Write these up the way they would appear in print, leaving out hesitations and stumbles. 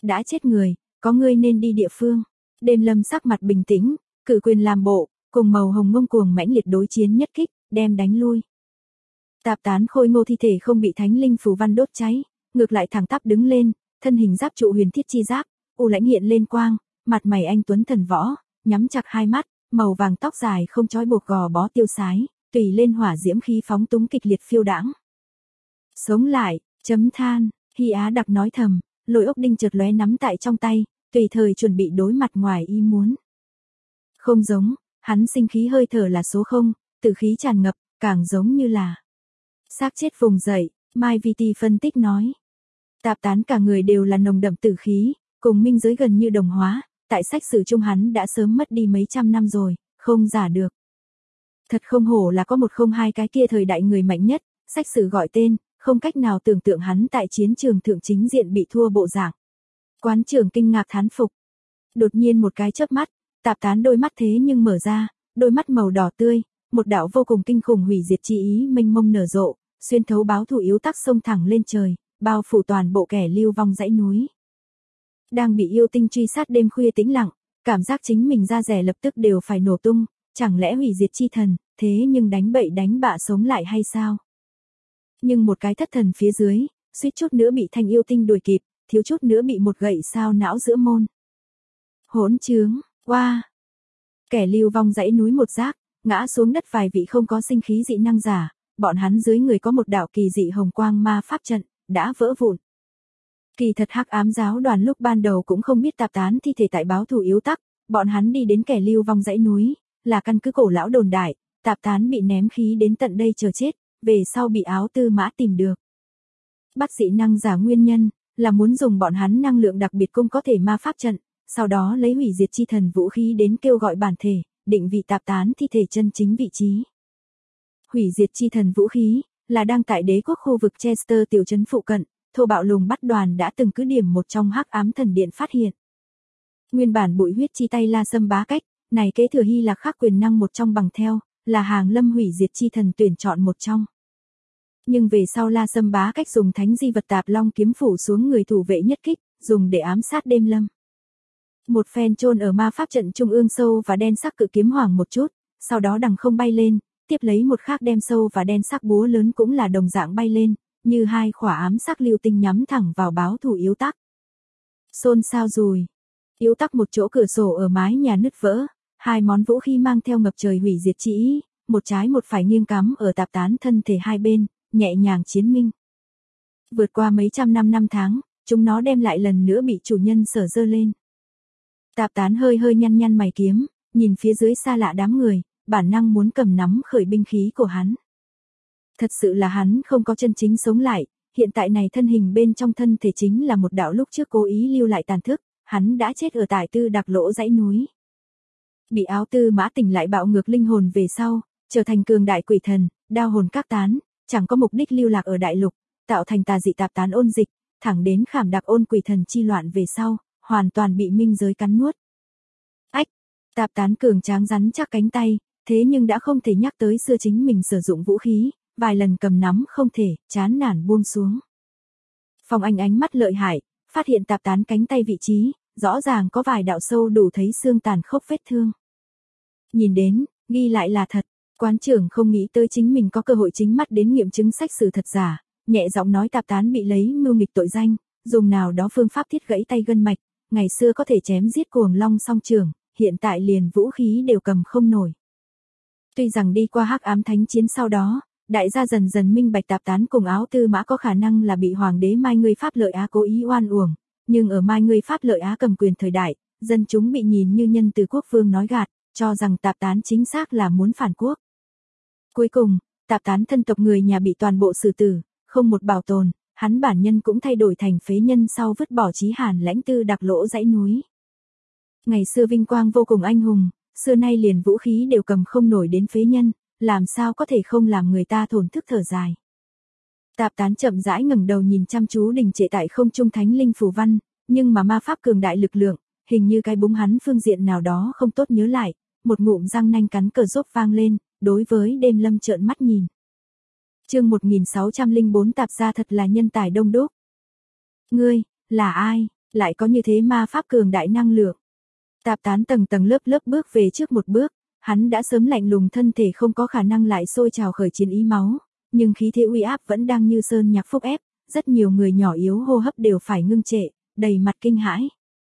Đã chết người, có ngươi nên đi địa phương. Đêm Lâm sắc mặt bình tĩnh, cử quyền làm bộ, cùng Màu Hồng ngông cuồng mãnh liệt đối chiến nhất kích, đem đánh lui. Tạp Tán Khôi Ngô thi thể không bị thánh linh phù văn đốt cháy, ngược lại thẳng tắp đứng lên, thân hình giáp trụ huyền thiết chi giáp, u lãnh hiện lên quang, mặt mày anh tuấn thần võ, nhắm chặt hai mắt, màu vàng tóc dài không trói buộc gò bó tiêu sái, tùy lên hỏa diễm khí phóng túng kịch liệt phiêu đãng. Sống lại, chấm than, Hy Á Đặc nói thầm, lôi ốc đinh chợt lóe nắm tại trong tay, tùy thời chuẩn bị đối mặt ngoài ý muốn. Không giống, hắn sinh khí hơi thở là số 0, tử khí tràn ngập, càng giống như là xác chết vùng dậy, Mai VT phân tích nói. Tạp Tán cả người đều là nồng đậm tử khí, cùng minh giới gần như đồng hóa, tại sách sử chung hắn đã sớm mất đi mấy trăm năm rồi, không giả được. Thật không hổ là có 102 cái kia thời đại người mạnh nhất, sách sử gọi tên, không cách nào tưởng tượng hắn tại chiến trường thượng chính diện bị thua bộ dạng. Quán trưởng kinh ngạc thán phục. Đột nhiên một cái chớp mắt, Tạp Tán đôi mắt thế nhưng mở ra, đôi mắt màu đỏ tươi, một đạo vô cùng kinh khủng hủy diệt chi ý mênh mông nở rộ, xuyên thấu báo thù yếu tắc sông thẳng lên trời, bao phủ toàn bộ kẻ lưu vong dãy núi. Đang bị yêu tinh truy sát đêm khuya tĩnh lặng, cảm giác chính mình da rẻ lập tức đều phải nổ tung, chẳng lẽ hủy diệt chi thần, thế nhưng đánh bậy đánh bạ sống lại hay sao? Nhưng một cái thất thần phía dưới, suýt chút nữa bị thanh yêu tinh đuổi kịp, thiếu chút nữa bị một gậy sao não giữa môn. Hỗn trướng, oa. Kẻ lưu vong dãy núi một giác, ngã xuống đất vài vị không có sinh khí dị năng giả, bọn hắn dưới người có một đạo kỳ dị hồng quang ma pháp trận, đã vỡ vụn. Kỳ thật Hắc Ám giáo đoàn lúc ban đầu cũng không biết Tạp Tán thi thể tại báo thù yếu tắc, bọn hắn đi đến kẻ lưu vong dãy núi, là căn cứ cổ lão đồn đại, Tạp Tán bị ném khí đến tận đây chờ chết, về sau bị Áo Tư Mã tìm được. Bắt dị năng giả nguyên nhân, là muốn dùng bọn hắn năng lượng đặc biệt cung có thể ma pháp trận, sau đó lấy hủy diệt chi thần vũ khí đến kêu gọi bản thể, định vị Tạp Tán thi thể chân chính vị trí. Hủy diệt chi thần vũ khí, là đang tại đế quốc khu vực Chester tiểu trấn phụ cận, thô bạo lùng bắt đoàn đã từng cứ điểm một trong Hắc Ám thần điện phát hiện. Nguyên bản bụi huyết chi tay La Sâm Bá Cách, này kế thừa Hy Lạc khác quyền năng một trong bằng theo, là hàng lâm hủy diệt chi thần tuyển chọn một trong. Nhưng về sau La Sâm Bá Cách dùng thánh di vật Tạp Long kiếm phủ xuống người thủ vệ nhất kích, dùng để ám sát Đêm Lâm. Một phen chôn ở ma pháp trận trung ương sâu và đen sắc cự kiếm hoàng một chút, sau đó đằng không bay lên, tiếp lấy một khác đem sâu và đen sắc búa lớn cũng là đồng dạng bay lên, như hai khỏa ám sắc lưu tinh nhắm thẳng vào báo thù yếu tắc. Xôn xao rùi. Yếu tắc một chỗ cửa sổ ở mái nhà nứt vỡ, hai món vũ khí mang theo ngập trời hủy diệt chi ý, một trái một phải nghiêng cắm ở Tạp Tán thân thể hai bên, nhẹ nhàng chiến minh. Vượt qua mấy trăm năm tháng, chúng nó đem lại lần nữa bị chủ nhân sở dơ lên. Tạp Tán hơi hơi nhăn nhăn mày kiếm, nhìn phía dưới xa lạ đám người, bản năng muốn cầm nắm khởi binh khí của hắn. Thật sự là hắn không có chân chính sống lại, hiện tại này thân hình bên trong thân thể chính là một đạo lúc trước cố ý lưu lại tàn thức, hắn đã chết ở tại Tư Đặc Lỗ dãy núi. Bị Áo Tư Mã tỉnh lại bạo ngược linh hồn về sau, trở thành cường đại quỷ thần, đao hồn các tán, chẳng có mục đích lưu lạc ở đại lục, tạo thành tà dị Tạp Tán ôn dịch, thẳng đến Khảm Đặc ôn quỷ thần chi loạn về sau, hoàn toàn bị minh giới cắn nuốt. Ách, Tạp Tán cường tráng rắn chắc cánh tay, thế nhưng đã không thể nhắc tới xưa chính mình sử dụng vũ khí, vài lần cầm nắm không thể, chán nản buông xuống. Phong Anh ánh mắt lợi hại, phát hiện Tạp Tán cánh tay vị trí, rõ ràng có vài đạo sâu đủ thấy xương tàn khốc vết thương. Nhìn đến, ghi lại là thật, quán trưởng không nghĩ tới chính mình có cơ hội chính mắt đến nghiệm chứng sách sử thật giả, nhẹ giọng nói Tạp Tán bị lấy mưu nghịch tội danh, dùng nào đó phương pháp thiết gãy tay gân mạch, ngày xưa có thể chém giết cuồng long song trường, hiện tại liền vũ khí đều cầm không nổi. Tuy rằng đi qua Hắc Ám thánh chiến sau đó, đại gia dần dần minh bạch Tạp Tán cùng Áo Tư Mã có khả năng là bị hoàng đế Mai Ngươi Pháp Lợi Á cố ý oan uổng, nhưng ở Mai Ngươi Pháp Lợi Á cầm quyền thời đại, dân chúng bị nhìn như nhân từ quốc vương nói gạt, cho rằng Tạp Tán chính xác là muốn phản quốc. Cuối cùng, Tạp Tán thân tộc người nhà bị toàn bộ xử tử, không một bảo tồn, hắn bản nhân cũng thay đổi thành phế nhân sau vứt bỏ Chí Hàn lãnh Tư Đặc Lỗ dãy núi. Ngày xưa vinh quang vô cùng anh hùng, xưa nay liền vũ khí đều cầm không nổi đến phế nhân, làm sao có thể không làm người ta thổn thức thở dài. Tạp Tán chậm rãi ngẩng đầu nhìn chăm chú đình trệ tại không trung thánh linh phù văn, nhưng mà ma pháp cường đại lực lượng, hình như cái búng hắn phương diện nào đó không tốt nhớ lại, một ngụm răng nanh cắn cờ rốt vang lên, đối với Đêm Lâm trợn mắt nhìn. Chương 1604 Tạp gia thật là nhân tài đông đúc. Ngươi, là ai? Lại có như thế ma pháp cường đại năng lượng. Tạp tán tầng tầng lớp lớp bước về trước một bước, hắn đã sớm lạnh lùng thân thể không có khả năng lại sôi trào khởi chiến ý máu, nhưng khí thế uy áp vẫn đang như sơn nhạc phúc ép, rất nhiều người nhỏ yếu hô hấp đều phải ngưng trệ, đầy mặt kinh hãi.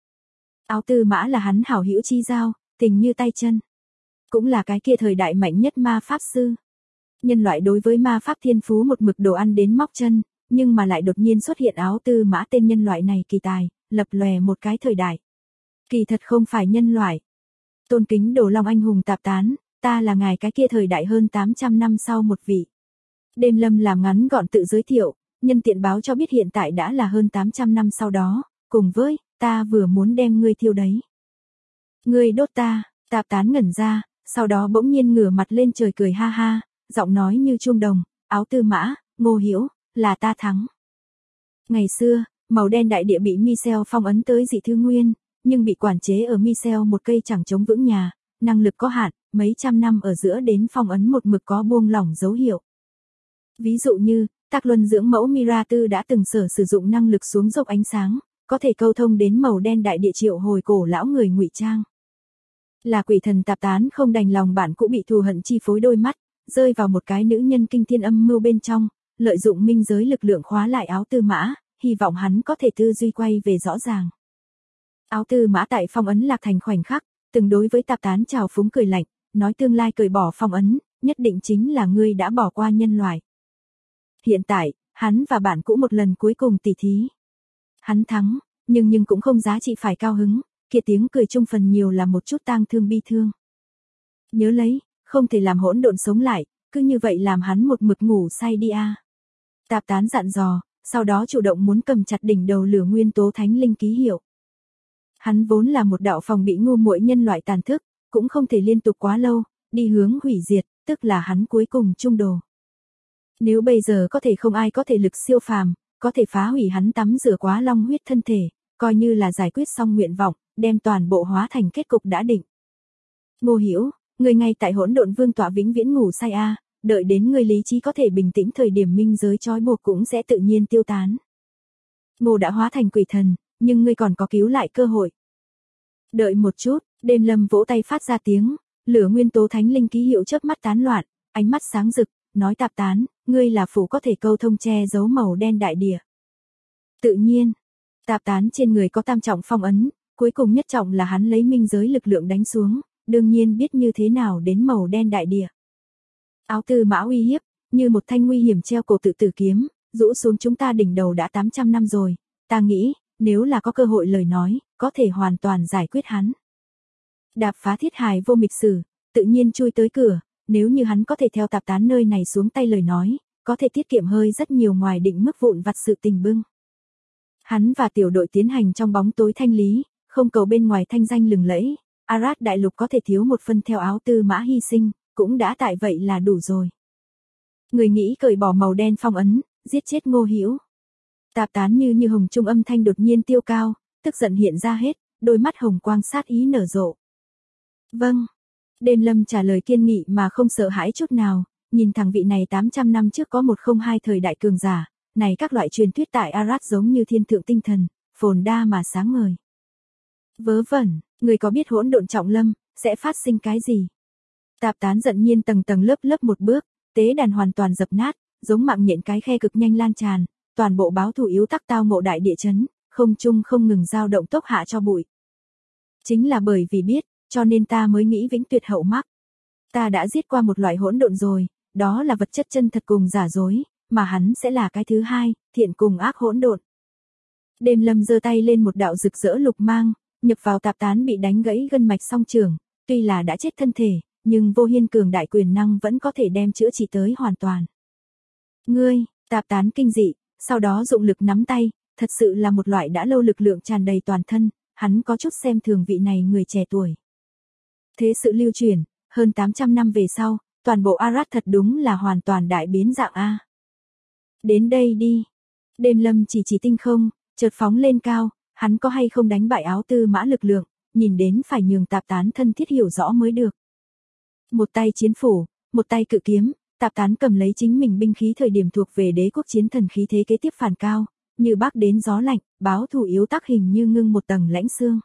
Áo tư mã là hắn hảo hữu chi giao, tình như tay chân. Cũng là cái kia thời đại mạnh nhất ma pháp sư. Nhân loại đối với ma pháp thiên phú một mực đồ ăn đến móc chân, nhưng mà lại đột nhiên xuất hiện áo tư mã tên nhân loại này kỳ tài, lập lòe một cái thời đại. Kỳ thật không phải nhân loại. Tôn kính Đồ Long anh hùng tạp tán, ta là ngài cái kia thời đại hơn 800 năm sau một vị. Đêm Lâm làm ngắn gọn tự giới thiệu, nhân tiện báo cho biết hiện tại đã là hơn 800 năm sau đó, cùng với, ta vừa muốn đem ngươi thiêu đấy. Ngươi đốt ta, tạp tán ngẩn ra, sau đó bỗng nhiên ngửa mặt lên trời cười ha ha, giọng nói như chuông đồng, áo tư mã, Ngô Hiểu, là ta thắng. Ngày xưa, màu đen đại địa bị Michel phong ấn tới dị thư nguyên, nhưng bị quản chế ở Michel một cây chẳng chống vững nhà, năng lực có hạn, mấy trăm năm ở giữa đến phong ấn một mực có buông lỏng dấu hiệu. Ví dụ như, tác luân dưỡng mẫu Mira Tư đã từng sử dụng năng lực xuống dốc ánh sáng, có thể câu thông đến màu đen đại địa triệu hồi cổ lão người ngụy trang. Là quỷ thần tạp tán không đành lòng bạn cũng bị thù hận chi phối đôi mắt, rơi vào một cái nữ nhân kinh thiên âm mưu bên trong, lợi dụng minh giới lực lượng khóa lại áo tư mã, hy vọng hắn có thể tư duy quay về rõ ràng. Áo tư mã tại phong ấn lạc thành khoảnh khắc, từng đối với tạp tán trào phúng cười lạnh, nói tương lai cởi bỏ phong ấn, nhất định chính là ngươi đã bỏ qua nhân loại. Hiện tại, hắn và bạn cũ một lần cuối cùng tỉ thí. Hắn thắng, nhưng cũng không giá trị phải cao hứng, kia tiếng cười chung phần nhiều là một chút tang thương bi thương. Nhớ lấy, không thể làm hỗn độn sống lại, cứ như vậy làm hắn một mực ngủ say đi a. Tạp tán dặn dò, sau đó chủ động muốn cầm chặt đỉnh đầu lửa nguyên tố thánh linh ký hiệu. Hắn vốn là một đạo phòng bị ngu muội nhân loại tàn thức, cũng không thể liên tục quá lâu, đi hướng hủy diệt, tức là hắn cuối cùng trung đồ. Nếu bây giờ có thể không ai có thể lực siêu phàm, có thể phá hủy hắn tắm rửa quá long huyết thân thể, coi như là giải quyết xong nguyện vọng, đem toàn bộ hóa thành kết cục đã định. Ngô Hiểu, người ngay tại hỗn độn vương tọa vĩnh viễn ngủ say a, đợi đến người lý trí có thể bình tĩnh thời điểm minh giới trói buộc cũng sẽ tự nhiên tiêu tán. Ngô đã hóa thành quỷ thần, nhưng ngươi còn có cứu lại cơ hội. Đợi một chút, Đêm Lâm vỗ tay phát ra tiếng, lửa nguyên tố thánh linh ký hiệu chớp mắt tán loạn, ánh mắt sáng rực, nói tạp tán, ngươi là phủ có thể câu thông che giấu màu đen đại địa. Tự nhiên, tạp tán trên người có tam trọng phong ấn, cuối cùng nhất trọng là hắn lấy minh giới lực lượng đánh xuống, đương nhiên biết như thế nào đến màu đen đại địa. Áo tư mã uy hiếp, như một thanh nguy hiểm treo cổ tự tử kiếm, rũ xuống chúng ta đỉnh đầu đã 800 năm rồi, ta nghĩ, nếu là có cơ hội lời nói, có thể hoàn toàn giải quyết hắn. Đạp phá thiết hài vô mịch sử, tự nhiên chui tới cửa, nếu như hắn có thể theo tạp tán nơi này xuống tay lời nói, có thể tiết kiệm hơi rất nhiều ngoài định mức vụn vặt sự tình bưng. Hắn và tiểu đội tiến hành trong bóng tối thanh lý, không cầu bên ngoài thanh danh lừng lẫy, Arad đại lục có thể thiếu một phân theo áo tư mã hy sinh, cũng đã tại vậy là đủ rồi. Người nghĩ cởi bỏ màu đen phong ấn, giết chết Ngô Hiểu. Tạp tán như hồng trung âm thanh đột nhiên tiêu cao, tức giận hiện ra hết, đôi mắt hồng quang sát ý nở rộ. Vâng. Đêm Lâm trả lời kiên nghị mà không sợ hãi chút nào, nhìn thằng vị này 800 năm trước có 102 thời đại cường giả, này các loại truyền thuyết tại Arad giống như thiên thượng tinh thần, phồn đa mà sáng ngời. Vớ vẩn, người có biết hỗn độn trọng lâm, sẽ phát sinh cái gì? Tạp tán giận nhiên tầng tầng lớp lớp một bước, tế đàn hoàn toàn dập nát, giống mạng nhện cái khe cực nhanh lan tràn, toàn bộ báo thù yếu tắc tao ngộ đại địa chấn, không trung không ngừng dao động tốc hạ cho bụi. Chính là bởi vì biết, cho nên ta mới nghĩ vĩnh tuyệt hậu mắc. Ta đã giết qua một loại hỗn độn rồi, đó là vật chất chân thật cùng giả dối, mà hắn sẽ là cái thứ hai, thiện cùng ác hỗn độn. Đêm Lâm giơ tay lên một đạo rực rỡ lục mang, nhập vào tạp tán bị đánh gãy gân mạch song trường, tuy là đã chết thân thể, nhưng vô hiên cường đại quyền năng vẫn có thể đem chữa trị tới hoàn toàn. Ngươi, tạp tán kinh dị, sau đó dụng lực nắm tay, thật sự là một loại đã lâu lực lượng tràn đầy toàn thân, hắn có chút xem thường vị này người trẻ tuổi. Thế sự lưu truyền, hơn 800 năm về sau, toàn bộ Arad thật đúng là hoàn toàn đại biến dạng a. Đến đây đi. Đêm Lâm chỉ tinh không, chợt phóng lên cao, hắn có hay không đánh bại áo tư mã lực lượng, nhìn đến phải nhường tạp tán thân thiết hiểu rõ mới được. Một tay chiến phủ, một tay cự kiếm, tạp tán cầm lấy chính mình binh khí thời điểm thuộc về đế quốc chiến thần khí thế kế tiếp phản cao, như bác đến gió lạnh, báo thù yếu tắc hình như ngưng một tầng lãnh xương.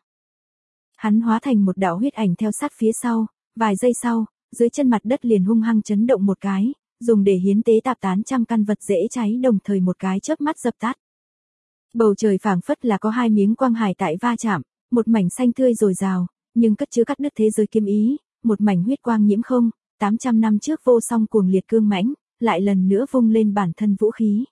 Hắn hóa thành một đạo huyết ảnh theo sát phía sau, vài giây sau, dưới chân mặt đất liền hung hăng chấn động một cái, dùng để hiến tế tạp tán trăm căn vật dễ cháy đồng thời một cái chớp mắt dập tắt. Bầu trời phảng phất là có hai miếng quang hải tại va chạm, một mảnh xanh tươi dồi dào, nhưng cất chứa cắt đứt thế giới kiếm ý, một mảnh huyết quang nhiễm không, 800 năm trước vô song cuồng liệt cương mãnh, lại lần nữa vung lên bản thân vũ khí.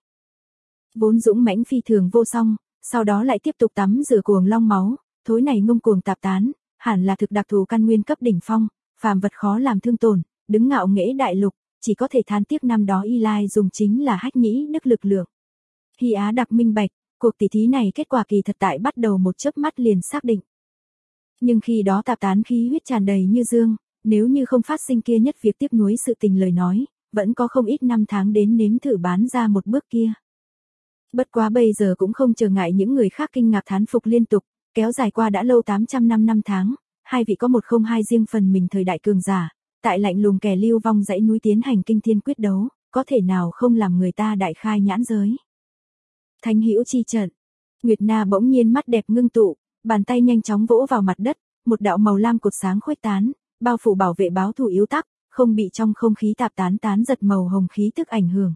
Vốn dũng mãnh phi thường vô song, sau đó lại tiếp tục tắm rửa cuồng long máu, thối này ngông cuồng tạp tán, hẳn là thực đặc thù căn nguyên cấp đỉnh phong, phàm vật khó làm thương tổn, đứng ngạo nghễ đại lục, chỉ có thể than tiếc năm đó Y Lai dùng chính là hách nhĩ đức lực lượng. Hy Á đặc minh bạch, cuộc tỷ thí này kết quả kỳ thật tại bắt đầu một chớp mắt liền xác định. Nhưng khi đó tạp tán khí huyết tràn đầy như dương, nếu như không phát sinh kia nhất việc tiếc nuối sự tình lời nói, vẫn có không ít năm tháng đến nếm thử bán ra một bước kia. Bất quá bây giờ cũng không trở ngại những người khác kinh ngạc thán phục liên tục, kéo dài qua đã lâu 800 năm tháng, hai vị có một không hai riêng phần mình thời đại cường giả, tại lạnh lùng kẻ lưu vong dãy núi tiến hành kinh thiên quyết đấu, có thể nào không làm người ta đại khai nhãn giới. Thánh hữu chi trận, Nguyệt Na bỗng nhiên mắt đẹp ngưng tụ, bàn tay nhanh chóng vỗ vào mặt đất, một đạo màu lam cột sáng khuếch tán, bao phủ bảo vệ báo thù yếu tắc, không bị trong không khí tạp tán tán giật màu hồng khí tức ảnh hưởng.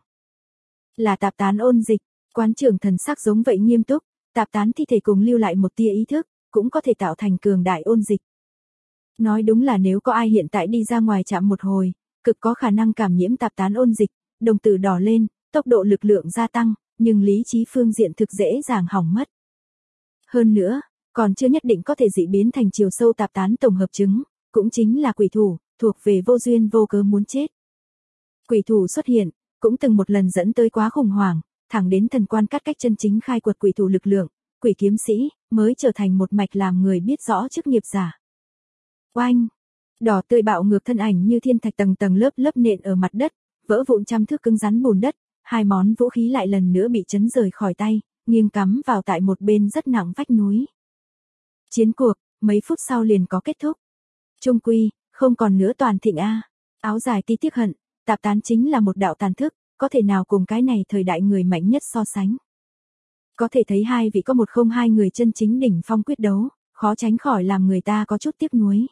Là tạp tán ôn dịch, quán trưởng thần sắc giống vậy nghiêm túc, tạp tán thi thể cùng lưu lại một tia ý thức, cũng có thể tạo thành cường đại ôn dịch. Nói đúng là nếu có ai hiện tại đi ra ngoài chạm một hồi, cực có khả năng cảm nhiễm tạp tán ôn dịch, đồng tử đỏ lên, tốc độ lực lượng gia tăng, nhưng lý trí phương diện thực dễ dàng hỏng mất. Hơn nữa, còn chưa nhất định có thể dị biến thành chiều sâu tạp tán tổng hợp chứng, cũng chính là quỷ thủ, thuộc về vô duyên vô cớ muốn chết. Quỷ thủ xuất hiện, cũng từng một lần dẫn tới quá khủng hoảng, thẳng đến thần quan cắt cách chân chính khai quật quỷ thủ lực lượng, quỷ kiếm sĩ, mới trở thành một mạch làm người biết rõ chức nghiệp giả. Oanh! Đỏ tươi bạo ngược thân ảnh như thiên thạch tầng tầng lớp lớp nện ở mặt đất, vỡ vụn trăm thước cứng rắn bùn đất, hai món vũ khí lại lần nữa bị chấn rời khỏi tay, nghiêng cắm vào tại một bên rất nặng vách núi. Chiến cuộc, mấy phút sau liền có kết thúc. Trung quy, không còn nữa toàn thịnh A. Áo dài ti tiếc hận, tạp tán chính là một đạo tàn thức, có thể nào cùng cái này thời đại người mạnh nhất so sánh. Có thể thấy hai vị có một không hai người chân chính đỉnh phong quyết đấu, khó tránh khỏi làm người ta có chút tiếc nuối.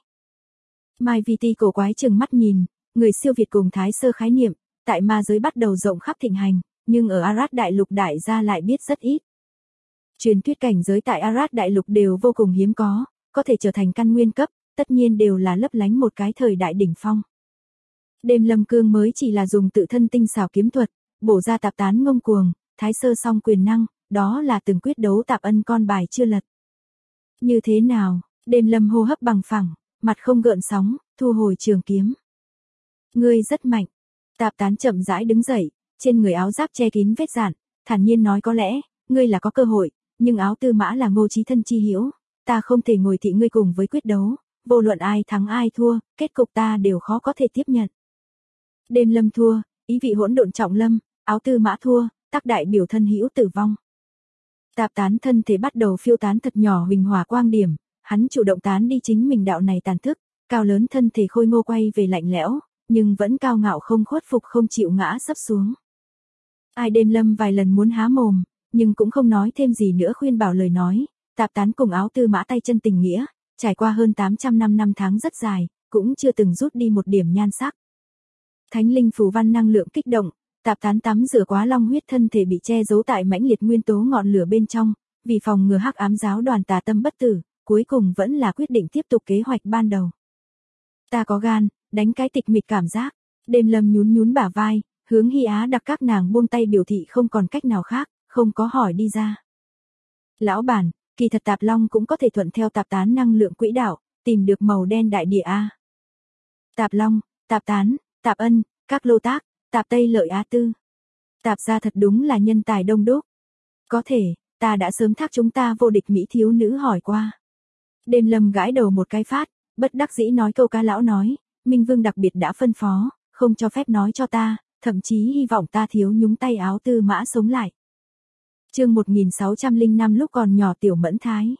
Mai Vi Ti cổ quái chừng mắt nhìn, người siêu việt cùng thái sơ khái niệm, tại ma giới bắt đầu rộng khắp thịnh hành, nhưng ở Arad đại lục đại gia lại biết rất ít. Truyền thuyết cảnh giới tại Arad đại lục đều vô cùng hiếm có thể trở thành căn nguyên cấp, tất nhiên đều là lấp lánh một cái thời đại đỉnh phong. Đêm Lâm Cương mới chỉ là dùng tự thân tinh xảo kiếm thuật, bổ ra tạp tán ngông cuồng, thái sơ song quyền năng, đó là từng quyết đấu tạp ân con bài chưa lật. Như thế nào? Đêm Lâm hô hấp bằng phẳng, mặt không gợn sóng, thu hồi trường kiếm. Ngươi rất mạnh. Tạp tán chậm rãi đứng dậy, trên người áo giáp che kín vết rạn, thản nhiên nói có lẽ, ngươi là có cơ hội, nhưng áo tư mã là Ngô Chí thân chi hữu, ta không thể ngồi thị ngươi cùng với quyết đấu, vô luận ai thắng ai thua, kết cục ta đều khó có thể tiếp nhận. Đêm Lâm thua, ý vị hỗn độn trọng lâm, áo tư mã thua, tác đại biểu thân hữu tử vong. Tạp tán thân thể bắt đầu phiêu tán thật nhỏ huỳnh hỏa quang điểm, hắn chủ động tán đi chính mình đạo này tàn thức, cao lớn thân thể khôi ngô quay về lạnh lẽo, nhưng vẫn cao ngạo không khuất phục không chịu ngã sấp xuống. Ai Đêm Lâm vài lần muốn há mồm, nhưng cũng không nói thêm gì nữa khuyên bảo lời nói, tạp tán cùng áo tư mã tay chân tình nghĩa, trải qua hơn 800 năm tháng rất dài, cũng chưa từng rút đi một điểm nhan sắc. Thánh linh phù văn năng lượng kích động, tạp tán tắm rửa quá long huyết thân thể bị che giấu tại mãnh liệt nguyên tố ngọn lửa bên trong, vì phòng ngừa hắc ám giáo đoàn tà tâm bất tử, cuối cùng vẫn là quyết định tiếp tục kế hoạch ban đầu. Ta có gan, đánh cái tịch mịch cảm giác. Đêm Lâm nhún nhún bả vai, hướng Hy Á đặc các nàng buông tay biểu thị không còn cách nào khác, không có hỏi đi ra. Lão bản, kỳ thật tạp long cũng có thể thuận theo tạp tán năng lượng quỹ đạo, tìm được màu đen đại địa A. Tạp long, tạp tán, tạp ân, các lô tác, tạp tây lợi á tư. Tạp gia thật đúng là nhân tài đông đúc. Có thể, ta đã sớm thác chúng ta vô địch mỹ thiếu nữ hỏi qua. Đêm Lâm gãi đầu một cái phát, bất đắc dĩ nói câu ca lão nói, Minh Vương đặc biệt đã phân phó, không cho phép nói cho ta, thậm chí hy vọng ta thiếu nhúng tay áo tư mã sống lại. Chương 1605 lúc còn nhỏ Tiểu Mẫn Thái.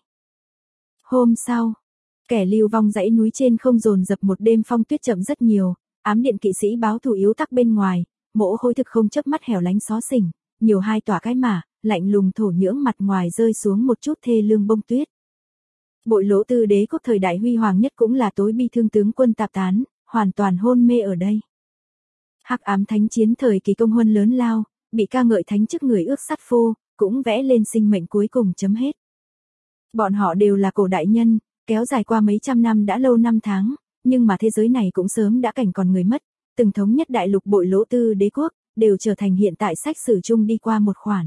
Hôm sau, kẻ lưu vong dãy núi trên không dồn dập một đêm phong tuyết chậm rất nhiều, ám điện kỵ sĩ báo thù yếu tắc bên ngoài, mỗ khối thực không chớp mắt hẻo lánh xó xỉnh, nhiều hai tỏa cái mà, lạnh lùng thổ nhưỡng mặt ngoài rơi xuống một chút thê lương bông tuyết. Bội Lỗ Tư đế quốc thời đại huy hoàng nhất cũng là tối bi thương tướng quân Tạp Tán, hoàn toàn hôn mê ở đây. Hắc ám thánh chiến thời kỳ công huân lớn lao, bị ca ngợi thánh chức người ước sát phô, cũng vẽ lên sinh mệnh cuối cùng chấm hết. Bọn họ đều là cổ đại nhân, kéo dài qua mấy trăm năm đã lâu năm tháng, nhưng mà thế giới này cũng sớm đã cảnh còn người mất, từng thống nhất đại lục Bội Lỗ Tư đế quốc, đều trở thành hiện tại sách sử chung đi qua một khoản.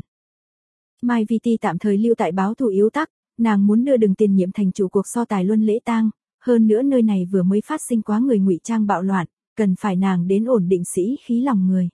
Mai Vi Ti tạm thời lưu tại báo thù yếu tắc, nàng muốn đưa Đường Tiền Nhiệm thành chủ cuộc so tài luân lễ tang, hơn nữa nơi này vừa mới phát sinh quá người ngụy trang bạo loạn, cần phải nàng đến ổn định sĩ khí lòng người.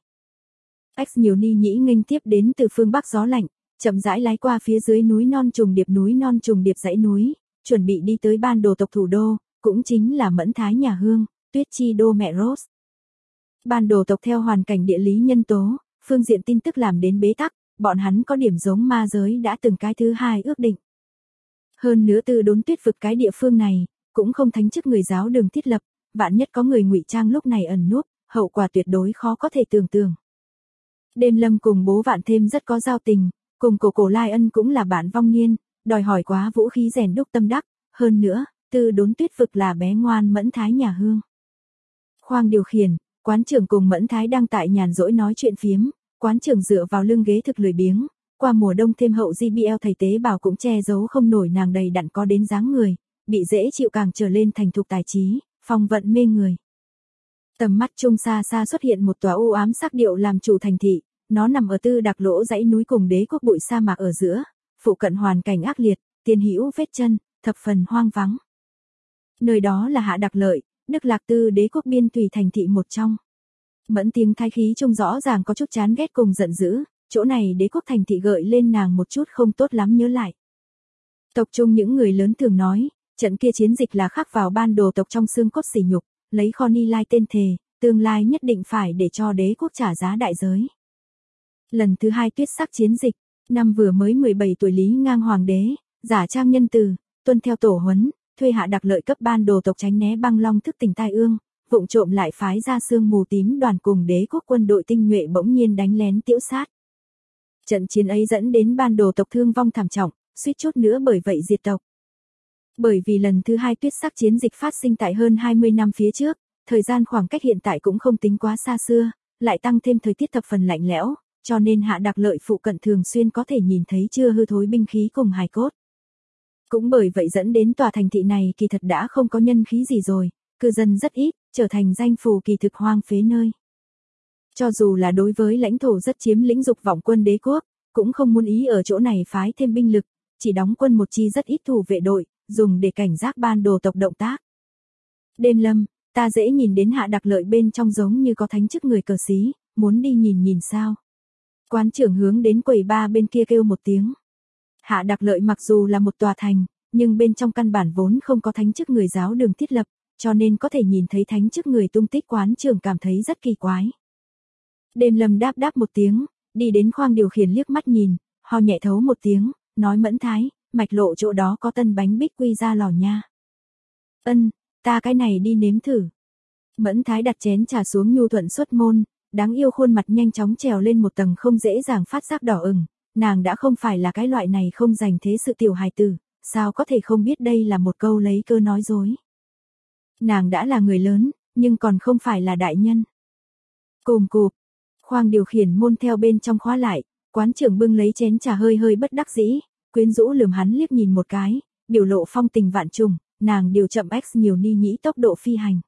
X nhiều ni nhĩ nghênh tiếp đến từ phương Bắc gió lạnh, chậm rãi lái qua phía dưới núi non trùng điệp dãy núi, chuẩn bị đi tới Ban Đồ tộc thủ đô, cũng chính là Mẫn Thái nhà Hương, Tuyết Chi đô mẹ Rose. Ban Đồ tộc theo hoàn cảnh địa lý nhân tố, phương diện tin tức làm đến bế tắc, bọn hắn có điểm giống ma giới đã từng cái thứ hai ước định. Hơn nữa từ đốn tuyết vực cái địa phương này, cũng không thánh chức người giáo đường thiết lập, vạn nhất có người ngụy trang lúc này ẩn núp, hậu quả tuyệt đối khó có thể tưởng tượng. Đêm Lâm cùng bố Vạn Thêm rất có giao tình, cùng cổ Lai Ân cũng là bạn vong niên, đòi hỏi quá vũ khí rèn đúc tâm đắc, hơn nữa, từ đốn tuyết vực là bé ngoan Mẫn Thái nhà Hương. Khoang điều khiển, quán trưởng cùng Mẫn Thái đang tại nhàn rỗi nói chuyện phiếm, quán trưởng dựa vào lưng ghế thực lười biếng, qua mùa đông thêm hậu JBL thầy tế bào cũng che giấu không nổi nàng đầy đặn có đến dáng người, bị dễ chịu càng trở lên thành thục tài trí, phong vận mê người. Tầm mắt trung xa xa xuất hiện một tòa u ám sắc điệu làm chủ thành thị, nó nằm ở tư đặc lỗ dãy núi cùng đế quốc bụi sa mạc ở giữa, phụ cận hoàn cảnh ác liệt, tiên hữu vết chân, thập phần hoang vắng. Nơi đó là Hạ Đặc Lợi, Đức Lạc Tư đế quốc biên thủy thành thị một trong. Mẫn tiếng thái khí trông rõ ràng có chút chán ghét cùng giận dữ, chỗ này đế quốc thành thị gợi lên nàng một chút không tốt lắm nhớ lại. Tộc trung những người lớn thường nói, trận kia chiến dịch là khắc vào Ban Đồ tộc trong xương cốt sỉ nhục, lấy Kho Ni Lai tên thề, tương lai nhất định phải để cho đế quốc trả giá đại giới. Lần thứ hai tuyết sắc chiến dịch, năm vừa mới 17 tuổi Lý Ngang hoàng đế, giả trang nhân từ, tuân theo tổ huấn, thuê Hạ Đặc Lợi cấp Ban Đồ tộc tránh né băng long thức tỉnh tai ương, vụng trộm lại phái ra sương mù tím đoàn cùng đế quốc quân đội tinh nhuệ bỗng nhiên đánh lén tiễu sát. Trận chiến ấy dẫn đến Ban Đồ tộc thương vong thảm trọng, suýt chút nữa bởi vậy diệt tộc. Bởi vì lần thứ hai tuyết sắc chiến dịch phát sinh tại hơn 20 năm phía trước, thời gian khoảng cách hiện tại cũng không tính quá xa xưa, lại tăng thêm thời tiết thập phần lạnh lẽo, cho nên Hạ Đặc Lợi phụ cận thường xuyên có thể nhìn thấy chưa hư thối binh khí cùng hài cốt. Cũng bởi vậy dẫn đến tòa thành thị này kỳ thật đã không có nhân khí gì rồi, cư dân rất ít, trở thành danh phù kỳ thực hoang phế nơi. Cho dù là đối với lãnh thổ rất chiếm lĩnh dục vọng quân đế quốc, cũng không muốn ý ở chỗ này phái thêm binh lực, chỉ đóng quân một chi rất ít thủ vệ đội, dùng để cảnh giác Ban Đồ tộc động tác. Đêm Lâm, ta dễ nhìn đến Hạ Đặc Lợi bên trong giống như có thánh chức người cờ xí, muốn đi nhìn sao. Quán trưởng hướng đến quầy ba bên kia kêu một tiếng. Hạ Đặc Lợi mặc dù là một tòa thành, nhưng bên trong căn bản vốn không có thánh chức người giáo đường thiết lập, cho nên có thể nhìn thấy thánh chức người tung tích quán trưởng cảm thấy rất kỳ quái. Đêm Lâm đáp một tiếng, đi đến khoang điều khiển liếc mắt nhìn, ho nhẹ thấu một tiếng, nói Mẫn Thái, mạch lộ chỗ đó có tân bánh bích quy ra lò nha. Ân, ta cái này đi nếm thử. Mẫn Thái đặt chén trà xuống nhu thuận xuất môn, đáng yêu khuôn mặt nhanh chóng trèo lên một tầng không dễ dàng phát giác đỏ ửng, nàng đã không phải là cái loại này không dành thế sự tiểu hài tử, sao có thể không biết đây là một câu lấy cơ nói dối. Nàng đã là người lớn, nhưng còn không phải là đại nhân. Cùm cụp, khoang điều khiển môn theo bên trong khóa lại, quán trưởng bưng lấy chén trà hơi bất đắc dĩ, quyến rũ lườm hắn liếc nhìn một cái, biểu lộ phong tình vạn trùng, nàng điều chậm X nhiều ni nhĩ tốc độ phi hành.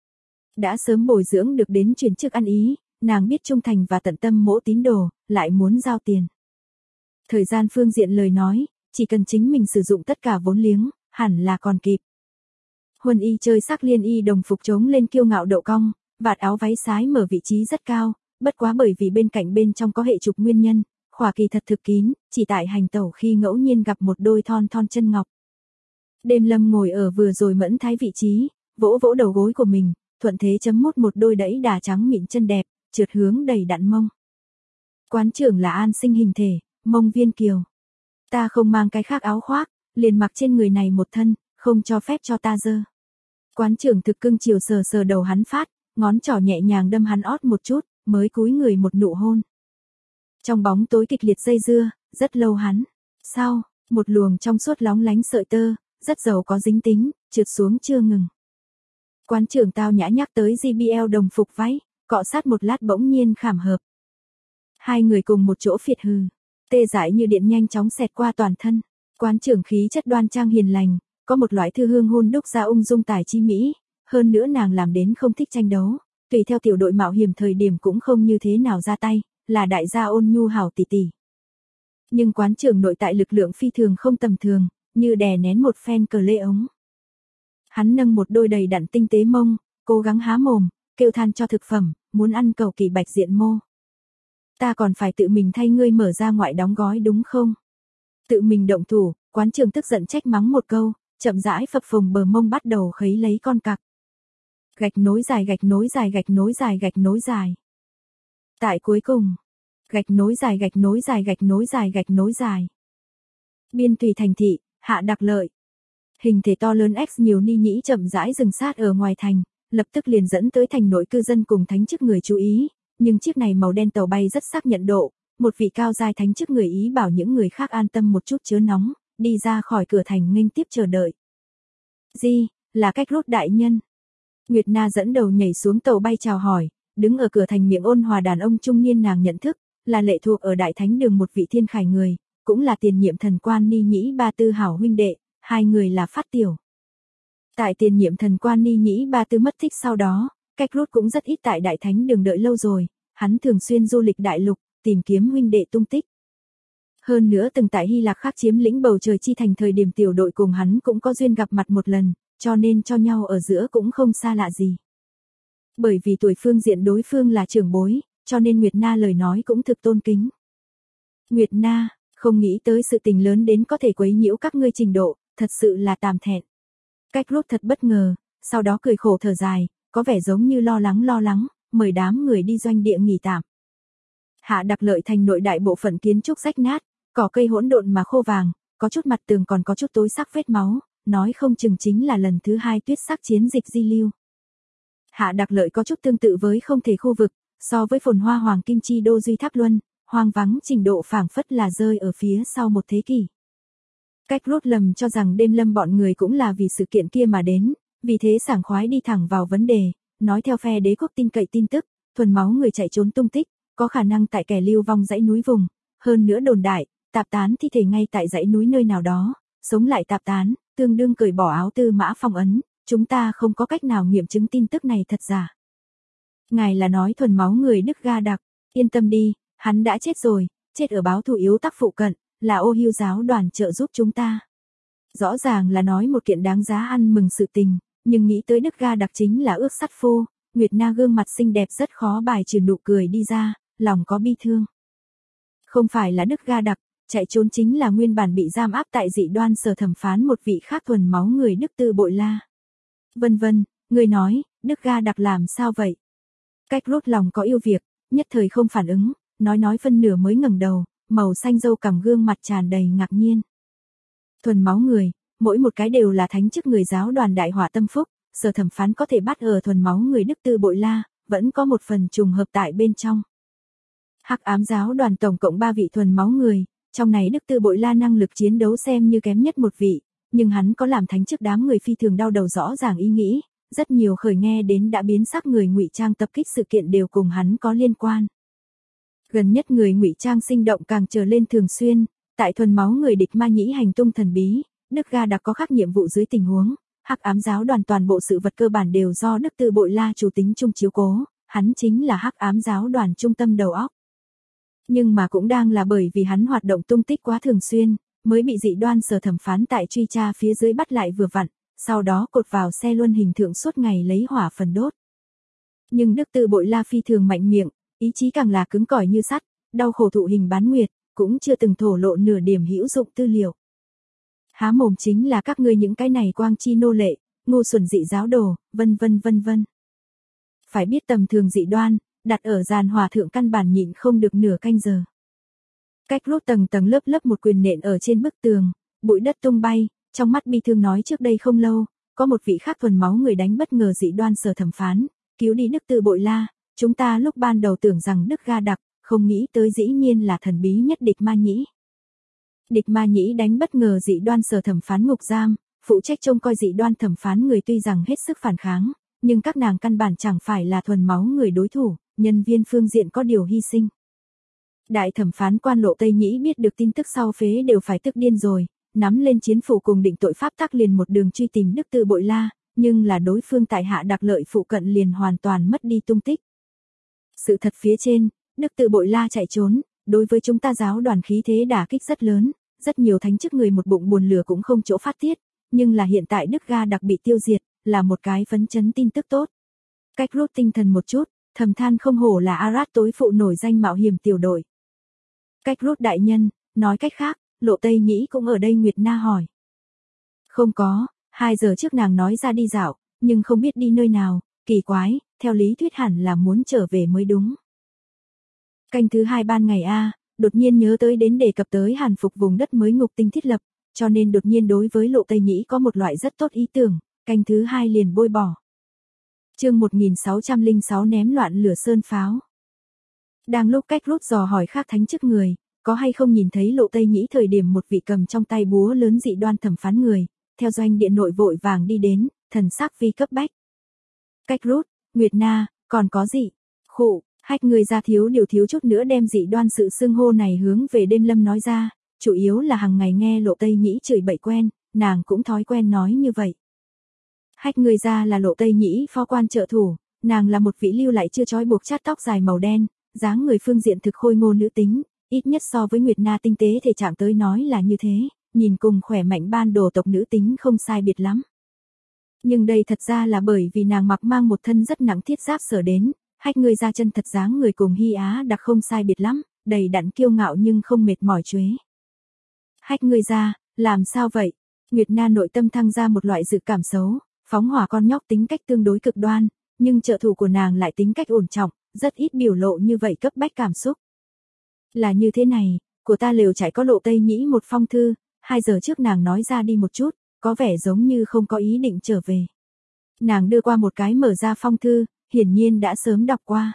Đã sớm bồi dưỡng được đến truyền chức ăn ý, nàng biết trung thành và tận tâm mỗi tín đồ, lại muốn giao tiền. Thời gian phương diện lời nói, chỉ cần chính mình sử dụng tất cả vốn liếng, hẳn là còn kịp. Huân y chơi sắc liên y đồng phục trống lên kiêu ngạo độ cong, vạt áo váy sái mở vị trí rất cao, bất quá bởi vì bên cạnh bên trong có hệ trục nguyên nhân, khỏa kỳ thật thực kín, chỉ tại hành tẩu khi ngẫu nhiên gặp một đôi thon chân ngọc. Đêm Lâm ngồi ở vừa rồi Mẫn Thái vị trí, vỗ đầu gối của mình, thuận thế chấm mút một đôi đẫy đà trắng mịn chân đẹp, trượt hướng đầy đặn mông. Quán trưởng là An Sinh hình thể, mông viên kiều. Ta không mang cái khác áo khoác, liền mặc trên người này một thân, không cho phép cho ta dơ. Quán trưởng thực cưng chiều sờ đầu hắn phát, ngón trỏ nhẹ nhàng đâm hắn ót một chút, mới cúi người một nụ hôn. Trong bóng tối kịch liệt dây dưa, Rất lâu hắn. Sau, một luồng trong suốt lóng lánh sợi tơ, rất giàu có dính tính, trượt xuống chưa ngừng. Quán trưởng tao nhã nhắc tới JBL đồng phục váy, cọ sát một lát bỗng nhiên khảm hợp. Hai người cùng một chỗ phiệt hừ, tê dại như điện nhanh chóng xẹt qua toàn thân. Quán trưởng khí chất đoan trang hiền lành, có một loại thư hương hôn đúc ra ung dung tài chi mỹ, hơn nữa nàng làm đến không thích tranh đấu, tùy theo tiểu đội mạo hiểm thời điểm cũng không như thế nào ra tay, là đại gia ôn nhu hảo tỷ tỷ. Nhưng quán trưởng nội tại lực lượng phi thường không tầm thường, như đè nén một phen cờ lê ống. Hắn nâng một đôi đầy đặn tinh tế mông, cố gắng há mồm, kêu than cho thực phẩm, muốn ăn cầu kỳ bạch diện mô. Ta còn phải tự mình thay ngươi mở ra ngoại đóng gói đúng không? Tự mình động thủ, quán trưởng tức giận trách mắng một câu, chậm rãi phập phồng bờ mông bắt đầu khấy lấy con cặc. Gạch nối dài gạch nối dài gạch nối dài gạch nối dài. Tại cuối cùng, gạch nối dài gạch nối dài gạch nối dài gạch nối dài. Biên Tùy thành thị, Hạ Đặc Lợi. Hình thể to lớn X nhiều ni nhĩ chậm rãi dừng sát ở ngoài thành, lập tức liền dẫn tới thành nội cư dân cùng thánh chức người chú ý, nhưng chiếc này màu đen tàu bay rất xác nhận độ, một vị cao giai thánh chức người ý bảo những người khác an tâm một chút chớ nóng, đi ra khỏi cửa thành nghênh tiếp chờ đợi. Là Cách Rốt đại nhân. Nguyệt Na dẫn đầu nhảy xuống tàu bay chào hỏi, đứng ở cửa thành miệng ôn hòa đàn ông trung niên nàng nhận thức, là lệ thuộc ở Đại Thánh Đường một vị thiên khải người, cũng là tiền nhiệm thần quan Ni Nhĩ Ba Tư hảo huynh đệ, hai người là phát tiểu. Tại tiền nhiệm thần quan Ni Nhĩ Ba Tư mất tích sau đó, Cách Rốt cũng rất ít tại Đại Thánh Đường đợi lâu rồi, hắn thường xuyên du lịch đại lục, tìm kiếm huynh đệ tung tích. Hơn nữa từng tại Hy Lạp khác chiếm lĩnh bầu trời chi thành thời điểm tiểu đội cùng hắn cũng có duyên gặp mặt một lần, cho nên cho nhau ở giữa cũng không xa lạ gì. Bởi vì tuổi phương diện đối phương là trưởng bối, cho nên Nguyệt Na lời nói cũng thực tôn kính. Nguyệt Na, không nghĩ tới sự tình lớn đến có thể quấy nhiễu các ngươi trình độ, thật sự là tàm thẹn. Cách Rốt thật bất ngờ, sau đó cười khổ thở dài, có vẻ giống như lo lắng, mời đám người đi doanh địa nghỉ tạm. Hạ Đặc Lợi thành nội đại bộ phận kiến trúc rách nát, cỏ cây hỗn độn mà khô vàng, có chút mặt tường còn có chút tối sắc vết máu, nói không chừng chính là lần thứ 2 tuyết sắc chiến dịch di lưu. Hạ Đặc Lợi có chút tương tự với không thể khu vực, so với phồn hoa hoàng kim chi đô Duy Tháp Luân, hoang vắng trình độ phảng phất là rơi ở phía sau một thế kỷ. Cách Rốt lầm cho rằng đêm lâm bọn người cũng là vì sự kiện kia mà đến, vì thế sảng khoái đi thẳng vào vấn đề, nói theo phe đế quốc tin cậy tin tức, thuần máu người chạy trốn tung tích, có khả năng tại kẻ lưu vong dãy núi vùng, hơn nữa đồn đại, tạp tán thi thể ngay tại dãy núi nơi nào đó, sống lại tạp tán, tương đương cởi bỏ áo tư mã phong ấn, chúng ta không có cách nào nghiệm chứng tin tức này thật giả. Ngài là nói thuần máu người Đức Ga Đặc, yên tâm đi, hắn đã chết rồi, chết ở báo thù yếu tắc phụ cận, là Ô Hưu giáo đoàn trợ giúp chúng ta. Rõ ràng là nói một kiện đáng giá ăn mừng sự tình, nhưng nghĩ tới Đức Ga Đặc chính là ước sắt phu, Nguyệt Na gương mặt xinh đẹp rất khó bài trừ nụ cười đi ra, lòng có bi thương. Không phải là Đức Ga Đặc, chạy trốn chính là nguyên bản bị giam áp tại dị đoan sở thẩm phán một vị khác thuần máu người Đức Tư Bội La. Vân vân, người nói, Đức Ga Đặc làm sao vậy? Cách Rốt lòng có yêu việc, nhất thời không phản ứng, nói phân nửa mới ngẩng đầu, màu xanh râu cằm gương mặt tràn đầy ngạc nhiên. Thuần máu người, mỗi một cái đều là thánh chức người giáo đoàn Đại Hỏa Tâm Phúc, sở thẩm phán có thể bắt ở thuần máu người Đức Tư Bội La, vẫn có một phần trùng hợp tại bên trong. Hắc ám giáo đoàn tổng cộng 3 vị thuần máu người, trong này Đức Tư Bội La năng lực chiến đấu xem như kém nhất một vị, nhưng hắn có làm thánh chức đám người phi thường đau đầu rõ ràng ý nghĩ, rất nhiều khởi nghe đến đã biến sắc người ngụy trang tập kích sự kiện đều cùng hắn có liên quan. Gần nhất người ngụy trang sinh động càng trở lên thường xuyên, tại thuần máu người địch ma nhĩ hành tung thần bí, Đức Ga Đặc có khác nhiệm vụ dưới tình huống, Hắc ám giáo đoàn toàn bộ sự vật cơ bản đều do Đức Tư Bội La chủ tính chung chiếu cố, hắn chính là Hắc ám giáo đoàn trung tâm đầu óc. Nhưng mà cũng đang là bởi vì hắn hoạt động tung tích quá thường xuyên, mới bị dị đoan sở thẩm phán tại truy tra phía dưới bắt lại vừa vặn, sau đó cột vào xe luân hình thượng suốt ngày lấy hỏa phần đốt. Nhưng Đức Tư Bội La phi thường mạnh miệng, ý chí càng là cứng cỏi như sắt, đau khổ thụ hình bán nguyệt, cũng chưa từng thổ lộ nửa điểm hữu dụng tư liệu. Há mồm chính là các ngươi những cái này quang chi nô lệ, ngu xuẩn dị giáo đồ, vân vân. Phải biết tầm thường dị đoan, đặt ở giàn hòa thượng căn bản nhịn không được nửa canh giờ. Cách Rốt tầng lớp một quyền nện ở trên bức tường, bụi đất tung bay, trong mắt bi thương nói trước đây không lâu, có một vị khác thuần máu người đánh bất ngờ dị đoan sở thẩm phán, cứu đi Đức Tư Bội La, chúng ta lúc ban đầu tưởng rằng Đức Ga Đặc, không nghĩ tới dĩ nhiên là thần bí nhất địch ma nhĩ. Địch Ma Nhĩ đánh bất ngờ dị đoan sở thẩm phán ngục giam, phụ trách trông coi dị đoan thẩm phán người tuy rằng hết sức phản kháng, nhưng các nàng căn bản chẳng phải là thuần máu người đối thủ, nhân viên phương diện có điều hy sinh. Đại thẩm phán quan Lộ Tây Nhĩ biết được tin tức sau phế đều phải tức điên rồi, nắm lên chiến phủ cùng định tội pháp tắc liền một đường truy tìm Đức Tư Bội La, nhưng là đối phương tại Hạ Đặc Lợi phụ cận liền hoàn toàn mất đi tung tích. Sự thật phía trên, Đức Tư Bội La chạy trốn, đối với chúng ta giáo đoàn khí thế đả kích rất lớn, rất nhiều thánh chức người một bụng buồn lửa cũng không chỗ phát tiết, nhưng là hiện tại Đức Ga đặc bị tiêu diệt, là một cái phấn chấn tin tức tốt. Cách rút tinh thần một chút, thầm than không hổ là Arad tối phụ nổi danh mạo hiểm tiểu đội. Cách rút đại nhân, nói cách khác, Lộ Tây Nhĩ cũng ở đây. Nguyệt Na hỏi. Không có, 2 giờ trước nàng nói ra đi dạo, nhưng không biết đi nơi nào, kỳ quái, theo lý thuyết hẳn là muốn trở về mới đúng. Canh thứ 2 ban ngày A, đột nhiên nhớ tới đến đề cập tới hàn phục vùng đất mới ngục tinh thiết lập, cho nên đột nhiên đối với Lộ Tây Nhĩ có một loại rất tốt ý tưởng, canh thứ 2 liền bôi bỏ. Chương 1606 ném loạn lửa sơn pháo. Đang lúc Cách rút dò hỏi khác thánh chức người, có hay không nhìn thấy Lộ Tây Nhĩ thời điểm một vị cầm trong tay búa lớn dị đoan thẩm phán người, theo doanh địa nội vội vàng đi đến, thần sắc vi cấp bách. Cách rút, Nguyệt Na, còn có gì? Khụ, hách người ra thiếu chút nữa đem dị đoan sự xưng hô này hướng về Đêm Lâm nói ra, chủ yếu là hàng ngày nghe Lộ Tây Nhĩ chửi bậy quen, nàng cũng thói quen nói như vậy. Hách người ra là Lộ Tây Nhĩ phó quan trợ thủ, nàng là một vị lưu lại chưa trói buộc chát tóc dài màu đen, dáng người phương diện thực khôi ngô nữ tính, ít nhất so với Nguyệt Na tinh tế thể trạng tới nói là như thế, nhìn cùng khỏe mạnh ban đồ tộc nữ tính không sai biệt lắm. Nhưng đây thật ra là bởi vì nàng mặc mang một thân rất nặng thiết giáp sở đến, hách người ra chân thật dáng người cùng Hy Á đặc không sai biệt lắm, đầy đặn kiêu ngạo nhưng không mệt mỏi chuế. Hách người ra, làm sao vậy? Nguyệt Na nội tâm thăng ra một loại dự cảm xấu, phóng hỏa con nhóc tính cách tương đối cực đoan, nhưng trợ thủ của nàng lại tính cách ổn trọng, rất ít biểu lộ như vậy cấp bách cảm xúc. Là như thế này, của ta lều trải có Lộ Tây Nhĩ một phong thư, 2 giờ trước nàng nói ra đi một chút, có vẻ giống như không có ý định trở về. Nàng đưa qua một cái mở ra phong thư, hiển nhiên đã sớm đọc qua.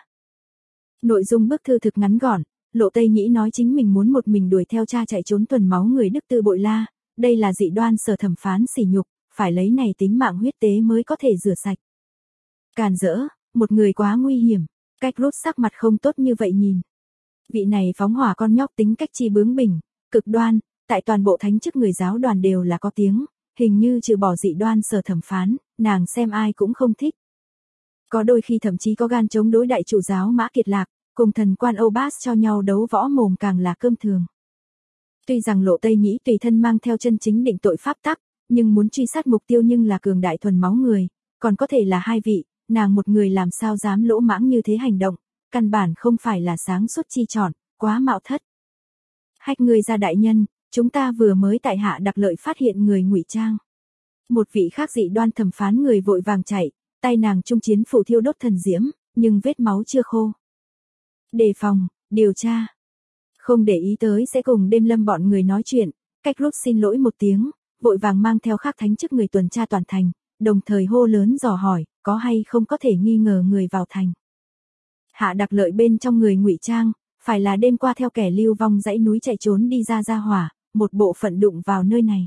Nội dung bức thư thực ngắn gọn, Lộ Tây Nhĩ nói chính mình muốn một mình đuổi theo cha chạy trốn tuần máu người Đức Tư Bội La, đây là dị đoan sở thẩm phán sỉ nhục, phải lấy này tính mạng huyết tế mới có thể rửa sạch. Càn rỡ, một người quá nguy hiểm, Cách rút sắc mặt không tốt như vậy nhìn. Vị này phóng hỏa con nhóc tính cách chi bướng bỉnh, cực đoan, tại toàn bộ thánh chức người giáo đoàn đều là có tiếng, hình như trừ bỏ dị đoan sở thẩm phán, nàng xem ai cũng không thích. Có đôi khi thậm chí có gan chống đối đại chủ giáo Mã Kiệt Lạc, cùng thần quan Obas cho nhau đấu võ mồm càng là cơm thường. Tuy rằng Lộ Tây Nhĩ tùy thân mang theo chân chính định tội pháp tắc, nhưng muốn truy sát mục tiêu nhưng là cường đại thuần máu người, còn có thể là 2 vị, nàng một người làm sao dám lỗ mãng như thế hành động, căn bản không phải là sáng suốt chi chọn, quá mạo thất. Hách người ra đại nhân, chúng ta vừa mới tại Hạ Đặc Lợi phát hiện người ngụy trang. Một vị khác dị đoan thẩm phán người vội vàng chạy, tay nàng trung chiến phủ thiêu đốt thần diễm, nhưng vết máu chưa khô. Đề phòng, điều tra. Không để ý tới sẽ cùng Đêm Lâm bọn người nói chuyện, Cách rút xin lỗi một tiếng, vội vàng mang theo khác thánh chức người tuần tra toàn thành, đồng thời hô lớn dò hỏi, có hay không có thể nghi ngờ người vào thành. Hạ Đặc Lợi bên trong người ngụy trang, phải là đêm qua theo kẻ lưu vong dãy núi chạy trốn đi ra hỏa, một bộ phận đụng vào nơi này.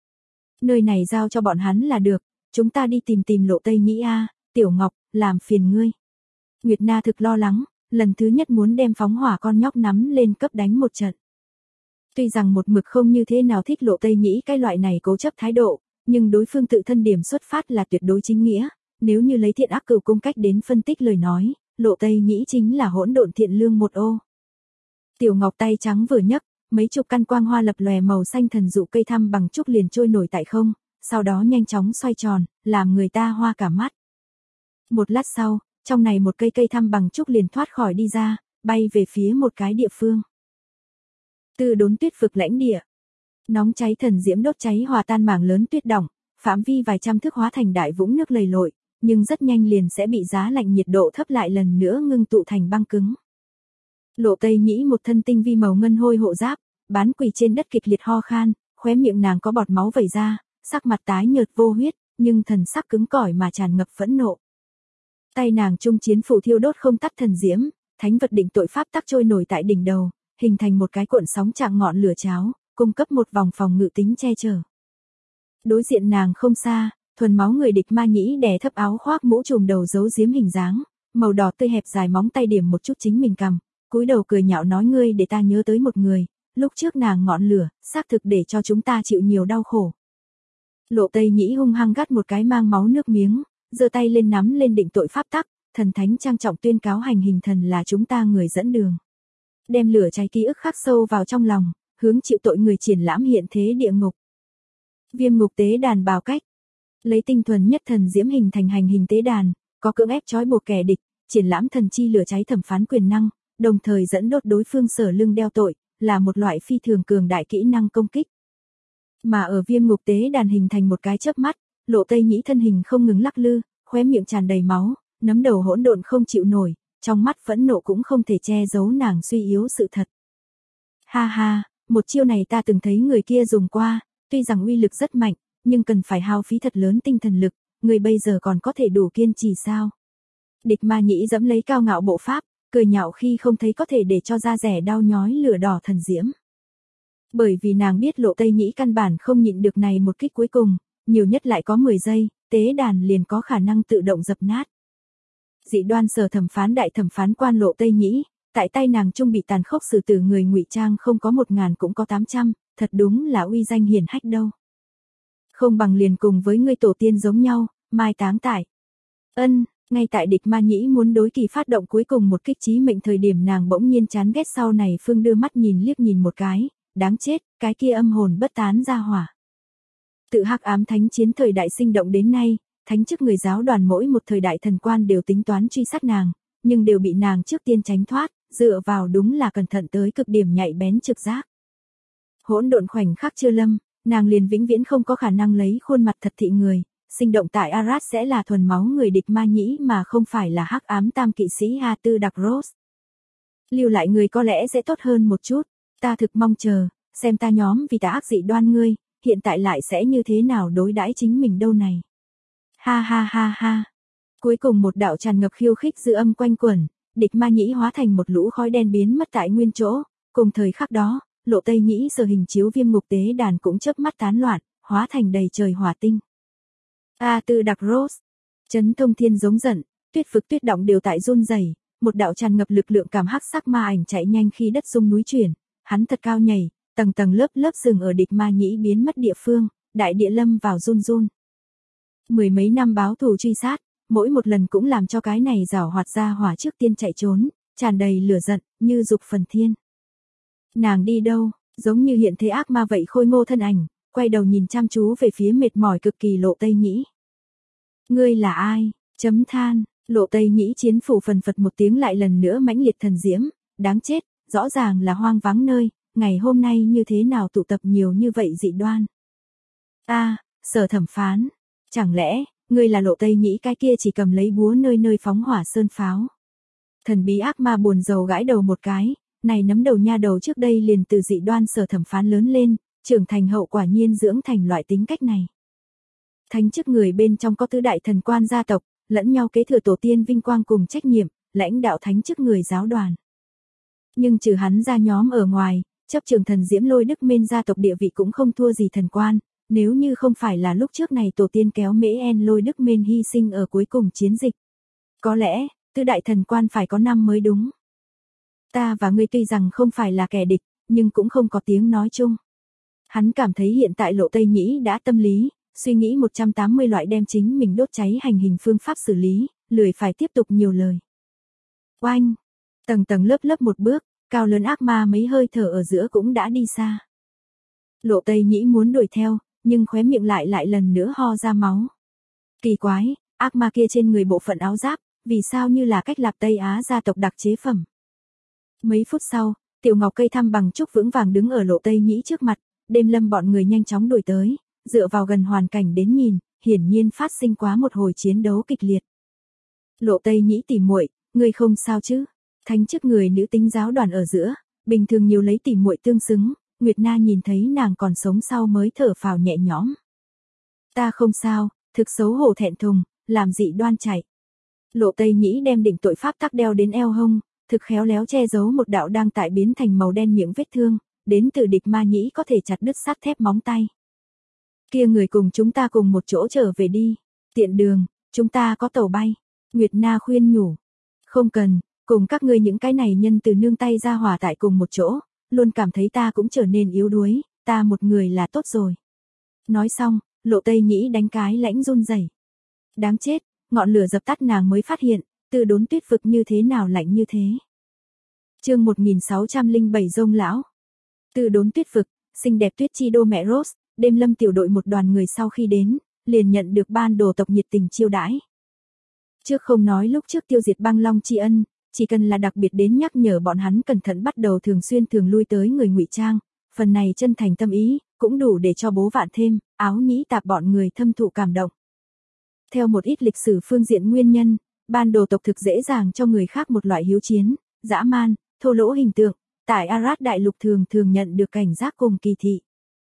Nơi này giao cho bọn hắn là được, chúng ta đi tìm Lộ Tây Nhĩ a, Tiểu Ngọc, làm phiền ngươi. Nguyệt Na thực lo lắng, lần thứ nhất muốn đem phóng hỏa con nhóc nắm lên cấp đánh một trận. Tuy rằng một mực không như thế nào thích Lộ Tây Nhĩ cái loại này cố chấp thái độ, nhưng đối phương tự thân điểm xuất phát là tuyệt đối chính nghĩa, nếu như lấy thiện ác cừu cung cách đến phân tích lời nói, Lộ Tây Nhĩ chính là hỗn độn thiện lương một ô. Tiểu Ngọc tay trắng vừa nhấc, mấy chục căn quang hoa lập lòe màu xanh thần dụ cây thăm bằng trúc liền trôi nổi tại không, sau đó nhanh chóng xoay tròn, làm người ta hoa cả mắt. Một lát sau, trong này một cây thăm bằng trúc liền thoát khỏi đi ra, bay về phía một cái địa phương. Từ đốn tuyết vực lãnh địa. Nóng cháy thần diễm đốt cháy hòa tan mảng lớn tuyết đỏng, phạm vi vài trăm thước hóa thành đại vũng nước lầy lội, nhưng rất nhanh liền sẽ bị giá lạnh nhiệt độ thấp lại lần nữa ngưng tụ thành băng cứng. Lộ Tây Nhĩ một thân tinh vi màu ngân hôi hộ giáp, bán quỳ trên đất kịch liệt ho khan, khóe miệng nàng có bọt máu vẩy ra, sắc mặt tái nhợt vô huyết, nhưng thần sắc cứng cỏi mà tràn ngập phẫn nộ. Tay nàng trung chiến phủ thiêu đốt không tắt thần diễm, thánh vật định tội pháp tắc trôi nổi tại đỉnh đầu, hình thành một cái cuộn sóng trạng ngọn lửa cháo, cung cấp một vòng phòng ngự tính che chở. Đối diện nàng không xa, thuần máu người địch ma nhĩ đè thấp áo khoác mũ trùm đầu giấu giếm hình dáng, màu đỏ tươi hẹp dài móng tay điểm một chút chính mình cằm, cúi đầu cười nhạo nói ngươi để ta nhớ tới một người, lúc trước nàng ngọn lửa, xác thực để cho chúng ta chịu nhiều đau khổ. Lộ Tây Nhĩ hung hăng gắt một cái mang máu nước miếng, giơ tay lên nắm lên định tội pháp tắc, thần thánh trang trọng tuyên cáo hành hình thần là chúng ta người dẫn đường. Đem lửa cháy ký ức khắc sâu vào trong lòng, hướng chịu tội người triển lãm hiện thế địa ngục. Viêm ngục tế đàn bào cách. Lấy tinh thuần nhất thần diễm hình thành hành hình tế đàn, có cưỡng ép trói buộc kẻ địch, triển lãm thần chi lửa cháy thẩm phán quyền năng, đồng thời dẫn đốt đối phương sở lưng đeo tội, là một loại phi thường cường đại kỹ năng công kích. Mà ở viêm ngục tế đàn hình thành một cái chớp mắt, Lộ Tây Nhĩ thân hình không ngừng lắc lư, khóe miệng tràn đầy máu, nấm đầu hỗn độn không chịu nổi, trong mắt phẫn nộ cũng không thể che giấu nàng suy yếu sự thật. Ha ha, một chiêu này ta từng thấy người kia dùng qua, tuy rằng uy lực rất mạnh, nhưng cần phải hao phí thật lớn tinh thần lực, người bây giờ còn có thể đủ kiên trì sao? Địch ma nhĩ dẫm lấy cao ngạo bộ pháp, cười nhạo khi không thấy có thể để cho da rẻ đau nhói lửa đỏ thần diễm. Bởi vì nàng biết Lộ Tây Nhĩ căn bản không nhịn được này một kích cuối cùng, nhiều nhất lại có 10 giây, tế đàn liền có khả năng tự động dập nát. Dị đoan sở thẩm phán đại thẩm phán quan Lộ Tây Nhĩ, tại tay nàng trung bị tàn khốc xử tử người ngụy trang không có 1000 cũng có 800, thật đúng là uy danh hiển hách đâu. Không bằng liền cùng với ngươi tổ tiên giống nhau, mai táng tại. Ngay tại địch ma nhĩ muốn đối kỳ phát động cuối cùng một kích chí mệnh thời điểm nàng bỗng nhiên chán ghét sau này phương đưa mắt nhìn liếc nhìn một cái, đáng chết, cái kia âm hồn bất tán ra hỏa. Tự hắc ám thánh chiến thời đại sinh động đến nay, thánh chức người giáo đoàn mỗi một thời đại thần quan đều tính toán truy sát nàng, nhưng đều bị nàng trước tiên tránh thoát, dựa vào đúng là cẩn thận tới cực điểm nhạy bén trực giác. Hỗn độn khoảnh khắc chưa lâm, nàng liền vĩnh viễn không có khả năng lấy khuôn mặt thật thị người, sinh động tại Arad sẽ là thuần máu người địch ma nhĩ mà không phải là hắc ám tam kỵ sĩ A Tư Đặc Rose. Lưu lại người có lẽ sẽ tốt hơn một chút, ta thực mong chờ, xem ta nhóm vì tà ác dị đoan ngươi, hiện tại lại sẽ như thế nào đối đãi chính mình đâu này. Ha ha ha ha. Cuối cùng một đạo tràn ngập khiêu khích dư âm quanh quẩn, địch ma nhĩ hóa thành một lũ khói đen biến mất tại nguyên chỗ, cùng thời khắc đó, Lộ Tây Nhĩ sở hình chiếu viêm ngục tế đàn cũng chớp mắt tán loạn, hóa thành đầy trời hỏa tinh. A Tư Đặc Rose, chấn thông thiên giống giận, tuyết vực tuyết động đều tại run rẩy, một đạo tràn ngập lực lượng cảm hắc sắc ma ảnh chạy nhanh khi đất rung núi chuyển, hắn thật cao nhảy, tầng tầng lớp lớp dừng ở địch ma nhĩ biến mất địa phương, đại địa lâm vào run run. Mười mấy năm báo thù truy sát, mỗi một lần cũng làm cho cái này giảo hoạt ra hỏa trước tiên chạy trốn, tràn đầy lửa giận, như dục phần thiên. Nàng đi đâu, giống như hiện thế ác ma vậy khôi ngô thân ảnh, quay đầu nhìn chăm chú về phía mệt mỏi cực kỳ Lộ Tây Nhĩ. Ngươi là ai? Chấm than, Lộ Tây Nhĩ chiến phủ phần phật một tiếng lại lần nữa mãnh liệt thần diễm, đáng chết, rõ ràng là hoang vắng nơi, ngày hôm nay như thế nào tụ tập nhiều như vậy dị đoan. Sở thẩm phán, chẳng lẽ, ngươi là Lộ Tây Nhĩ cái kia chỉ cầm lấy búa nơi nơi phóng hỏa sơn pháo. Thần bí ác ma buồn rầu gãi đầu một cái, này nấm đầu nha đầu trước đây liền từ dị đoan sở thẩm phán lớn lên, trưởng thành hậu quả nhiên dưỡng thành loại tính cách này. Thánh chức người bên trong có tứ đại thần quan gia tộc, lẫn nhau kế thừa tổ tiên vinh quang cùng trách nhiệm, lãnh đạo thánh chức người giáo đoàn. Nhưng trừ hắn ra nhóm ở ngoài, chấp trường thần Diễm Lôi Đức Mên gia tộc địa vị cũng không thua gì thần quan, nếu như không phải là lúc trước này tổ tiên kéo Mễ En Lôi Đức Mên hy sinh ở cuối cùng chiến dịch. Có lẽ, tứ đại thần quan phải có năm mới đúng. Ta và ngươi tuy rằng không phải là kẻ địch, nhưng cũng không có tiếng nói chung. Hắn cảm thấy hiện tại Lộ Tây Nhĩ đã tâm lý, suy nghĩ 180 loại đem chính mình đốt cháy hành hình phương pháp xử lý, lười phải tiếp tục nhiều lời. Oanh! Tầng tầng lớp lớp một bước, cao lớn ác ma mấy hơi thở ở giữa cũng đã đi xa. Lộ Tây Nhĩ muốn đuổi theo, nhưng khóe miệng lại lần nữa ho ra máu. Kỳ quái, ác ma kia trên người bộ phận áo giáp, vì sao như là cách Lạp Tây Á gia tộc đặc chế phẩm. Mấy phút sau, Tiểu Ngọc cây thăm bằng trúc vững vàng đứng ở Lộ Tây Nhĩ trước mặt, Đêm Lâm bọn người nhanh chóng đuổi tới, dựa vào gần hoàn cảnh đến nhìn, hiển nhiên phát sinh quá một hồi chiến đấu kịch liệt. Lộ Tây Nhĩ tỉ muội, ngươi không sao chứ? Thánh chức người nữ tính giáo đoàn ở giữa, bình thường nhiều lấy tỉ muội tương xứng, Nguyệt Na nhìn thấy nàng còn sống sau mới thở phào nhẹ nhõm. Ta không sao, thực xấu hổ thẹn thùng, làm dị đoan chạy. Lộ Tây Nhĩ đem đỉnh tội pháp tắc đeo đến eo hông, thực khéo léo che giấu một đạo đang tại biến thành màu đen miệng vết thương, đến từ địch ma nhĩ có thể chặt đứt sắt thép móng tay. Kia người cùng chúng ta cùng một chỗ trở về đi. Tiện đường, chúng ta có tàu bay. Nguyệt Na khuyên nhủ. Không cần, cùng các ngươi những cái này nhân từ nương tay ra hòa tại cùng một chỗ, luôn cảm thấy ta cũng trở nên yếu đuối, ta một người là tốt rồi. Nói xong, Lộ Tây Nhĩ đánh cái lãnh run rẩy. Đáng chết, ngọn lửa dập tắt nàng mới phát hiện, Từ Đốn Tuyết vực như thế nào lạnh như thế. Chương 1607 Rông lão. Từ Đốn Tuyết vực, xinh đẹp tuyết chi đô mẹ Rose, đêm lâm tiểu đội một đoàn người sau khi đến, liền nhận được ban đồ tộc nhiệt tình chiêu đãi. Trước không nói lúc trước tiêu diệt băng long tri ân, chỉ cần là đặc biệt đến nhắc nhở bọn hắn cẩn thận bắt đầu thường lui tới người ngụy trang, phần này chân thành tâm ý, cũng đủ để cho bố vạn thêm, áo nhĩ tạp bọn người thâm thụ cảm động. Theo một ít lịch sử phương diện nguyên nhân, ban đồ tộc thực dễ dàng cho người khác một loại hiếu chiến, dã man, thô lỗ hình tượng, tại Arad đại lục thường nhận được cảnh giác cùng kỳ thị.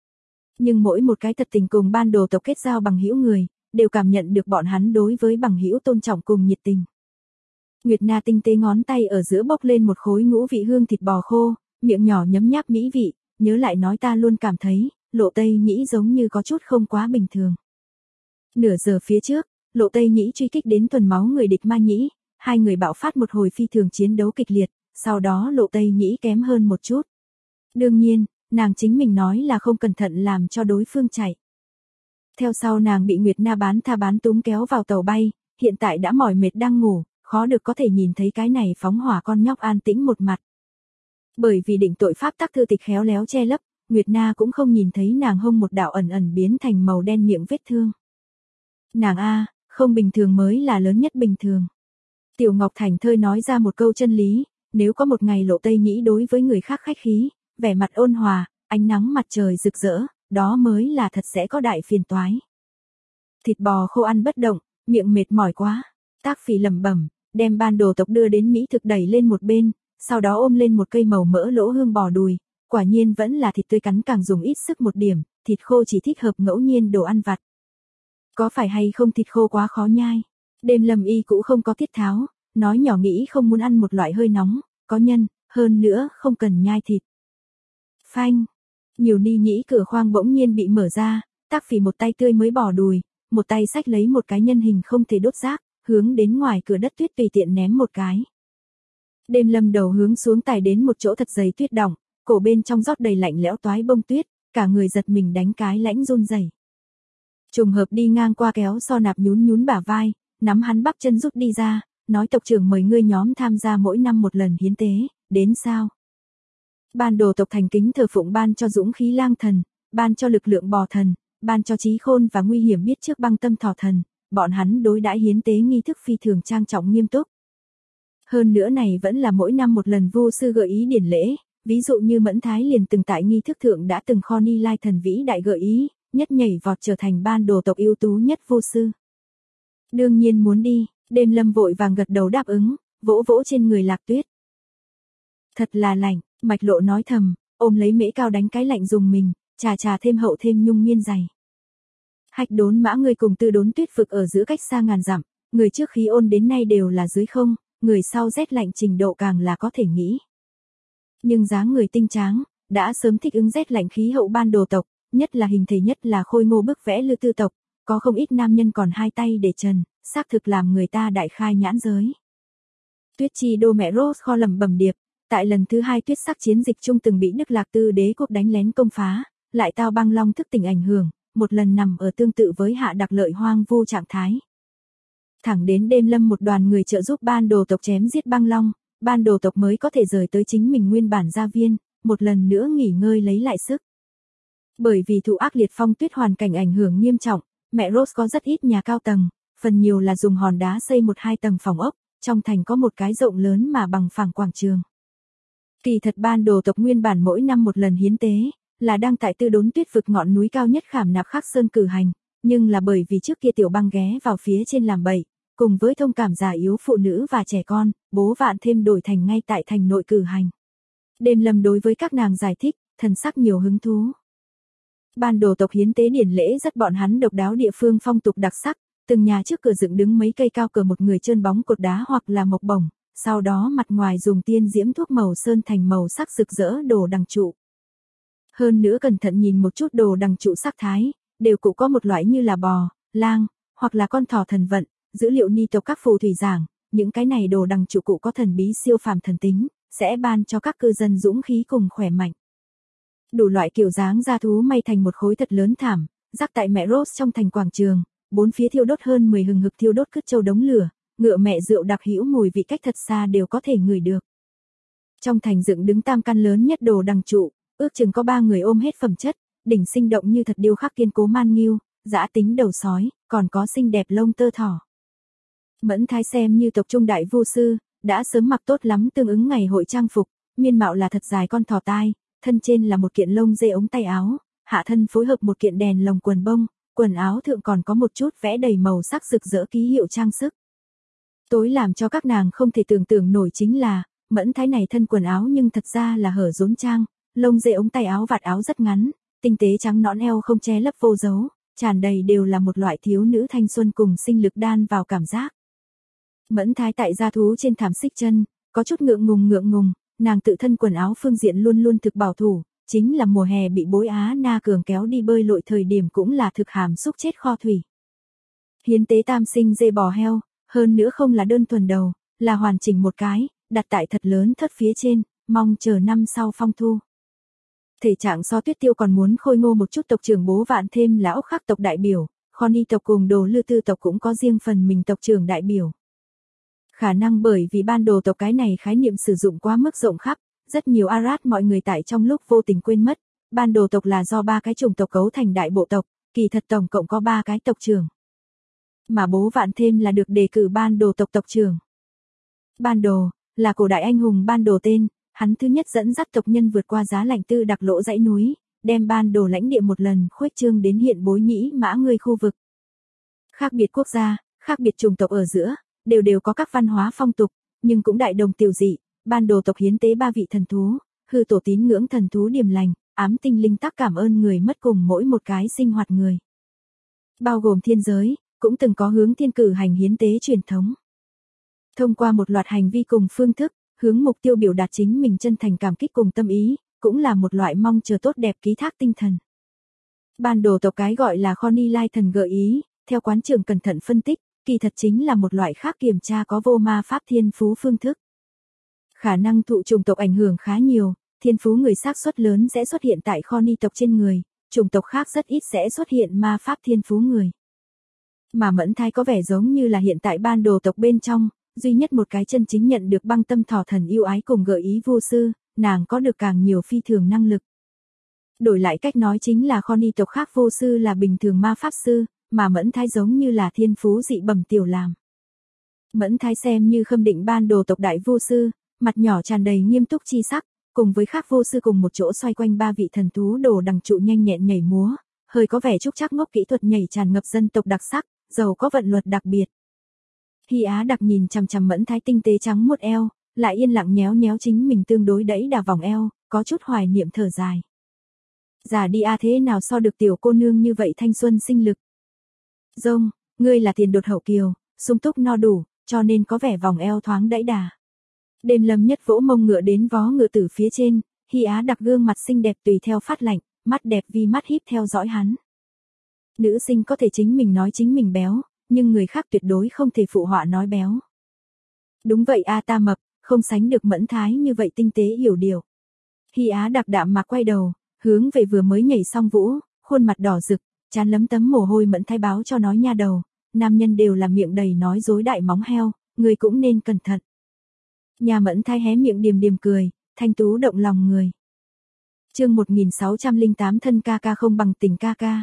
Nhưng mỗi một cái thật tình cùng ban đồ tộc kết giao bằng hữu người, đều cảm nhận được bọn hắn đối với bằng hữu tôn trọng cùng nhiệt tình. Nguyệt Na tinh tế ngón tay ở giữa bốc lên một khối ngũ vị hương thịt bò khô, miệng nhỏ nhấm nháp mỹ vị, nhớ lại nói ta luôn cảm thấy, Lộ Tây Nhĩ giống như có chút không quá bình thường. Nửa giờ phía trước, Lộ Tây Nhĩ truy kích đến thuần máu người địch ma nhĩ, hai người bạo phát một hồi phi thường chiến đấu kịch liệt, sau đó Lộ Tây Nhĩ kém hơn một chút. Đương nhiên, nàng chính mình nói là không cẩn thận làm cho đối phương chạy. Theo sau nàng bị Nguyệt Na bán túng kéo vào tàu bay, hiện tại đã mỏi mệt đang ngủ, khó được có thể nhìn thấy cái này phóng hỏa con nhóc an tĩnh một mặt. Bởi vì định tội pháp tắc thư tịch khéo léo che lấp, Nguyệt Na cũng không nhìn thấy nàng hông một đạo ẩn biến thành màu đen miệng vết thương. Nàng a, không bình thường mới là lớn nhất bình thường. Tiểu Ngọc Thành thơi nói ra một câu chân lý, nếu có một ngày Lộ Tây Nhĩ đối với người khác khách khí, vẻ mặt ôn hòa, ánh nắng mặt trời rực rỡ, đó mới là thật sẽ có đại phiền toái. Thịt bò khô ăn bất động, miệng mệt mỏi quá. Tác Phỉ lẩm bẩm, đem ban đồ tộc đưa đến mỹ thực đẩy lên một bên, sau đó ôm lên một cây màu mỡ lỗ hương bò đùi, quả nhiên vẫn là thịt tươi cắn càng dùng ít sức một điểm, thịt khô chỉ thích hợp ngẫu nhiên đồ ăn vặt. Có phải hay không thịt khô quá khó nhai? Đêm Lâm Y cũng không có tiết tháo, nói nhỏ nghĩ không muốn ăn một loại hơi nóng, có nhân, hơn nữa không cần nhai thịt. Phanh, nhiều ni nhĩ cửa khoang bỗng nhiên bị mở ra, Tác Phỉ một tay tươi mới bò đùi, một tay xách lấy một cái nhân hình không thể đốt rác, hướng đến ngoài cửa đất tuyết tùy tiện ném một cái. Đêm Lâm đầu hướng xuống tải đến một chỗ thật dày tuyết đọng, cổ bên trong rót đầy lạnh lẽo toái bông tuyết, cả người giật mình đánh cái lãnh run rẩy. Trùng hợp đi ngang qua kéo So Nạp nhún bả vai, nắm hắn bắp chân rút đi ra, nói tộc trưởng mời ngươi nhóm tham gia mỗi năm một lần hiến tế, đến sao? Ban đồ tộc thành kính thờ phụng ban cho dũng khí lang thần, ban cho lực lượng bò thần, ban cho trí khôn và nguy hiểm biết trước băng tâm thỏ thần, bọn hắn đối đãi hiến tế nghi thức phi thường trang trọng nghiêm túc. Hơn nữa này vẫn là mỗi năm một lần vô sư gợi ý điển lễ, ví dụ như Mẫn Thái liền từng tại nghi thức thượng đã từng kho Ni Lai thần vĩ đại gợi ý, nhất nhảy vọt trở thành ban đồ tộc ưu tú nhất vô sư. Đương nhiên muốn đi, Đêm Lâm vội vàng gật đầu đáp ứng, vỗ vỗ trên người Lạc Tuyết. Thật là lạnh, Mạch Lộ nói thầm, ôm lấy Mễ Cao đánh cái lạnh dùng mình, trà thêm hậu thêm nhung miên dày. Hạch Đốn Mã người cùng Từ Đốn Tuyết vực ở giữa cách xa ngàn dặm, người trước khí ôn đến nay đều là dưới không, người sau rét lạnh trình độ càng là có thể nghĩ. Nhưng dáng người tinh tráng, đã sớm thích ứng rét lạnh khí hậu ban đồ tộc, nhất là hình thể nhất là khôi ngô bức vẽ Lư Tư tộc, có không ít nam nhân còn hai tay để trần, xác thực làm người ta đại khai nhãn giới. Tuyết chi đô mẹ Rose kho lẩm bẩm điệp, tại lần thứ 2 tuyết sắc chiến dịch chung từng bị Đức Lạc Tư đế quốc đánh lén công phá, lại tao băng long thức tỉnh ảnh hưởng, một lần nằm ở tương tự với hạ đặc lợi hoang vu trạng thái. Thẳng đến Đêm Lâm một đoàn người trợ giúp ban đồ tộc chém giết băng long, ban đồ tộc mới có thể rời tới chính mình nguyên bản gia viên, một lần nữa nghỉ ngơi lấy lại sức. Bởi vì thụ ác liệt phong tuyết hoàn cảnh ảnh hưởng nghiêm trọng, mẹ Rose có rất ít nhà cao tầng, phần nhiều là dùng hòn đá xây 1-2 tầng phòng ốc, trong thành có một cái rộng lớn mà bằng phẳng quảng trường. Kỳ thật ban đồ tộc nguyên bản mỗi năm một lần hiến tế, là đang tại Từ Đốn Tuyết vực ngọn núi cao nhất Khảm Nạp Khắc Sơn cử hành, nhưng là bởi vì trước kia Tiểu Băng ghé vào phía trên làm bậy, cùng với thông cảm già yếu phụ nữ và trẻ con, bố vạn thêm đổi thành ngay tại thành nội cử hành. Đêm Lâm đối với các nàng giải thích, thần sắc nhiều hứng thú. Ban đồ tộc hiến tế điển lễ rất bọn hắn độc đáo địa phương phong tục đặc sắc, từng nhà trước cửa dựng đứng mấy cây cao cờ một người trơn bóng cột đá hoặc là mộc bổng, sau đó mặt ngoài dùng tiên diễm thuốc màu sơn thành màu sắc rực rỡ đồ đằng trụ. Hơn nữa cẩn thận nhìn một chút đồ đằng trụ sắc thái, đều cũng có một loại như là bò, lang, hoặc là con thỏ thần vận, dữ liệu ni tộc các phù thủy giảng, những cái này đồ đằng trụ cụ có thần bí siêu phàm thần tính, sẽ ban cho các cư dân dũng khí cùng khỏe mạnh. Đủ loại kiểu dáng gia thú may thành một khối thật lớn thảm, rắc tại mẹ Rose trong thành quảng trường, bốn phía thiêu đốt hơn 10 hừng hực thiêu đốt cứt châu đống lửa, ngựa mẹ rượu đặc hữu mùi vị cách thật xa đều có thể ngửi được. Trong thành dựng đứng tam căn lớn nhất đồ đằng trụ, ước chừng có 3 người ôm hết phẩm chất, đỉnh sinh động như thật điêu khắc kiên cố man nghiêu, dã tính đầu sói, còn có xinh đẹp lông tơ thỏ. Mẫn Thái xem như tộc trung đại vu sư, đã sớm mặc tốt lắm tương ứng ngày hội trang phục, miên mạo là thật dài con thỏ tai, thân trên là một kiện lông dê ống tay áo, hạ thân phối hợp một kiện đèn lồng quần bông, quần áo thượng còn có một chút vẽ đầy màu sắc rực rỡ ký hiệu trang sức. Tối làm cho các nàng không thể tưởng tượng nổi chính là, Mẫn Thái này thân quần áo nhưng thật ra là hở rốn trang, lông dê ống tay áo vạt áo rất ngắn, tinh tế trắng nõn eo không che lấp vô dấu, tràn đầy đều là một loại thiếu nữ thanh xuân cùng sinh lực đan vào cảm giác. Mẫn Thái tại gia thú trên thảm xích chân, có chút ngượng ngùng, nàng tự thân quần áo phương diện luôn luôn thực bảo thủ, chính là mùa hè bị bối Á Na Cường kéo đi bơi lội thời điểm cũng là thực hàm xúc chết kho thủy. Hiến tế tam sinh dê bò heo, hơn nữa không là đơn thuần đầu, là hoàn chỉnh một cái, đặt tại thật lớn thất phía trên, mong chờ năm sau phong thu. Thể trạng so Tuyết Tiêu còn muốn khôi ngô một chút, tộc trưởng Bố Vạn thêm là ốc khắc tộc đại biểu, Khoni tộc cùng Đồ Lư Tư tộc cũng có riêng phần mình tộc trưởng đại biểu. Khả năng bởi vì ban đồ tộc cái này khái niệm sử dụng quá mức rộng khắp, rất nhiều Arat mọi người tại trong lúc vô tình quên mất, ban đồ tộc là do 3 cái chủng tộc cấu thành đại bộ tộc, kỳ thật tổng cộng có 3 cái tộc trưởng. Mà Bố Vạn thêm là được đề cử ban đồ tộc tộc trưởng. Ban đồ, là cổ đại anh hùng ban đồ tên, hắn thứ nhất dẫn dắt tộc nhân vượt qua giá lạnh tư đặc lỗ dãy núi, đem ban đồ lãnh địa một lần khuếch trương đến hiện Bối Nhĩ Mã Ngươi khu vực. Khác biệt quốc gia, khác biệt chủng tộc ở giữa, đều có các văn hóa phong tục, nhưng cũng đại đồng tiểu dị, ban đồ tộc hiến tế 3 vị thần thú, hư tổ tín ngưỡng thần thú điềm lành, ám tinh linh tác cảm ơn người mất cùng mỗi một cái sinh hoạt người. Bao gồm thiên giới, cũng từng có hướng thiên cử hành hiến tế truyền thống. Thông qua một loạt hành vi cùng phương thức, hướng mục tiêu biểu đạt chính mình chân thành cảm kích cùng tâm ý, cũng là một loại mong chờ tốt đẹp ký thác tinh thần. Ban đồ tộc cái gọi là Khoni Lai thần gợi ý, theo quán trưởng cẩn thận phân tích, kỳ thật chính là một loại khác kiểm tra có vô ma pháp thiên phú phương thức. Khả năng thụ chủng tộc ảnh hưởng khá nhiều, thiên phú người xác suất lớn sẽ xuất hiện tại Khoni tộc trên người, chủng tộc khác rất ít sẽ xuất hiện ma pháp thiên phú người. Mà Mẫn Thái có vẻ giống như là hiện tại ban đồ tộc bên trong, duy nhất một cái chân chính nhận được băng tâm thỏ thần yêu ái cùng gợi ý vô sư, nàng có được càng nhiều phi thường năng lực. Đổi lại cách nói chính là Khoni tộc khác vô sư là bình thường ma pháp sư, mà Mẫn Thái giống như là thiên phú dị bẩm tiểu làm. Mẫn Thái xem như khâm định ban đồ tộc đại vô sư, mặt nhỏ tràn đầy nghiêm túc chi sắc, cùng với khác vô sư cùng một chỗ xoay quanh 3 vị thần thú đồ đằng trụ nhanh nhẹn nhảy múa, hơi có vẻ trúc trắc ngốc kỹ thuật nhảy tràn ngập dân tộc đặc sắc, giàu có vận luật đặc biệt. Hy Á đặc nhìn chằm chằm Mẫn Thái tinh tế trắng muốt eo, lại yên lặng nhéo nhéo chính mình tương đối đẫy đà vòng eo, có chút hoài niệm thở dài. Già đi a thế nào so được tiểu cô nương như vậy thanh xuân sinh lực. Dông, ngươi là tiền đột hậu kiều, sung túc no đủ, cho nên có vẻ vòng eo thoáng đẫy đà. Đêm Lâm Nhất vỗ mông ngựa đến vó ngựa tử phía trên, Hy Á đặc gương mặt xinh đẹp tùy theo phát lạnh, mắt đẹp vi mắt híp theo dõi hắn. Nữ sinh có thể chính mình nói chính mình béo, nhưng người khác tuyệt đối không thể phụ họa nói béo. Đúng vậy a ta mập, không sánh được Mẫn Thái như vậy tinh tế hiểu điều. Hy Á đặc đạm mà quay đầu, hướng về vừa mới nhảy xong vũ, khuôn mặt đỏ rực, trán lấm tấm mồ hôi Mẫn Thái báo cho nói nha đầu, nam nhân đều là miệng đầy nói dối đại móng heo, người cũng nên cẩn thận. Nhà Mẫn Thái hé miệng điềm điềm cười, thanh tú động lòng người. Chương 1608 thân ca ca không bằng tình ca ca.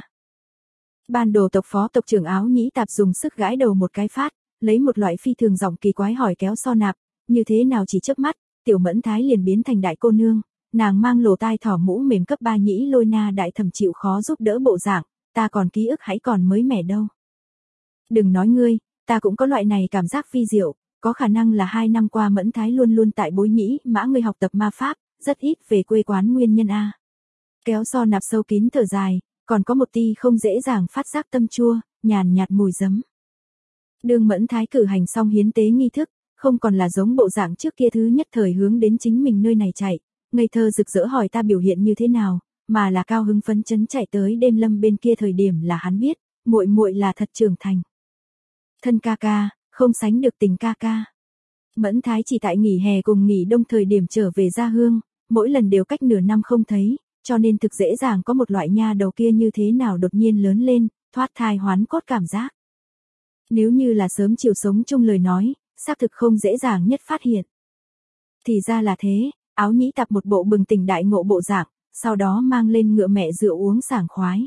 Ban đồ tộc phó tộc trưởng Áo Nhĩ Tạp dùng sức gãi đầu một cái phát, lấy một loại phi thường giọng kỳ quái hỏi kéo so nạp, như thế nào chỉ chớp mắt, tiểu Mẫn Thái liền biến thành đại cô nương, nàng mang lỗ tai thỏ mũ mềm cấp 3 Nhĩ Lôi Na đại thẩm chịu khó giúp đỡ bộ dạng, ta còn ký ức hãy còn mới mẻ đâu. Đừng nói ngươi, ta cũng có loại này cảm giác phi diệu, có khả năng là 2 năm qua Mẫn Thái luôn luôn tại Bối Nhĩ Mã Ngươi học tập ma pháp, rất ít về quê quán nguyên nhân a. Kéo so nạp sâu kín thở dài, còn có một tia không dễ dàng phát giác tâm chua, nhàn nhạt mùi giấm. Đường Mẫn Thái cử hành xong hiến tế nghi thức, không còn là giống bộ dạng trước kia thứ nhất thời hướng đến chính mình nơi này chạy, ngây thơ rực rỡ hỏi ta biểu hiện như thế nào, mà là cao hứng phấn chấn chạy tới đêm lâm bên kia thời điểm là hắn biết, muội muội là thật trưởng thành. Thân ca ca, không sánh được tình ca ca. Mẫn Thái chỉ tại nghỉ hè cùng nghỉ đông thời điểm trở về gia hương, mỗi lần đều cách nửa năm không thấy, cho nên thực dễ dàng có một loại nha đầu kia như thế nào đột nhiên lớn lên, thoát thai hoán cốt cảm giác. Nếu như là sớm chiều sống chung lời nói, xác thực không dễ dàng nhất phát hiện. Thì ra là thế, Áo Nhĩ Tạp một bộ bừng tỉnh đại ngộ bộ dạng, sau đó mang lên ngựa mẹ rượu uống sảng khoái.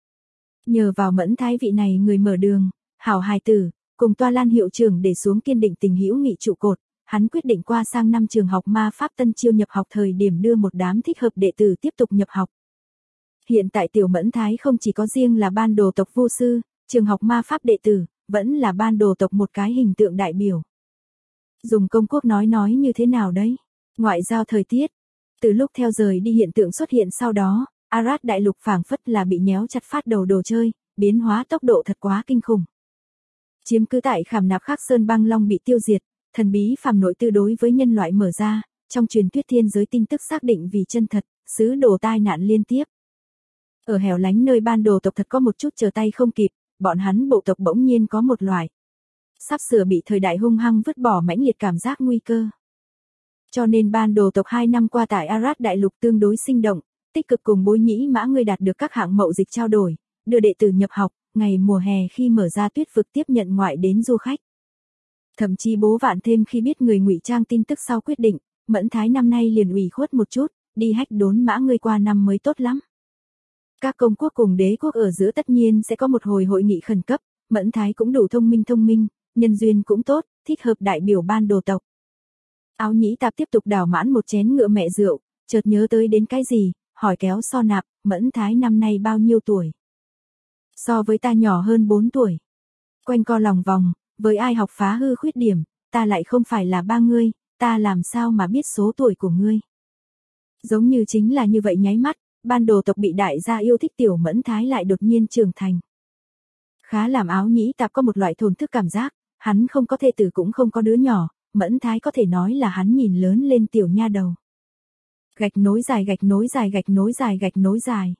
Nhờ vào Mẫn Thái vị này người mở đường, hảo hài tử, cùng Toa Lan hiệu trưởng để xuống kiên định tình hữu nghị trụ cột, hắn quyết định qua sang năm trường học ma pháp tân chiêu nhập học thời điểm đưa một đám thích hợp đệ tử tiếp tục nhập học. Hiện tại tiểu Mẫn Thái không chỉ có riêng là ban đồ tộc vô sư, trường học ma pháp đệ tử, vẫn là ban đồ tộc một cái hình tượng đại biểu. Dùng công quốc nói như thế nào đấy? Ngoại giao thời tiết. Từ lúc theo rời đi hiện tượng xuất hiện sau đó, Arad đại lục phảng phất là bị nhéo chặt phát đầu đồ chơi, biến hóa tốc độ thật quá kinh khủng. Chiếm cứ tại Khảm Nạp Khắc Sơn băng long bị tiêu diệt, thần bí phàm nội tư đối với nhân loại mở ra, trong truyền thuyết thiên giới tin tức xác định vì chân thật, sứ đồ tai nạn liên tiếp. Ở hẻo lánh nơi ban đồ tộc thật có một chút chờ tay không kịp, bọn hắn bộ tộc bỗng nhiên có một loại sắp sửa bị thời đại hung hăng vứt bỏ mãnh liệt cảm giác nguy cơ. Cho nên ban đồ tộc 2 năm qua tại Arad đại lục tương đối sinh động, tích cực cùng Bối Nhĩ Mã ngươi đạt được các hạng mậu dịch trao đổi, đưa đệ tử nhập học, ngày mùa hè khi mở ra tuyết vực tiếp nhận ngoại đến du khách. Thậm chí Bố Vạn thêm khi biết người ngụy trang tin tức sau quyết định, Mẫn Thái năm nay liền ủy khuất một chút, đi hách đốn Mã ngươi qua năm mới tốt lắm. Các công quốc cùng đế quốc ở giữa tất nhiên sẽ có một hồi hội nghị khẩn cấp, Mẫn Thái cũng đủ thông minh, nhân duyên cũng tốt, thích hợp đại biểu ban đồ tộc. Áo Nhĩ Tạp tiếp tục đảo mãn một chén ngựa mẹ rượu, chợt nhớ tới đến cái gì, hỏi kéo So Nạp, Mẫn Thái năm nay bao nhiêu tuổi? So với ta nhỏ hơn 4 tuổi. Quanh co lòng vòng, với ai học phá hư khuyết điểm, ta lại không phải là ba ngươi, ta làm sao mà biết số tuổi của ngươi? Giống như chính là như vậy nháy mắt, ban đồ tộc bị đại gia yêu thích tiểu Mẫn Thái lại đột nhiên trưởng thành. Khá làm Áo Nhĩ Tạp có một loại thổn thức cảm giác, hắn không có thê tử cũng không có đứa nhỏ, Mẫn Thái có thể nói là hắn nhìn lớn lên tiểu nha đầu. Gạch nối dài.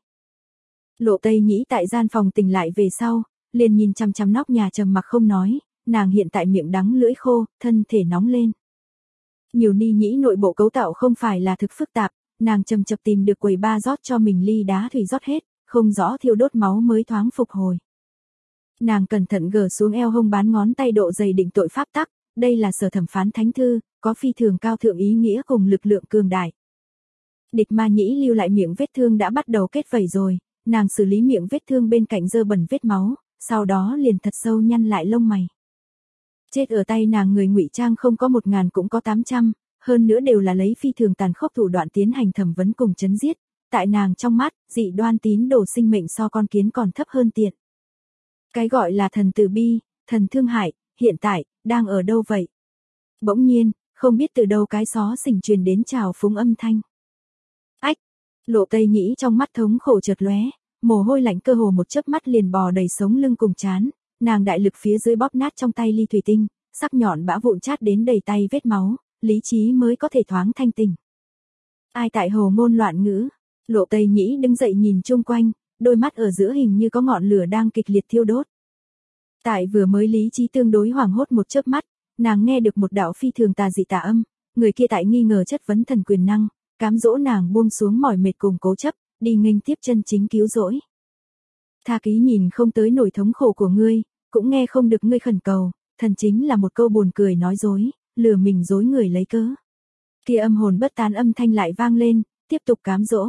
Lộ Tây Nhĩ tại gian phòng tỉnh lại về sau, liền nhìn chằm nóc nhà trầm mặc không nói, nàng hiện tại miệng đắng lưỡi khô, thân thể nóng lên. Nhiều ni nhĩ nội bộ cấu tạo không phải là thực phức tạp, nàng chậm chậm tìm được quầy ba rót cho mình ly đá thủy rót hết, không rõ thiêu đốt máu mới thoáng phục hồi. Nàng cẩn thận gỡ xuống eo hông bán ngón tay độ dày định tội pháp tắc, đây là sở thẩm phán thánh thư, có phi thường cao thượng ý nghĩa cùng lực lượng cường đại. Địch Ma Nhĩ lưu lại miệng vết thương đã bắt đầu kết vảy rồi, nàng xử lý miệng vết thương bên cạnh dơ bẩn vết máu, sau đó liền thật sâu nhăn lại lông mày. Chết ở tay nàng người ngụy trang không có 1000 cũng có 800, hơn nữa đều là lấy phi thường tàn khốc thủ đoạn tiến hành thẩm vấn cùng chấn giết, tại nàng trong mắt, dị đoan tín đồ sinh mệnh so con kiến còn thấp hơn tiện. Cái gọi là thần từ bi, thần thương hại, hiện tại, đang ở đâu vậy? Bỗng nhiên, không biết từ đâu cái xó xỉnh truyền đến trào phúng âm thanh. Ách! Lộ Tây Nhĩ trong mắt thống khổ chợt lóe, mồ hôi lạnh cơ hồ một chớp mắt liền bò đầy sống lưng cùng trán, nàng đại lực phía dưới bóp nát trong tay ly thủy tinh, sắc nhọn bã vụn chát đến đầy tay vết máu, lý trí mới có thể thoáng thanh tỉnh. Ai tại hồ ngôn loạn ngữ? Lộ Tây Nhĩ đứng dậy nhìn chung quanh, đôi mắt ở giữa hình như có ngọn lửa đang kịch liệt thiêu đốt. Tại vừa mới lý trí tương đối hoảng hốt một chớp mắt, nàng nghe được một đạo phi thường tà dị tà âm, người kia tại nghi ngờ chất vấn thần quyền năng, cám dỗ nàng buông xuống mỏi mệt cùng cố chấp, đi nghênh tiếp chân chính cứu rỗi. Tha ký nhìn không tới nỗi thống khổ của ngươi, cũng nghe không được ngươi khẩn cầu, thần chính là một câu buồn cười nói dối, lừa mình dối người lấy cớ. Kia âm hồn bất tán âm thanh lại vang lên, tiếp tục cám dỗ.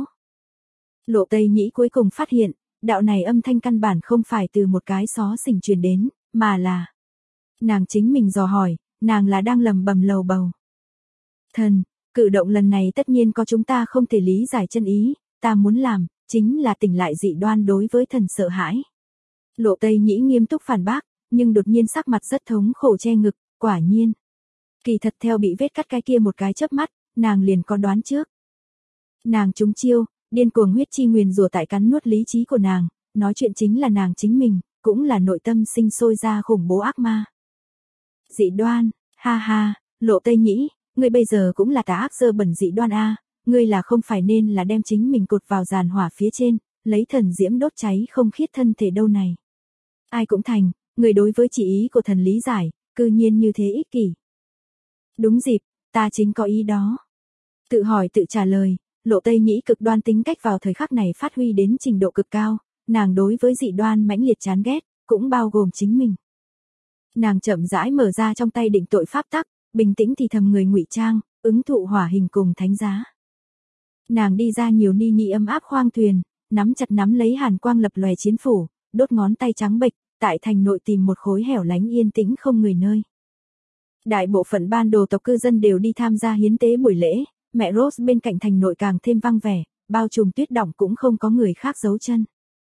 Lộ Tây Nhĩ cuối cùng phát hiện, đạo này âm thanh căn bản không phải từ một cái xó xỉnh truyền đến, mà là nàng chính mình dò hỏi, nàng là đang lầm bầm lầu bầu. Thần, cử động lần này tất nhiên có chúng ta không thể lý giải chân ý, ta muốn làm, chính là tỉnh lại dị đoan đối với thần sợ hãi. Lộ Tây Nhĩ nghiêm túc phản bác, nhưng đột nhiên sắc mặt rất thống khổ che ngực, quả nhiên. Kỳ thật theo bị vết cắt cái kia một cái chớp mắt, nàng liền có đoán trước. Nàng trúng chiêu, điên cuồng huyết chi nguyền rủa tại cắn nuốt lý trí của nàng, nói chuyện chính là nàng chính mình, cũng là nội tâm sinh sôi ra khủng bố ác ma. Dị đoan, ha ha, Lộ Tây Nhĩ, ngươi bây giờ cũng là tà ác dơ bẩn dị đoan a, ngươi là không phải nên là đem chính mình cột vào giàn hỏa phía trên, lấy thần diễm đốt cháy không khiết thân thể đâu này. Ai cũng thành, người đối với chỉ ý của thần lý giải, cư nhiên như thế ích kỷ. Đúng dịp, ta chính có ý đó. Tự hỏi tự trả lời, Lộ Tây Nhĩ cực đoan tính cách vào thời khắc này phát huy đến trình độ cực cao, nàng đối với dị đoan mãnh liệt chán ghét, cũng bao gồm chính mình. Nàng chậm rãi mở ra trong tay định tội pháp tắc, bình tĩnh thì thầm người ngụy trang, ứng thụ hỏa hình cùng thánh giá. Nàng đi ra nhiều ni ni ấm áp khoang thuyền, nắm chặt nắm lấy hàn quang lập lòe chiến phủ, đốt ngón tay trắng bệch, tại thành nội tìm một khối hẻo lánh yên tĩnh không người nơi. Đại bộ phận ban đồ tộc cư dân đều đi tham gia hiến tế buổi lễ, mẹ Rose bên cạnh thành nội càng thêm vang vẻ, bao trùm tuyết đọng cũng không có người khác giấu chân.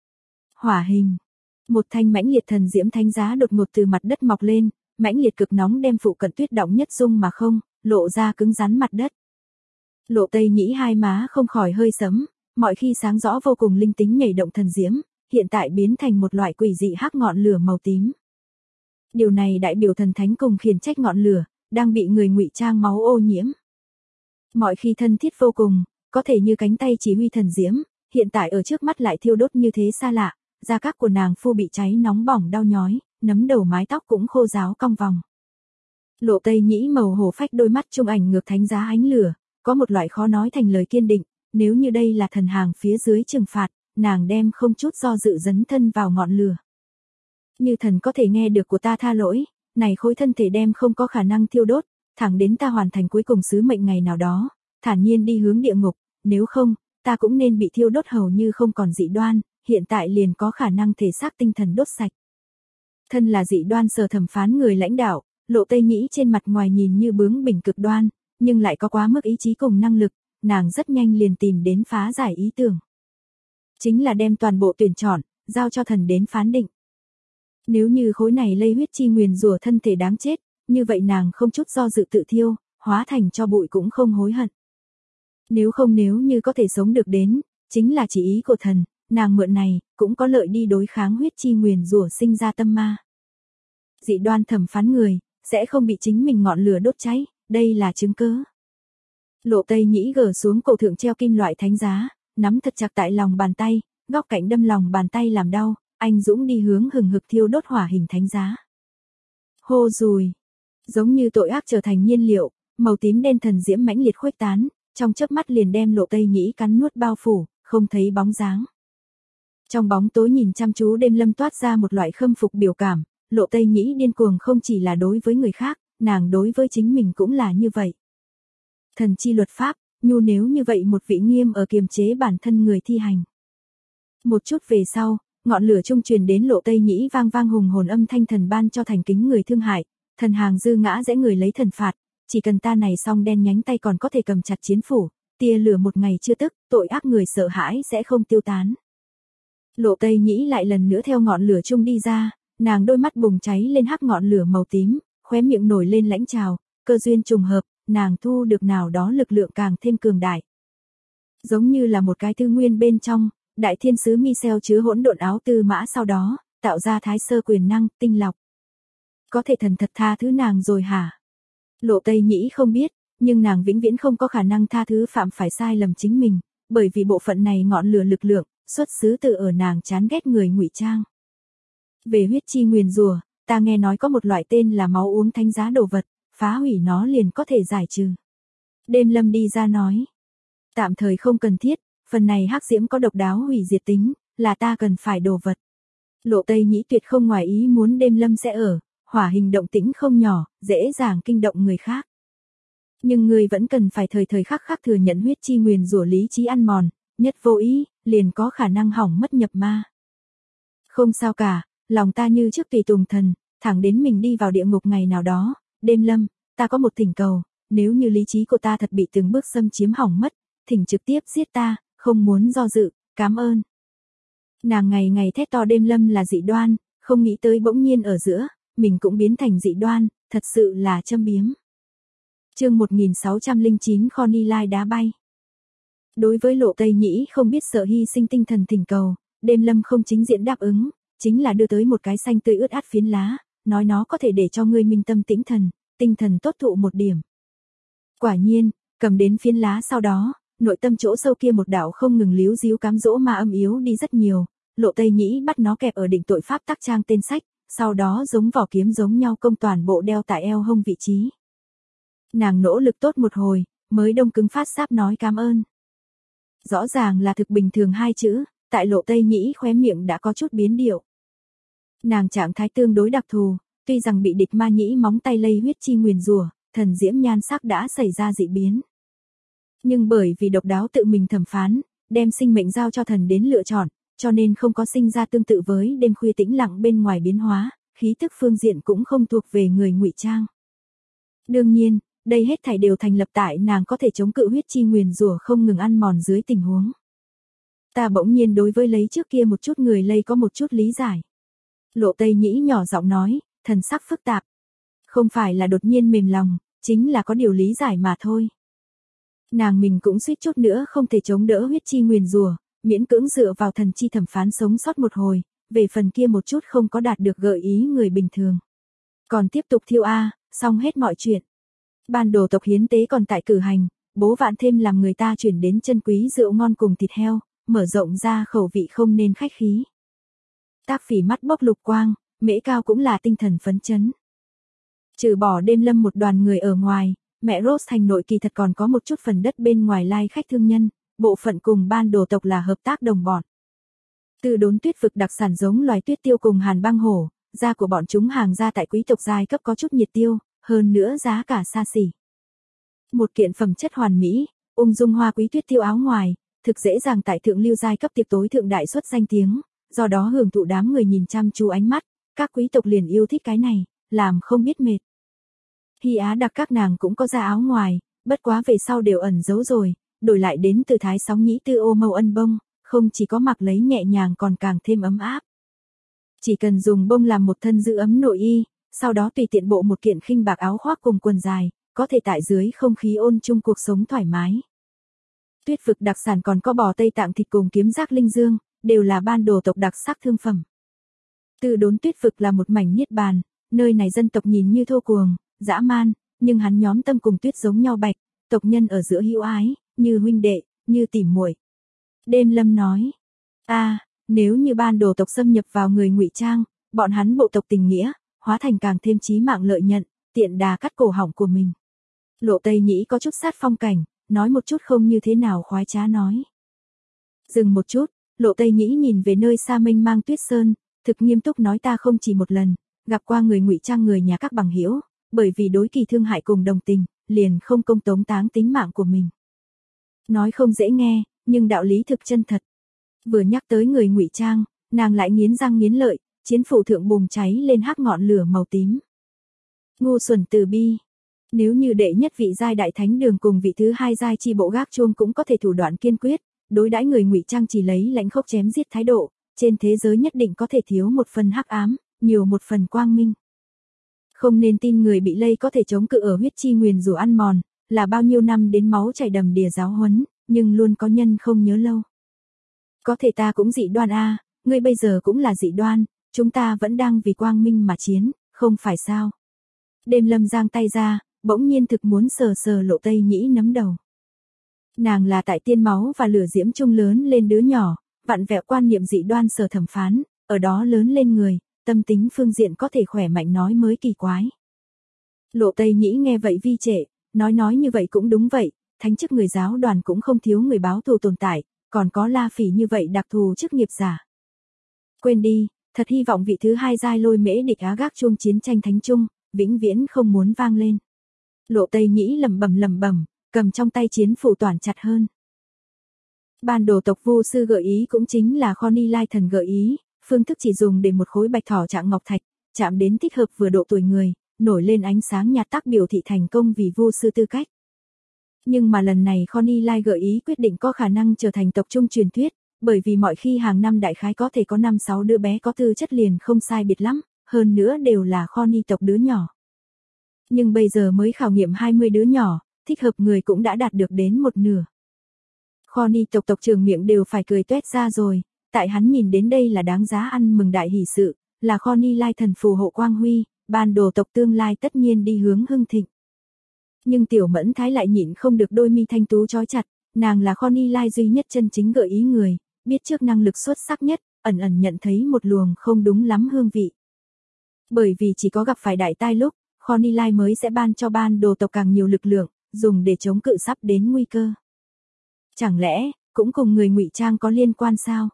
Hỏa hình. Một thanh mãnh liệt thần diễm thánh giá đột ngột từ mặt đất mọc lên, mãnh liệt cực nóng đem phụ cận tuyết đọng nhất dung mà không, lộ ra cứng rắn mặt đất. Lộ Tây Nhĩ hai má không khỏi hơi sẫm, mọi khi sáng rõ vô cùng linh tính nhảy động thần diễm, hiện tại biến thành một loại quỷ dị hắc ngọn lửa màu tím. Điều này đại biểu thần thánh cùng khiển trách ngọn lửa, đang bị người ngụy trang máu ô nhiễm. Mọi khi thân thiết vô cùng, có thể như cánh tay chỉ huy thần diễm, hiện tại ở trước mắt lại thiêu đốt như thế xa lạ, da các của nàng phu bị cháy nóng bỏng đau nhói, nấm đầu mái tóc cũng khô ráo cong vòng. Lộ Tây Nhĩ màu hổ phách đôi mắt trung ảnh ngược thánh giá ánh lửa, có một loại khó nói thành lời kiên định, nếu như đây là thần hàng phía dưới trừng phạt, nàng đem không chút do dự dấn thân vào ngọn lửa. Như thần có thể nghe được của ta tha lỗi, này khối thân thể đem không có khả năng thiêu đốt, thẳng đến ta hoàn thành cuối cùng sứ mệnh ngày nào đó, thản nhiên đi hướng địa ngục, nếu không, ta cũng nên bị thiêu đốt hầu như không còn dị đoan, hiện tại liền có khả năng thể xác tinh thần đốt sạch. Thân là dị đoan sở thẩm phán người lãnh đạo, Lộ Tây Nhĩ trên mặt ngoài nhìn như bướng bỉnh cực đoan, nhưng lại có quá mức ý chí cùng năng lực, nàng rất nhanh liền tìm đến phá giải ý tưởng. Chính là đem toàn bộ tuyển chọn, giao cho thần đến phán định. Nếu như khối này lây huyết chi nguyền rủa thân thể đáng chết, như vậy nàng không chút do dự tự thiêu, hóa thành cho bụi cũng không hối hận. Nếu không nếu như có thể sống được đến, chính là chỉ ý của thần, nàng mượn này, cũng có lợi đi đối kháng huyết chi nguyền rủa sinh ra tâm ma. Dị đoan thẩm phán người, sẽ không bị chính mình ngọn lửa đốt cháy, đây là chứng cớ. Lộ Tây Nhĩ gỡ xuống cổ thượng treo kim loại thánh giá, nắm thật chặt tại lòng bàn tay, góc cạnh đâm lòng bàn tay làm đau, anh dũng đi hướng hừng hực thiêu đốt hỏa hình thánh giá. Hô dùi, giống như tội ác trở thành nhiên liệu, màu tím đen thần diễm mãnh liệt khuếch tán, trong chớp mắt liền đem Lộ Tây Nhĩ cắn nuốt bao phủ, không thấy bóng dáng. Trong bóng tối nhìn chăm chú đêm lâm toát ra một loại khâm phục biểu cảm, Lộ Tây Nhĩ điên cuồng không chỉ là đối với người khác, nàng đối với chính mình cũng là như vậy. Thần chi luật pháp, nhu nếu như vậy một vị nghiêm ở kiềm chế bản thân người thi hành. Một chút về sau, ngọn lửa trung truyền đến Lộ Tây Nhĩ vang vang hùng hồn âm thanh thần ban cho thành kính người thương hại, thần hàng dư ngã dễ người lấy thần phạt, chỉ cần ta này xong đen nhánh tay còn có thể cầm chặt chiến phủ, tia lửa một ngày chưa tức, tội ác người sợ hãi sẽ không tiêu tán. Lộ Tây Nhĩ lại lần nữa theo ngọn lửa trung đi ra, nàng đôi mắt bùng cháy lên hắc ngọn lửa màu tím, khóe miệng nổi lên lãnh trào, cơ duyên trùng hợp, nàng thu được nào đó lực lượng càng thêm cường đại. Giống như là một cái tư nguyên bên trong, đại thiên sứ Michel chứa hỗn độn áo tư mã sau đó, tạo ra thái sơ quyền năng, tinh lọc. Có thể thần thật tha thứ nàng rồi hả? Lộ Tây Nhĩ không biết, nhưng nàng vĩnh viễn không có khả năng tha thứ phạm phải sai lầm chính mình, bởi vì bộ phận này ngọn lửa lực lượng, xuất xứ từ ở nàng chán ghét người ngụy trang. Về huyết chi nguyền rủa, ta nghe nói có một loại tên là máu uống thánh giá đồ vật, phá hủy nó liền có thể giải trừ. Đêm lâm đi ra nói. Tạm thời không cần thiết, phần này hắc diễm có độc đáo hủy diệt tính, là ta cần phải đồ vật. Lộ Tây Nhĩ tuyệt không ngoài ý muốn đêm lâm sẽ ở, hỏa hình động tĩnh không nhỏ, dễ dàng kinh động người khác. Nhưng người vẫn cần phải thời thời khắc khắc thừa nhận huyết chi nguyền rủa lý trí ăn mòn, nhất vô ý, liền có khả năng hỏng mất nhập ma. Không sao cả, lòng ta như trước tùy tùng thần, thẳng đến mình đi vào địa ngục ngày nào đó, đêm lâm, ta có một thỉnh cầu, nếu như lý trí của ta thật bị từng bước xâm chiếm hỏng mất, thỉnh trực tiếp giết ta, không muốn do dự, cảm ơn. Nàng ngày ngày thét to đêm lâm là dị đoan, không nghĩ tới bỗng nhiên ở giữa, mình cũng biến thành dị đoan, thật sự là châm biếm. Chương 1609 Connie Lai đá bay. Đối với Lộ Tây Nhĩ không biết sợ hy sinh tinh thần thỉnh cầu, đêm lâm không chính diện đáp ứng, chính là đưa tới một cái xanh tươi ướt át phiến lá, nói nó có thể để cho ngươi minh tâm tĩnh thần, tinh thần tốt thụ một điểm. Quả nhiên, cầm đến phiến lá sau đó, nội tâm chỗ sâu kia một đạo không ngừng líu díu cám dỗ mà âm yếu đi rất nhiều, Lộ Tây Nhĩ bắt nó kẹp ở định tội pháp tắc trang tên sách, sau đó giống vỏ kiếm giống nhau công toàn bộ đeo tại eo hông vị trí. Nàng nỗ lực tốt một hồi, mới đông cứng phát sáp nói cảm ơn. Rõ ràng là thực bình thường hai chữ, tại Lộ Tây Nhĩ khóe miệng đã có chút biến điệu. Nàng trạng thái tương đối đặc thù, tuy rằng bị địch ma nhĩ móng tay lây huyết chi nguyền rủa, thần diễm nhan sắc đã xảy ra dị biến. Nhưng bởi vì độc đáo tự mình thẩm phán, đem sinh mệnh giao cho thần đến lựa chọn, cho nên không có sinh ra tương tự với đêm khuya tĩnh lặng bên ngoài biến hóa, khí tức phương diện cũng không thuộc về người ngụy trang. Đương nhiên, đây hết thảy đều thành lập tại nàng có thể chống cự huyết chi nguyền rủa không ngừng ăn mòn dưới tình huống. Ta bỗng nhiên đối với lấy trước kia một chút người lây có một chút lý giải. Lộ Tây Nhĩ nhỏ giọng nói, thần sắc phức tạp. Không phải là đột nhiên mềm lòng, chính là có điều lý giải mà thôi. Nàng mình cũng suýt chút nữa không thể chống đỡ huyết chi nguyền rủa, miễn cưỡng dựa vào thần chi thẩm phán sống sót một hồi, về phần kia một chút không có đạt được gợi ý người bình thường. Còn tiếp tục thiêu xong hết mọi chuyện. Ban đồ tộc hiến tế còn tại cử hành, bố vạn thêm làm người ta chuyển đến chân quý rượu ngon cùng thịt heo, mở rộng ra khẩu vị không nên khách khí. Tác Phỉ mắt bốc lục quang, Mễ Cao cũng là tinh thần phấn chấn. Trừ bỏ đêm lâm một đoàn người ở ngoài, mẹ Rose thành nội kỳ thật còn có một chút phần đất bên ngoài lai khách thương nhân, bộ phận cùng ban đồ tộc là hợp tác đồng bọn. Từ đốn tuyết vực đặc sản giống loài tuyết tiêu cùng hàn băng hổ, da của bọn chúng hàng ra tại quý tộc giai cấp có chút nhiệt tiêu, hơn nữa giá cả xa xỉ. Một kiện phẩm chất hoàn mỹ, ung dung hoa quý tuyết tiêu áo ngoài, thực dễ dàng tại thượng lưu giai cấp tiệc tối thượng đại xuất danh tiếng, do đó hưởng thụ đám người nhìn chăm chú ánh mắt, các quý tộc liền yêu thích cái này, làm không biết mệt. Hy Á đặc các nàng cũng có ra áo ngoài, bất quá về sau đều ẩn giấu rồi, đổi lại đến từ Thái Sóng Nhĩ Tư ô màu ân bông, không chỉ có mặc lấy nhẹ nhàng còn càng thêm ấm áp. Chỉ cần dùng bông làm một thân giữ ấm nội y, sau đó tùy tiện bộ một kiện khinh bạc áo khoác cùng quần dài, có thể tại dưới không khí ôn chung cuộc sống thoải mái. Tuyết vực đặc sản còn có bò Tây Tạng thịt cùng kiếm giác linh dương, đều là ban đồ tộc đặc sắc thương phẩm. Từ đốn tuyết vực là một mảnh niết bàn, nơi này dân tộc nhìn như thô cuồng, dã man, nhưng hắn nhóm tâm cùng tuyết giống nhau bạch, tộc nhân ở giữa hữu ái, như huynh đệ, như tỉ muội. Đêm lâm nói, nếu như ban đồ tộc xâm nhập vào người ngụy trang, bọn hắn bộ tộc tình nghĩa, hóa thành càng thêm chí mạng lợi nhận, tiện đà cắt cổ họng của mình. Lộ Tây Nhĩ có chút sát phong cảnh, nói một chút không như thế nào khoái trá nói. Dừng một chút, Lộ Tây Nhĩ nhìn về nơi xa mênh mang tuyết sơn, thực nghiêm túc nói ta không chỉ một lần, gặp qua người ngụy trang người nhà các bằng hữu, bởi vì đối kỳ thương hại cùng đồng tình, liền không công tống táng tính mạng của mình. Nói không dễ nghe, nhưng đạo lý thực chân thật. Vừa nhắc tới người ngụy trang, nàng lại nghiến răng nghiến lợi, chiến phủ thượng bùng cháy lên hắc ngọn lửa màu tím. Ngu xuẩn từ bi. Nếu như đệ nhất vị giai đại thánh đường cùng vị thứ hai giai chi bộ gác chuông cũng có thể thủ đoạn kiên quyết, đối đãi người ngụy trang chỉ lấy lãnh khốc chém giết thái độ, trên thế giới nhất định có thể thiếu một phần hắc ám, nhiều một phần quang minh. Không nên tin người bị lây có thể chống cự ở huyết chi nguyền rủa ăn mòn, là bao nhiêu năm đến máu chảy đầm đìa giáo huấn, nhưng luôn có nhân không nhớ lâu. Có thể ta cũng dị đoan ngươi bây giờ cũng là dị đoan, chúng ta vẫn đang vì quang minh mà chiến, không phải sao? Đêm lâm giang tay ra, bỗng nhiên thực muốn sờ sờ Lộ Tây Nhĩ nấm đầu. Nàng là tại tiên máu và lửa diễm chung lớn lên đứa nhỏ, vặn vẹo quan niệm dị đoan sở thẩm phán, ở đó lớn lên người, tâm tính phương diện có thể khỏe mạnh nói mới kỳ quái. Lộ Tây Nhĩ nghe vậy vi trệ, nói như vậy cũng đúng vậy, thánh chức người giáo đoàn cũng không thiếu người báo thù tồn tại, còn có La Phỉ như vậy đặc thù chức nghiệp giả. Quên đi, thật hy vọng vị thứ hai giai lôi mễ địch á gác chuông chiến tranh thánh trung, vĩnh viễn không muốn vang lên. Lộ Tây Nhĩ lẩm bẩm, cầm trong tay chiến phủ toàn chặt hơn. Ban đồ tộc Vu sư gợi ý cũng chính là Khoni Lai thần gợi ý, phương thức chỉ dùng để một khối bạch thỏ trạng ngọc thạch, chạm đến thích hợp vừa độ tuổi người, nổi lên ánh sáng nhạt tác biểu thị thành công vì Vu sư tư cách. Nhưng mà lần này Khoni Lai gợi ý quyết định có khả năng trở thành tộc trung truyền thuyết, bởi vì mọi khi hàng năm đại khái có thể có 5-6 đứa bé có tư chất liền không sai biệt lắm, hơn nữa đều là Khoni tộc đứa nhỏ. Nhưng bây giờ mới khảo nghiệm 20 đứa nhỏ, thích hợp người cũng đã đạt được đến một nửa. Khoni tộc tộc trưởng miệng đều phải cười tuét ra rồi, tại hắn nhìn đến đây là đáng giá ăn mừng đại hỷ sự, là Khoni Lai thần phù hộ quang huy, ban đồ tộc tương lai tất nhiên đi hướng hưng thịnh. Nhưng Tiểu Mẫn Thái lại nhịn không được đôi mi thanh tú chói chặt, nàng là Connie Lai duy nhất chân chính gợi ý người, biết trước năng lực xuất sắc nhất, ẩn ẩn nhận thấy một luồng không đúng lắm hương vị. Bởi vì chỉ có gặp phải đại tai lúc, Connie Lai mới sẽ ban cho ban đồ tộc càng nhiều lực lượng, dùng để chống cự sắp đến nguy cơ. Chẳng lẽ, cũng cùng người ngụy trang có liên quan sao?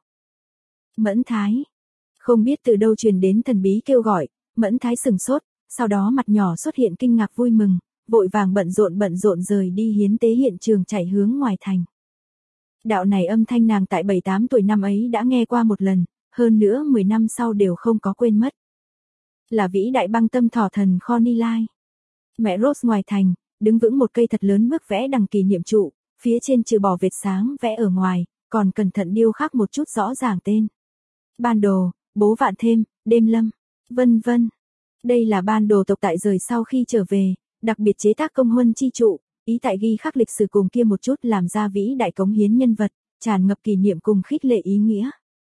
Mẫn Thái. Không biết từ đâu truyền đến thần bí kêu gọi, Mẫn Thái sừng sốt, sau đó mặt nhỏ xuất hiện kinh ngạc vui mừng, vội vàng bận rộn rời đi hiến tế hiện trường chạy hướng ngoài thành. Đạo này âm thanh nàng tại 7-8 tuổi năm ấy đã nghe qua một lần, hơn nữa 10 năm sau đều không có quên mất. Là vĩ đại băng tâm thỏ thần Connie Lai. Mẹ Rose ngoài thành, đứng vững một cây thật lớn bức vẽ đằng kỷ niệm trụ, phía trên trừ bỏ vệt sáng vẽ ở ngoài, còn cẩn thận điêu khắc một chút rõ ràng tên. Ban đồ, bố vạn thêm, đêm lâm, vân vân. Đây là ban đồ tộc tại rời sau khi trở về, đặc biệt chế tác công huân chi trụ, ý tại ghi khắc lịch sử cùng kia một chút làm ra vĩ đại cống hiến nhân vật, tràn ngập kỷ niệm cùng khích lệ ý nghĩa.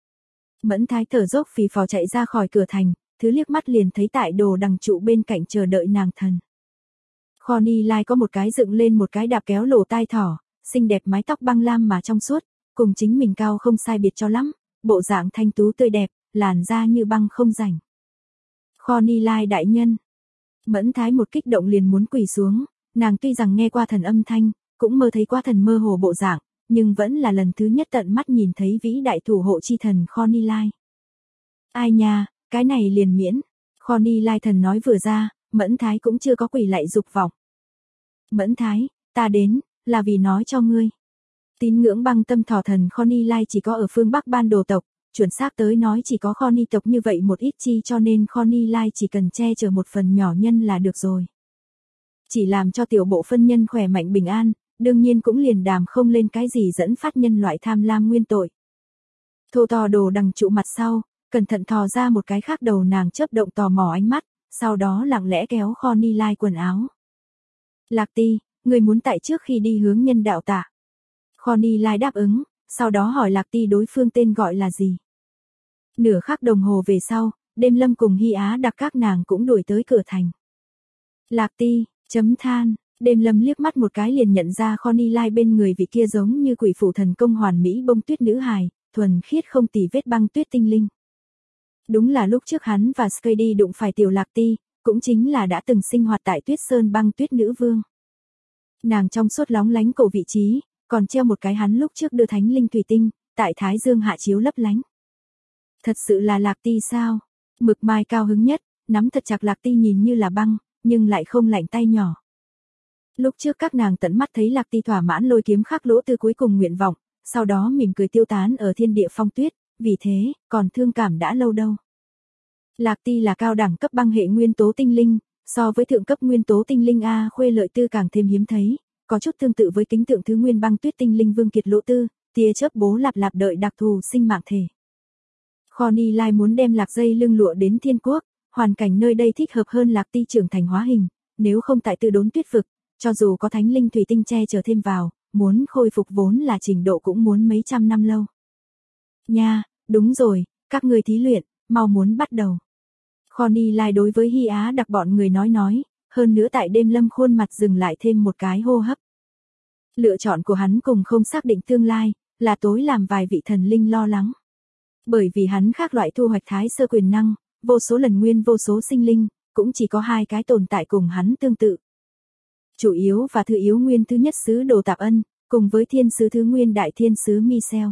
Mẫn Thái thở dốc phì phò chạy ra khỏi cửa thành, thứ liếc mắt liền thấy tại đồ đằng trụ bên cạnh chờ đợi nàng thần. Connie Lai có một cái dựng lên một cái đạp kéo lỗ tai thỏ, xinh đẹp mái tóc băng lam mà trong suốt, cùng chính mình cao không sai biệt cho lắm, bộ dạng thanh tú tươi đẹp, làn da như băng không rảnh. Connie Lai đại nhân. Mẫn Thái một kích động liền muốn quỳ xuống, nàng tuy rằng nghe qua thần âm thanh, cũng mơ thấy qua thần mơ hồ bộ dạng, nhưng vẫn là lần thứ nhất tận mắt nhìn thấy vĩ đại thủ hộ chi thần Connie Lai. Ai nha, cái này liền miễn. Connie Lai thần nói vừa ra, Mẫn Thái cũng chưa có quỳ lạy dục vọng. Mẫn Thái, ta đến, là vì nói cho ngươi. Tín ngưỡng băng tâm thỏ thần Connie Lai chỉ có ở phương Bắc ban đồ tộc, chuẩn xác tới nói chỉ có Connie tộc như vậy một ít chi cho nên Connie Lai chỉ cần che chở một phần nhỏ nhân là được rồi. Chỉ làm cho tiểu bộ phân nhân khỏe mạnh bình an, đương nhiên cũng liền đàm không lên cái gì dẫn phát nhân loại tham lam nguyên tội. Thô to đồ đằng trụ mặt sau, cẩn thận thò ra một cái khác đầu nàng chớp động tò mò ánh mắt, sau đó lặng lẽ kéo Connie Lai quần áo. Lạc Ti, người muốn tại trước khi đi hướng nhân đạo tạ. Connie Lai đáp ứng, sau đó hỏi Lạc Ti đối phương tên gọi là gì. Nửa khắc đồng hồ về sau, Đêm Lâm cùng Hy Á đặc các nàng cũng đuổi tới cửa thành. Lạc Ti, chấm than, Đêm Lâm liếc mắt một cái liền nhận ra Connie Lai bên người vị kia giống như quỷ phủ thần công hoàn mỹ bông tuyết nữ hài, thuần khiết không tì vết băng tuyết tinh linh. Đúng là lúc trước hắn và Skady đụng phải tiểu Lạc Ti, cũng chính là đã từng sinh hoạt tại Tuyết Sơn băng tuyết nữ vương. Nàng trong suốt lóng lánh cổ vị trí, còn treo một cái hắn lúc trước đưa thánh linh thủy tinh, tại Thái Dương hạ chiếu lấp lánh. Thật sự là Lạc Ti sao? Mực Mai cao hứng nhất, nắm thật chặt Lạc Ti nhìn như là băng, nhưng lại không lạnh tay nhỏ. Lúc trước các nàng tận mắt thấy Lạc Ti thỏa mãn lôi kiếm khắc lỗ tư cuối cùng nguyện vọng, sau đó mỉm cười tiêu tán ở thiên địa phong tuyết, vì thế, còn thương cảm đã lâu đâu. Lạc Ti là cao đẳng cấp băng hệ nguyên tố tinh linh, so với thượng cấp nguyên tố tinh linh A Khuê Lợi Tư càng thêm hiếm thấy, có chút tương tự với kính tượng thứ nguyên băng tuyết tinh linh Vương Kiệt Lỗ Tư, tia chớp bố lạp lạp đợi đặc thù sinh mạng thể. Connie Lai muốn đem lạc dây lưng lụa đến thiên quốc, hoàn cảnh nơi đây thích hợp hơn Lạc Ti trưởng thành hóa hình, nếu không tại Tư Đốn tuyết vực, cho dù có thánh linh thủy tinh che chở thêm vào, muốn khôi phục vốn là trình độ cũng muốn mấy trăm năm lâu. Nha, đúng rồi, các người thí luyện, mau muốn bắt đầu. Connie Lai đối với Hy Á đặc bọn người nói, hơn nữa tại Đêm Lâm khuôn mặt dừng lại thêm một cái hô hấp. Lựa chọn của hắn cùng không xác định tương lai, là tối làm vài vị thần linh lo lắng. Bởi vì hắn khác loại thu hoạch thái sơ quyền năng, vô số lần nguyên vô số sinh linh, cũng chỉ có hai cái tồn tại cùng hắn tương tự. Chủ yếu và thứ yếu nguyên thứ nhất sứ Đồ Tạp Ân, cùng với thiên sứ thứ nguyên đại thiên sứ Michel.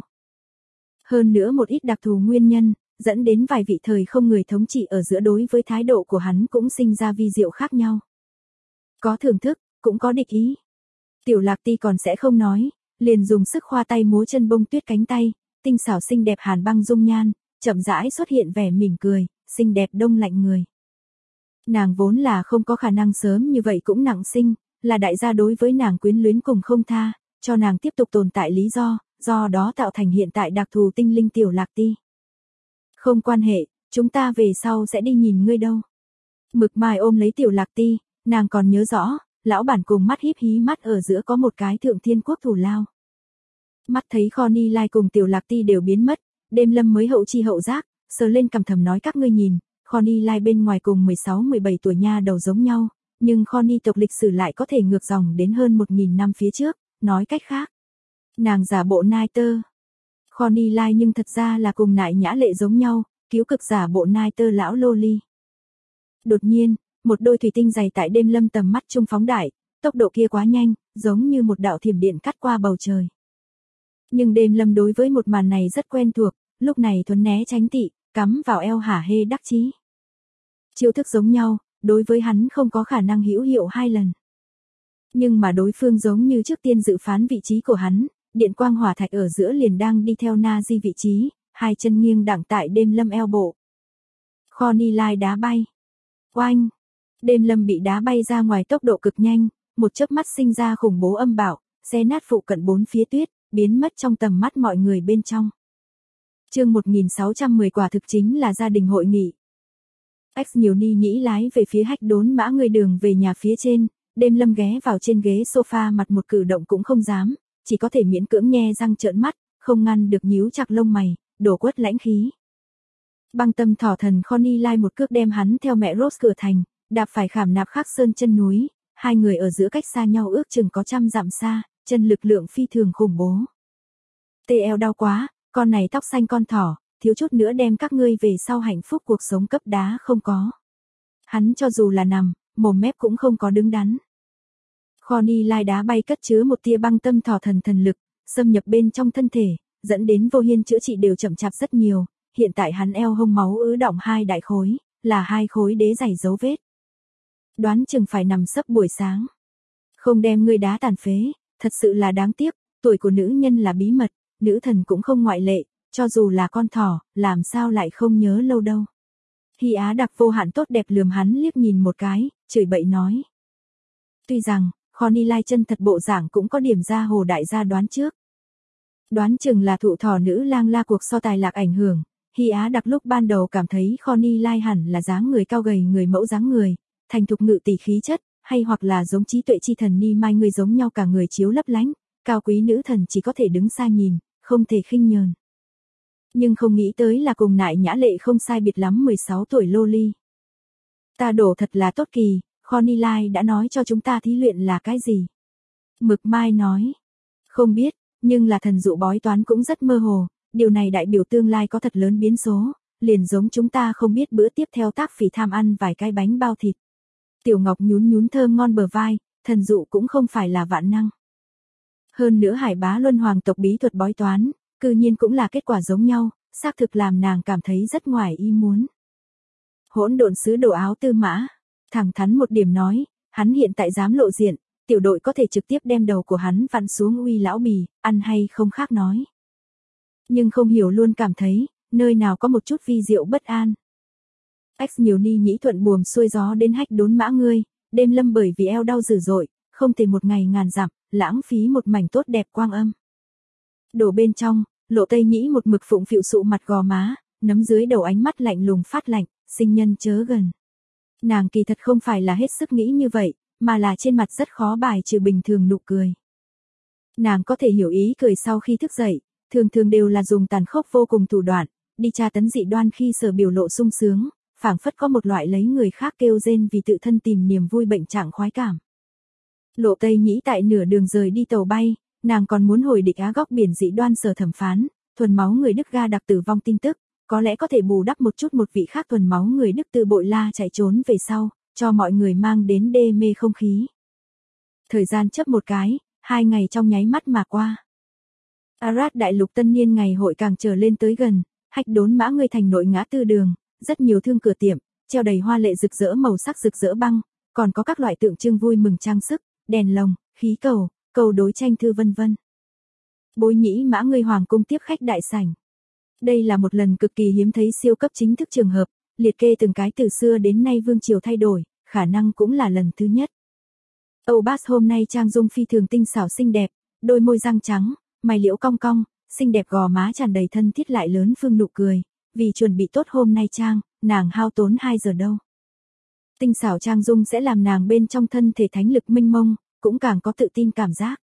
Hơn nữa một ít đặc thù nguyên nhân, dẫn đến vài vị thời không người thống trị ở giữa đối với thái độ của hắn cũng sinh ra vi diệu khác nhau. Có thưởng thức, cũng có địch ý. Tiểu Lạc Ti còn sẽ không nói, liền dùng sức khoa tay múa chân bông tuyết cánh tay, tinh xảo xinh đẹp hàn băng dung nhan, chậm rãi xuất hiện vẻ mỉm cười, xinh đẹp đông lạnh người. Nàng vốn là không có khả năng sớm như vậy cũng nặng sinh, là đại gia đối với nàng quyến luyến cùng không tha, cho nàng tiếp tục tồn tại lý do đó tạo thành hiện tại đặc thù tinh linh Tiểu Lạc Ti. Không quan hệ, chúng ta về sau sẽ đi nhìn ngươi đâu. Mực Mai ôm lấy Tiểu Lạc Ti, nàng còn nhớ rõ, lão bản cùng mắt híp hí mắt ở giữa có một cái thượng thiên quốc thủ lao. Mắt thấy Connie Lai cùng Tiểu Lạc Ti đều biến mất, Đêm Lâm mới hậu chi hậu giác, sờ lên cằm thầm nói các ngươi nhìn, Connie Lai bên ngoài cùng 16-17 tuổi nha đầu giống nhau, nhưng Connie tộc lịch sử lại có thể ngược dòng đến hơn 1000 năm phía trước, nói cách khác. Nàng giả bộ nai tơ. Connie Lai nhưng thật ra là cùng Nại Nhã Lệ giống nhau, cứu cực giả bộ nai tơ lão loli. Đột nhiên, một đôi thủy tinh dày tại đêm lâm tầm mắt trung phóng đại, tốc độ kia quá nhanh, giống như một đạo thiểm điện cắt qua bầu trời. Nhưng đêm lâm đối với một màn này rất quen thuộc, lúc này thuấn né tránh tị, cắm vào eo hả hê đắc chí. Chiêu thức giống nhau, đối với hắn không có khả năng hữu hiệu 2 lần. Nhưng mà đối phương giống như trước tiên dự phán vị trí của hắn, điện quang hỏa thạch ở giữa liền đang đi theo na di vị trí, 2 chân nghiêng đặng tại đêm lâm eo bộ. Connie Lai đá bay. Oanh! Đêm lâm bị đá bay ra ngoài tốc độ cực nhanh, một chớp mắt sinh ra khủng bố âm bạo, xé nát phụ cận 4 phía tuyết, biến mất trong tầm mắt mọi người bên trong. Chương 1610 quả thực chính là gia đình hội nghị. X nhiều ni nhĩ lái về phía hách đốn mã người đường về nhà phía trên, đêm lâm ghé vào trên ghế sofa mặt một cử động cũng không dám, chỉ có thể miễn cưỡng nhe răng trợn mắt, không ngăn được nhíu chặt lông mày, đổ quất lãnh khí. Băng tâm thỏ thần Connie Lai một cước đem hắn theo mẹ Rose cửa thành, đạp phải khảm nạp khắc sơn chân núi, 2 người ở giữa cách xa nhau ước chừng có 100 dặm xa, chân lực lượng phi thường khủng bố. Tê eo đau quá, con này tóc xanh con thỏ, thiếu chút nữa đem các ngươi về sau hạnh phúc cuộc sống cấp đá không có. Hắn cho dù là nằm, mồm mép cũng không có đứng đắn. Connie Lai đá bay cất chứa một tia băng tâm thỏ thần thần lực, xâm nhập bên trong thân thể, dẫn đến vô hiên chữa trị đều chậm chạp rất nhiều, hiện tại hắn eo hông máu ứ đọng 2 đại khối, là 2 khối đế dày dấu vết. Đoán chừng phải nằm sấp buổi sáng. Không đem ngươi đá tàn phế, thật sự là đáng tiếc, tuổi của nữ nhân là bí mật, nữ thần cũng không ngoại lệ, cho dù là con thỏ, làm sao lại không nhớ lâu đâu. Hy Á đặc vô hạn tốt đẹp lườm hắn liếc nhìn một cái, chửi bậy nói. Tuy rằng, Connie Lai chân thật bộ dạng cũng có điểm ra hồ đại gia đoán trước. Đoán chừng là thụ thỏ nữ lang la cuộc so tài lạc ảnh hưởng, Hy Á đặc lúc ban đầu cảm thấy Connie Lai hẳn là dáng người cao gầy người mẫu dáng người, thành thục ngự tỷ khí chất, hay hoặc là giống trí tuệ chi thần Ni Mai người giống nhau cả người chiếu lấp lánh, cao quý nữ thần chỉ có thể đứng xa nhìn, không thể khinh nhờn. Nhưng không nghĩ tới là cùng Nại Nhã Lệ không sai biệt lắm 16 tuổi loli. Ta đổ thật là tốt kỳ, Connie Lai đã nói cho chúng ta thí luyện là cái gì. Mực Mai nói. Không biết, nhưng là thần dụ bói toán cũng rất mơ hồ, điều này đại biểu tương lai có thật lớn biến số, liền giống chúng ta không biết bữa tiếp theo tác phỉ tham ăn vài cái bánh bao thịt. Tiểu Ngọc nhún nhún thơm ngon bờ vai, thần dụ cũng không phải là vạn năng. Hơn nữa Hải Bá Luân hoàng tộc bí thuật bói toán, cư nhiên cũng là kết quả giống nhau, xác thực làm nàng cảm thấy rất ngoài ý muốn. Hỗn độn sứ đồ áo tư mã, thẳng thắn một điểm nói, hắn hiện tại dám lộ diện, tiểu đội có thể trực tiếp đem đầu của hắn vặn xuống uy lão bì, ăn hay không khác nói. Nhưng không hiểu luôn cảm thấy, nơi nào có một chút vi diệu bất an. X nhiều ni nhĩ thuận buồm xuôi gió đến hách đốn mã ngươi, đêm lâm bởi vì eo đau dữ dội, không thể một ngày ngàn dặm, lãng phí một mảnh tốt đẹp quang âm. Đổ bên trong, Lộ Tây Nhĩ một mực phụng phịu sụ mặt gò má, nấm dưới đầu ánh mắt lạnh lùng phát lạnh, sinh nhân chớ gần. Nàng kỳ thật không phải là hết sức nghĩ như vậy, mà là trên mặt rất khó bài trừ bình thường nụ cười. Nàng có thể hiểu ý cười sau khi thức dậy, thường thường đều là dùng tàn khốc vô cùng thủ đoạn, đi tra tấn dị đoan khi sở biểu lộ sung sướng, phảng phất có một loại lấy người khác kêu rên vì tự thân tìm niềm vui bệnh trạng khoái cảm. Lộ Tây Nhĩ tại nửa đường rời đi tàu bay, nàng còn muốn hồi địch Á góc biển dị đoan sở thẩm phán, thuần máu người Đức ga đặc tử vong tin tức, có lẽ có thể bù đắp một chút một vị khác thuần máu người Đức từ bội la chạy trốn về sau, cho mọi người mang đến đê mê không khí. Thời gian chớp một cái, 2 ngày trong nháy mắt mà qua. Arad đại lục tân niên ngày hội càng trở lên tới gần, hách đốn mã người thành nội ngã tư đường, rất nhiều thương cửa tiệm, treo đầy hoa lệ rực rỡ màu sắc rực rỡ băng, còn có các loại tượng trưng vui mừng trang sức, đèn lồng, khí cầu, cầu đối tranh thư vân vân. Bối Nhĩ mã người hoàng cung tiếp khách đại sảnh. Đây là một lần cực kỳ hiếm thấy siêu cấp chính thức trường hợp, liệt kê từng cái từ xưa đến nay vương triều thay đổi, khả năng cũng là lần thứ nhất. Âu Bass hôm nay trang dung phi thường tinh xảo xinh đẹp, đôi môi răng trắng, mày liễu cong cong, xinh đẹp gò má tràn đầy thân thiết lại lớn phương nụ cười, vì chuẩn bị tốt hôm nay trang, nàng hao tốn 2 giờ đâu. Tinh xảo trang dung sẽ làm nàng bên trong thân thể thánh lực mênh mông, cũng càng có tự tin cảm giác.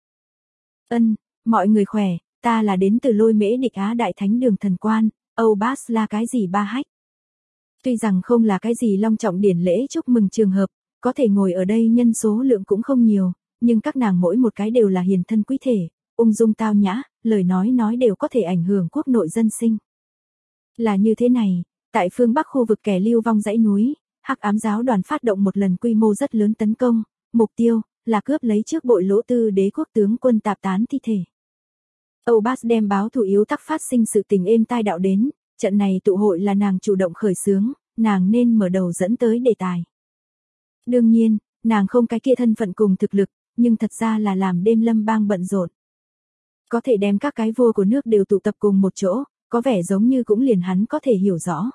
Mọi người khỏe, ta là đến từ Lôi Mễ Địch Á Đại Thánh Đường Thần Quan, Âu Bass là cái gì ba hách. Tuy rằng không là cái gì long trọng điển lễ chúc mừng trường hợp, có thể ngồi ở đây nhân số lượng cũng không nhiều, nhưng các nàng mỗi một cái đều là hiền thân quý thể, ung dung tao nhã, lời nói đều có thể ảnh hưởng quốc nội dân sinh. Là như thế này, tại phương Bắc khu vực kẻ lưu vong dãy núi, Hắc ám giáo đoàn phát động một lần quy mô rất lớn tấn công, mục tiêu là cướp lấy trước bội Lỗ Tư đế quốc tướng quân tạp tán thi thể. Âu Bas đem báo thủ yếu tắc phát sinh sự tình êm tai đạo đến, trận này tụ hội là nàng chủ động khởi xướng, nàng nên mở đầu dẫn tới đề tài. Đương nhiên, nàng không cái kia thân phận cùng thực lực, nhưng thật ra là làm đêm lâm bang bận rộn. Có thể đem các cái vua của nước đều tụ tập cùng một chỗ, có vẻ giống như cũng liền hắn có thể hiểu rõ.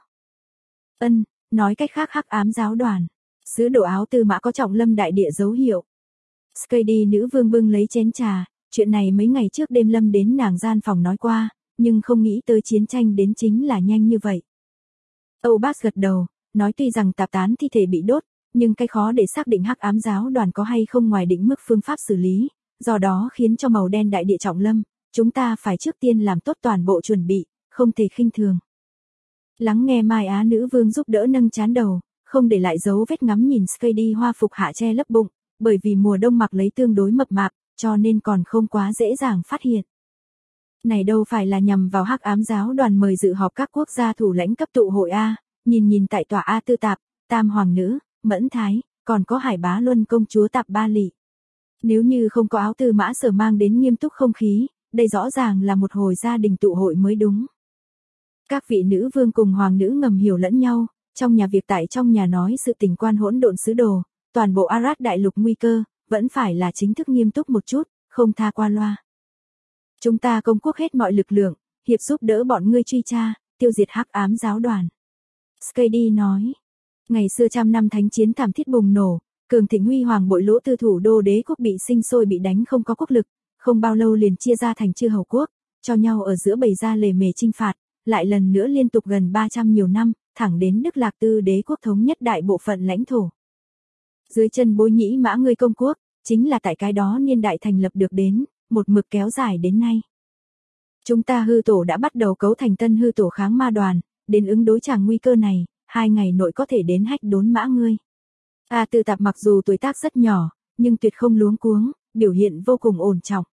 Nói cách khác Hắc ám giáo đoàn, sứ đồ áo tư mã có trọng lâm đại địa dấu hiệu. Skady nữ vương bưng lấy chén trà, chuyện này mấy ngày trước đêm lâm đến nàng gian phòng nói qua, nhưng không nghĩ tới chiến tranh đến chính là nhanh như vậy. Âu Bas gật đầu, nói tuy rằng tạp tán thi thể bị đốt, nhưng cái khó để xác định Hắc ám giáo đoàn có hay không ngoài định mức phương pháp xử lý, do đó khiến cho màu đen đại địa trọng lâm, chúng ta phải trước tiên làm tốt toàn bộ chuẩn bị, không thể khinh thường. Lắng nghe Mai Á nữ vương giúp đỡ nâng trán đầu, không để lại dấu vết ngắm nhìn Skady hoa phục hạ che lấp bụng, bởi vì mùa đông mặc lấy tương đối mập mạp, cho nên còn không quá dễ dàng phát hiện. Này đâu phải là nhằm vào Hắc ám giáo đoàn mời dự họp các quốc gia thủ lãnh cấp tụ hội A, nhìn tại tòa A Tư Tạp, Tam Hoàng Nữ, Mẫn Thái, còn có Hải Bá Luân công chúa Tạp Ba Lị. Nếu như không có áo tư mã sở mang đến nghiêm túc không khí, đây rõ ràng là một hồi gia đình tụ hội mới đúng. Các vị nữ vương cùng hoàng nữ ngầm hiểu lẫn nhau, trong nhà việc tại trong nhà nói sự tình quan hỗn độn sứ đồ, toàn bộ Arad đại lục nguy cơ, vẫn phải là chính thức nghiêm túc một chút, không tha qua loa. Chúng ta công quốc hết mọi lực lượng, hiệp giúp đỡ bọn ngươi truy tra, tiêu diệt Hắc ám giáo đoàn. Skady nói, ngày xưa trăm năm thánh chiến thảm thiết bùng nổ, cường thịnh huy hoàng bội Lỗ Tư thủ đô đế quốc bị sinh sôi bị đánh không có quốc lực, không bao lâu liền chia ra thành chư hầu quốc, cho nhau ở giữa bày ra lề mề chinh phạt, lại lần nữa liên tục gần 300 nhiều năm, thẳng đến Đức Lạc Tư đế quốc thống nhất đại bộ phận lãnh thổ. Dưới chân Bối Nhĩ Mã ngươi công quốc, chính là tại cái đó niên đại thành lập được đến, một mực kéo dài đến nay. Chúng ta hư tổ đã bắt đầu cấu thành tân hư tổ kháng ma đoàn, đến ứng đối chàng nguy cơ này, 2 ngày nội có thể đến hách đốn mã ngươi. A Tư Tạp mặc dù tuổi tác rất nhỏ, nhưng tuyệt không luống cuống, biểu hiện vô cùng ổn trọng.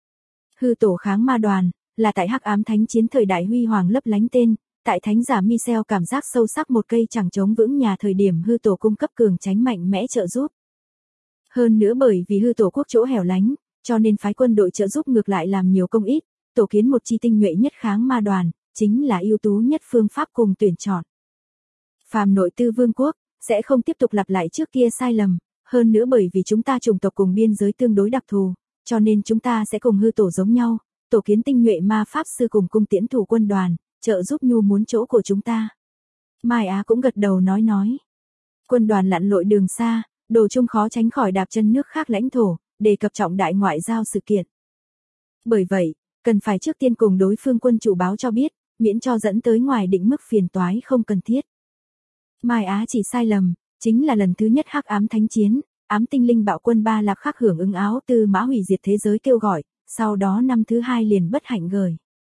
Hư tổ kháng ma đoàn, là tại Hắc ám thánh chiến thời đại huy hoàng lấp lánh tên, tại thánh giả Michel cảm giác sâu sắc một cây chẳng chống vững nhà thời điểm hư tổ cung cấp cường tránh mạnh mẽ trợ giúp. Hơn nữa bởi vì hư tổ quốc chỗ hẻo lánh, cho nên phái quân đội trợ giúp ngược lại làm nhiều công ít, tổ kiến một chi tinh nhuệ nhất kháng ma đoàn, chính là ưu tú nhất phương pháp cùng tuyển chọn. Phàm nội tư vương quốc, sẽ không tiếp tục lặp lại trước kia sai lầm, hơn nữa bởi vì chúng ta chủng tộc cùng biên giới tương đối đặc thù, cho nên chúng ta sẽ cùng hư tổ giống nhau, tổ kiến tinh nhuệ ma pháp sư cùng cung tiễn thủ quân đoàn, trợ giúp nhu muốn chỗ của chúng ta. Mai Á cũng gật đầu nói. Quân đoàn lặn lội đường xa, đồ chung khó tránh khỏi đạp chân nước khác lãnh thổ, đề cập trọng đại ngoại giao sự kiện. Bởi vậy, cần phải trước tiên cùng đối phương quân chủ báo cho biết, miễn cho dẫn tới ngoài định mức phiền toái không cần thiết. Mai Á chỉ sai lầm, chính là lần thứ nhất Hắc ám thánh chiến, ám tinh linh bạo quân Ba Lạc Khắc hưởng ứng áo tư mã hủy diệt thế giới kêu gọi, sau đó năm thứ 2 liền bất hạnh gửi.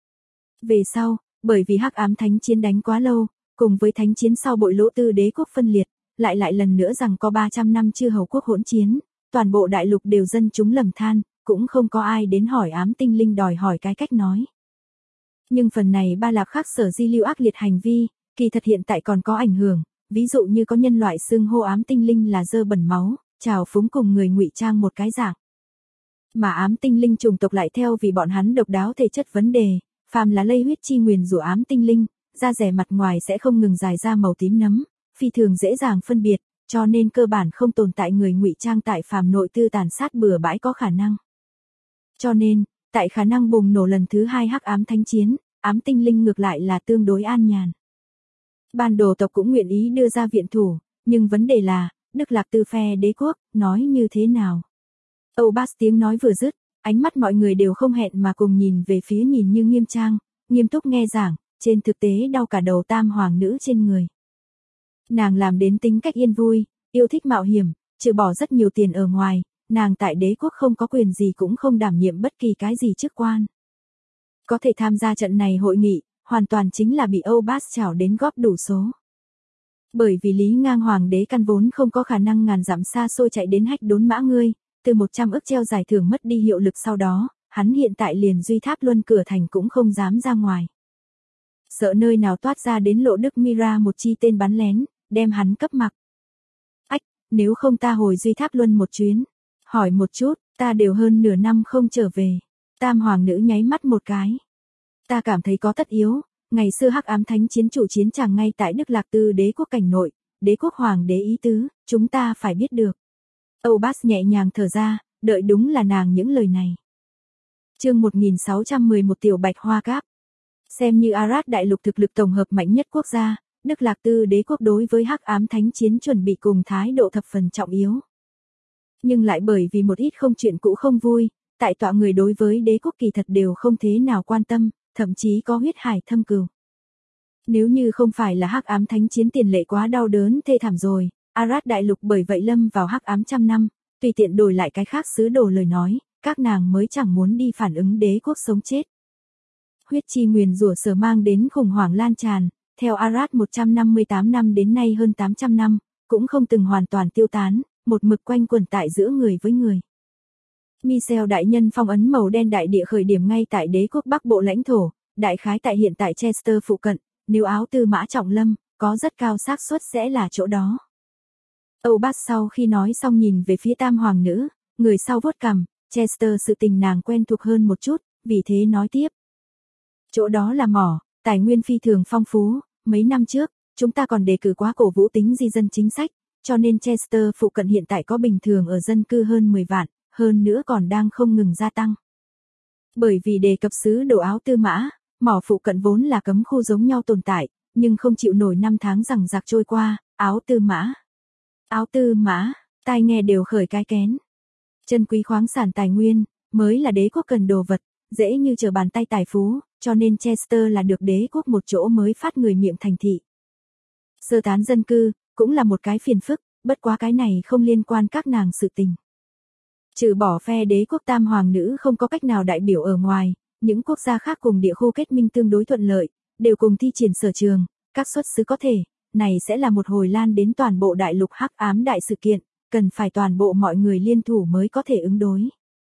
Về sau, bởi vì Hắc ám thánh chiến đánh quá lâu, cùng với thánh chiến sau bội Lỗ Tư đế quốc phân liệt, lại lần nữa rằng có 300 năm chư hầu quốc hỗn chiến, toàn bộ đại lục đều dân chúng lầm than, cũng không có ai đến hỏi ám tinh linh đòi hỏi cái cách nói. Nhưng phần này Ba Lạc Khắc sở di lưu ác liệt hành vi, kỳ thật hiện tại còn có ảnh hưởng, ví dụ như có nhân loại xưng hô ám tinh linh là dơ bẩn máu, trào phúng cùng người ngụy trang một cái dạng. Mà ám tinh linh chủng tộc lại theo vì bọn hắn độc đáo thể chất vấn đề, phàm là lây huyết chi nguyền rủa ám tinh linh, da rẻ mặt ngoài sẽ không ngừng dài ra màu tím nấm, phi thường dễ dàng phân biệt, cho nên cơ bản không tồn tại người ngụy trang tại phàm nội tư tàn sát bừa bãi có khả năng. Cho nên, tại khả năng bùng nổ lần thứ 2 Hắc ám thánh chiến, ám tinh linh ngược lại là tương đối an nhàn. Bản đồ tộc cũng nguyện ý đưa ra viện thủ, nhưng vấn đề là, Đức Lạc Tư phe đế quốc, nói như thế nào? Âu Bas tiếng nói vừa dứt, ánh mắt mọi người đều không hẹn mà cùng nhìn về phía nhìn như nghiêm trang, nghiêm túc nghe giảng, trên thực tế đau cả đầu Tam Hoàng Nữ trên người. Nàng làm đến tính cách yên vui, yêu thích mạo hiểm, trừ bỏ rất nhiều tiền ở ngoài, nàng tại đế quốc không có quyền gì cũng không đảm nhiệm bất kỳ cái gì chức quan. Có thể tham gia trận này hội nghị, hoàn toàn chính là bị Âu Bas chảo đến góp đủ số. Bởi vì Lý Ngang Hoàng đế căn vốn không có khả năng ngàn dặm xa xôi chạy đến hách đốn mã ngươi, từ 100 ức treo giải thưởng mất đi hiệu lực sau đó, hắn hiện tại liền Duy Tháp Luân cửa thành cũng không dám ra ngoài. Sợ nơi nào toát ra đến Lộ Đức Mira một chi tên bắn lén, đem hắn cấp mặc. Ách, nếu không ta hồi Duy Tháp Luân một chuyến, hỏi một chút, ta đều hơn nửa năm không trở về. Tam hoàng nữ nháy mắt một cái. Ta cảm thấy có tất yếu, ngày xưa Hắc Ám Thánh chiến chủ chiến tràng ngay tại Đức Lạc Tư đế quốc cảnh nội, đế quốc hoàng đế ý tứ, chúng ta phải biết được. Âu Bas nhẹ nhàng thở ra, đợi đúng là nàng những lời này. Chương 1611 Tiểu Bạch Hoa Cáp. Xem như Arad đại lục thực lực tổng hợp mạnh nhất quốc gia, Đức Lạc Tư đế quốc đối với Hắc Ám Thánh chiến chuẩn bị cùng thái độ thập phần trọng yếu. Nhưng lại bởi vì một ít không chuyện cũ không vui, tại tọa người đối với đế quốc kỳ thật đều không thế nào quan tâm, thậm chí có huyết hải thâm cừu. Nếu như không phải là Hắc Ám Thánh chiến tiền lệ quá đau đớn thê thảm rồi, Arad đại lục bởi vậy lâm vào hắc ám trăm năm, tùy tiện đổi lại cái khác xứ đồ lời nói, các nàng mới chẳng muốn đi phản ứng đế quốc sống chết. Huyết chi nguyền rủa sở mang đến khủng hoảng lan tràn, theo Arad 158 năm đến nay hơn 800 năm, cũng không từng hoàn toàn tiêu tán, một mực quanh quẩn tại giữa người với người. Michel đại nhân phong ấn màu đen đại địa khởi điểm ngay tại đế quốc Bắc Bộ lãnh thổ, đại khái tại hiện tại Chester phụ cận, nếu áo tư mã trọng lâm, có rất cao xác suất sẽ là chỗ đó. Âu Bas sau khi nói xong nhìn về phía tam hoàng nữ, người sau vuốt cằm, Chester sự tình nàng quen thuộc hơn một chút, vì thế nói tiếp. Chỗ đó là mỏ, tài nguyên phi thường phong phú, mấy năm trước, chúng ta còn đề cử quá cổ vũ tính di dân chính sách, cho nên Chester phụ cận hiện tại có bình thường ở dân cư hơn 10 vạn, hơn nữa còn đang không ngừng gia tăng. Bởi vì đề cập xứ đồ áo tư mã, mỏ phụ cận vốn là cấm khu giống nhau tồn tại, nhưng không chịu nổi năm tháng rằng giặc trôi qua, áo tư mã, tai nghe đều khởi cái kén. Chân quý khoáng sản tài nguyên, mới là đế quốc cần đồ vật, dễ như trở bàn tay tài phú, cho nên Chester là được đế quốc một chỗ mới phát người miệng thành thị. Sơ tán dân cư, cũng là một cái phiền phức, bất quá cái này không liên quan các nàng sự tình. Trừ bỏ phe đế quốc tam hoàng nữ không có cách nào đại biểu ở ngoài, những quốc gia khác cùng địa khu kết minh tương đối thuận lợi, đều cùng thi triển sở trường, các xuất xứ có thể, này sẽ là một hồi lan đến toàn bộ đại lục hắc ám đại sự kiện, cần phải toàn bộ mọi người liên thủ mới có thể ứng đối.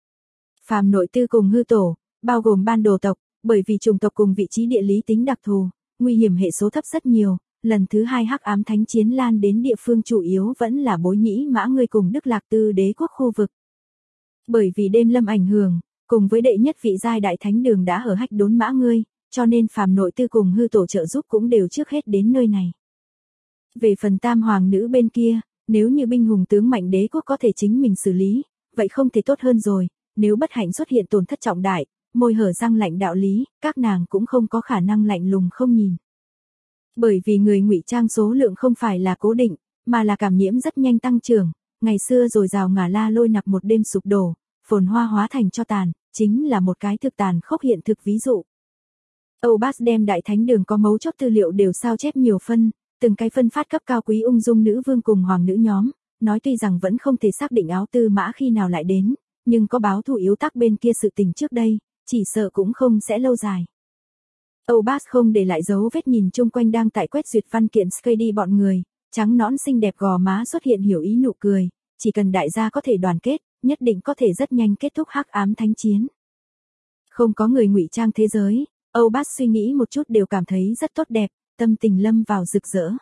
Phàm nội tư cùng hư tổ, bao gồm ban đồ tộc, bởi vì chủng tộc cùng vị trí địa lý tính đặc thù, nguy hiểm hệ số thấp rất nhiều, lần thứ 2 hắc ám thánh chiến lan đến địa phương chủ yếu vẫn là Bối Nhĩ Mã ngươi cùng Đức Lạc Tư đế quốc khu vực. Bởi vì đêm lâm ảnh hưởng, cùng với đệ nhất vị giai đại thánh đường đã ở hách đốn Mã ngươi, cho nên phàm nội tư cùng hư tổ trợ giúp cũng đều trước hết đến nơi này. Về phần tam hoàng nữ bên kia, nếu như binh hùng tướng mạnh đế quốc có thể chính mình xử lý, vậy không thể tốt hơn rồi, nếu bất hạnh xuất hiện tổn thất trọng đại, môi hở răng lạnh đạo lý, các nàng cũng không có khả năng lạnh lùng không nhìn. Bởi vì người ngụy trang số lượng không phải là cố định, mà là cảm nhiễm rất nhanh tăng trưởng, ngày xưa rồi rào ngả la lôi nặc một đêm sụp đổ, phồn hoa hóa thành cho tàn, chính là một cái thực tàn khốc hiện thực ví dụ. Âu Bas đem đại thánh đường có mấu chốt tư liệu đều sao chép nhiều phân, từng cái phân phát cấp cao quý ung dung nữ vương cùng hoàng nữ nhóm, nói tuy rằng vẫn không thể xác định áo tư mã khi nào lại đến, nhưng có báo thù yếu tác bên kia sự tình trước đây, chỉ sợ cũng không sẽ lâu dài. Âu Bas không để lại dấu vết nhìn chung quanh đang tại quét duyệt văn kiện Skady bọn người, trắng nõn xinh đẹp gò má xuất hiện hiểu ý nụ cười, chỉ cần đại gia có thể đoàn kết, nhất định có thể rất nhanh kết thúc hắc ám thánh chiến. Không có người ngụy trang thế giới, Âu Bas suy nghĩ một chút đều cảm thấy rất tốt đẹp, tâm tình lâm vào rực rỡ.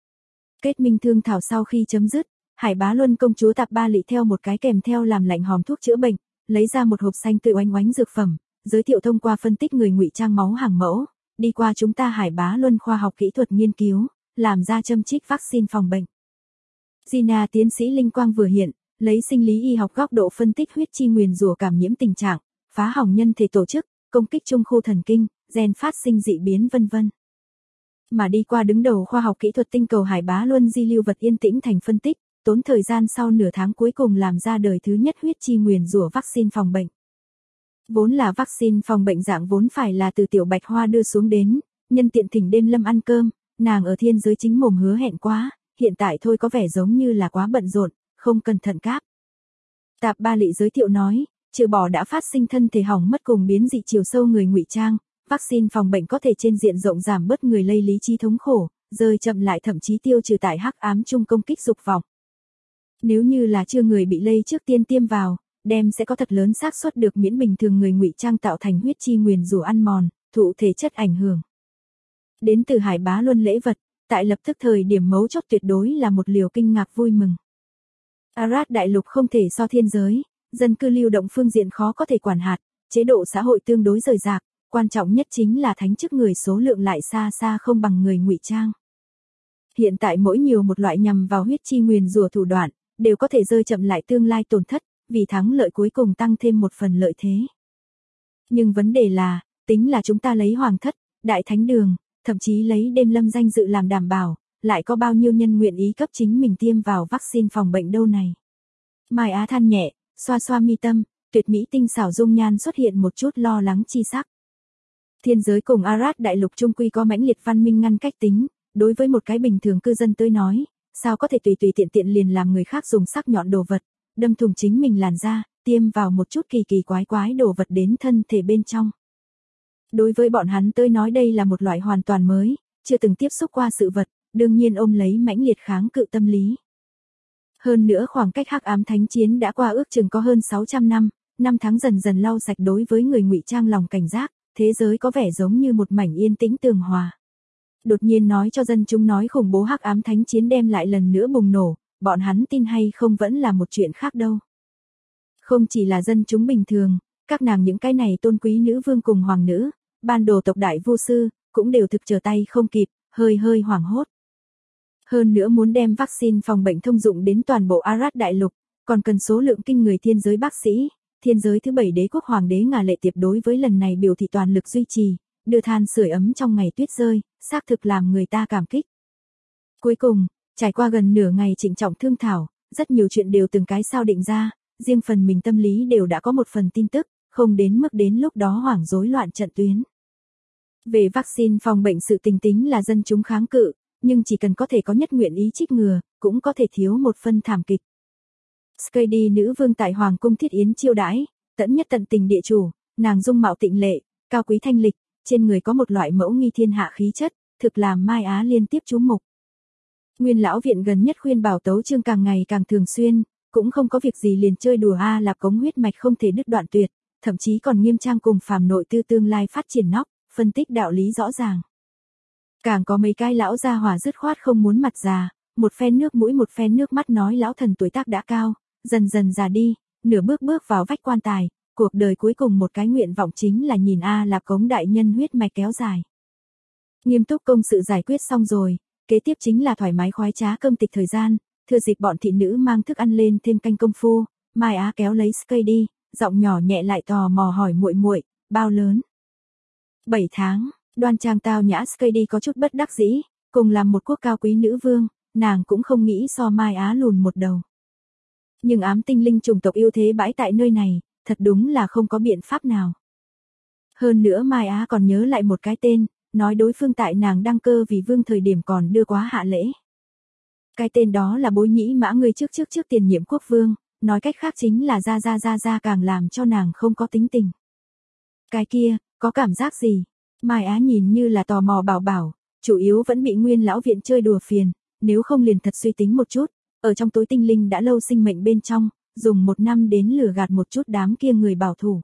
Kết minh thương thảo sau khi chấm dứt, Hải Bá Luân công chúa Tạp Ba Lị theo một cái kèm theo làm lạnh hòm thuốc chữa bệnh, lấy ra một hộp xanh tươi oánh oánh dược phẩm, giới thiệu thông qua phân tích người ngụy trang máu hàng mẫu, đi qua chúng ta Hải Bá Luân khoa học kỹ thuật nghiên cứu, làm ra châm trích vaccine phòng bệnh. Gina tiến sĩ linh quang vừa hiện, lấy sinh lý y học góc độ phân tích huyết chi nguyền rủa cảm nhiễm tình trạng, phá hỏng nhân thể tổ chức, công kích trung khu thần kinh, gen phát sinh dị biến vân vân. Mà đi qua đứng đầu khoa học kỹ thuật tinh cầu Hải Bá Luân di lưu vật yên tĩnh thành phân tích, tốn thời gian sau nửa tháng cuối cùng làm ra đời thứ nhất huyết chi nguyền rủa vaccine phòng bệnh. Vốn là vaccine phòng bệnh dạng vốn phải là từ Tiểu Bạch Hoa đưa xuống đến, nhân tiện thỉnh đêm lâm ăn cơm, nàng ở thiên giới chính mồm hứa hẹn quá, hiện tại thôi có vẻ giống như là quá bận rộn, không cẩn thận cáp. Tạp Ba Lị giới thiệu nói, trừ bỏ đã phát sinh thân thể hỏng mất cùng biến dị chiều sâu người ngụy trang, vaccine phòng bệnh có thể trên diện rộng giảm bớt người lây lý trí thống khổ, rơi chậm lại thậm chí tiêu trừ tại hắc ám chung công kích dục vọng. Nếu như là chưa người bị lây trước tiên tiêm vào, đem sẽ có thật lớn xác suất được miễn bình thường người ngụy trang tạo thành huyết chi nguyền rủa ăn mòn, thụ thể chất ảnh hưởng. Đến từ Hải Bá Luân lễ vật, tại lập tức thời điểm mấu chốt tuyệt đối là một liều kinh ngạc vui mừng. Arad đại lục không thể so thiên giới, dân cư lưu động phương diện khó có thể quản hạt, chế độ xã hội tương đối rời rạc, quan trọng nhất chính là thánh chức người số lượng lại xa xa không bằng người ngụy trang. Hiện tại mỗi nhiều một loại nhằm vào huyết chi nguyền rủa thủ đoạn, đều có thể rơi chậm lại tương lai tổn thất, vì thắng lợi cuối cùng tăng thêm một phần lợi thế. Nhưng vấn đề là, tính là chúng ta lấy hoàng thất, đại thánh đường, thậm chí lấy đêm lâm danh dự làm đảm bảo, lại có bao nhiêu nhân nguyện ý cấp chính mình tiêm vào vaccine phòng bệnh đâu này. Mai Á than nhẹ, xoa xoa mi tâm, tuyệt mỹ tinh xảo dung nhan xuất hiện một chút lo lắng chi sắc. Thiên giới cùng Arad đại lục trung quy có mãnh liệt văn minh ngăn cách tính, đối với một cái bình thường cư dân tới nói, sao có thể tùy tùy tiện tiện liền làm người khác dùng sắc nhọn đồ vật, đâm thủng chính mình làn da, tiêm vào một chút kỳ kỳ quái quái đồ vật đến thân thể bên trong. Đối với bọn hắn tới nói đây là một loại hoàn toàn mới, chưa từng tiếp xúc qua sự vật, đương nhiên ôm lấy mãnh liệt kháng cự tâm lý. Hơn nữa khoảng cách hắc ám thánh chiến đã qua ước chừng có hơn 600 năm, năm tháng dần dần lau sạch đối với người ngụy trang lòng cảnh giác, thế giới có vẻ giống như một mảnh yên tĩnh tường hòa. Đột nhiên nói cho dân chúng nói khủng bố hắc ám thánh chiến đem lại lần nữa bùng nổ, bọn hắn tin hay không vẫn là một chuyện khác đâu. Không chỉ là dân chúng bình thường, các nàng những cái này tôn quý nữ vương cùng hoàng nữ, ban đồ tộc đại vô sư, cũng đều thực trở tay không kịp, hơi hơi hoảng hốt. Hơn nữa muốn đem vaccine phòng bệnh thông dụng đến toàn bộ Arad đại lục, còn cần số lượng kinh người thiên giới bác sĩ, thiên giới thứ 7 đế quốc hoàng đế Ngà Lệ Tiệp đối với lần này biểu thị toàn lực duy trì, đưa than sưởi ấm trong ngày tuyết rơi, xác thực làm người ta cảm kích. Cuối cùng, trải qua gần nửa ngày trịnh trọng thương thảo, rất nhiều chuyện đều từng cái sao định ra, riêng phần mình tâm lý đều đã có một phần tin tức, không đến mức đến lúc đó hoảng rối loạn trận tuyến. Về vaccine phòng bệnh sự tình tính là dân chúng kháng cự, nhưng chỉ cần có thể có nhất nguyện ý trích ngừa, cũng có thể thiếu một phân thảm kịch. Skady nữ vương tại Hoàng cung thiết yến chiêu đãi, tận nhất tận tình địa chủ, nàng dung mạo tịnh lệ, cao quý thanh lịch, trên người có một loại mẫu nghi thiên hạ khí chất, thực làm Mai Á liên tiếp chú mục. Nguyên lão viện gần nhất khuyên bảo tấu chương càng ngày càng thường xuyên, cũng không có việc gì liền chơi đùa là cống huyết mạch không thể đứt đoạn tuyệt, thậm chí còn nghiêm trang cùng phàm nội tư tương lai phát triển nóc, phân tích đạo lý rõ ràng. Càng có mấy cái lão gia hỏa dứt khoát không muốn mặt già, một phen nước mũi một phen nước mắt nói lão thần tuổi tác đã cao, dần dần già đi, nửa bước bước vào vách quan tài, cuộc đời cuối cùng một cái nguyện vọng chính là nhìn Lạp Cống đại nhân huyết mạch kéo dài. Nghiêm túc công sự giải quyết xong rồi, kế tiếp chính là thoải mái khoái trá cơm tịch thời gian, thừa dịp bọn thị nữ mang thức ăn lên thêm canh công phu, Mai Á kéo lấy Skady, giọng nhỏ nhẹ lại tò mò hỏi muội muội, bao lớn? 7 tháng. Đoan trang tao nhã Skady có chút bất đắc dĩ, cùng làm một quốc cao quý nữ vương, nàng cũng không nghĩ so Mai Á lùn một đầu. Nhưng ám tinh linh chủng tộc ưu thế bãi tại nơi này, thật đúng là không có biện pháp nào. Hơn nữa Mai Á còn nhớ lại một cái tên, nói đối phương tại nàng đăng cơ vì vương thời điểm còn đưa quá hạ lễ. Cái tên đó là Bối Nhĩ Mã người trước tiền nhiệm quốc vương, nói cách khác chính là ra càng làm cho nàng không có tính tình. Cái kia, có cảm giác gì? Mai Á nhìn như là tò mò bảo, chủ yếu vẫn bị nguyên lão viện chơi đùa phiền, nếu không liền thật suy tính một chút, ở trong tối tinh linh đã lâu sinh mệnh bên trong, dùng 1 năm đến lừa gạt một chút đám kia người bảo thủ.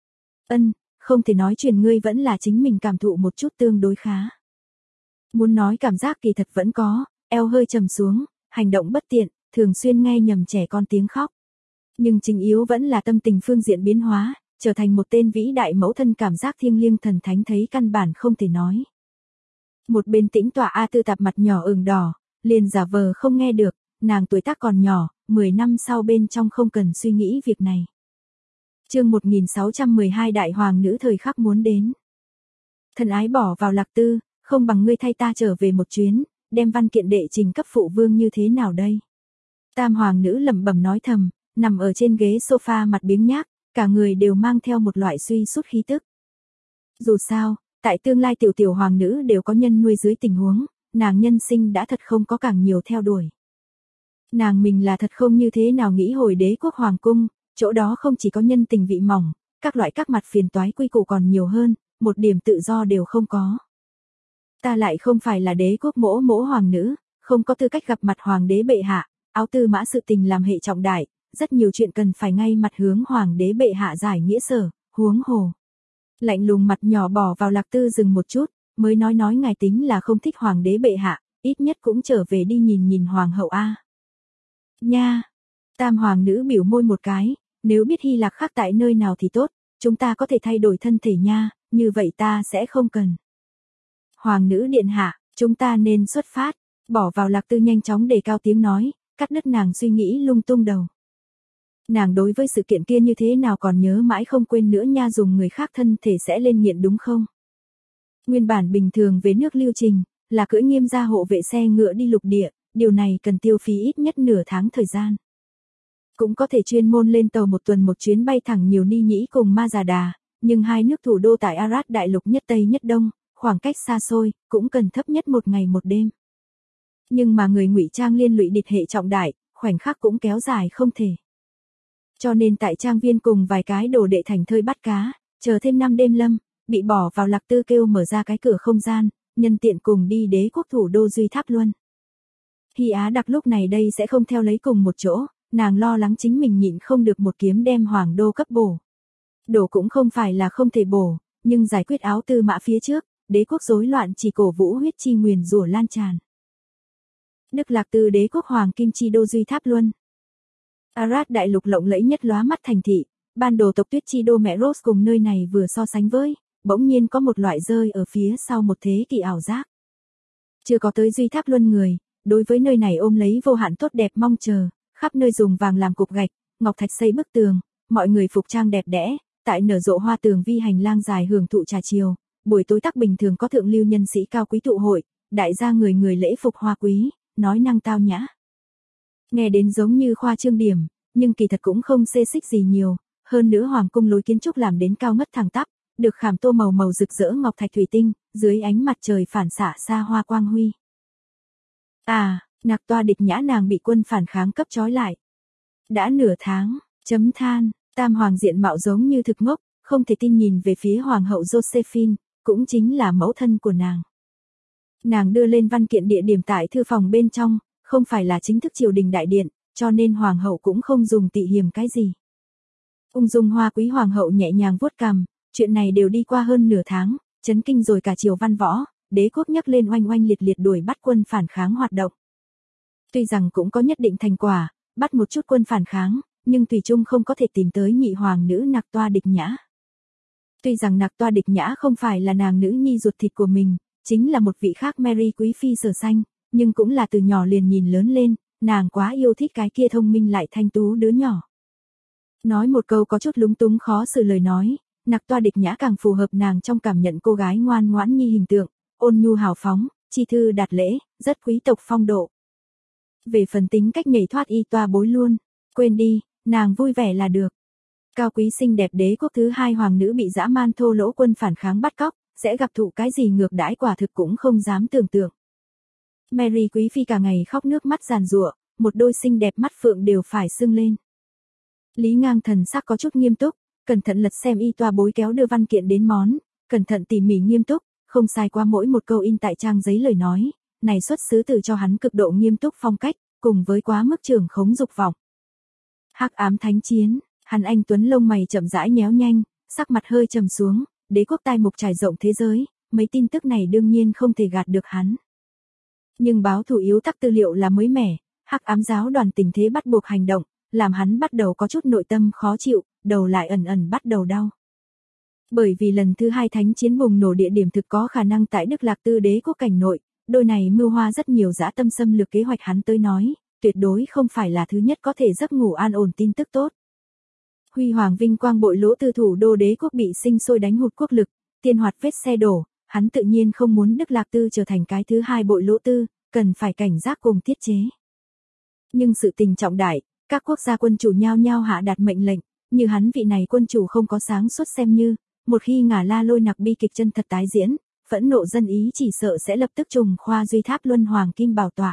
Không thể nói chuyện ngươi vẫn là chính mình cảm thụ một chút tương đối khá. Muốn nói cảm giác kỳ thật vẫn có, eo hơi trầm xuống, hành động bất tiện, thường xuyên nghe nhầm trẻ con tiếng khóc. Nhưng chính yếu vẫn là tâm tình phương diện biến hóa, trở thành một tên vĩ đại mẫu thân cảm giác thiêng liêng thần thánh thấy căn bản không thể nói. Một bên tĩnh tọa Tư Tạp mặt nhỏ ửng đỏ, liền giả vờ không nghe được, nàng tuổi tác còn nhỏ, 10 năm sau bên trong không cần suy nghĩ việc này. Chương 1612 Đại hoàng nữ thời khắc muốn đến. Thần ái bỏ vào Lạc Tư, không bằng ngươi thay ta trở về một chuyến, đem văn kiện đệ trình cấp phụ vương như thế nào đây? Tam hoàng nữ lẩm bẩm nói thầm, nằm ở trên ghế sofa mặt biếng nhác, cả người đều mang theo một loại suy sút khí tức. Dù sao, tại tương lai tiểu hoàng nữ đều có nhân nuôi dưới tình huống, nàng nhân sinh đã thật không có càng nhiều theo đuổi. Nàng mình là thật không như thế nào nghĩ hồi đế quốc hoàng cung, chỗ đó không chỉ có nhân tình vị mỏng, các loại các mặt phiền toái quy củ còn nhiều hơn, một điểm tự do đều không có. Ta lại không phải là đế quốc mỗ hoàng nữ, không có tư cách gặp mặt hoàng đế bệ hạ, áo tư mã sự tình làm hệ trọng đại, rất nhiều chuyện cần phải ngay mặt hướng hoàng đế bệ hạ giải nghĩa sở, huống hồ. Lạnh lùng mặt nhỏ bỏ vào Lạc Tư dừng một chút, mới nói ngài tính là không thích hoàng đế bệ hạ, ít nhất cũng trở về đi nhìn hoàng hậu a. Nha. Tam hoàng nữ biểu môi một cái, nếu biết Hy Lạc khác tại nơi nào thì tốt, chúng ta có thể thay đổi thân thể nha, như vậy ta sẽ không cần. Hoàng nữ điện hạ, chúng ta nên xuất phát, bỏ vào Lạc Tư nhanh chóng đề cao tiếng nói, cắt đứt nàng suy nghĩ lung tung đầu. Nàng đối với sự kiện kia như thế nào còn nhớ mãi không quên nữa nha, dùng người khác thân thể sẽ lên nghiện đúng không? Nguyên bản bình thường về nước lưu trình, là cưỡi Nghiêm gia hộ vệ xe ngựa đi lục địa, điều này cần tiêu phí ít nhất nửa tháng thời gian. Cũng có thể chuyên môn lên tàu một tuần một chuyến bay thẳng nhiều Ni Nhĩ cùng Ma Già Đà, nhưng hai nước thủ đô tại Arad đại lục nhất Tây nhất Đông, khoảng cách xa xôi, cũng cần thấp nhất một ngày một đêm. Nhưng mà người ngụy trang liên lụy địch hệ trọng đại, khoảnh khắc cũng kéo dài không thể. Cho nên tại trang viên cùng vài cái đồ đệ thành thơi bắt cá, chờ thêm 5 đêm lâm, bị bỏ vào Lạc Tư kêu mở ra cái cửa không gian, nhân tiện cùng đi đế quốc thủ đô Duy Tháp Luân. Hy Á Đặc lúc này đây sẽ không theo lấy cùng một chỗ, nàng lo lắng chính mình nhịn không được một kiếm đem hoàng đô cấp bổ. Đổ cũng không phải là không thể bổ, nhưng giải quyết Áo Tư Mã phía trước, đế quốc rối loạn chỉ cổ vũ huyết chi nguyền rủa lan tràn. Đức Lạc Tư đế quốc hoàng kim chi đô Duy Tháp Luân. Arad đại lục lộng lẫy nhất lóa mắt thành thị, ban đồ tộc tuyết chi đô mẹ Rose cùng nơi này vừa so sánh với, bỗng nhiên có một loại rơi ở phía sau một thế kỷ ảo giác. Chưa có tới Duy Tháp Luân người, đối với nơi này ôm lấy vô hạn tốt đẹp mong chờ, khắp nơi dùng vàng làm cục gạch, ngọc thạch xây bức tường, mọi người phục trang đẹp đẽ, tại nở rộ hoa tường vi hành lang dài hưởng thụ trà chiều, buổi tối tắc bình thường có thượng lưu nhân sĩ cao quý tụ hội, đại gia người lễ phục hoa quý, nói năng tao nhã. Nghe đến giống như khoa trương điểm, nhưng kỳ thật cũng không xê xích gì nhiều, hơn nữa hoàng cung lối kiến trúc làm đến cao ngất thẳng tắp, được khảm tô màu rực rỡ ngọc thạch thủy tinh, dưới ánh mặt trời phản xạ xa hoa quang huy. Nạc Toa Địch Nhã nàng bị quân phản kháng cấp trói lại. Đã nửa tháng, chấm than, tam hoàng diện mạo giống như thực ngốc, không thể tin nhìn về phía hoàng hậu Josephine, cũng chính là mẫu thân của nàng. Nàng đưa lên văn kiện địa điểm tại thư phòng bên trong, không phải là chính thức triều đình đại điện, cho nên hoàng hậu cũng không dùng tị hiềm cái gì. Ung dung hoa quý hoàng hậu nhẹ nhàng vuốt cằm, chuyện này đều đi qua hơn nửa tháng, chấn kinh rồi cả triều văn võ, đế quốc nhắc lên oanh oanh liệt liệt đuổi bắt quân phản kháng hoạt động. Tuy rằng cũng có nhất định thành quả, bắt một chút quân phản kháng, nhưng tùy chung không có thể tìm tới nhị hoàng nữ Nạc Toa Địch Nhã. Tuy rằng Nạc Toa Địch Nhã không phải là nàng nữ nhi ruột thịt của mình, chính là một vị khác Mary quý phi Sở Xanh, nhưng cũng là từ nhỏ liền nhìn lớn lên, nàng quá yêu thích cái kia thông minh lại thanh tú đứa nhỏ. Nói một câu có chút lúng túng khó xử lời nói, Nạc Toa Địch Nhã càng phù hợp nàng trong cảm nhận cô gái ngoan ngoãn nhi hình tượng, ôn nhu hào phóng, chi thư đạt lễ, rất quý tộc phong độ. Về phần tính cách nhảy thoát y toa bối luôn, quên đi, nàng vui vẻ là được. Cao quý xinh đẹp đế quốc thứ hai hoàng nữ bị dã man thô lỗ quân phản kháng bắt cóc, sẽ gặp thụ cái gì ngược đãi quả thực cũng không dám tưởng tượng. Mary quý phi cả ngày khóc nước mắt giàn giụa, một đôi xinh đẹp mắt phượng đều phải sưng lên. Lý Ngang thần sắc có chút nghiêm túc, cẩn thận lật xem y toa bối kéo đưa văn kiện đến món, cẩn thận tỉ mỉ nghiêm túc, không sai qua mỗi một câu in tại trang giấy lời nói, này xuất xứ từ cho hắn cực độ nghiêm túc phong cách, cùng với quá mức trưởng khống dục vọng. Hắc ám thánh chiến, hắn anh tuấn lông mày chậm rãi nhéo nhanh, sắc mặt hơi trầm xuống, đế quốc tai mục trải rộng thế giới, mấy tin tức này đương nhiên không thể gạt được hắn. Nhưng báo thủ yếu tắc tư liệu là mới mẻ, Hắc ám giáo đoàn tình thế bắt buộc hành động, làm hắn bắt đầu có chút nội tâm khó chịu, đầu lại ẩn ẩn bắt đầu đau. Bởi vì lần thứ hai thánh chiến bùng nổ địa điểm thực có khả năng tại Đức Lạc Tư đế quốc cảnh nội, đôi này mưu hoa rất nhiều dã tâm xâm lược kế hoạch hắn tới nói, tuyệt đối không phải là thứ nhất có thể giấc ngủ an ổn tin tức tốt. Huy hoàng vinh quang bội lỗ tư thủ đô đế quốc bị sinh sôi đánh hụt quốc lực, tiên hoạt vết xe đổ, hắn tự nhiên không muốn Đức Lạc Tư trở thành cái thứ hai bội lỗ tư, cần phải cảnh giác cùng tiết chế. Nhưng sự tình trọng đại, các quốc gia quân chủ nhao nhao hạ đạt mệnh lệnh, như hắn vị này quân chủ không có sáng suốt xem như, một khi ngả la lôi nặc bi kịch chân thật tái diễn, phẫn nộ dân ý chỉ sợ sẽ lập tức trùng khoa Duy Tháp Luân hoàng kim bảo tọa.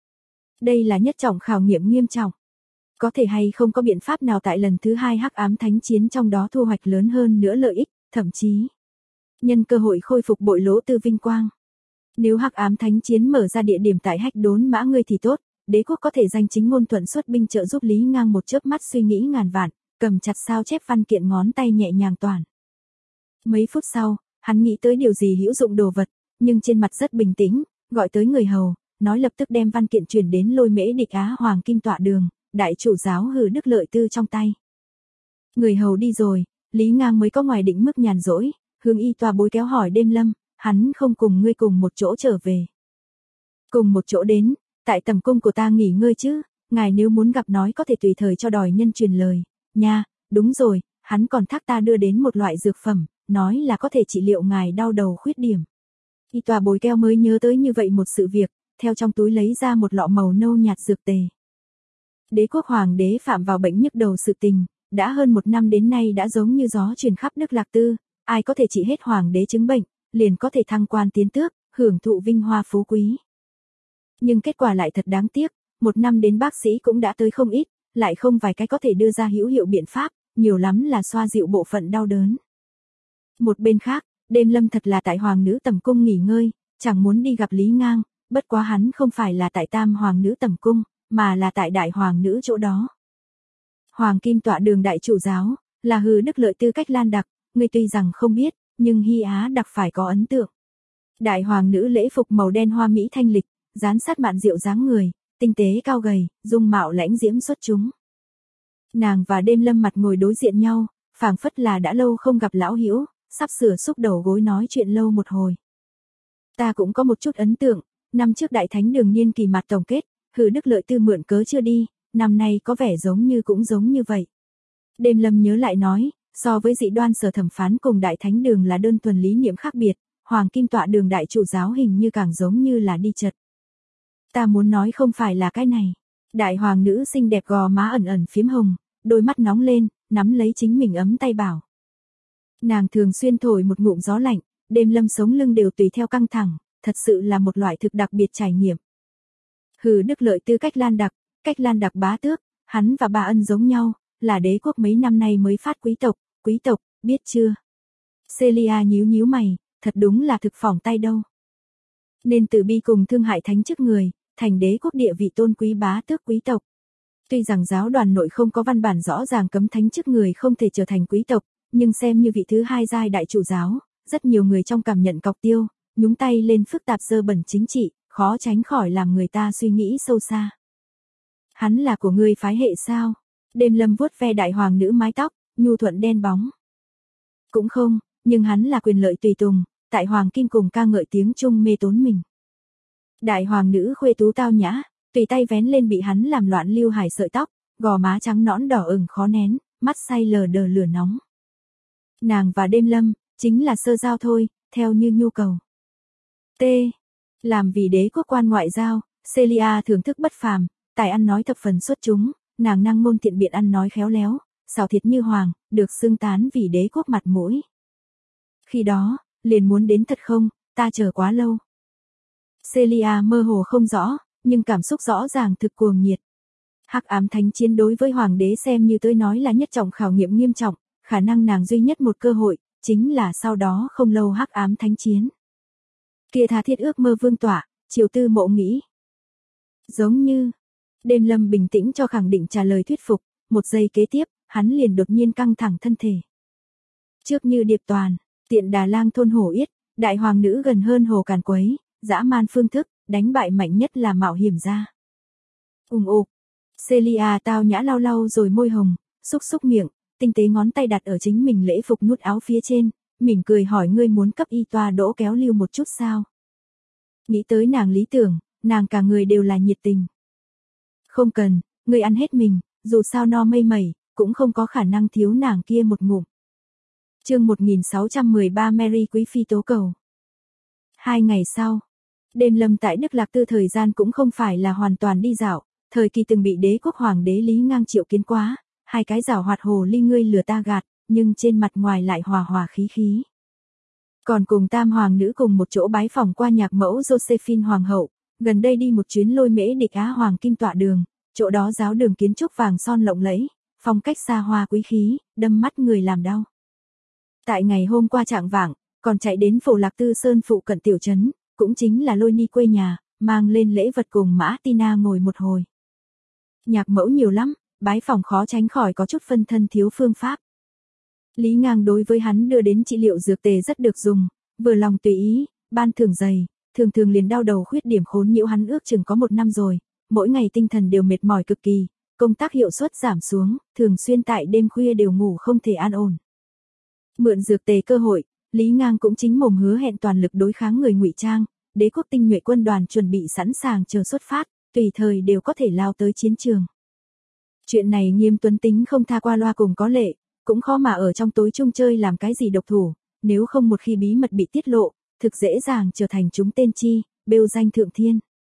Đây là nhất trọng khảo nghiệm nghiêm trọng. Có thể hay không có biện pháp nào tại lần thứ hai hắc ám thánh chiến trong đó thu hoạch lớn hơn nữa lợi ích, thậm chí nhân cơ hội khôi phục bội lỗ tư vinh quang. Nếu hắc ám thánh chiến mở ra địa điểm tại Hách Đốn Mã ngươi thì tốt, đế quốc có thể danh chính ngôn thuận xuất binh trợ giúp Lý Ngang, một chớp mắt suy nghĩ ngàn vạn, cầm chặt sao chép văn kiện, ngón tay nhẹ nhàng toàn. Mấy phút sau, hắn nghĩ tới điều gì hữu dụng đồ vật, nhưng trên mặt rất bình tĩnh, gọi tới người hầu, nói lập tức đem văn kiện chuyển đến Lôi Mễ Địch Á Hoàng Kim Tọa Đường, đại chủ giáo Hừ Đức Lợi Tư trong tay. Người hầu đi rồi, Lý Ngang mới có ngoài định mức nhàn rỗi, hướng y tòa bối kéo hỏi Đêm Lâm, hắn không cùng ngươi cùng một chỗ trở về. Cùng một chỗ đến, tại tầm cung của ta nghỉ ngơi chứ, ngài nếu muốn gặp nói có thể tùy thời cho đòi nhân truyền lời, nha, đúng rồi, hắn còn thác ta đưa đến một loại dược phẩm, nói là có thể trị liệu ngài đau đầu khuyết điểm. Y tòa bồi keo mới nhớ tới như vậy một sự việc, theo trong túi lấy ra một lọ màu nâu nhạt dược tề. Đế quốc hoàng đế phạm vào bệnh nhức đầu sự tình, đã hơn 1 năm đến nay đã giống như gió truyền khắp nước Lạc Tư, ai có thể trị hết hoàng đế chứng bệnh, liền có thể thăng quan tiến tước, hưởng thụ vinh hoa phú quý. Nhưng kết quả lại thật đáng tiếc, 1 năm đến bác sĩ cũng đã tới không ít, lại không vài cái có thể đưa ra hữu hiệu biện pháp, nhiều lắm là xoa dịu bộ phận đau đớn. Một bên khác, Đêm Lâm thật là tại hoàng nữ tầm cung nghỉ ngơi, chẳng muốn đi gặp Lý Ngang, bất quá hắn không phải là tại tam hoàng nữ tầm cung, mà là tại đại hoàng nữ chỗ đó. Hoàng Kim Tọa Đường đại chủ giáo, là Hừ Đức Lợi Tư Cách Lan Đặc, ngươi tuy rằng không biết, nhưng Hy Á Đặc phải có ấn tượng. Đại hoàng nữ lễ phục màu đen hoa mỹ thanh lịch, dán sát mạn diệu dáng người, tinh tế cao gầy, dung mạo lãnh diễm xuất chúng. Nàng và Đêm Lâm mặt ngồi đối diện nhau, phảng phất là đã lâu không gặp lão hữu, sắp sửa xúc đầu gối nói chuyện lâu một hồi. Ta cũng có một chút ấn tượng, năm trước Đại Thánh Đường niên kỳ mặt tổng kết, Hừ Đức Lợi Tư mượn cớ chưa đi, năm nay có vẻ cũng giống như vậy. Đêm Lâm nhớ lại nói, so với dị đoan sở thẩm phán cùng Đại Thánh Đường là đơn thuần lý niệm khác biệt, Hoàng Kim Tọa Đường đại chủ giáo hình như càng giống như là đi chật. Ta muốn nói không phải là cái này. Đại hoàng nữ xinh đẹp gò má ẩn ẩn phím hồng, đôi mắt nóng lên, nắm lấy chính mình ấm tay bảo. Nàng thường xuyên thổi một ngụm gió lạnh, Đêm Lâm sống lưng đều tùy theo căng thẳng, thật sự là một loại thực đặc biệt trải nghiệm. Hừ Đức Lợi Tư Cách Lan Đặc bá tước, hắn và bà Ân giống nhau, là đế quốc mấy năm nay mới phát quý tộc, biết chưa? Celia nhíu mày, thật đúng là thực phỏng tay đâu. Nên từ bi cùng thương hại thánh chức người, thành đế quốc địa vị tôn quý bá tước quý tộc. Tuy rằng giáo đoàn nội không có văn bản rõ ràng cấm thánh chức người không thể trở thành quý tộc, nhưng xem như vị thứ hai giai đại chủ giáo, rất nhiều người trong cảm nhận cọc tiêu, nhúng tay lên phức tạp dơ bẩn chính trị, khó tránh khỏi làm người ta suy nghĩ sâu xa. Hắn là của ngươi phái hệ sao? Đêm Lâm vuốt ve đại hoàng nữ mái tóc, nhu thuận đen bóng. Cũng không, nhưng hắn là quyền lợi tùy tùng, tại hoàng kim cùng ca ngợi tiếng Trung mê tốn mình. Đại hoàng nữ khuê tú tao nhã, tùy tay vén lên bị hắn làm loạn lưu hải sợi tóc, gò má trắng nõn đỏ ửng khó nén, mắt say lờ đờ lửa nóng. Nàng và Đêm Lâm, chính là sơ giao thôi, theo như nhu cầu. T. Làm vì đế quốc quan ngoại giao, Celia thưởng thức bất phàm, tài ăn nói thập phần xuất chúng, nàng năng ngôn thiện biện ăn nói khéo léo, xảo thiệt như hoàng, được xưng tán vì đế quốc mặt mũi. Khi đó, liền muốn đến thật không, ta chờ quá lâu. Celia mơ hồ không rõ, nhưng cảm xúc rõ ràng thực cuồng nhiệt. Hắc ám thánh chiến đối với hoàng đế xem như tôi nói là nhất trọng khảo nghiệm nghiêm trọng, khả năng nàng duy nhất một cơ hội, chính là sau đó không lâu hắc ám thánh chiến. Kia tha thiết ước mơ vương tỏa, Triều Tư Mộ nghĩ. Giống như, Đêm Lâm bình tĩnh cho khẳng định trả lời thuyết phục, một giây kế tiếp, hắn liền đột nhiên căng thẳng thân thể. Trước như điệp toàn, tiện Đà Lang thôn Hồ Yết, đại hoàng nữ gần hơn Hồ Càn Quấy, dã man phương thức, đánh bại mạnh nhất là mạo hiểm gia. Ục. Celia tao nhã lau rồi môi hồng, xúc miệng, tinh tế ngón tay đặt ở chính mình lễ phục nút áo phía trên, mỉm cười hỏi ngươi muốn cấp y toa đỗ kéo lưu một chút sao? Nghĩ tới nàng lý tưởng, nàng cả người đều là nhiệt tình. Không cần, ngươi ăn hết mình, dù sao no mây mẩy, cũng không có khả năng thiếu nàng kia một ngụm. Chương 1613 Mary Quý Phi tố cầu. 2 ngày sau, Đêm Lâm tại Đức Lạc Tư thời gian cũng không phải là hoàn toàn đi dạo, thời kỳ từng bị đế quốc hoàng đế Lý Ngang triệu kiến quá, hai cái giảo hoạt hồ ly ngươi lừa ta gạt, nhưng trên mặt ngoài lại hòa khí. Còn cùng tam hoàng nữ cùng một chỗ bái phỏng qua nhạc mẫu Josephine hoàng hậu, gần đây đi một chuyến Lôi Mễ Địch Á Hoàng Kim Tọa Đường, chỗ đó giáo đường kiến trúc vàng son lộng lẫy, phong cách xa hoa quý khí, đâm mắt người làm đau. Tại ngày hôm qua trạng vạng, còn chạy đến Phổ Lạc Tư Sơn phụ cận tiểu trấn, cũng chính là Lôi Ni quê nhà, mang lên lễ vật cùng Martina ngồi một hồi. Nhạc mẫu nhiều lắm, bái phỏng khó tránh khỏi có chút phân thân thiếu phương pháp. Lý Ngang đối với hắn đưa đến trị liệu dược tề rất được dùng, vừa lòng tùy ý, ban thưởng dày, thường thường liền đau đầu khuyết điểm khốn nhiễu hắn ước chừng có 1 năm rồi, mỗi ngày tinh thần đều mệt mỏi cực kỳ, công tác hiệu suất giảm xuống, thường xuyên tại đêm khuya đều ngủ không thể an ổn. Mượn dược tề cơ hội, Lý Ngang cũng chính mồm hứa hẹn toàn lực đối kháng người ngụy trang, Đế quốc tinh nhuệ quân đoàn chuẩn bị sẵn sàng chờ xuất phát, tùy thời đều có thể lao tới chiến trường. Chuyện này Nghiêm Tuấn tính không tha qua loa cùng có lệ, cũng khó mà ở trong tối chung chơi làm cái gì độc thủ, nếu không một khi bí mật bị tiết lộ, thực dễ dàng trở thành chúng tên chi, bêu danh thượng thiên.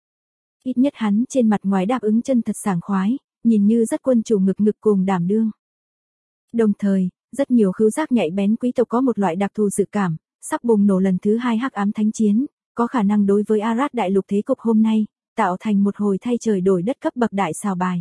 Ít nhất hắn trên mặt ngoài đáp ứng chân thật sảng khoái, nhìn như rất quân chủ ngực ngực cùng đảm đương. Đồng thời, rất nhiều khứu giác nhạy bén quý tộc có một loại đặc thù dự cảm, sắp bùng nổ lần thứ 2 hắc ám thánh chiến, có khả năng đối với Arad đại lục thế cục hôm nay, tạo thành một hồi thay trời đổi đất cấp bậc đại xào bài.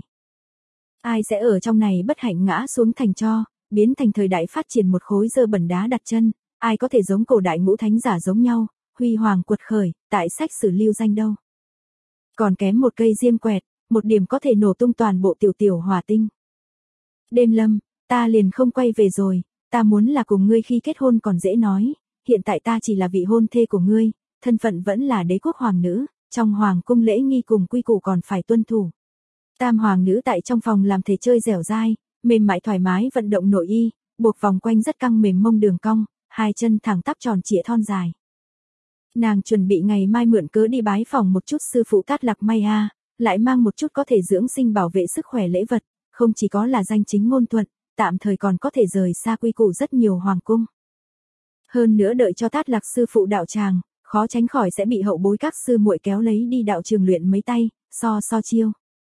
Ai sẽ ở trong này bất hạnh ngã xuống thành tro, biến thành thời đại phát triển một khối dơ bẩn đá đặt chân, ai có thể giống cổ đại ngũ thánh giả giống nhau, huy hoàng quật khởi, tại sách sử lưu danh đâu. Còn kém một cây diêm quẹt, một điểm có thể nổ tung toàn bộ tiểu tiểu hỏa tinh. Đêm Lâm, ta liền không quay về rồi, ta muốn là cùng ngươi khi kết hôn còn dễ nói, hiện tại ta chỉ là vị hôn thê của ngươi, thân phận vẫn là đế quốc hoàng nữ, trong hoàng cung lễ nghi cùng quy củ còn phải tuân thủ. Tam hoàng nữ tại trong phòng làm thể chơi dẻo dai, mềm mại thoải mái vận động nội y, buộc vòng quanh rất căng mềm mông đường cong, hai chân thẳng tắp tròn trịa thon dài. Nàng chuẩn bị ngày mai mượn cớ đi bái phòng một chút sư phụ Cát Lạc May a, lại mang một chút có thể dưỡng sinh bảo vệ sức khỏe lễ vật, không chỉ có là danh chính ngôn thuận, tạm thời còn có thể rời xa quy củ rất nhiều hoàng cung. Hơn nữa đợi cho Cát Lạc sư phụ đạo tràng, khó tránh khỏi sẽ bị hậu bối các sư muội kéo lấy đi đạo trường luyện mấy tay, so chiêu.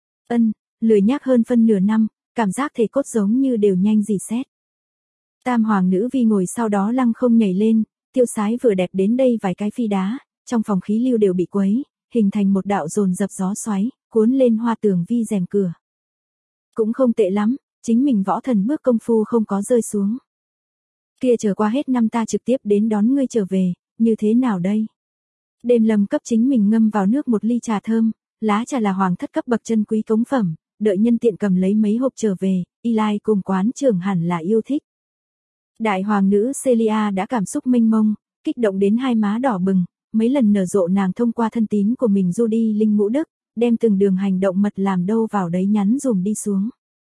Lười nhác hơn phân nửa năm, cảm giác thể cốt giống như đều nhanh dì xét. Tam hoàng nữ vi ngồi sau đó lăng không nhảy lên, tiêu sái vừa đẹp đến đây vài cái phi đá, trong phòng khí lưu đều bị quấy, hình thành một đạo dồn dập gió xoáy, cuốn lên hoa tường vi rèm cửa. Cũng không tệ lắm, chính mình võ thần bước công phu không có rơi xuống. Kia chờ qua hết năm ta trực tiếp đến đón ngươi trở về, như thế nào đây? Đêm Lâm cấp chính mình ngâm vào nước một ly trà thơm, lá trà là hoàng thất cấp bậc chân quý cống phẩm, đợi nhân tiện cầm lấy mấy hộp trở về, Y Lai cùng quán trưởng hẳn là yêu thích. Đại hoàng nữ Celia đã cảm xúc mênh mông, kích động đến hai má đỏ bừng, mấy lần nở rộ nàng thông qua thân tín của mình du đi linh ngũ đức, đem từng đường hành động mật làm đâu vào đấy nhắn dùm đi xuống.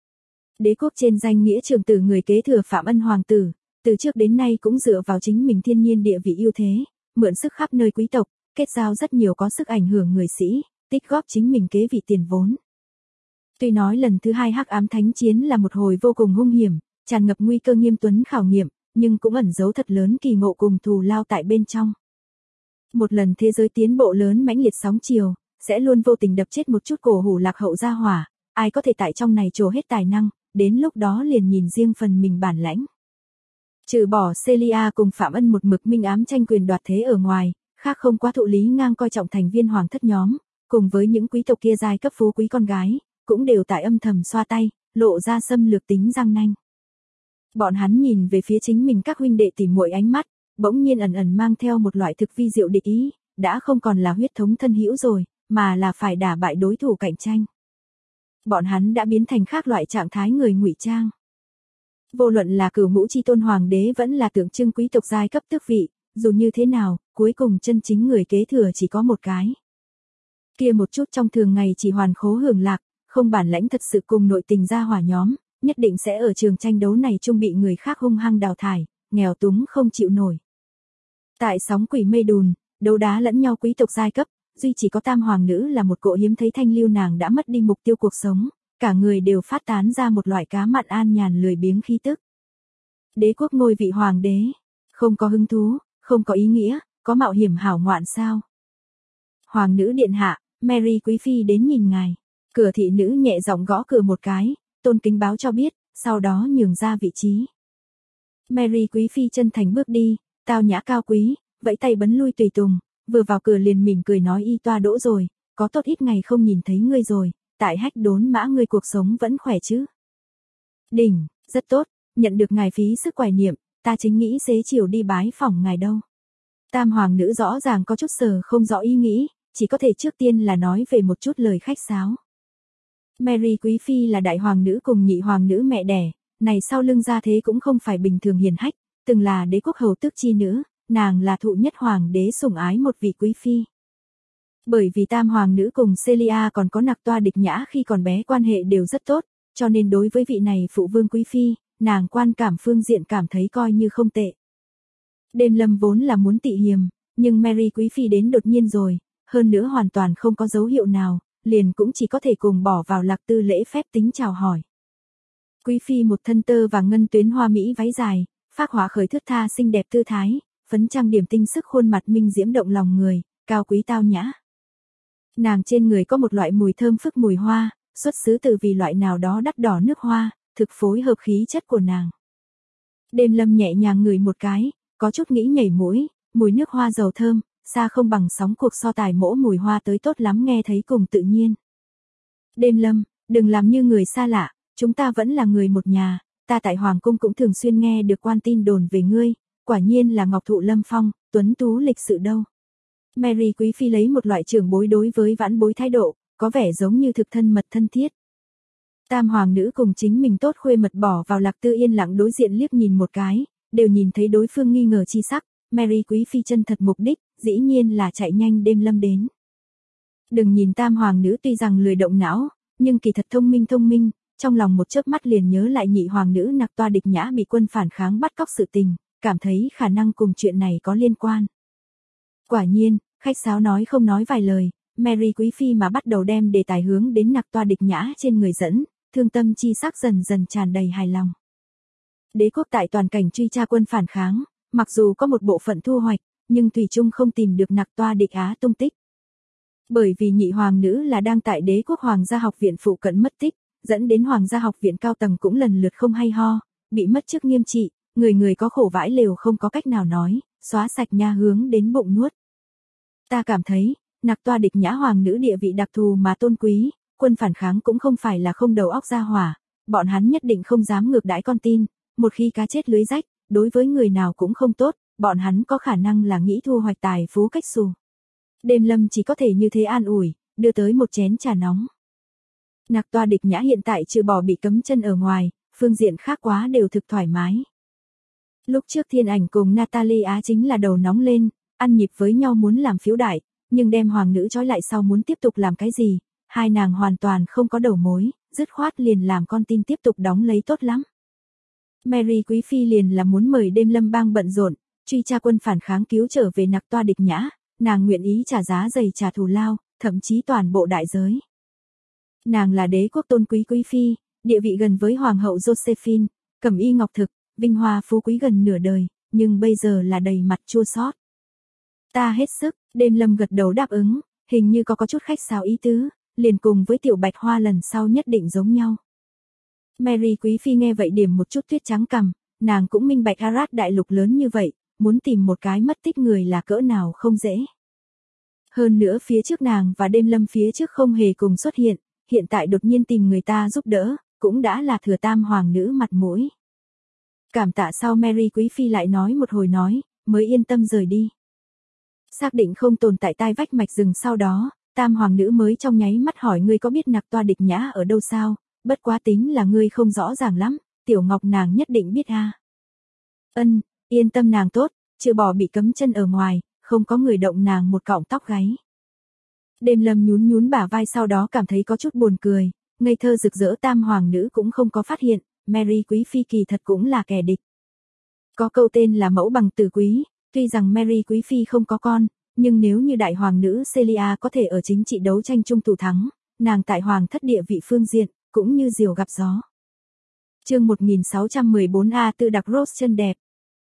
Đế quốc trên danh nghĩa trường tử người kế thừa Phạm Ân hoàng tử, từ trước đến nay cũng dựa vào chính mình thiên nhiên địa vị ưu thế, mượn sức khắp nơi quý tộc, kết giao rất nhiều có sức ảnh hưởng người sĩ, tích góp chính mình kế vị tiền vốn. Tuy nói lần thứ 2 hắc ám thánh chiến là một hồi vô cùng hung hiểm, tràn ngập nguy cơ Nghiêm Tuấn khảo nghiệm, nhưng cũng ẩn giấu thật lớn kỳ ngộ cùng thù lao tại bên trong. Một lần thế giới tiến bộ lớn mãnh liệt sóng chiều, sẽ luôn vô tình đập chết một chút cổ hủ lạc hậu gia hỏa, ai có thể tại trong này trổ hết tài năng, đến lúc đó liền nhìn riêng phần mình bản lãnh. Trừ bỏ Celia cùng Phạm Ân một mực minh ám tranh quyền đoạt thế ở ngoài, khác không quá thụ Lý Ngang coi trọng thành viên hoàng thất nhóm, cùng với những quý tộc kia giai cấp phú quý con gái, cũng đều tại âm thầm xoa tay, lộ ra xâm lược tính răng nanh. Bọn hắn nhìn về phía chính mình các huynh đệ tỉ muội ánh mắt, bỗng nhiên ẩn ẩn mang theo một loại thực vi diệu địch ý, đã không còn là huyết thống thân hữu rồi, mà là phải đả bại đối thủ cạnh tranh. Bọn hắn đã biến thành khác loại trạng thái người ngụy trang. Vô luận là cửu ngũ chi tôn hoàng đế vẫn là tượng trưng quý tộc giai cấp tước vị, dù như thế nào, cuối cùng chân chính người kế thừa chỉ có một cái. Kia một chút trong thường ngày chỉ hoàn khố hưởng lạc, không bản lãnh thật sự cùng nội tình gia hỏa nhóm, nhất định sẽ ở trường tranh đấu này chung bị người khác hung hăng đào thải, nghèo túng không chịu nổi. Tại sóng quỷ mây đùn, đấu đá lẫn nhau quý tộc giai cấp, duy chỉ có tam hoàng nữ là một cỗ hiếm thấy thanh lưu, nàng đã mất đi mục tiêu cuộc sống, cả người đều phát tán ra một loại cá mặn an nhàn lười biếng khí tức. Đế quốc ngôi vị hoàng đế, không có hứng thú, không có ý nghĩa, có mạo hiểm hảo ngoạn sao? Hoàng nữ điện hạ, Mary quý phi đến nhìn ngài. Cửa thị nữ nhẹ giọng gõ cửa một cái, tôn kính báo cho biết, sau đó nhường ra vị trí. Mary quý phi chân thành bước đi, tao nhã cao quý, vẫy tay bấn lui tùy tùng, vừa vào cửa liền mỉm cười nói y toa đỗ rồi, có tốt ít ngày không nhìn thấy ngươi rồi, tại Hách Đốn Mã ngươi cuộc sống vẫn khỏe chứ? Đỉnh, rất tốt, nhận được ngài phí sức quài niệm, ta chính nghĩ xế chiều đi bái phỏng ngài đâu. Tam hoàng nữ rõ ràng có chút sờ không rõ ý nghĩ, chỉ có thể trước tiên là nói về một chút lời khách sáo. Mary Quý Phi là đại hoàng nữ cùng nhị hoàng nữ mẹ đẻ, này sau lưng gia thế cũng không phải bình thường hiền hách, từng là đế quốc hầu tước chi nữ, nàng là thụ nhất hoàng đế sủng ái một vị quý phi. Bởi vì tam hoàng nữ cùng Celia còn có nặc toa địch nhã khi còn bé quan hệ đều rất tốt, cho nên đối với vị này phụ vương quý phi, nàng quan cảm phương diện cảm thấy coi như không tệ. Đêm lâm vốn là muốn tị hiềm, nhưng Mary Quý Phi đến đột nhiên rồi, hơn nữa hoàn toàn không có dấu hiệu nào, liền cũng chỉ có thể cùng bỏ vào Lạc Tư lễ phép tính chào hỏi. Quý Phi một thân tơ và ngân tuyến hoa mỹ váy dài, phác họa khởi thướt tha xinh đẹp tư thái, phấn trang điểm tinh sức khuôn mặt minh diễm động lòng người, cao quý tao nhã. Nàng trên người có một loại mùi thơm phức mùi hoa, xuất xứ từ vì loại nào đó đắt đỏ nước hoa, thực phối hợp khí chất của nàng. Đêm lâm nhẹ nhàng ngửi một cái, có chút nghĩ nhảy mũi, mùi nước hoa dầu thơm, xa không bằng sóng cuộc so tài mỗ mùi hoa tới tốt lắm nghe thấy cùng tự nhiên. Đêm lâm, đừng làm như người xa lạ, chúng ta vẫn là người một nhà, ta tại Hoàng Cung cũng thường xuyên nghe được quan tin đồn về ngươi, quả nhiên là ngọc thụ lâm phong, tuấn tú lịch sự đâu. Mary Quý Phi lấy một loại trưởng bối đối với vãn bối thái độ, có vẻ giống như thực thân mật thân thiết. Tam hoàng nữ cùng chính mình tốt khuê mật bỏ vào Lạc Tư yên lặng đối diện liếc nhìn một cái, đều nhìn thấy đối phương nghi ngờ chi sắc, Mary Quý Phi chân thật mục đích, dĩ nhiên là chạy nhanh đêm lâm đến. Đừng nhìn tam hoàng nữ tuy rằng lười động não, nhưng kỳ thật thông minh, trong lòng một chớp mắt liền nhớ lại nhị hoàng nữ nặc toa địch nhã bị quân phản kháng bắt cóc sự tình, cảm thấy khả năng cùng chuyện này có liên quan. Quả nhiên, khách sáo nói không nói vài lời, Mary Quý Phi mà bắt đầu đem đề tài hướng đến nặc toa địch nhã trên người dẫn, thương tâm chi sắc dần dần tràn đầy hài lòng. Đế quốc tại toàn cảnh truy tra quân phản kháng, mặc dù có một bộ phận thu hoạch, nhưng thủy chung không tìm được nặc toa địch á tung tích. Bởi vì nhị hoàng nữ là đang tại đế quốc hoàng gia học viện phụ cận mất tích, dẫn đến hoàng gia học viện cao tầng cũng lần lượt không hay ho, bị mất chức nghiêm trị, người người có khổ vãi lều không có cách nào nói, xóa sạch nha hướng đến bụng nuốt. Ta cảm thấy, nặc toa địch nhã hoàng nữ địa vị đặc thù mà tôn quý, quân phản kháng cũng không phải là không đầu óc ra hỏa, bọn hắn nhất định không dám ngược đãi con tin, một khi cá chết lưới rách, đối với người nào cũng không tốt, bọn hắn có khả năng là nghĩ thu hoạch tài phú cách xù. Đêm lâm chỉ có thể như thế an ủi, đưa tới một chén trà nóng. Nặc toa địch nhã hiện tại trừ bỏ bị cấm chân ở ngoài, phương diện khác quá đều thực thoải mái. Lúc trước Thiên Ảnh cùng Natalie Á chính là đầu nóng lên, ăn nhịp với nhau muốn làm phiếu đại, nhưng đem hoàng nữ trói lại sau muốn tiếp tục làm cái gì, hai nàng hoàn toàn không có đầu mối, dứt khoát liền làm con tin tiếp tục đóng lấy tốt lắm. Mary Quý Phi liền là muốn mời đêm lâm bang bận rộn, truy tra quân phản kháng cứu trở về nặc toa địch nhã, nàng nguyện ý trả giá dày trả thù lao, thậm chí toàn bộ đại giới. Nàng là đế quốc tôn quý quý phi, địa vị gần với hoàng hậu Josephine, cẩm y ngọc thực, vinh hoa phú quý gần nửa đời, nhưng bây giờ là đầy mặt chua xót. Ta hết sức, đêm lâm gật đầu đáp ứng, hình như có chút khách sáo ý tứ, liền cùng với tiểu bạch hoa lần sau nhất định giống nhau. Mary Quý Phi nghe vậy điểm một chút tuyết trắng cằm, nàng cũng minh bạch Arad đại lục lớn như vậy, muốn tìm một cái mất tích người là cỡ nào không dễ. Hơn nữa phía trước nàng và đêm lâm phía trước không hề cùng xuất hiện tại đột nhiên tìm người ta giúp đỡ, cũng đã là thừa tam hoàng nữ mặt mũi. Cảm tạ sau Mary Quý Phi lại nói một hồi nói, mới yên tâm rời đi. Xác định không tồn tại tai vách mạch rừng sau đó, tam hoàng nữ mới trong nháy mắt hỏi ngươi có biết nặc toa địch nhã ở đâu sao, bất quá tính là ngươi không rõ ràng lắm, tiểu ngọc nàng nhất định biết a. Ân, yên tâm nàng tốt, trừ bỏ bị cấm chân ở ngoài, không có người động nàng một cọng tóc gáy. Đêm lâm nhún bả vai sau đó cảm thấy có chút buồn cười, ngây thơ rực rỡ tam hoàng nữ cũng không có phát hiện, Mary Quý Phi kỳ thật cũng là kẻ địch. Có câu tên là mẫu bằng tử quý, tuy rằng Mary Quý Phi không có con, nhưng nếu như đại hoàng nữ Celia có thể ở chính trị đấu tranh chung thủ thắng, nàng tại hoàng thất địa vị phương diện, cũng như diều gặp gió. Chương 1614A tự đặc Rose chân đẹp.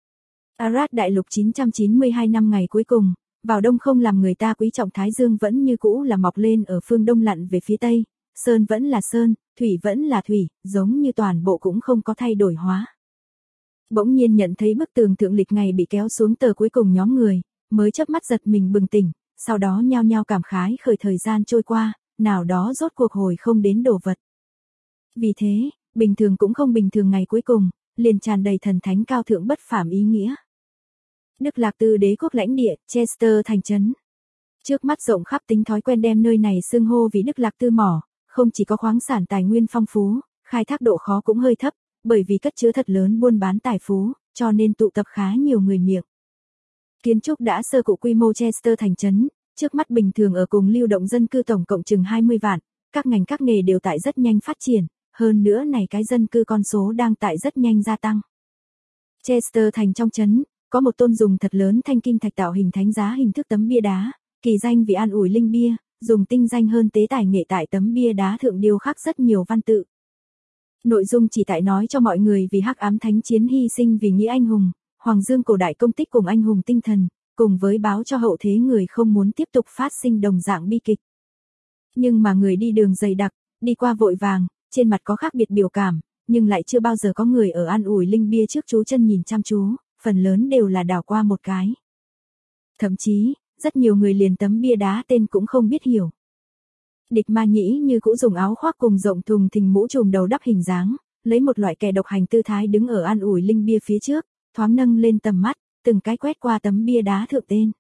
Arad đại lục 992 năm ngày cuối cùng, vào đông không làm người ta quý trọng thái dương vẫn như cũ là mọc lên ở phương đông lặn về phía tây, sơn vẫn là sơn, thủy vẫn là thủy, giống như toàn bộ cũng không có thay đổi hóa. Bỗng nhiên nhận thấy bức tường thượng lịch ngày bị kéo xuống tờ cuối cùng nhóm người, mới chớp mắt giật mình bừng tỉnh, sau đó nhao nhao cảm khái khởi thời gian trôi qua, nào đó rốt cuộc hồi không đến đồ vật. Vì thế, bình thường cũng không bình thường ngày cuối cùng, liền tràn đầy thần thánh cao thượng bất phàm ý nghĩa. Đức Lạc Tư đế quốc lãnh địa, Chester thành trấn. Trước mắt rộng khắp tính thói quen đem nơi này xưng hô vì Đức Lạc Tư mỏ, không chỉ có khoáng sản tài nguyên phong phú, khai thác độ khó cũng hơi thấp, bởi vì cất chứa thật lớn buôn bán tài phú, cho nên tụ tập khá nhiều người miệng. Kiến trúc đã sơ cụ quy mô Chester thành trấn, trước mắt bình thường ở cùng lưu động dân cư tổng cộng chừng 20 vạn, các ngành các nghề đều tại rất nhanh phát triển, hơn nữa này cái dân cư con số đang tại rất nhanh gia tăng. Chester thành trong trấn, có một tôn dùng thật lớn thanh kim thạch tạo hình thánh giá hình thức tấm bia đá, kỳ danh vì an ủi linh bia, dùng tinh danh hơn tế tài nghệ tại tấm bia đá thượng điêu khắc rất nhiều văn tự. Nội dung chỉ tại nói cho mọi người vì hắc ám thánh chiến hy sinh vì nghĩa anh hùng, hoàng dương cổ đại công tích cùng anh hùng tinh thần, cùng với báo cho hậu thế người không muốn tiếp tục phát sinh đồng dạng bi kịch. Nhưng mà người đi đường dày đặc, đi qua vội vàng, trên mặt có khác biệt biểu cảm, nhưng lại chưa bao giờ có người ở an ủi linh bia trước chú chân nhìn chăm chú, phần lớn đều là đảo qua một cái. Thậm chí, rất nhiều người liền tấm bia đá tên cũng không biết hiểu. Địch Ma Nhĩ như cũ dùng áo khoác cùng rộng thùng thình mũ trùm đầu đắp hình dáng, lấy một loại kẻ độc hành tư thái đứng ở an ủi linh bia phía trước, thoáng nâng lên tầm mắt, từng cái quét qua tấm bia đá thượng tên.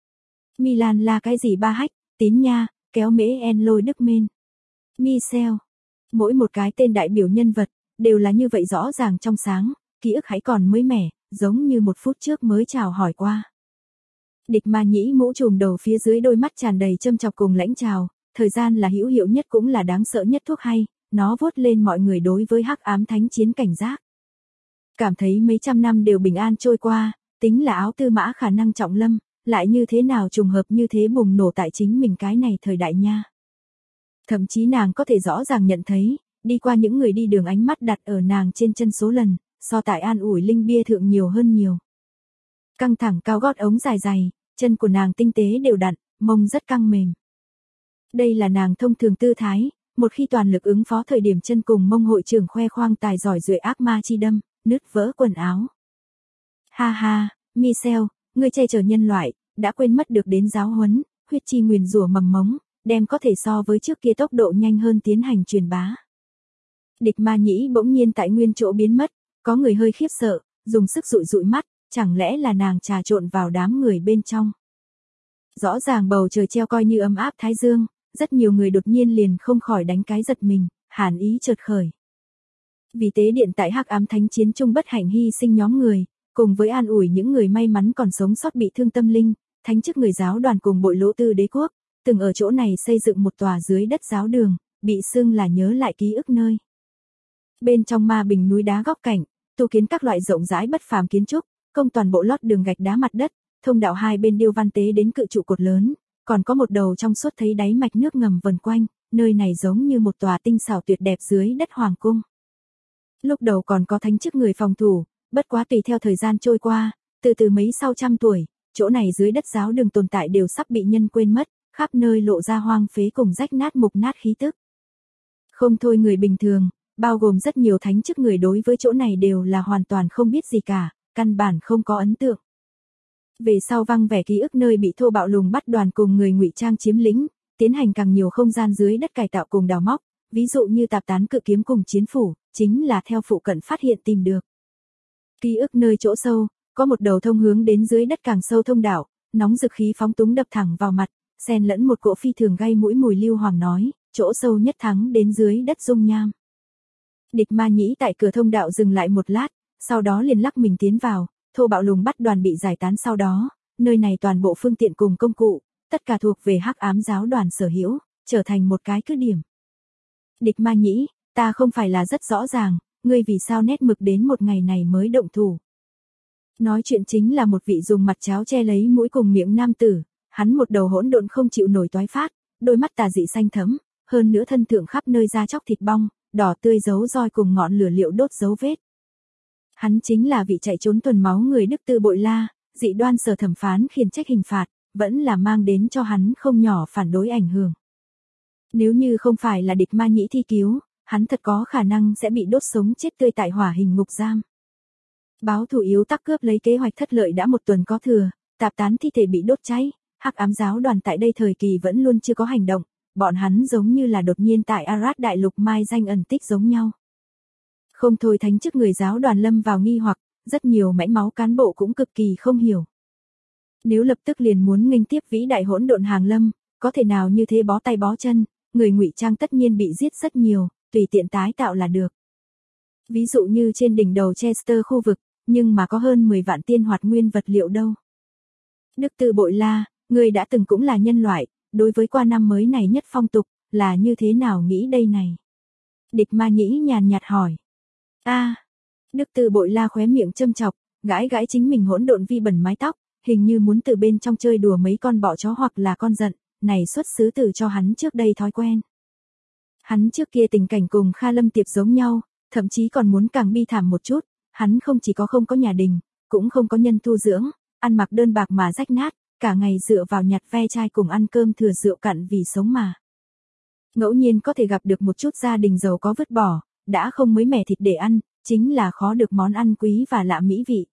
Milan là cái gì ba hách, Tín Nha, kéo mễ en lôi Đức Mên. Michel. Mỗi một cái tên đại biểu nhân vật, đều là như vậy rõ ràng trong sáng, ký ức hãy còn mới mẻ, giống như 1 phút trước mới chào hỏi qua. Địch Ma Nhĩ mũ trùm đầu phía dưới đôi mắt tràn đầy châm chọc cùng lãnh trào, thời gian là hữu hiệu nhất cũng là đáng sợ nhất thuốc hay, nó vuốt lên mọi người đối với hắc ám thánh chiến cảnh giác. Cảm thấy mấy trăm năm đều bình an trôi qua, tính là áo tư mã khả năng trọng lâm, lại như thế nào trùng hợp như thế bùng nổ tại chính mình cái này thời đại nha. Thậm chí nàng có thể rõ ràng nhận thấy, đi qua những người đi đường ánh mắt đặt ở nàng trên chân số lần, so tại an ủi linh bia thượng nhiều hơn nhiều. Căng thẳng cao gót ống dài dày, chân của nàng tinh tế đều đặn, mông rất căng mềm. Đây là nàng thông thường tư thái, một khi toàn lực ứng phó thời điểm chân cùng mông hội trưởng khoe khoang tài giỏi duệ ác ma chi đâm, nứt vỡ quần áo. Ha ha, Michel, ngươi che chở nhân loại, đã quên mất được đến giáo huấn, huyết chi nguyền rủa mầm mống, đem có thể so với trước kia tốc độ nhanh hơn tiến hành truyền bá. Địch Ma Nhĩ bỗng nhiên tại nguyên chỗ biến mất, có người hơi khiếp sợ, dùng sức dụi dụi mắt, chẳng lẽ là nàng trà trộn vào đám người bên trong. Rõ ràng bầu trời treo coi như ấm áp thái dương, rất nhiều người đột nhiên liền không khỏi đánh cái giật mình, hàn ý chợt khởi. Vì tế điện tại hắc ám thánh chiến trung bất hạnh hy sinh nhóm người, cùng với an ủi những người may mắn còn sống sót bị thương tâm linh, thánh chức người giáo đoàn cùng bội lỗ tư đế quốc, từng ở chỗ này xây dựng một tòa dưới đất giáo đường, bị xưng là nhớ lại ký ức nơi. Bên trong ma bình núi đá góc cạnh, tu kiến các loại rộng rãi bất phàm kiến trúc, công toàn bộ lót đường gạch đá mặt đất, thông đạo hai bên điêu văn tế đến cự trụ cột lớn, còn có một đầu trong suốt thấy đáy mạch nước ngầm vần quanh, nơi này giống như một tòa tinh xảo tuyệt đẹp dưới đất hoàng cung. Lúc đầu còn có thánh chức người phòng thủ, bất quá tùy theo thời gian trôi qua, từ từ mấy sau trăm tuổi, chỗ này dưới đất giáo đường tồn tại đều sắp bị nhân quên mất, khắp nơi lộ ra hoang phế cùng rách nát mục nát khí tức. Không thôi người bình thường, bao gồm rất nhiều thánh chức người đối với chỗ này đều là hoàn toàn không biết gì cả, căn bản không có ấn tượng. Về sau văng vẻ ký ức nơi bị thô bạo lùng bắt đoàn cùng người ngụy trang chiếm lĩnh, tiến hành càng nhiều không gian dưới đất cải tạo cùng đào móc, ví dụ như tạp tán cự kiếm cùng chiến phủ, chính là theo phụ cận phát hiện tìm được. Ký ức nơi chỗ sâu, có một đầu thông hướng đến dưới đất càng sâu thông đạo, nóng dực khí phóng túng đập thẳng vào mặt, xen lẫn một cỗ phi thường gây mũi mùi lưu hoàng nói, chỗ sâu nhất thắng đến dưới đất dung nham. Địch Ma Nhĩ tại cửa thông đạo dừng lại một lát, sau đó liền lắc mình tiến vào, thô bạo lùng bắt đoàn bị giải tán sau đó, nơi này toàn bộ phương tiện cùng công cụ, tất cả thuộc về hắc ám giáo đoàn sở hữu, trở thành một cái cứ điểm. Địch Ma Nhĩ, ta không phải là rất rõ ràng, ngươi vì sao nét mực đến một ngày này mới động thủ. Nói chuyện chính là một vị dùng mặt cháo che lấy mũi cùng miệng nam tử, hắn một đầu hỗn độn không chịu nổi toái phát, đôi mắt tà dị xanh thẫm, hơn nữa thân thượng khắp nơi da chóc thịt bong, đỏ tươi dấu roi cùng ngọn lửa liệu đốt dấu vết. Hắn chính là vị chạy trốn tuần máu người Đức Tư Bội La, dị đoan sở thẩm phán khiển trách hình phạt, vẫn là mang đến cho hắn không nhỏ phản đối ảnh hưởng. Nếu như không phải là địch Ma Nhĩ thi cứu, hắn thật có khả năng sẽ bị đốt sống chết tươi tại hỏa hình ngục giam. Báo thù yếu tắc cướp lấy kế hoạch thất lợi đã một tuần có thừa, tạp tán thi thể bị đốt cháy, hắc ám giáo đoàn tại đây thời kỳ vẫn luôn chưa có hành động, bọn hắn giống như là đột nhiên tại Arad đại lục mai danh ẩn tích giống nhau. Không thôi thánh chức người giáo đoàn lâm vào nghi hoặc, rất nhiều mãnh máu cán bộ cũng cực kỳ không hiểu. Nếu lập tức liền muốn nghênh tiếp vĩ đại hỗn độn hàng lâm, có thể nào như thế bó tay bó chân, người ngụy trang tất nhiên bị giết rất nhiều, tùy tiện tái tạo là được. Ví dụ như trên đỉnh đầu Chester khu vực, nhưng mà có hơn 10 vạn tiên hoạt nguyên vật liệu đâu. Đức Từ Bội La, người đã từng cũng là nhân loại, đối với qua năm mới này nhất phong tục, là như thế nào nghĩ đây này? Địch Ma Nhĩ nhàn nhạt hỏi. Đức Từ Bội La khóe miệng châm chọc, gãi gãi chính mình hỗn độn vi bẩn mái tóc, hình như muốn từ bên trong chơi đùa mấy con bọ chó hoặc là con giận, này xuất xứ từ cho hắn trước đây thói quen. Hắn trước kia tình cảnh cùng Kha Lâm Tiệp giống nhau, thậm chí còn muốn càng bi thảm một chút, hắn không chỉ có không có nhà đình, cũng không có nhân tu dưỡng, ăn mặc đơn bạc mà rách nát, cả ngày dựa vào nhặt ve chai cùng ăn cơm thừa rượu cặn vì sống mà. Ngẫu nhiên có thể gặp được một chút gia đình giàu có vứt bỏ, đã không mới mẻ thịt để ăn, chính là khó được món ăn quý và lạ mỹ vị.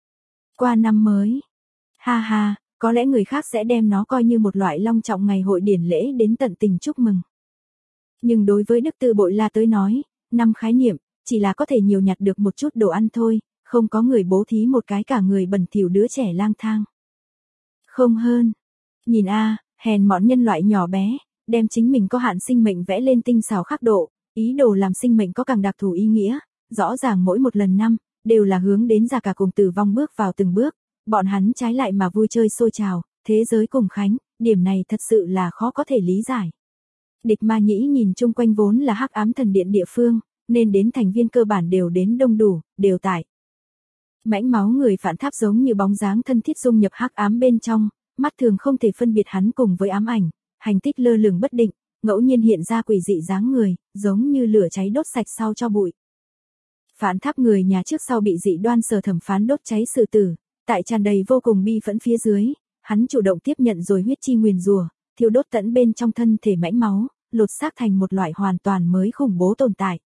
Qua năm mới, ha ha, có lẽ người khác sẽ đem nó coi như một loại long trọng ngày hội điển lễ đến tận tình chúc mừng. Nhưng đối với Đức Từ Bội La tới nói, năm khái niệm, chỉ là có thể nhiều nhặt được một chút đồ ăn thôi, không có người bố thí một cái cả người bẩn thỉu đứa trẻ lang thang. Không hơn. Nhìn hèn mọn nhân loại nhỏ bé, đem chính mình có hạn sinh mệnh vẽ lên tinh xảo khắc độ, ý đồ làm sinh mệnh có càng đặc thù ý nghĩa, rõ ràng mỗi một lần năm, đều là hướng đến già cả cùng tử vong bước vào từng bước, bọn hắn trái lại mà vui chơi sôi trào, thế giới cùng khánh, điểm này thật sự là khó có thể lý giải. Địch Ma Nhĩ nhìn chung quanh vốn là hắc ám thần điện địa phương, nên đến thành viên cơ bản đều đến đông đủ, đều tại. Mãnh máu người phản tháp giống như bóng dáng thân thiết dung nhập hắc ám bên trong, mắt thường không thể phân biệt hắn cùng với ám ảnh, hành tích lơ lửng bất định, ngẫu nhiên hiện ra quỷ dị dáng người, giống như lửa cháy đốt sạch sau cho bụi. Phản tháp người nhà trước sau bị dị đoan sở thẩm phán đốt cháy xử tử, tại tràn đầy vô cùng bi phẫn phía dưới, hắn chủ động tiếp nhận rồi huyết chi nguyền rủa, thiêu đốt tận bên trong thân thể mãnh máu, lột xác thành một loại hoàn toàn mới khủng bố tồn tại.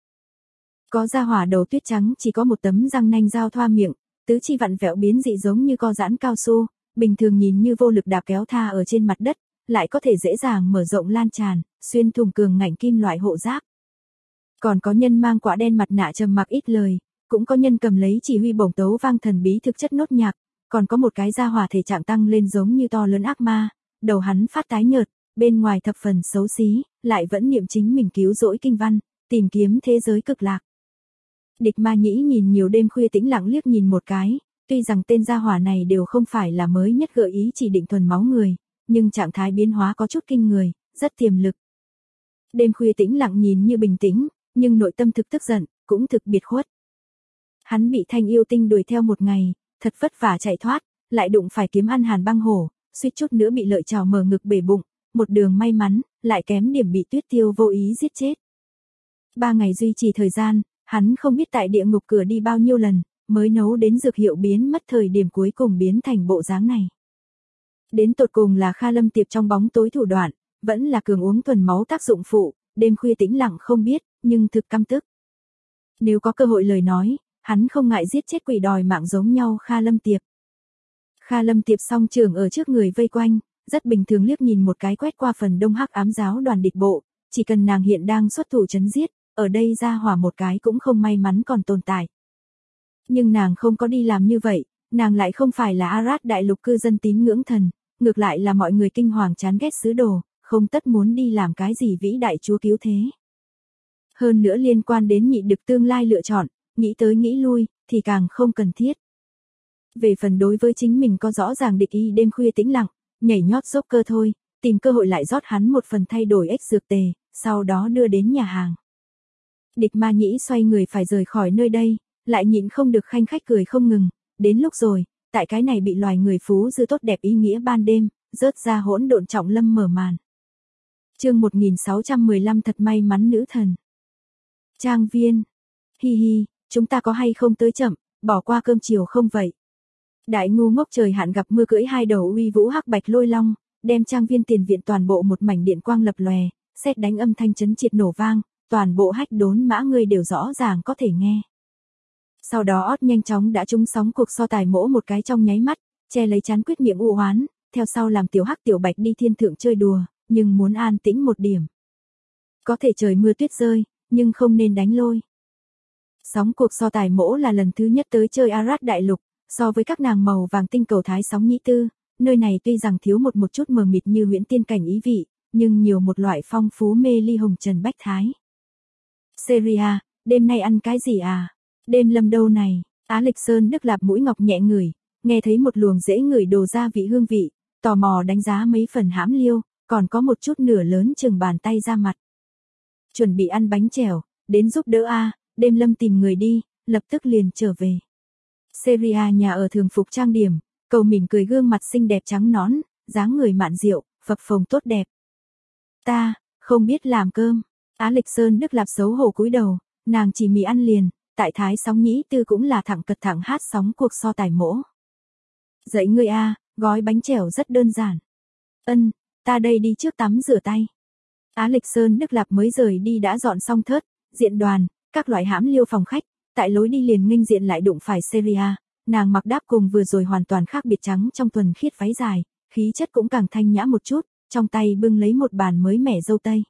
Có da hỏa đầu tuyết trắng chỉ có một tấm răng nanh dao thoa miệng, tứ chi vặn vẹo biến dị giống như co giãn cao su, bình thường nhìn như vô lực đạp kéo tha ở trên mặt đất, lại có thể dễ dàng mở rộng lan tràn, xuyên thủng cường ngạnh kim loại hộ giáp. Còn có nhân mang quả đen mặt nạ trầm mặc ít lời, cũng có nhân cầm lấy chỉ huy bổng tấu vang thần bí thực chất nốt nhạc, còn có một cái da hỏa thể trạng tăng lên giống như to lớn ác ma, đầu hắn phát tái nhợt, bên ngoài thập phần xấu xí, lại vẫn niệm chính mình cứu rỗi kinh văn, tìm kiếm thế giới cực lạc. Địch Ma Nhĩ nhìn nhiều đêm khuya tĩnh lặng liếc nhìn một cái, tuy rằng tên gia hỏa này đều không phải là mới nhất gợi ý chỉ định thuần máu người, nhưng trạng thái biến hóa có chút kinh người, rất tiềm lực. Đêm khuya tĩnh lặng nhìn như bình tĩnh, nhưng nội tâm thực tức giận, cũng thực biệt khuất. Hắn bị thanh yêu tinh đuổi theo một ngày, thật vất vả chạy thoát, lại đụng phải kiếm ăn Hàn Băng Hổ, suýt chút nữa bị lợi chảo mở ngực bể bụng, một đường may mắn, lại kém điểm bị Tuyết Tiêu vô ý giết chết. 3 ngày duy trì thời gian, hắn không biết tại địa ngục cửa đi bao nhiêu lần, mới nấu đến dược hiệu biến mất thời điểm cuối cùng biến thành bộ dáng này. Đến tột cùng là Kha Lâm Tiệp trong bóng tối thủ đoạn, vẫn là cường uống thuần máu tác dụng phụ, đêm khuya tĩnh lặng không biết, nhưng thực căm tức. Nếu có cơ hội lời nói, hắn không ngại giết chết quỷ đòi mạng giống nhau Kha Lâm Tiệp. Kha Lâm Tiệp song trường ở trước người vây quanh, rất bình thường liếc nhìn một cái quét qua phần đông hắc ám giáo đoàn địch bộ, chỉ cần nàng hiện đang xuất thủ chấn giết, ở đây ra hỏa một cái cũng không may mắn còn tồn tại. Nhưng nàng không có đi làm như vậy, nàng lại không phải là Arad đại lục cư dân tín ngưỡng thần, ngược lại là mọi người kinh hoàng chán ghét sứ đồ, không tất muốn đi làm cái gì vĩ đại chúa cứu thế. Hơn nữa liên quan đến nhị đực tương lai lựa chọn, nghĩ tới nghĩ lui, thì càng không cần thiết. Về phần đối với chính mình có rõ ràng địch ý đêm khuya tĩnh lặng, nhảy nhót dốc cơ thôi, tìm cơ hội lại rót hắn một phần thay đổi ếch dược tề, sau đó đưa đến nhà hàng. Địch Ma Nhĩ xoay người phải rời khỏi nơi đây, lại nhịn không được khanh khách cười không ngừng, đến lúc rồi, tại cái này bị loài người phú dư tốt đẹp ý nghĩa ban đêm, rớt ra hỗn độn trọng lâm mở màn. Chương 1615 thật may mắn nữ thần. Trang viên. Hi hi, chúng ta có hay không tới chậm, bỏ qua cơm chiều không vậy? Đại ngu ngốc trời hạn gặp mưa cưỡi hai đầu uy vũ hắc bạch lôi long, đem trang viên tiền viện toàn bộ một mảnh điện quang lập lòe, sét đánh âm thanh chấn triệt nổ vang, toàn bộ hách đốn mã ngươi đều rõ ràng có thể nghe. Sau đó ót nhanh chóng đã trúng sóng cuộc so tài mỗ một cái trong nháy mắt, che lấy chán quyết miệng u oán, theo sau làm tiểu hắc tiểu bạch đi thiên thượng chơi đùa, nhưng muốn an tĩnh một điểm. Có thể trời mưa tuyết rơi, nhưng không nên đánh lôi. Sóng cuộc so tài mỗ là lần thứ nhất tới chơi Arad đại lục, so với các nàng màu vàng tinh cầu thái sóng nhĩ tư, nơi này tuy rằng thiếu một chút mờ mịt như huyễn tiên cảnh ý vị, nhưng nhiều một loại phong phú mê ly hồng trần bách thái. Seria, đêm nay ăn cái gì à? Đêm lâm đâu này? Á Lịch Sơn Đức Lạp mũi ngọc nhẹ ngửi, nghe thấy một luồng dễ ngửi đồ gia vị hương vị, tò mò đánh giá mấy phần hãm liêu, còn có một chút nửa lớn chừng bàn tay ra mặt. Chuẩn bị ăn bánh chèo, đến giúp đỡ a, đêm lâm tìm người đi, lập tức liền trở về. Seria nhà ở thường phục trang điểm, cầu mỉm cười gương mặt xinh đẹp trắng nõn, dáng người mạn diệu, phập phồng tốt đẹp. Ta, không biết làm cơm. Á Lịch Sơn Đức Lạp xấu hổ cúi đầu, nàng chỉ mì ăn liền, tại Thái Sóng Nhĩ Tư cũng là thẳng cật thẳng hát sóng cuộc so tài mỗ. Dậy ngươi a, gói bánh chèo rất đơn giản. Ân, ta đây đi trước tắm rửa tay. Á Lịch Sơn Đức Lạp mới rời đi đã dọn xong thớt, diện đoàn, các loại hãm liêu phòng khách, tại lối đi liền nghênh diện lại đụng phải Seria, nàng mặc đáp cùng vừa rồi hoàn toàn khác biệt trắng trong thuần khiết váy dài, khí chất cũng càng thanh nhã một chút, trong tay bưng lấy một bàn mới mẻ dâu tây.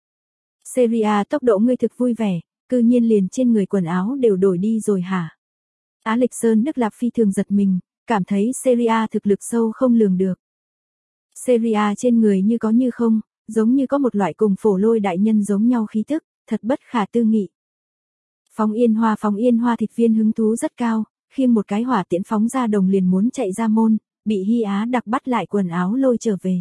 Seria, tốc độ ngươi thực vui vẻ, cư nhiên liền trên người quần áo đều đổi đi rồi hả? Á Lịch Sơn Đức Lạp phi thường giật mình, cảm thấy Seria thực lực sâu không lường được. Seria trên người như có như không, giống như có một loại cùng Phổ Lôi đại nhân giống nhau khí tức, thật bất khả tư nghị. Phóng Yên Hoa thịt viên hứng thú rất cao, khiêng một cái hỏa tiễn phóng ra đồng liền muốn chạy ra môn, bị Hy Á đặc bắt lại quần áo lôi trở về.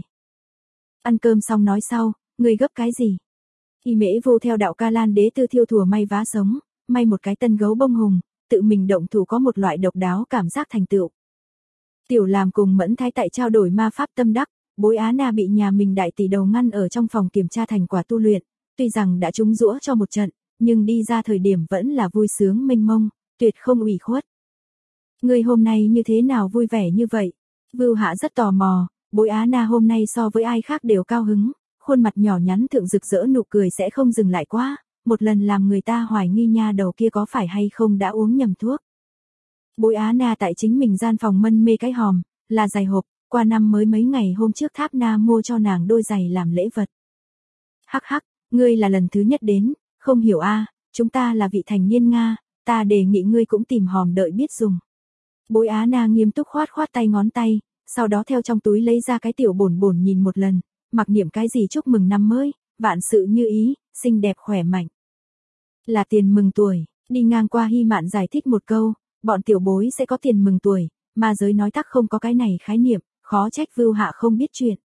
Ăn cơm xong nói sau, người gấp cái gì? Y Mễ Vô theo đạo Ca Lan đế tư thiêu thùa may vá sống, may một cái tân gấu bông hùng, tự mình động thủ có một loại độc đáo cảm giác thành tựu. Tiểu Làm cùng Mẫn Thái tại trao đổi ma pháp tâm đắc, Bối Á Na bị nhà mình đại tỷ đầu ngăn ở trong phòng kiểm tra thành quả tu luyện, tuy rằng đã trúng giũa cho một trận, nhưng đi ra thời điểm vẫn là vui sướng mênh mông, tuyệt không ủy khuất. Người hôm nay như thế nào vui vẻ như vậy? Vưu Hạ rất tò mò, Bối Á Na hôm nay so với ai khác đều cao hứng, khuôn mặt nhỏ nhắn thượng rực rỡ nụ cười sẽ không dừng lại quá, một lần làm người ta hoài nghi nha đầu kia có phải hay không đã uống nhầm thuốc. Bối Á Na tại chính mình gian phòng mân mê cái hòm, là giày hộp, qua năm mới mấy ngày hôm trước Tháp Na mua cho nàng đôi giày làm lễ vật. Hắc hắc, ngươi là lần thứ nhất đến, không hiểu a, chúng ta là vị thành niên Nga, ta đề nghị ngươi cũng tìm hòm đợi biết dùng. Bối Á Na nghiêm túc khoát tay ngón tay, sau đó theo trong túi lấy ra cái tiểu bổn bổn nhìn một lần, mặc niệm cái gì chúc mừng năm mới, vạn sự như ý, xinh đẹp khỏe mạnh. Là tiền mừng tuổi, đi ngang qua Hy Mạn giải thích một câu, bọn tiểu bối sẽ có tiền mừng tuổi, ma giới nói tắc không có cái này khái niệm, khó trách Vưu Hạ không biết chuyện.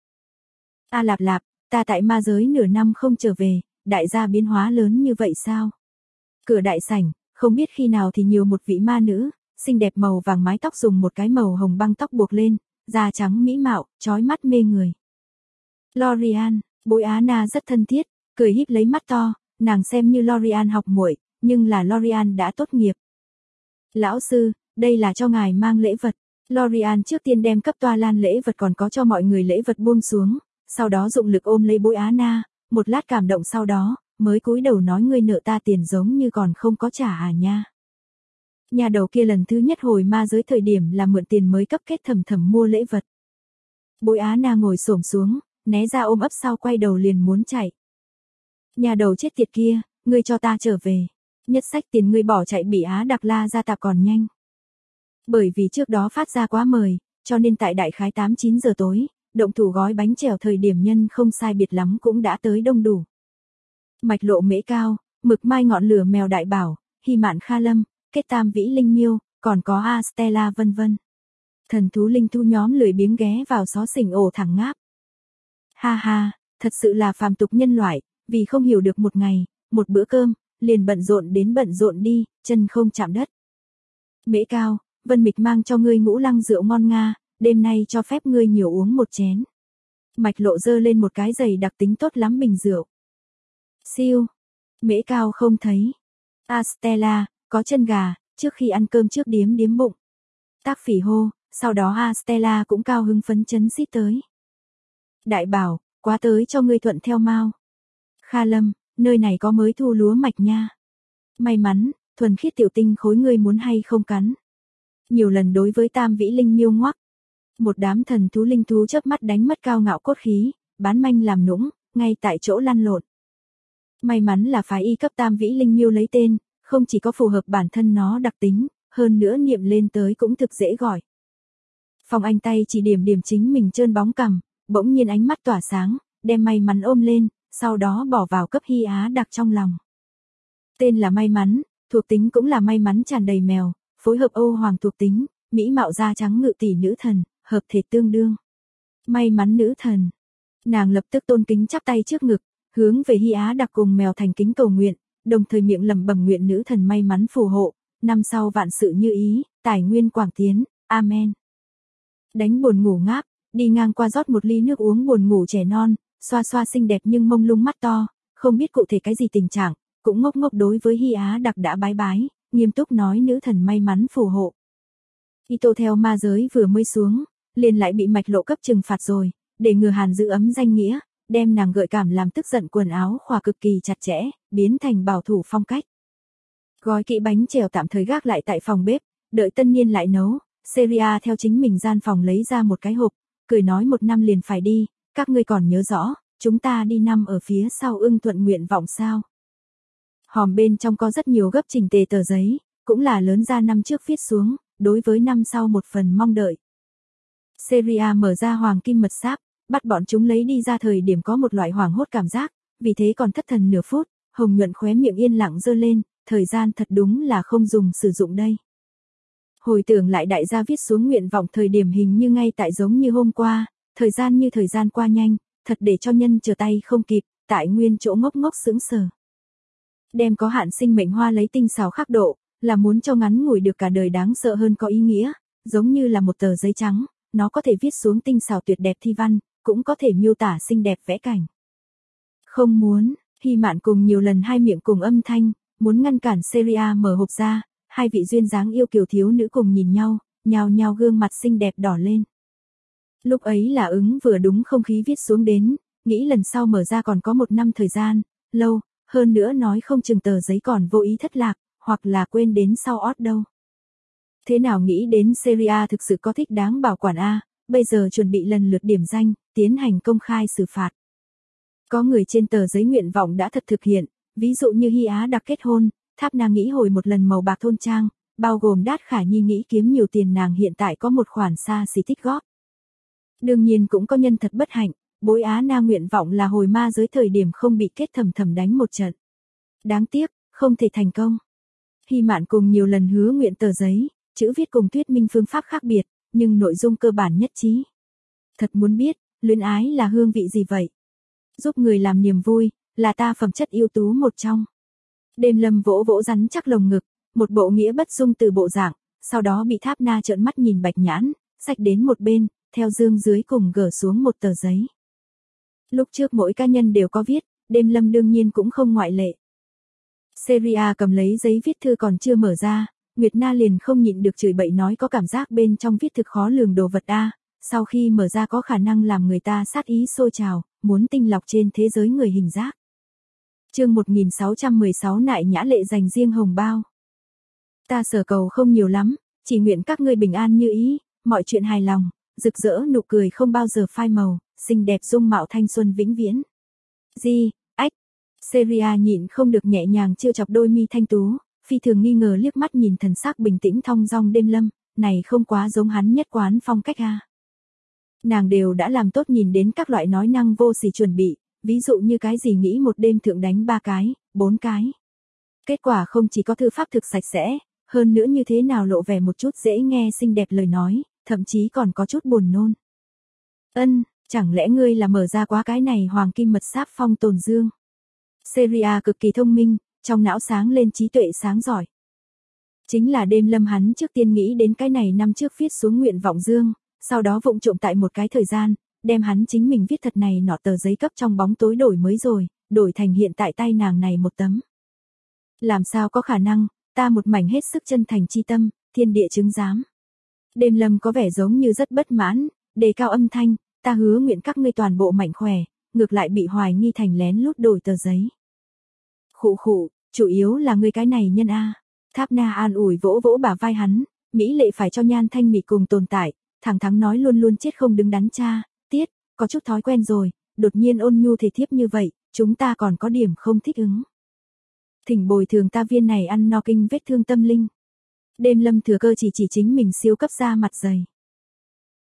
A Lạp Lạp, ta tại ma giới nửa năm không trở về, đại gia biến hóa lớn như vậy sao? Cửa đại sảnh, không biết khi nào thì nhiều một vị ma nữ, xinh đẹp màu vàng mái tóc dùng một cái màu hồng băng tóc buộc lên, da trắng mỹ mạo, chói mắt mê người. Lorian, Bối Á Na rất thân thiết, cười híp lấy mắt to, nàng xem như Lorian học muội, nhưng là Lorian đã tốt nghiệp. Lão sư, đây là cho ngài mang lễ vật. Lorian trước tiên đem cấp toa lan lễ vật còn có cho mọi người lễ vật buông xuống, sau đó dụng lực ôm lấy Bối Á Na, một lát cảm động sau đó, mới cúi đầu nói ngươi nợ ta tiền giống như còn không có trả à nha. Nhà đầu kia lần thứ nhất hồi ma giới thời điểm là mượn tiền mới cấp kết thầm mua lễ vật. Bối Á Na ngồi xổm xuống, né ra ôm ấp sau quay đầu liền muốn chạy. Nhà đầu chết tiệt kia, ngươi cho ta trở về. Nhất sách tiền ngươi bỏ chạy bị Á Đặc La ra tạp còn nhanh. Bởi vì trước đó phát ra quá mời, cho nên tại đại khái 8-9 giờ tối, động thủ gói bánh chèo thời điểm nhân không sai biệt lắm cũng đã tới đông đủ. Mạch Lộ Mễ Cao, Mực Mai Ngọn Lửa Mèo Đại Bảo, Hy Mạn Kha Lâm, Kết Tam Vĩ Linh Miêu, còn có A Stella vân vân. Thần thú linh thu nhóm lười biếng ghé vào xó xỉnh ổ thẳng ngáp. Ha ha, thật sự là phàm tục nhân loại, vì không hiểu được một ngày, một bữa cơm, liền bận rộn đi, chân không chạm đất. Mễ Cao, Vân Mịch mang cho ngươi ngũ lăng rượu ngon Nga, đêm nay cho phép ngươi nhiều uống một chén. Mạch Lộ dơ lên một cái giày đặc tính tốt lắm bình rượu. Siêu, Mễ Cao không thấy. A Stella, có chân gà, trước khi ăn cơm trước điếm bụng. Tác Phỉ hô, sau đó A Stella cũng cao hứng phấn chấn xít tới. Đại Bảo, quá tới cho ngươi thuận theo mau. Kha Lâm, nơi này có mới thu lúa mạch nha. May mắn, thuần khiết tiểu tinh khối ngươi muốn hay không cắn. Nhiều lần đối với Tam Vĩ Linh Miêu ngoắc. Một đám thần thú linh thú chớp mắt đánh mất cao ngạo cốt khí, bán manh làm nũng, ngay tại chỗ lăn lộn. May mắn là phái y cấp Tam Vĩ Linh Miêu lấy tên, không chỉ có phù hợp bản thân nó đặc tính, hơn nữa niệm lên tới cũng thực dễ gọi. Phong Anh tay chỉ điểm điểm chính mình trơn bóng cằm, bỗng nhiên ánh mắt tỏa sáng, đem may mắn ôm lên, sau đó bỏ vào cấp Hy Á đặc trong lòng. Tên là may mắn, thuộc tính cũng là may mắn tràn đầy mèo, phối hợp Âu Hoàng thuộc tính, mỹ mạo da trắng ngự tỷ nữ thần, hợp thể tương đương. May mắn nữ thần. Nàng lập tức tôn kính chắp tay trước ngực, hướng về Hy Á đặc cùng mèo thành kính cầu nguyện, đồng thời miệng lẩm bẩm nguyện nữ thần may mắn phù hộ, năm sau vạn sự như ý, tài nguyên quảng tiến, amen. Đánh buồn ngủ ngáp, đi ngang qua rót một ly nước uống buồn ngủ trẻ non, xoa xoa xinh đẹp nhưng mông lung mắt to, không biết cụ thể cái gì tình trạng, cũng ngốc ngốc đối với Hy Á đặc đã bái bái, nghiêm túc nói nữ thần may mắn phù hộ. Ito theo ma giới vừa mới xuống, liền lại bị mạch lộ cấp trừng phạt rồi, để ngừa Hàn giữ ấm danh nghĩa, đem nàng gợi cảm làm tức giận quần áo khỏa cực kỳ chặt chẽ, biến thành bảo thủ phong cách. Gói kỹ bánh chèo tạm thời gác lại tại phòng bếp, đợi tân niên lại nấu. Seria theo chính mình gian phòng lấy ra một cái hộp, cười nói 1 năm liền phải đi, các ngươi còn nhớ rõ, chúng ta đi năm ở phía sau ưng thuận nguyện vọng sao. Hòm bên trong có rất nhiều gấp chỉnh tề tờ giấy, cũng là lớn ra năm trước viết xuống, đối với năm sau một phần mong đợi. Seria mở ra hoàng kim mật sáp, bắt bọn chúng lấy đi ra thời điểm có một loại hoảng hốt cảm giác, vì thế còn thất thần nửa phút, Hồng Nhuận khóe miệng yên lặng giơ lên, thời gian thật đúng là không dùng sử dụng đây. Hồi tưởng lại đại gia viết xuống nguyện vọng thời điểm hình như ngay tại giống như hôm qua, thời gian như thời gian qua nhanh, thật để cho nhân chờ tay không kịp, tại nguyên chỗ ngốc ngốc sững sờ. Đem có hạn sinh mệnh hoa lấy tinh xảo khắc độ, là muốn cho ngắn ngủi được cả đời đáng sợ hơn có ý nghĩa, giống như là một tờ giấy trắng, nó có thể viết xuống tinh xảo tuyệt đẹp thi văn, cũng có thể miêu tả xinh đẹp vẽ cảnh. Không muốn, Hy Mạn cùng nhiều lần hai miệng cùng âm thanh, muốn ngăn cản Seria mở hộp ra, hai vị duyên dáng yêu kiều thiếu nữ cùng nhìn nhau, nhào nhào gương mặt xinh đẹp đỏ lên. Lúc ấy là ứng vừa đúng không khí viết xuống đến, nghĩ lần sau mở ra còn có 1 năm thời gian, lâu, hơn nữa nói không chừng tờ giấy còn vô ý thất lạc, hoặc là quên đến sau ót đâu. Thế nào nghĩ đến Seria thực sự có thích đáng bảo quản a, bây giờ chuẩn bị lần lượt điểm danh, tiến hành công khai xử phạt. Có người trên tờ giấy nguyện vọng đã thật thực hiện, ví dụ như Hy Á đặc kết hôn, Tháp Na nghĩ hồi một lần màu bạc thôn trang, bao gồm Đát Khả Nhi nghĩ kiếm nhiều tiền nàng hiện tại có một khoản xa xỉ tích góp. Đương nhiên cũng có nhân thật bất hạnh, Bối Á Na nguyện vọng là hồi ma giới thời điểm không bị kết thầm thầm đánh một trận. Đáng tiếc, không thể thành công. Hy Mạn cùng nhiều lần hứa nguyện tờ giấy, chữ viết cùng thuyết minh phương pháp khác biệt, nhưng nội dung cơ bản nhất trí. Thật muốn biết, luyến ái là hương vị gì vậy? Giúp người làm niềm vui, là ta phẩm chất ưu tú một trong. Đêm Lâm vỗ vỗ rắn chắc lồng ngực, một bộ nghĩa bất dung từ bộ dạng, sau đó bị Tháp Na trợn mắt nhìn bạch nhãn, xách đến một bên, theo dương dưới cùng gỡ xuống một tờ giấy. Lúc trước mỗi cá nhân đều có viết, Đêm Lâm đương nhiên cũng không ngoại lệ. Seria cầm lấy giấy viết thư còn chưa mở ra, Nguyệt Na liền không nhịn được chửi bậy nói có cảm giác bên trong viết thực khó lường đồ vật a, sau khi mở ra có khả năng làm người ta sát ý sôi trào, muốn tinh lọc trên thế giới người hình giác. Chương 1616 nại nhã lệ dành riêng hồng bao. Ta sở cầu không nhiều lắm, chỉ nguyện các ngươi bình an như ý, mọi chuyện hài lòng, rực rỡ nụ cười không bao giờ phai màu, xinh đẹp dung mạo thanh xuân vĩnh viễn. Gì, ách. Seria nhịn không được nhẹ nhàng trêu chọc đôi mi thanh tú, phi thường nghi ngờ liếc mắt nhìn thần sắc bình tĩnh thong dong Đêm Lâm, này không quá giống hắn nhất quán phong cách a. Nàng đều đã làm tốt nhìn đến các loại nói năng vô sỉ chuẩn bị, ví dụ như cái gì nghĩ một đêm thượng đánh 3 cái, 4 cái. Kết quả không chỉ có thư pháp thực sạch sẽ, hơn nữa như thế nào lộ vẻ một chút dễ nghe xinh đẹp lời nói, thậm chí còn có chút buồn nôn. Chẳng lẽ ngươi là mở ra quá cái này hoàng kim mật sáp phong tồn dương? Seria cực kỳ thông minh, trong não sáng lên trí tuệ sáng giỏi. Chính là Đêm Lâm hắn trước tiên nghĩ đến cái này năm trước viết xuống nguyện vọng dương, sau đó vụng trộm tại một cái thời gian, đem hắn chính mình viết thật này nọ tờ giấy cấp trong bóng tối đổi mới rồi, đổi thành hiện tại tay nàng này một tấm. Làm sao có khả năng, ta một mảnh hết sức chân thành chi tâm, thiên địa chứng giám. Đêm Lâm có vẻ giống như rất bất mãn, đề cao âm thanh, ta hứa nguyện các ngươi toàn bộ mạnh khỏe, ngược lại bị hoài nghi thành lén lút đổi tờ giấy. Khụ khụ, chủ yếu là ngươi cái này nhân a. Tháp Na an ủi vỗ vỗ bả vai hắn, mỹ lệ phải cho Nhan Thanh Mị cùng tồn tại, thẳng thắn nói luôn luôn chết không đứng đắn cha, tiết, có chút thói quen rồi, đột nhiên ôn nhu thể thiếp như vậy, chúng ta còn có điểm không thích ứng. Thỉnh bồi thường ta viên này ăn no kinh vết thương tâm linh. Đêm Lâm thừa cơ chỉ chính mình siêu cấp ra mặt dày.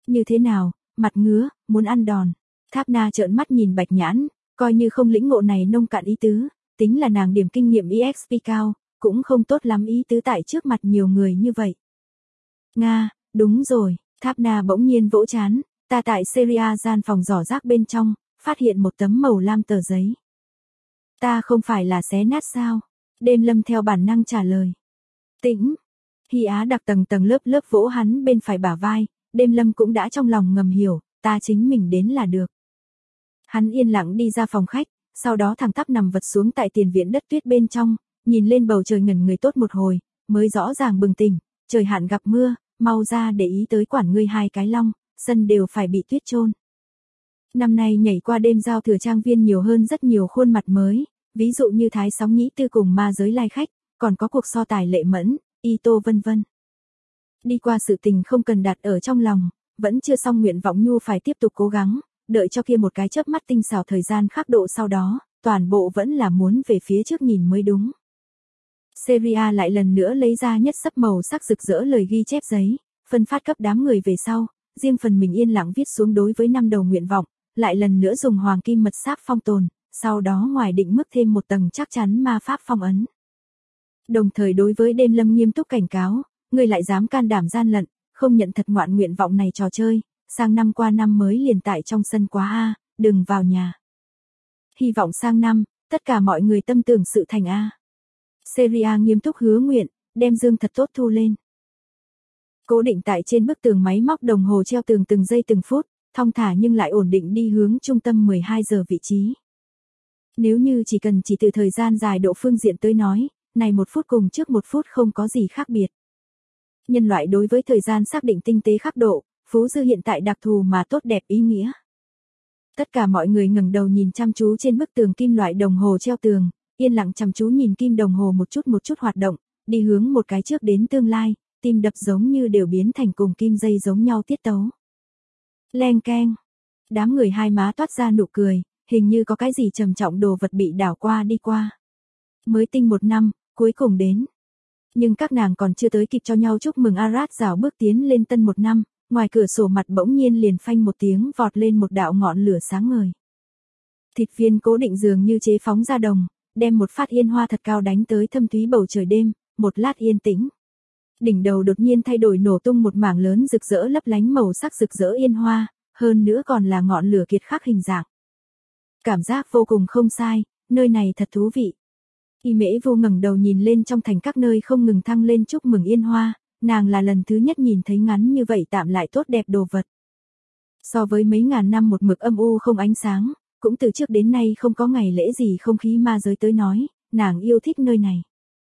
Như thế nào, mặt ngứa, muốn ăn đòn. Tháp Na trợn mắt nhìn Bạch Nhãn, coi như không lĩnh ngộ này nông cạn ý tứ, tính là nàng điểm kinh nghiệm EXP cao, cũng không tốt lắm ý tứ tại trước mặt nhiều người như vậy. Nga, đúng rồi, Tháp Na bỗng nhiên vỗ chán, ta tại Syria gian phòng giỏ rác bên trong, phát hiện một tấm màu lam tờ giấy. Ta không phải là xé nát sao? Đêm Lâm theo bản năng trả lời. Tĩnh. Hy Á đặc tầng tầng lớp lớp vỗ hắn bên phải bả vai, Đêm Lâm cũng đã trong lòng ngầm hiểu, ta chính mình đến là được. Hắn yên lặng đi ra phòng khách, sau đó thẳng tắp nằm vật xuống tại tiền viện đất tuyết bên trong, nhìn lên bầu trời ngẩn người tốt một hồi, mới rõ ràng bừng tỉnh, trời hạn gặp mưa, mau ra để ý tới quản ngươi hai cái long, sân đều phải bị tuyết chôn. Năm nay nhảy qua đêm giao thừa trang viên nhiều hơn rất nhiều khuôn mặt mới, ví dụ như Thái Sóng Nhĩ Tư cùng ma giới lai khách, còn có cuộc so tài Lệ Mẫn, Y Tô vân vân. Đi qua sự tình không cần đặt ở trong lòng, vẫn chưa xong nguyện vọng nhu phải tiếp tục cố gắng, đợi cho kia một cái chớp mắt tinh xảo thời gian khắc độ sau đó, toàn bộ vẫn là muốn về phía trước nhìn mới đúng. Seria lại lần nữa lấy ra nhất sấp màu sắc rực rỡ lời ghi chép giấy, phân phát cấp đám người về sau, riêng phần mình yên lặng viết xuống đối với năm đầu nguyện vọng, lại lần nữa dùng hoàng kim mật sáp phong tồn, sau đó ngoài định mức thêm một tầng chắc chắn ma pháp phong ấn. Đồng thời đối với Đêm Lâm nghiêm túc cảnh cáo, người lại dám can đảm gian lận, không nhận thật ngoạn nguyện vọng này trò chơi, sang năm qua năm mới liền tại trong sân quá a, đừng vào nhà. Hy vọng sang năm, tất cả mọi người tâm tưởng sự thành a. Seria nghiêm túc hứa nguyện, đem dương thật tốt thu lên. Cố định tại trên bức tường máy móc đồng hồ treo tường từng giây từng phút, thong thả nhưng lại ổn định đi hướng trung tâm 12 giờ vị trí. Nếu như chỉ từ thời gian dài độ phương diện tới nói, này 1 phút cùng trước 1 phút không có gì khác biệt. Nhân loại đối với thời gian xác định tinh tế khắc độ, phú dư hiện tại đặc thù mà tốt đẹp ý nghĩa. Tất cả mọi người ngẩng đầu nhìn chăm chú trên bức tường kim loại đồng hồ treo tường, yên lặng chăm chú nhìn kim đồng hồ một chút hoạt động, đi hướng một cái trước đến tương lai, tim đập giống như đều biến thành cùng kim dây giống nhau tiết tấu. Leng keng. Đám người hai má toát ra nụ cười, hình như có cái gì trầm trọng đồ vật bị đảo qua đi qua. Mới tinh 1 năm, cuối cùng đến. Nhưng các nàng còn chưa tới kịp cho nhau chúc mừng Arad rảo bước tiến lên tân 1 năm, ngoài cửa sổ mặt bỗng nhiên liền phanh một tiếng vọt lên một đạo ngọn lửa sáng ngời. Thịt viên cố định dường như chế phóng ra đồng, đem một phát yên hoa thật cao đánh tới thâm thúy bầu trời đêm, một lát yên tĩnh. Đỉnh đầu đột nhiên thay đổi nổ tung một mảng lớn rực rỡ lấp lánh màu sắc rực rỡ yên hoa, hơn nữa còn là ngọn lửa kiệt khắc hình dạng. Cảm giác vô cùng không sai, nơi này thật thú vị. Y Mễ Vô ngẩng đầu nhìn lên trong thành các nơi không ngừng thăng lên chúc mừng yên hoa, nàng là lần thứ nhất nhìn thấy ngắn như vậy tạm lại tốt đẹp đồ vật. So với mấy ngàn năm một mực âm u không ánh sáng, cũng từ trước đến nay không có ngày lễ gì không khí ma giới tới nói, nàng yêu thích nơi này.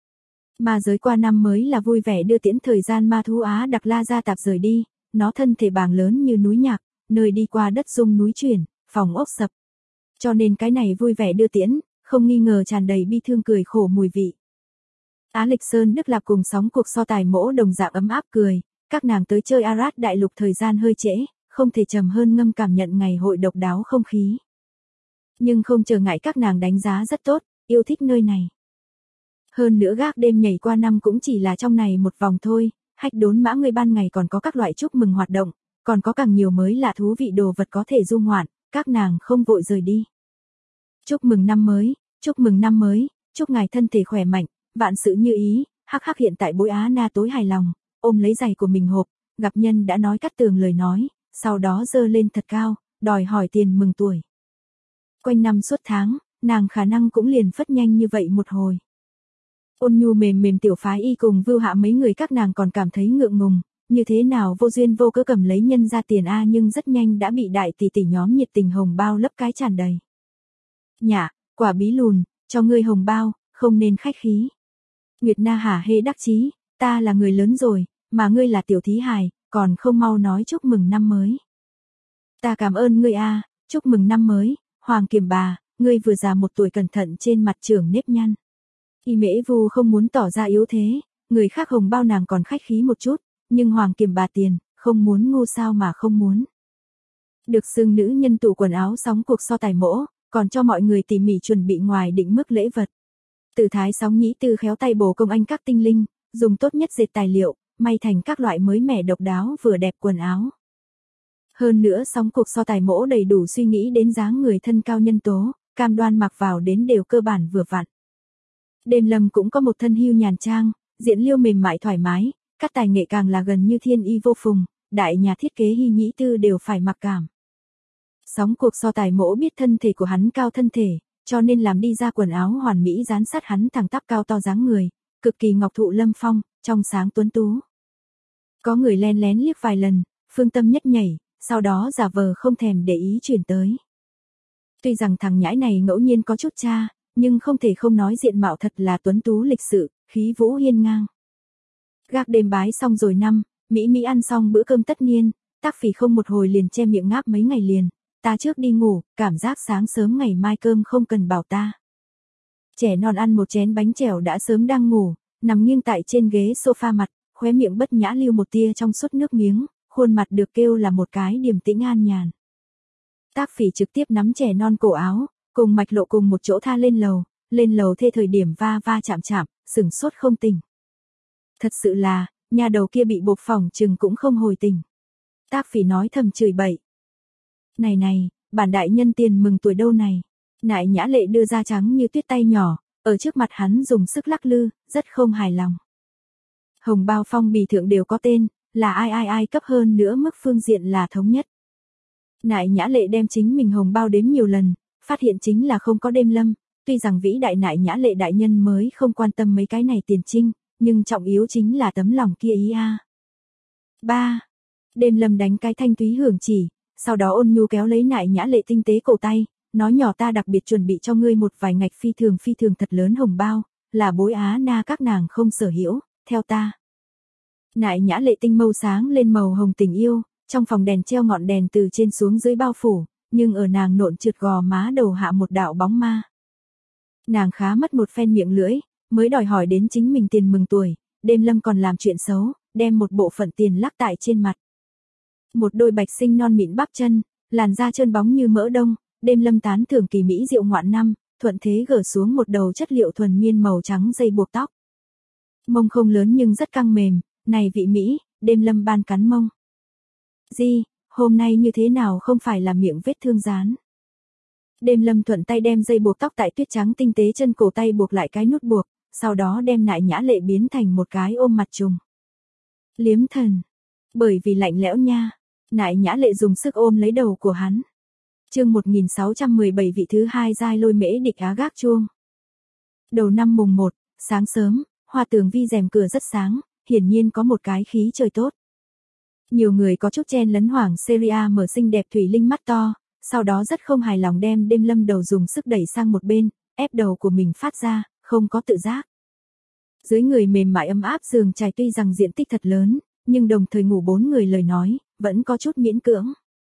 Ma giới qua năm mới là vui vẻ đưa tiễn thời gian ma thú Á Đặc La Gia tạp rời đi, nó thân thể bàng lớn như núi nhạc, nơi đi qua đất rung núi chuyển, phòng ốc sập. Cho nên cái này vui vẻ đưa tiễn, không nghi ngờ tràn đầy bi thương cười khổ mùi vị. Á Lịch Sơn Đức Lạp cùng sóng cuộc so tài mỗ đồng dạng ấm áp cười, các nàng tới chơi Arad đại lục thời gian hơi trễ, không thể trầm hơn ngâm cảm nhận ngày hội độc đáo không khí. Nhưng không trở ngại các nàng đánh giá rất tốt, yêu thích nơi này. Hơn nữa gác đêm nhảy qua năm cũng chỉ là trong này một vòng thôi, hách đốn mã người ban ngày còn có các loại chúc mừng hoạt động, còn có càng nhiều mới lạ thú vị đồ vật có thể du ngoạn, các nàng không vội rời đi. Chúc mừng năm mới, chúc mừng năm mới, chúc ngài thân thể khỏe mạnh, vạn sự như ý, hắc hắc hiện tại bối Á Na tối hài lòng, ôm lấy giày của mình hộp, gặp nhân đã nói cắt tường lời nói, sau đó giơ lên thật cao, đòi hỏi tiền mừng tuổi. Quanh năm suốt tháng, nàng khả năng cũng liền phất nhanh như vậy một hồi. Ôn nhu mềm mềm tiểu phái y cùng Vưu Hạ mấy người các nàng còn cảm thấy ngượng ngùng, như thế nào vô duyên vô cớ cầm lấy nhân ra tiền a, nhưng rất nhanh đã bị đại tỷ tỷ nhóm nhiệt tình hồng bao lấp cái tràn đầy. Nhả, quả bí lùn, cho ngươi hồng bao, không nên khách khí. Nguyệt Na hả hê đắc chí, ta là người lớn rồi, mà ngươi là tiểu thí hài, còn không mau nói chúc mừng năm mới. Ta cảm ơn ngươi a, chúc mừng năm mới, Hoàng Kiềm bà, ngươi vừa già 1 tuổi cẩn thận trên mặt trưởng nếp nhăn. Y Mễ Vu không muốn tỏ ra yếu thế, người khác hồng bao nàng còn khách khí một chút, nhưng Hoàng Kiềm bà tiền, không muốn ngu sao mà không muốn. Được xưng nữ nhân tủ quần áo sóng cuộc so tài mỗ, còn cho mọi người tỉ mỉ chuẩn bị ngoài định mức lễ vật. Từ Thái Sóng Nhĩ Tư khéo tay bổ công anh các tinh linh, dùng tốt nhất dệt tài liệu, may thành các loại mới mẻ độc đáo vừa đẹp quần áo. Hơn nữa sóng cuộc so tài mỗ đầy đủ suy nghĩ đến dáng người thân cao nhân tố, cam đoan mặc vào đến đều cơ bản vừa vặn. Đêm lâm cũng có một thân hưu nhàn trang, diện liêu mềm mại thoải mái, các tài nghệ càng là gần như thiên y vô phùng, đại nhà thiết kế Hy Nhĩ Tư đều phải mặc cảm. Sóng cuộc so tài mỗ biết thân thể của hắn cao thân thể, cho nên làm đi ra quần áo hoàn mỹ dán sát hắn thẳng tắp cao to dáng người, cực kỳ ngọc thụ lâm phong, trong sáng tuấn tú. Có người len lén liếc vài lần, phương tâm nhất nhảy, sau đó giả vờ không thèm để ý chuyển tới. Tuy rằng thằng nhãi này ngẫu nhiên có chút cha, nhưng không thể không nói diện mạo thật là tuấn tú lịch sự, khí vũ hiên ngang. Gác đêm bái xong rồi Mỹ ăn xong bữa cơm tất niên, Tác Phỉ không một hồi liền che miệng ngáp mấy ngày liền, ta trước đi ngủ, cảm giác sáng sớm ngày mai cơm không cần bảo ta. Trẻ non ăn một chén bánh chèo đã sớm đang ngủ, nằm nghiêng tại trên ghế sofa mặt, khóe miệng bất nhã lưu một tia trong suốt nước miếng, khuôn mặt được kêu là một cái điềm tĩnh an nhàn. Tác Phỉ trực tiếp nắm trẻ non cổ áo, cùng Mạch Lộ cùng một chỗ tha lên lầu thê thời điểm va chạm, sửng sốt không tỉnh. Thật sự là, nhà đầu kia bị bột phỏng chừng cũng không hồi tỉnh. Tác Phỉ nói thầm chửi bậy. Này, bản đại nhân tiền mừng tuổi đâu này. Nại Nhã Lệ đưa ra trắng như tuyết tay nhỏ, ở trước mặt hắn dùng sức lắc lư, rất không hài lòng. Hồng bao phong bì thượng đều có tên, là ai cấp hơn nữa mức phương diện là thống nhất. Nại Nhã Lệ đem chính mình hồng bao đếm nhiều lần, phát hiện chính là không có Đêm Lâm, tuy rằng vĩ đại Nại Nhã Lệ đại nhân mới không quan tâm mấy cái này tiền trinh, nhưng trọng yếu chính là tấm lòng kia ý a. 3. Đêm Lâm đánh cái thanh thúy hưởng chỉ, sau đó ôn nhu kéo lấy Nại Nhã Lệ tinh tế cổ tay, nói nhỏ ta đặc biệt chuẩn bị cho ngươi một vài ngạch phi thường thật lớn hồng bao, là bối á na các nàng không sở hữu, theo ta. Nại Nhã Lệ tinh mâu sáng lên màu hồng tình yêu, trong phòng đèn treo ngọn đèn từ trên xuống dưới bao phủ, nhưng ở nàng nộn trượt gò má đầu hạ một đạo bóng ma. Nàng khá mất một phen miệng lưỡi, mới đòi hỏi đến chính mình tiền mừng tuổi, Đêm Lâm còn làm chuyện xấu, đem một bộ phận tiền lắc tại trên mặt. Một đôi bạch sinh non mịn bắp chân, làn da trơn bóng như mỡ đông, Đêm Lâm tán thưởng kỳ mỹ diệu ngoạn năm, thuận thế gỡ xuống một đầu chất liệu thuần miên màu trắng dây buộc tóc. Mông không lớn nhưng rất căng mềm, này vị Mỹ, Đêm Lâm ban cắn mông. Di, hôm nay như thế nào không phải là miệng vết thương dán. Đêm Lâm thuận tay đem dây buộc tóc tại tuyết trắng tinh tế chân cổ tay buộc lại cái nút buộc, sau đó đem Nại Nhã Lệ biến thành một cái ôm mặt trùng. Liếm thần. Bởi vì lạnh lẽo nha. Nại Nhã Lệ dùng sức ôm lấy đầu của hắn. Chương 1617 vị thứ hai giai lôi mễ địch á gác chuông. Đầu năm mùng 1, sáng sớm, hoa tường vi rèm cửa rất sáng, hiển nhiên có một cái khí trời tốt. Nhiều người có chút chen lấn Hoàng Seria mở xinh đẹp thủy linh mắt to, sau đó rất không hài lòng đem Đêm Lâm đầu dùng sức đẩy sang một bên, ép đầu của mình phát ra, không có tự giác. Dưới người mềm mại ấm áp giường trải tuy rằng diện tích thật lớn, nhưng đồng thời ngủ 4 người lời nói, vẫn có chút miễn cưỡng.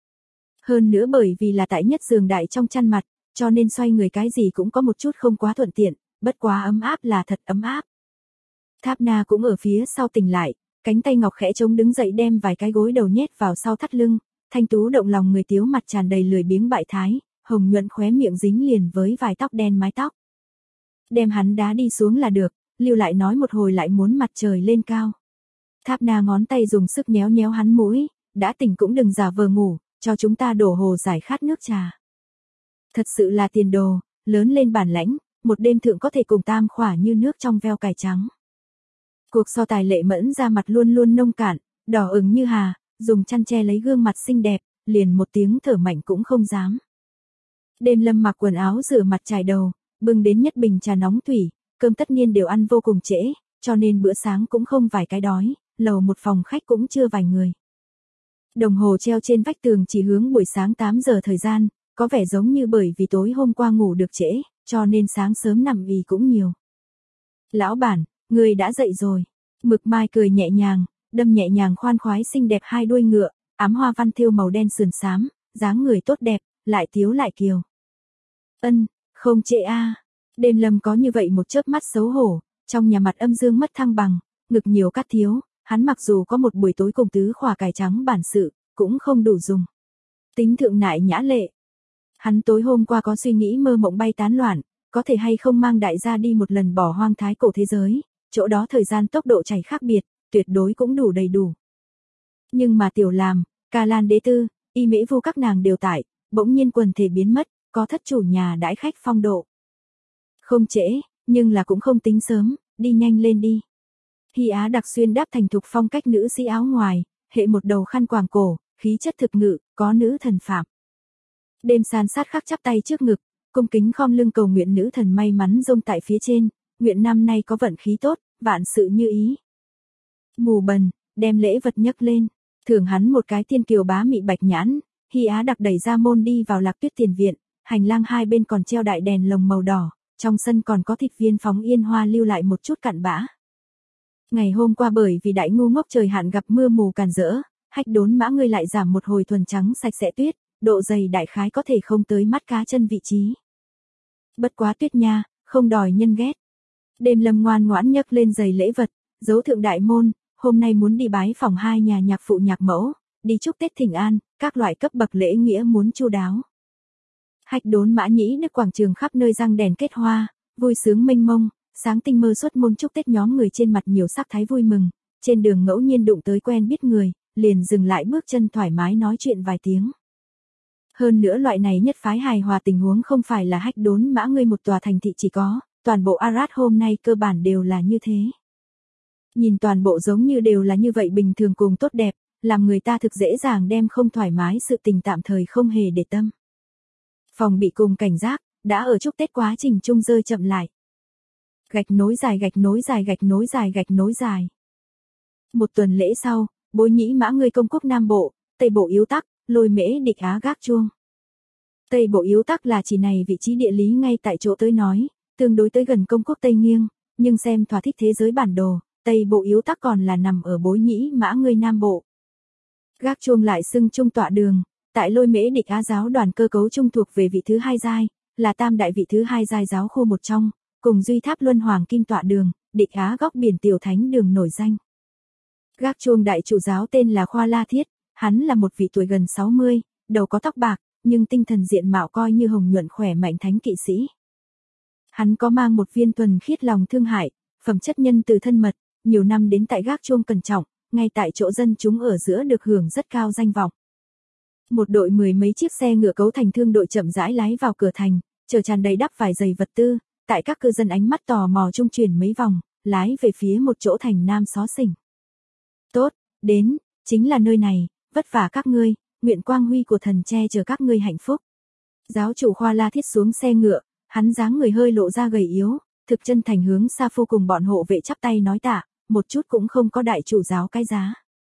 Hơn nữa bởi vì là tại nhất giường đại trong chăn mặt, cho nên xoay người cái gì cũng có một chút không quá thuận tiện, bất quá ấm áp là thật ấm áp. Tháp Na cũng ở phía sau tỉnh lại, cánh tay ngọc khẽ chống đứng dậy đem vài cái gối đầu nhét vào sau thắt lưng, thanh tú động lòng người tiếu mặt tràn đầy lười biếng bại thái, hồng nhuận khóe miệng dính liền với vài tóc đen mái tóc. Đem hắn đá đi xuống là được, lưu lại nói một hồi lại muốn mặt trời lên cao. Tháp Na ngón tay dùng sức nhéo nhéo hắn mũi, đã tỉnh cũng đừng giả vờ ngủ, cho chúng ta đổ hồ giải khát nước trà. Thật sự là tiền đồ, lớn lên bản lãnh, một đêm thượng có thể cùng tam khỏa như nước trong veo cải trắng. Cuộc so tài Lệ Mẫn ra mặt luôn luôn nông cạn, đỏ ửng như hà, dùng chăn che lấy gương mặt xinh đẹp, liền một tiếng thở mạnh cũng không dám. Đêm Lâm mặc quần áo rửa mặt chải đầu, bưng đến nhất bình trà nóng thủy, cơm tất niên đều ăn vô cùng trễ, cho nên bữa sáng cũng không vài cái đói, lầu một phòng khách cũng chưa vài người. Đồng hồ treo trên vách tường chỉ hướng buổi sáng 8 giờ thời gian, có vẻ giống như bởi vì tối hôm qua ngủ được trễ, cho nên sáng sớm nằm ì cũng nhiều. Lão bản, người đã dậy rồi. Mực Mai cười nhẹ nhàng, đâm nhẹ nhàng khoan khoái xinh đẹp hai đuôi ngựa, ám hoa văn thêu màu đen sườn xám, dáng người tốt đẹp, lại tiếu lại kiều. Ân, không trễ a. Đêm Lâm có như vậy một chớp mắt xấu hổ, trong nhà mặt âm dương mất thăng bằng, ngực nhiều cắt thiếu, hắn mặc dù có một buổi tối cùng tứ khỏa cải trắng bản sự, cũng không đủ dùng. Tính thượng Nại Nhã Lệ. Hắn tối hôm qua có suy nghĩ mơ mộng bay tán loạn, có thể hay không mang đại gia đi một lần bỏ hoang thái cổ thế giới, chỗ đó thời gian tốc độ chảy khác biệt, tuyệt đối cũng đủ đầy đủ. Nhưng mà tiểu làm, Ca Lan Đế Tư, Y Mễ Vu các nàng đều tại, bỗng nhiên quần thể biến mất, có thất chủ nhà đãi khách phong độ. Không trễ, nhưng là cũng không tính sớm, đi nhanh lên đi. Hy Á Đặc xuyên đáp thành thục phong cách nữ sĩ áo ngoài, hệ một đầu khăn quàng cổ, khí chất thực ngự, có nữ thần phạm. Đêm san sát khắc chắp tay trước ngực, cung kính khom lưng cầu nguyện nữ thần may mắn rông tại phía trên, nguyện năm nay có vận khí tốt, vạn sự như ý. Mù Bần, đem lễ vật nhấc lên, thưởng hắn một cái tiên kiều bá mị bạch nhãn, Hy Á Đặc đẩy ra môn đi vào Lạc Tuyết tiền viện, hành lang hai bên còn treo đại đèn lồng màu đỏ, trong sân còn có thịt viên phóng yên hoa lưu lại một chút cặn bã. Ngày hôm qua bởi vì đại ngu ngốc trời hạn gặp mưa mù càn rỡ, Hách Đốn Mã ngươi lại giảm một hồi thuần trắng sạch sẽ tuyết, độ dày đại khái có thể không tới mắt cá chân vị trí. Bất quá tuyết nha, không đòi nhân ghét. Đêm Lâm ngoan ngoãn nhấc lên giày lễ vật, dấu thượng đại môn, hôm nay muốn đi bái phòng hai nhà nhạc phụ nhạc mẫu, đi chúc Tết thỉnh an, các loại cấp bậc lễ nghĩa muốn chu đáo. Hách Đốn Mã nhĩ nước quảng trường khắp nơi răng đèn kết hoa, vui sướng mênh mông, sáng tinh mơ xuất môn chúc Tết nhóm người trên mặt nhiều sắc thái vui mừng, trên đường ngẫu nhiên đụng tới quen biết người, liền dừng lại bước chân thoải mái nói chuyện vài tiếng. Hơn nữa loại này nhất phái hài hòa tình huống không phải là Hách Đốn Mã ngươi một tòa thành thị chỉ có, toàn bộ Arad hôm nay cơ bản đều là như thế. Nhìn toàn bộ giống như đều là như vậy bình thường cùng tốt đẹp, làm người ta thực dễ dàng đem không thoải mái sự tình tạm thời không hề để tâm. Phòng bị cùng cảnh giác, đã ở chúc Tết quá trình chung rơi chậm lại. Gạch nối dài gạch nối dài gạch nối dài gạch nối dài. Một tuần lễ sau, Bối Nhĩ Mã ngươi công quốc Nam Bộ, Tây Bộ Yếu Tắc, Lôi Mễ Địch Á gác chuông. Tây Bộ Yếu Tắc là chỉ này vị trí địa lý ngay tại chỗ tới nói, tương đối tới gần công quốc Tây Nghiêng, nhưng xem thỏa thích thế giới bản đồ, Tây Bộ Yếu Tắc còn là nằm ở Bối Nhĩ Mã ngươi Nam Bộ. Gác chuông lại xưng trung tọa đường, tại Lôi Mễ Địch Á giáo đoàn cơ cấu trung thuộc về vị thứ hai giai, là tam đại vị thứ hai giai giáo khu một trong, cùng Duy Tháp Luân Hoàng Kim tọa đường, Địch Á góc biển Tiểu Thánh đường nổi danh. Gác chuông đại chủ giáo tên là Khoa La Thiết, hắn là một vị tuổi gần 60, đầu có tóc bạc, nhưng tinh thần diện mạo coi như hồng nhuận khỏe mạnh thánh kỵ sĩ. Hắn có mang một viên thuần khiết lòng thương hại, phẩm chất nhân từ thân mật, nhiều năm đến tại gác chuông cẩn trọng, ngay tại chỗ dân chúng ở giữa được hưởng rất cao danh vọng. Một đội mười mấy chiếc xe ngựa cấu thành thương đội chậm rãi lái vào cửa thành, chở tràn đầy đắp vải dày vật tư, tại các cư dân ánh mắt tò mò trung chuyển mấy vòng, lái về phía một chỗ thành nam xó xỉnh. Tốt, đến, chính là nơi này, vất vả các ngươi, nguyện quang huy của thần che chở các ngươi hạnh phúc. Giáo chủ Khoa La Thiết xuống xe ngựa, hắn dáng người hơi lộ ra gầy yếu, thực chân thành hướng Sa Phu cùng bọn hộ vệ chắp tay nói tạ, một chút cũng không có đại chủ giáo cái giá.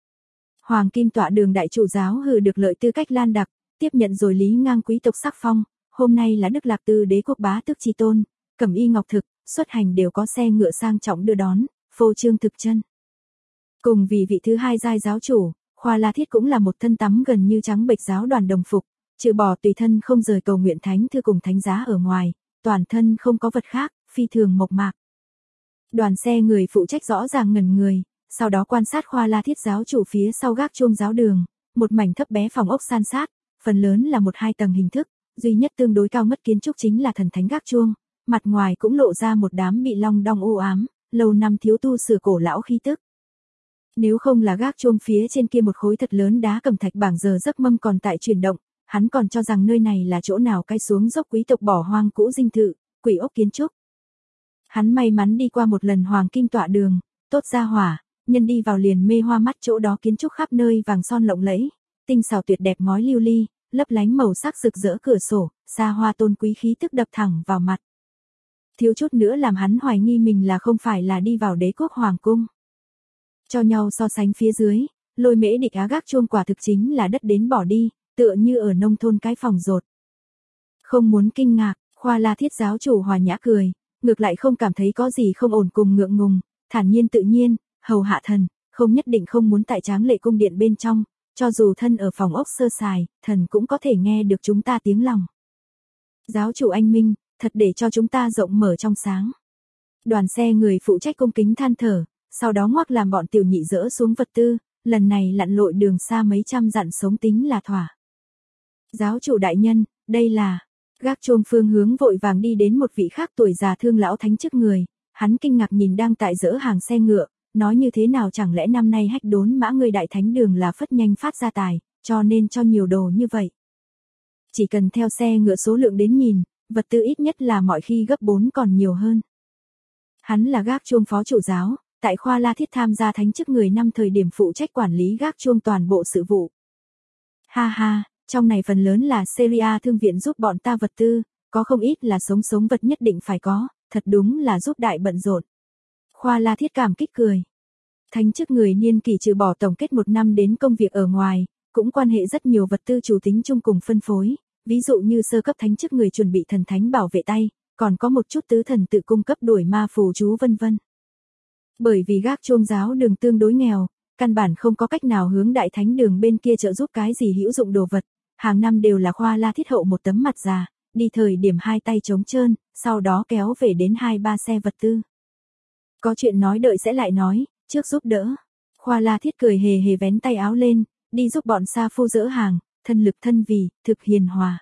Hoàng Kim tọa đường đại chủ giáo hừ được lợi tư cách lan đặc, tiếp nhận rồi lý ngang quý tộc sắc phong, hôm nay là Đức Lạc Tư đế quốc bá tước chi tôn, cẩm y ngọc thực, xuất hành đều có xe ngựa sang trọng đưa đón, phô trương thực chân. Cùng vì vị thứ hai giai giáo chủ, Khoa La Thiết cũng là một thân tắm gần như trắng bệch giáo đoàn đồng phục, trừ bỏ tùy thân không rời cầu nguyện thánh thư cùng thánh giá ở ngoài, toàn thân không có vật khác, phi thường mộc mạc. Đoàn xe người phụ trách rõ ràng ngẩn người, sau đó quan sát Khoa La Thiết giáo chủ phía sau gác chuông giáo đường, một mảnh thấp bé phòng ốc san sát, phần lớn là một hai tầng hình thức, duy nhất tương đối cao mất kiến trúc chính là thần thánh gác chuông, mặt ngoài cũng lộ ra một đám bị long đong u ám, lâu năm thiếu tu sửa cổ lão khí tức. Nếu không là gác chuông phía trên kia một khối thật lớn đá cẩm thạch bảng giờ giấc mâm còn tại chuyển động, hắn còn cho rằng nơi này là chỗ nào cai xuống dốc quý tộc bỏ hoang cũ dinh thự, quỷ ốc kiến trúc. Hắn may mắn đi qua một lần Hoàng Kim tọa đường, tốt ra hỏa, nhân đi vào liền mê hoa mắt, chỗ đó kiến trúc khắp nơi vàng son lộng lẫy, tinh xảo tuyệt đẹp ngói lưu ly, lấp lánh màu sắc rực rỡ cửa sổ, xa hoa tôn quý khí tức đập thẳng vào mặt. Thiếu chút nữa làm hắn hoài nghi mình là không phải là đi vào đế quốc hoàng cung. Cho nhau so sánh phía dưới, Lôi Mễ Địch Á gác chuông quả thực chính là đất đến bỏ đi, tựa như ở nông thôn cái phòng rột. Không muốn kinh ngạc, Khoa La Thiết giáo chủ hòa nhã cười, ngược lại không cảm thấy có gì không ổn cùng ngượng ngùng, thản nhiên tự nhiên, hầu hạ thần, không nhất định không muốn tại tráng lệ cung điện bên trong, cho dù thân ở phòng ốc sơ sài, thần cũng có thể nghe được chúng ta tiếng lòng. Giáo chủ anh minh, thật để cho chúng ta rộng mở trong sáng. Đoàn xe người phụ trách cung kính than thở, sau đó ngoắc làm bọn tiểu nhị dỡ xuống vật tư, lần này lặn lội đường xa mấy trăm dặm sống tính là thỏa. Giáo chủ đại nhân, đây là... Gác chuông phương hướng vội vàng đi đến một vị khác tuổi già thương lão thánh trước người, hắn kinh ngạc nhìn đang tại dỡ hàng xe ngựa, nói như thế nào chẳng lẽ năm nay Hách Đốn Mã ngươi đại thánh đường là phất nhanh phát ra tài, cho nên cho nhiều đồ như vậy. Chỉ cần theo xe ngựa số lượng đến nhìn, vật tư ít nhất là mọi khi gấp 4 còn nhiều hơn. Hắn là gác chuông phó trụ giáo, tại khoa La Thiết tham gia thánh chức người năm thời điểm phụ trách quản lý gác chuông toàn bộ sự vụ. Ha ha, trong này phần lớn là Syria thương viện giúp bọn ta vật tư, có không ít là sống vật nhất định phải có, thật đúng là giúp đại bận rộn. Khoa La Thiết cảm kích cười. Thánh chức người niên kỳ trừ bỏ tổng kết một năm đến công việc ở ngoài, cũng quan hệ rất nhiều vật tư chủ tính chung cùng phân phối, ví dụ như sơ cấp thánh chức người chuẩn bị thần thánh bảo vệ tay, còn có một chút tứ thần tự cung cấp đuổi ma phù chú vân vân. Bởi vì gác chuông giáo đường tương đối nghèo, căn bản không có cách nào hướng đại thánh đường bên kia trợ giúp cái gì hữu dụng đồ vật, hàng năm đều là khoa La Thiết hậu một tấm mặt già, đi thời điểm hai tay trống trơn, sau đó kéo về đến 2-3 xe vật tư. Có chuyện nói đợi sẽ lại nói, trước giúp đỡ. Khoa La Thiết cười hề hề vén tay áo lên, đi giúp bọn sa phu dỡ hàng, thân lực thân vì, thực hiền hòa.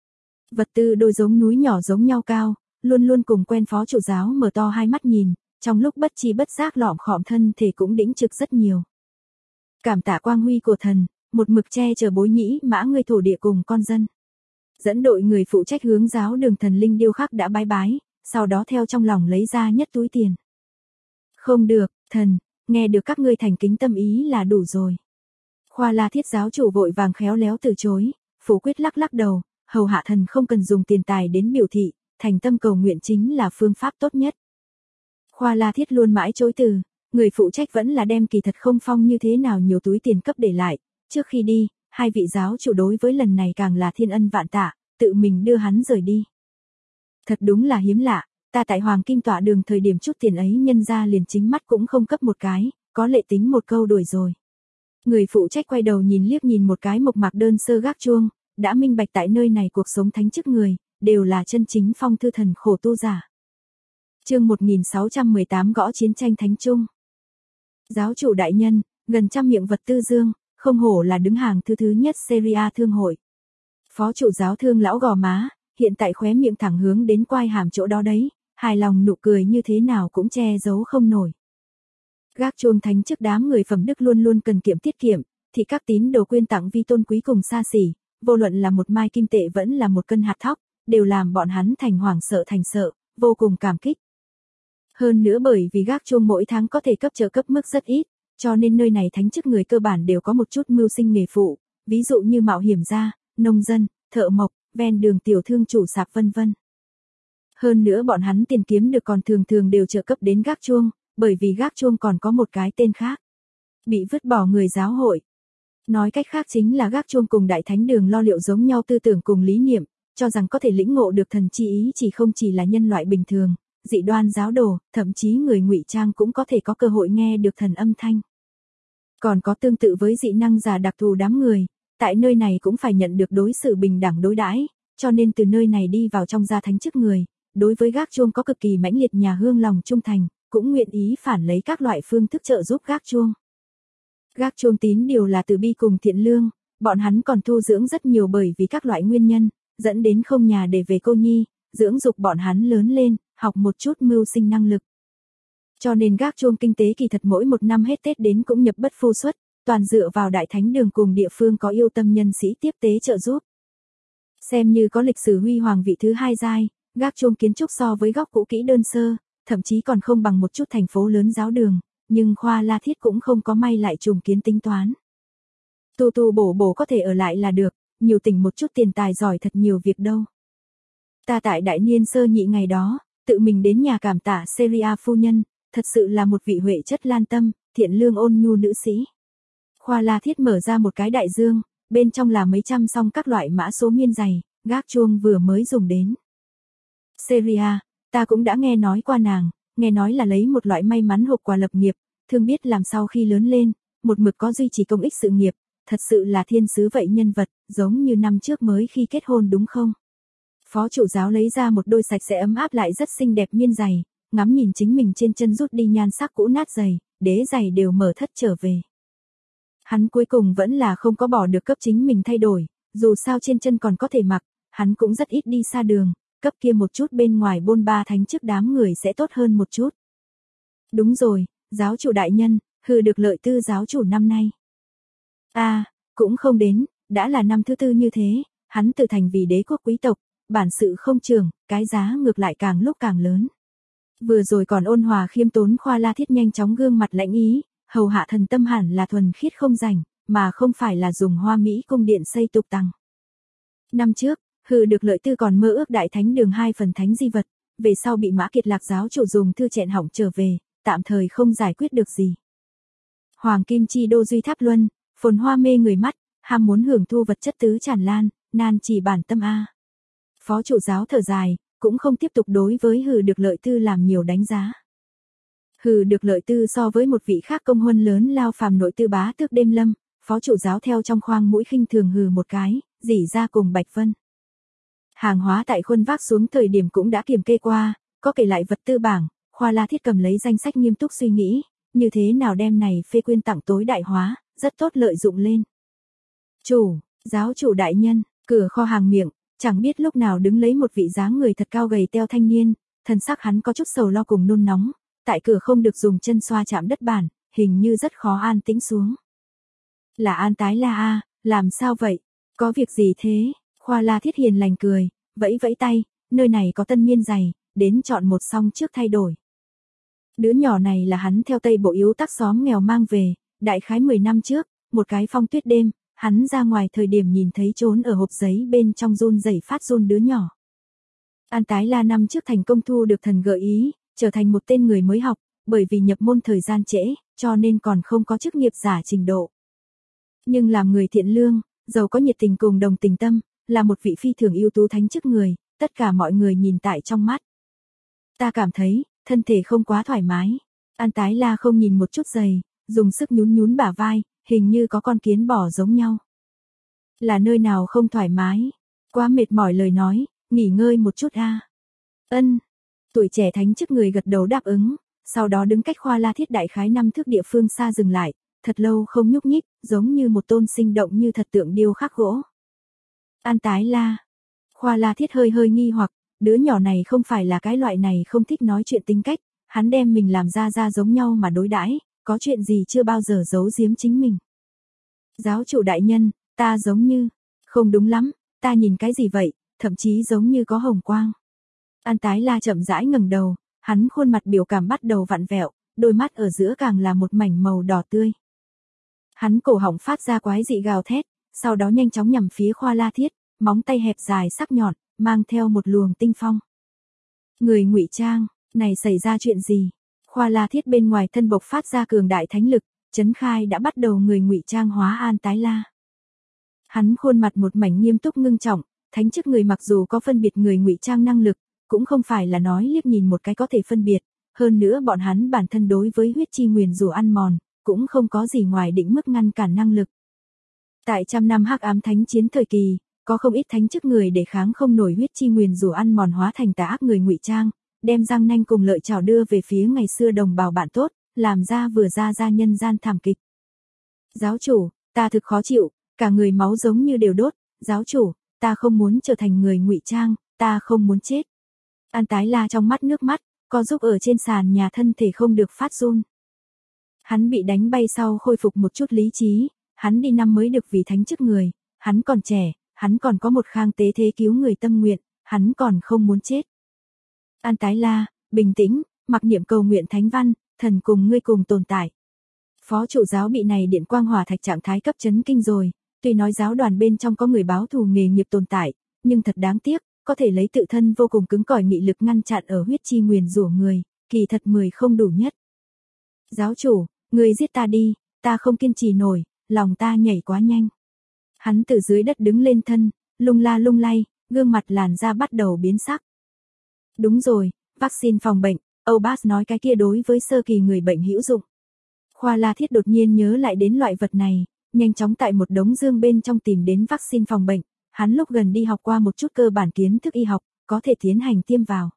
Vật tư đôi giống núi nhỏ giống nhau cao, luôn luôn cùng quen phó trụ giáo mở to hai mắt nhìn, trong lúc bất chi bất giác lọm khọm thân thể cũng đĩnh trực rất nhiều. Cảm tạ quang huy của thần, một mực che chở bối nhĩ mã người thổ địa cùng con dân. Dẫn đội người phụ trách hướng giáo đường thần linh điêu khắc đã bái bái, sau đó theo trong lòng lấy ra nhất túi tiền. Không được, thần, nghe được các ngươi thành kính tâm ý là đủ rồi. Khoa La Thiết giáo chủ vội vàng khéo léo từ chối, phủ quyết lắc lắc đầu, hầu hạ thần không cần dùng tiền tài đến biểu thị, thành tâm cầu nguyện chính là phương pháp tốt nhất. Khoa La Thiết luôn mãi chối từ, người phụ trách vẫn là đem kỳ thật không phong như thế nào nhiều túi tiền cấp để lại, trước khi đi, hai vị giáo chủ đối với lần này càng là thiên ân vạn tạ, tự mình đưa hắn rời đi. Thật đúng là hiếm lạ, ta tại Hoàng Kim Tọa Đường thời điểm chút tiền ấy nhân ra liền chính mắt cũng không cấp một cái, có lệ tính một câu đuổi rồi. Người phụ trách quay đầu nhìn liếc nhìn một cái mộc mạc đơn sơ gác chuông, đã minh bạch tại nơi này cuộc sống thánh chức người, đều là chân chính phong thư thần khổ tu giả. Chương 1618 gõ chiến tranh thánh trung. Giáo chủ đại nhân, gần trăm miệng vật tư dương, không hổ là đứng hàng thứ nhất Syria thương hội. Phó trụ giáo thương lão gò má, hiện tại khóe miệng thẳng hướng đến quai hàm chỗ đó đấy, hài lòng nụ cười như thế nào cũng che giấu không nổi. Gác chuông thánh chức đám người phẩm đức luôn luôn cần kiệm tiết kiệm, thì các tín đồ quyên tặng vi tôn quý cùng xa xỉ, vô luận là một mai kim tệ vẫn là một cân hạt thóc, đều làm bọn hắn thành hoảng sợ thành sợ, vô cùng cảm kích. Hơn nữa bởi vì gác chuông mỗi tháng có thể cấp trợ cấp mức rất ít, cho nên nơi này thánh chức người cơ bản đều có một chút mưu sinh nghề phụ, ví dụ như mạo hiểm gia, nông dân, thợ mộc, ven đường tiểu thương chủ sạp vân vân. Hơn nữa bọn hắn tiền kiếm được còn thường đều trợ cấp đến gác chuông, bởi vì gác chuông còn có một cái tên khác. Bị vứt bỏ người giáo hội. Nói cách khác chính là gác chuông cùng đại thánh đường lo liệu giống nhau tư tưởng cùng lý niệm, cho rằng có thể lĩnh ngộ được thần chi ý không chỉ là nhân loại bình thường, dị đoan giáo đồ, thậm chí người ngụy trang cũng có thể có cơ hội nghe được thần âm thanh. Còn có tương tự với dị năng giả đặc thù đám người, tại nơi này cũng phải nhận được đối xử bình đẳng đối đãi, cho nên từ nơi này đi vào trong gia thánh chức người, đối với gác chuông có cực kỳ mãnh liệt nhà hương lòng trung thành, cũng nguyện ý phản lấy các loại phương thức trợ giúp gác chuông. Gác chuông tín điều là từ bi cùng thiện lương, bọn hắn còn thu dưỡng rất nhiều bởi vì các loại nguyên nhân, dẫn đến không nhà để về cô nhi, dưỡng dục bọn hắn lớn lên, học một chút mưu sinh năng lực. Cho nên gác chuông kinh tế kỳ thật mỗi một năm hết Tết đến cũng nhập bất phu xuất, toàn dựa vào đại thánh đường cùng địa phương có yêu tâm nhân sĩ tiếp tế trợ giúp. Xem như có lịch sử huy hoàng vị thứ hai giai, gác chuông kiến trúc so với góc cũ kỹ đơn sơ, thậm chí còn không bằng một chút thành phố lớn giáo đường, nhưng khoa La Thiết cũng không có may lại trùng kiến tính toán. Tu bổ có thể ở lại là được, nhiều tỉnh một chút tiền tài giỏi thật nhiều việc đâu. Ta tại đại niên sơ nhị ngày đó, tự mình đến nhà cảm tạ Syria phu nhân, thật sự là một vị huệ chất lan tâm, thiện lương ôn nhu nữ sĩ. Khoa La Thiết mở ra một cái đại dương, bên trong là mấy trăm song các loại mã số miên dày, gác chuông vừa mới dùng đến. Syria, ta cũng đã nghe nói qua nàng, nghe nói là lấy một loại may mắn hộp quà lập nghiệp, thương biết làm sao khi lớn lên, một mực có duy trì công ích sự nghiệp, thật sự là thiên sứ vậy nhân vật, giống như năm trước mới khi kết hôn đúng không? Phó chủ giáo lấy ra một đôi sạch sẽ ấm áp lại rất xinh đẹp miên giày, ngắm nhìn chính mình trên chân rút đi nhan sắc cũ nát giày, đế giày đều mở thất trở về. Hắn cuối cùng vẫn là không có bỏ được cấp chính mình thay đổi, dù sao trên chân còn có thể mặc, hắn cũng rất ít đi xa đường, cấp kia một chút bên ngoài bôn ba thánh chức đám người sẽ tốt hơn một chút. Đúng rồi, giáo chủ đại nhân, hừ được lợi tư giáo chủ năm nay. cũng không đến, đã là năm thứ tư như thế, hắn tự thành vì đế quốc quý tộc, bản sự không trường, cái giá ngược lại càng lúc càng lớn. Vừa rồi còn ôn hòa khiêm tốn Khoa La Thiết nhanh chóng gương mặt lãnh ý, hầu hạ thần tâm hẳn là thuần khiết không rảnh, mà không phải là dùng hoa mỹ cung điện xây tục tăng. Năm trước, Hừ được Lợi Tư còn mơ ước đại thánh đường 2 phần thánh di vật, về sau bị Mã Kiệt Lạc giáo chủ dùng thư chẹn hỏng trở về, tạm thời không giải quyết được gì. Hoàng kim chi đô duy tháp luân, phồn hoa mê người mắt, ham muốn hưởng thu vật chất tứ tràn lan, nan chỉ bản tâm a. Phó chủ giáo thở dài, cũng không tiếp tục đối với Hừ được Lợi Tư làm nhiều đánh giá. Hừ được Lợi Tư so với một vị khác công huân lớn lao phàm nội tư bá tước Đêm Lâm, phó chủ giáo theo trong khoang mũi khinh thường hừ một cái, dỉ ra cùng Bạch Vân. Hàng hóa tại khuôn vác xuống thời điểm cũng đã kiểm kê qua, có kể lại vật tư bảng, Khoa La Thiết cầm lấy danh sách nghiêm túc suy nghĩ, như thế nào đem này phê quyên tặng tối đại hóa, rất tốt lợi dụng lên. Giáo chủ đại nhân, cửa kho hàng miệng, chẳng biết lúc nào đứng lấy một vị dáng người thật cao gầy teo thanh niên, thân sắc hắn có chút sầu lo cùng nôn nóng, tại cửa không được dùng chân xoa chạm đất bản, hình như rất khó an tĩnh xuống. Là An Tái La a, làm sao vậy? Có việc gì thế? Khoa La Thiết hiền lành cười, vẫy vẫy tay, nơi này có tân miên giày, đến chọn một xong trước thay đổi. Đứa nhỏ này là hắn theo Tây Bộ yếu tắc xóm nghèo mang về, đại khái 10 năm trước, một cái phong tuyết đêm, hắn ra ngoài thời điểm nhìn thấy trốn ở hộp giấy bên trong run rẩy phát run đứa nhỏ. An Tái La năm trước thành công thu được thần gợi ý, trở thành một tên người mới học, bởi vì nhập môn thời gian trễ, cho nên còn không có chức nghiệp giả trình độ. Nhưng làm người thiện lương, giàu có nhiệt tình cùng đồng tình tâm, là một vị phi thường ưu tú thánh chức người, tất cả mọi người nhìn tại trong mắt. Ta cảm thấy, thân thể không quá thoải mái. An Tái La không nhìn một chút giày, dùng sức nhún nhún bả vai, hình như có con kiến bò giống nhau. Là nơi nào không thoải mái? Quá mệt mỏi lời nói, nghỉ ngơi một chút a. Ân. Tuổi trẻ thánh chức người gật đầu đáp ứng, sau đó đứng cách Khoa La Thiết đại khái 5 thước địa phương xa dừng lại, thật lâu không nhúc nhích, giống như một tôn sinh động như thật tượng điêu khắc gỗ. An Tái La. Khoa La Thiết hơi hơi nghi hoặc, đứa nhỏ này không phải là cái loại này không thích nói chuyện tính cách, hắn đem mình làm ra giống nhau mà đối đãi, có chuyện gì chưa bao giờ giấu giếm chính mình. Giáo chủ đại nhân, ta giống như, không đúng lắm, ta nhìn cái gì vậy, thậm chí giống như có hồng quang. An Tái La chậm rãi ngẩng đầu, hắn khuôn mặt biểu cảm bắt đầu vặn vẹo, đôi mắt ở giữa càng là một mảnh màu đỏ tươi. Hắn cổ họng phát ra quái dị gào thét, sau đó nhanh chóng nhằm phía Khoa La Thiết, móng tay hẹp dài sắc nhọn, mang theo một luồng tinh phong. Người ngụy trang, này xảy ra chuyện gì? Khoa La Thiết bên ngoài thân bộc phát ra cường đại thánh lực, Trấn Khai đã bắt đầu người ngụy trang hóa An Tái La. Hắn khuôn mặt một mảnh nghiêm túc ngưng trọng, thánh chức người mặc dù có phân biệt người ngụy trang năng lực, cũng không phải là nói liếc nhìn một cái có thể phân biệt, hơn nữa bọn hắn bản thân đối với huyết chi nguyền rủa ăn mòn, cũng không có gì ngoài định mức ngăn cản năng lực. Tại trăm năm hắc ám thánh chiến thời kỳ, có không ít thánh chức người để kháng không nổi huyết chi nguyền rủa ăn mòn hóa thành tà ác người ngụy trang, đem răng nanh cùng lợi chảo đưa về phía ngày xưa đồng bào bạn tốt, làm ra vừa ra nhân gian thảm kịch. Giáo chủ, ta thực khó chịu, cả người máu giống như đều đốt, giáo chủ, ta không muốn trở thành người ngụy trang, ta không muốn chết. An Tái La trong mắt nước mắt, co giúp ở trên sàn nhà thân thể không được phát run. Hắn bị đánh bay sau khôi phục một chút lý trí, hắn đi năm mới được vì thánh chức người, hắn còn trẻ, hắn còn có một khang tế thế cứu người tâm nguyện, hắn còn không muốn chết. An Tái La, bình tĩnh, mặc niệm cầu nguyện thánh văn, thần cùng ngươi cùng tồn tại. Phó chủ giáo bị này điện quang hỏa thạch trạng thái cấp chấn kinh rồi, tuy nói giáo đoàn bên trong có người báo thù nghề nghiệp tồn tại, nhưng thật đáng tiếc, có thể lấy tự thân vô cùng cứng cỏi nghị lực ngăn chặn ở huyết chi nguyền rủa người, kỳ thật 10 không đủ nhất. Giáo chủ, người giết ta đi, ta không kiên trì nổi, lòng ta nhảy quá nhanh. Hắn từ dưới đất đứng lên thân, lung la lung lay, gương mặt làn da bắt đầu biến sắc. Đúng rồi, vaccine phòng bệnh, Âu Bas nói cái kia đối với sơ kỳ người bệnh hữu dụng. Khoa La Thiết đột nhiên nhớ lại đến loại vật này, nhanh chóng tại một đống dương bên trong tìm đến vaccine phòng bệnh, hắn lúc gần đi học qua một chút cơ bản kiến thức y học, có thể tiến hành tiêm vào.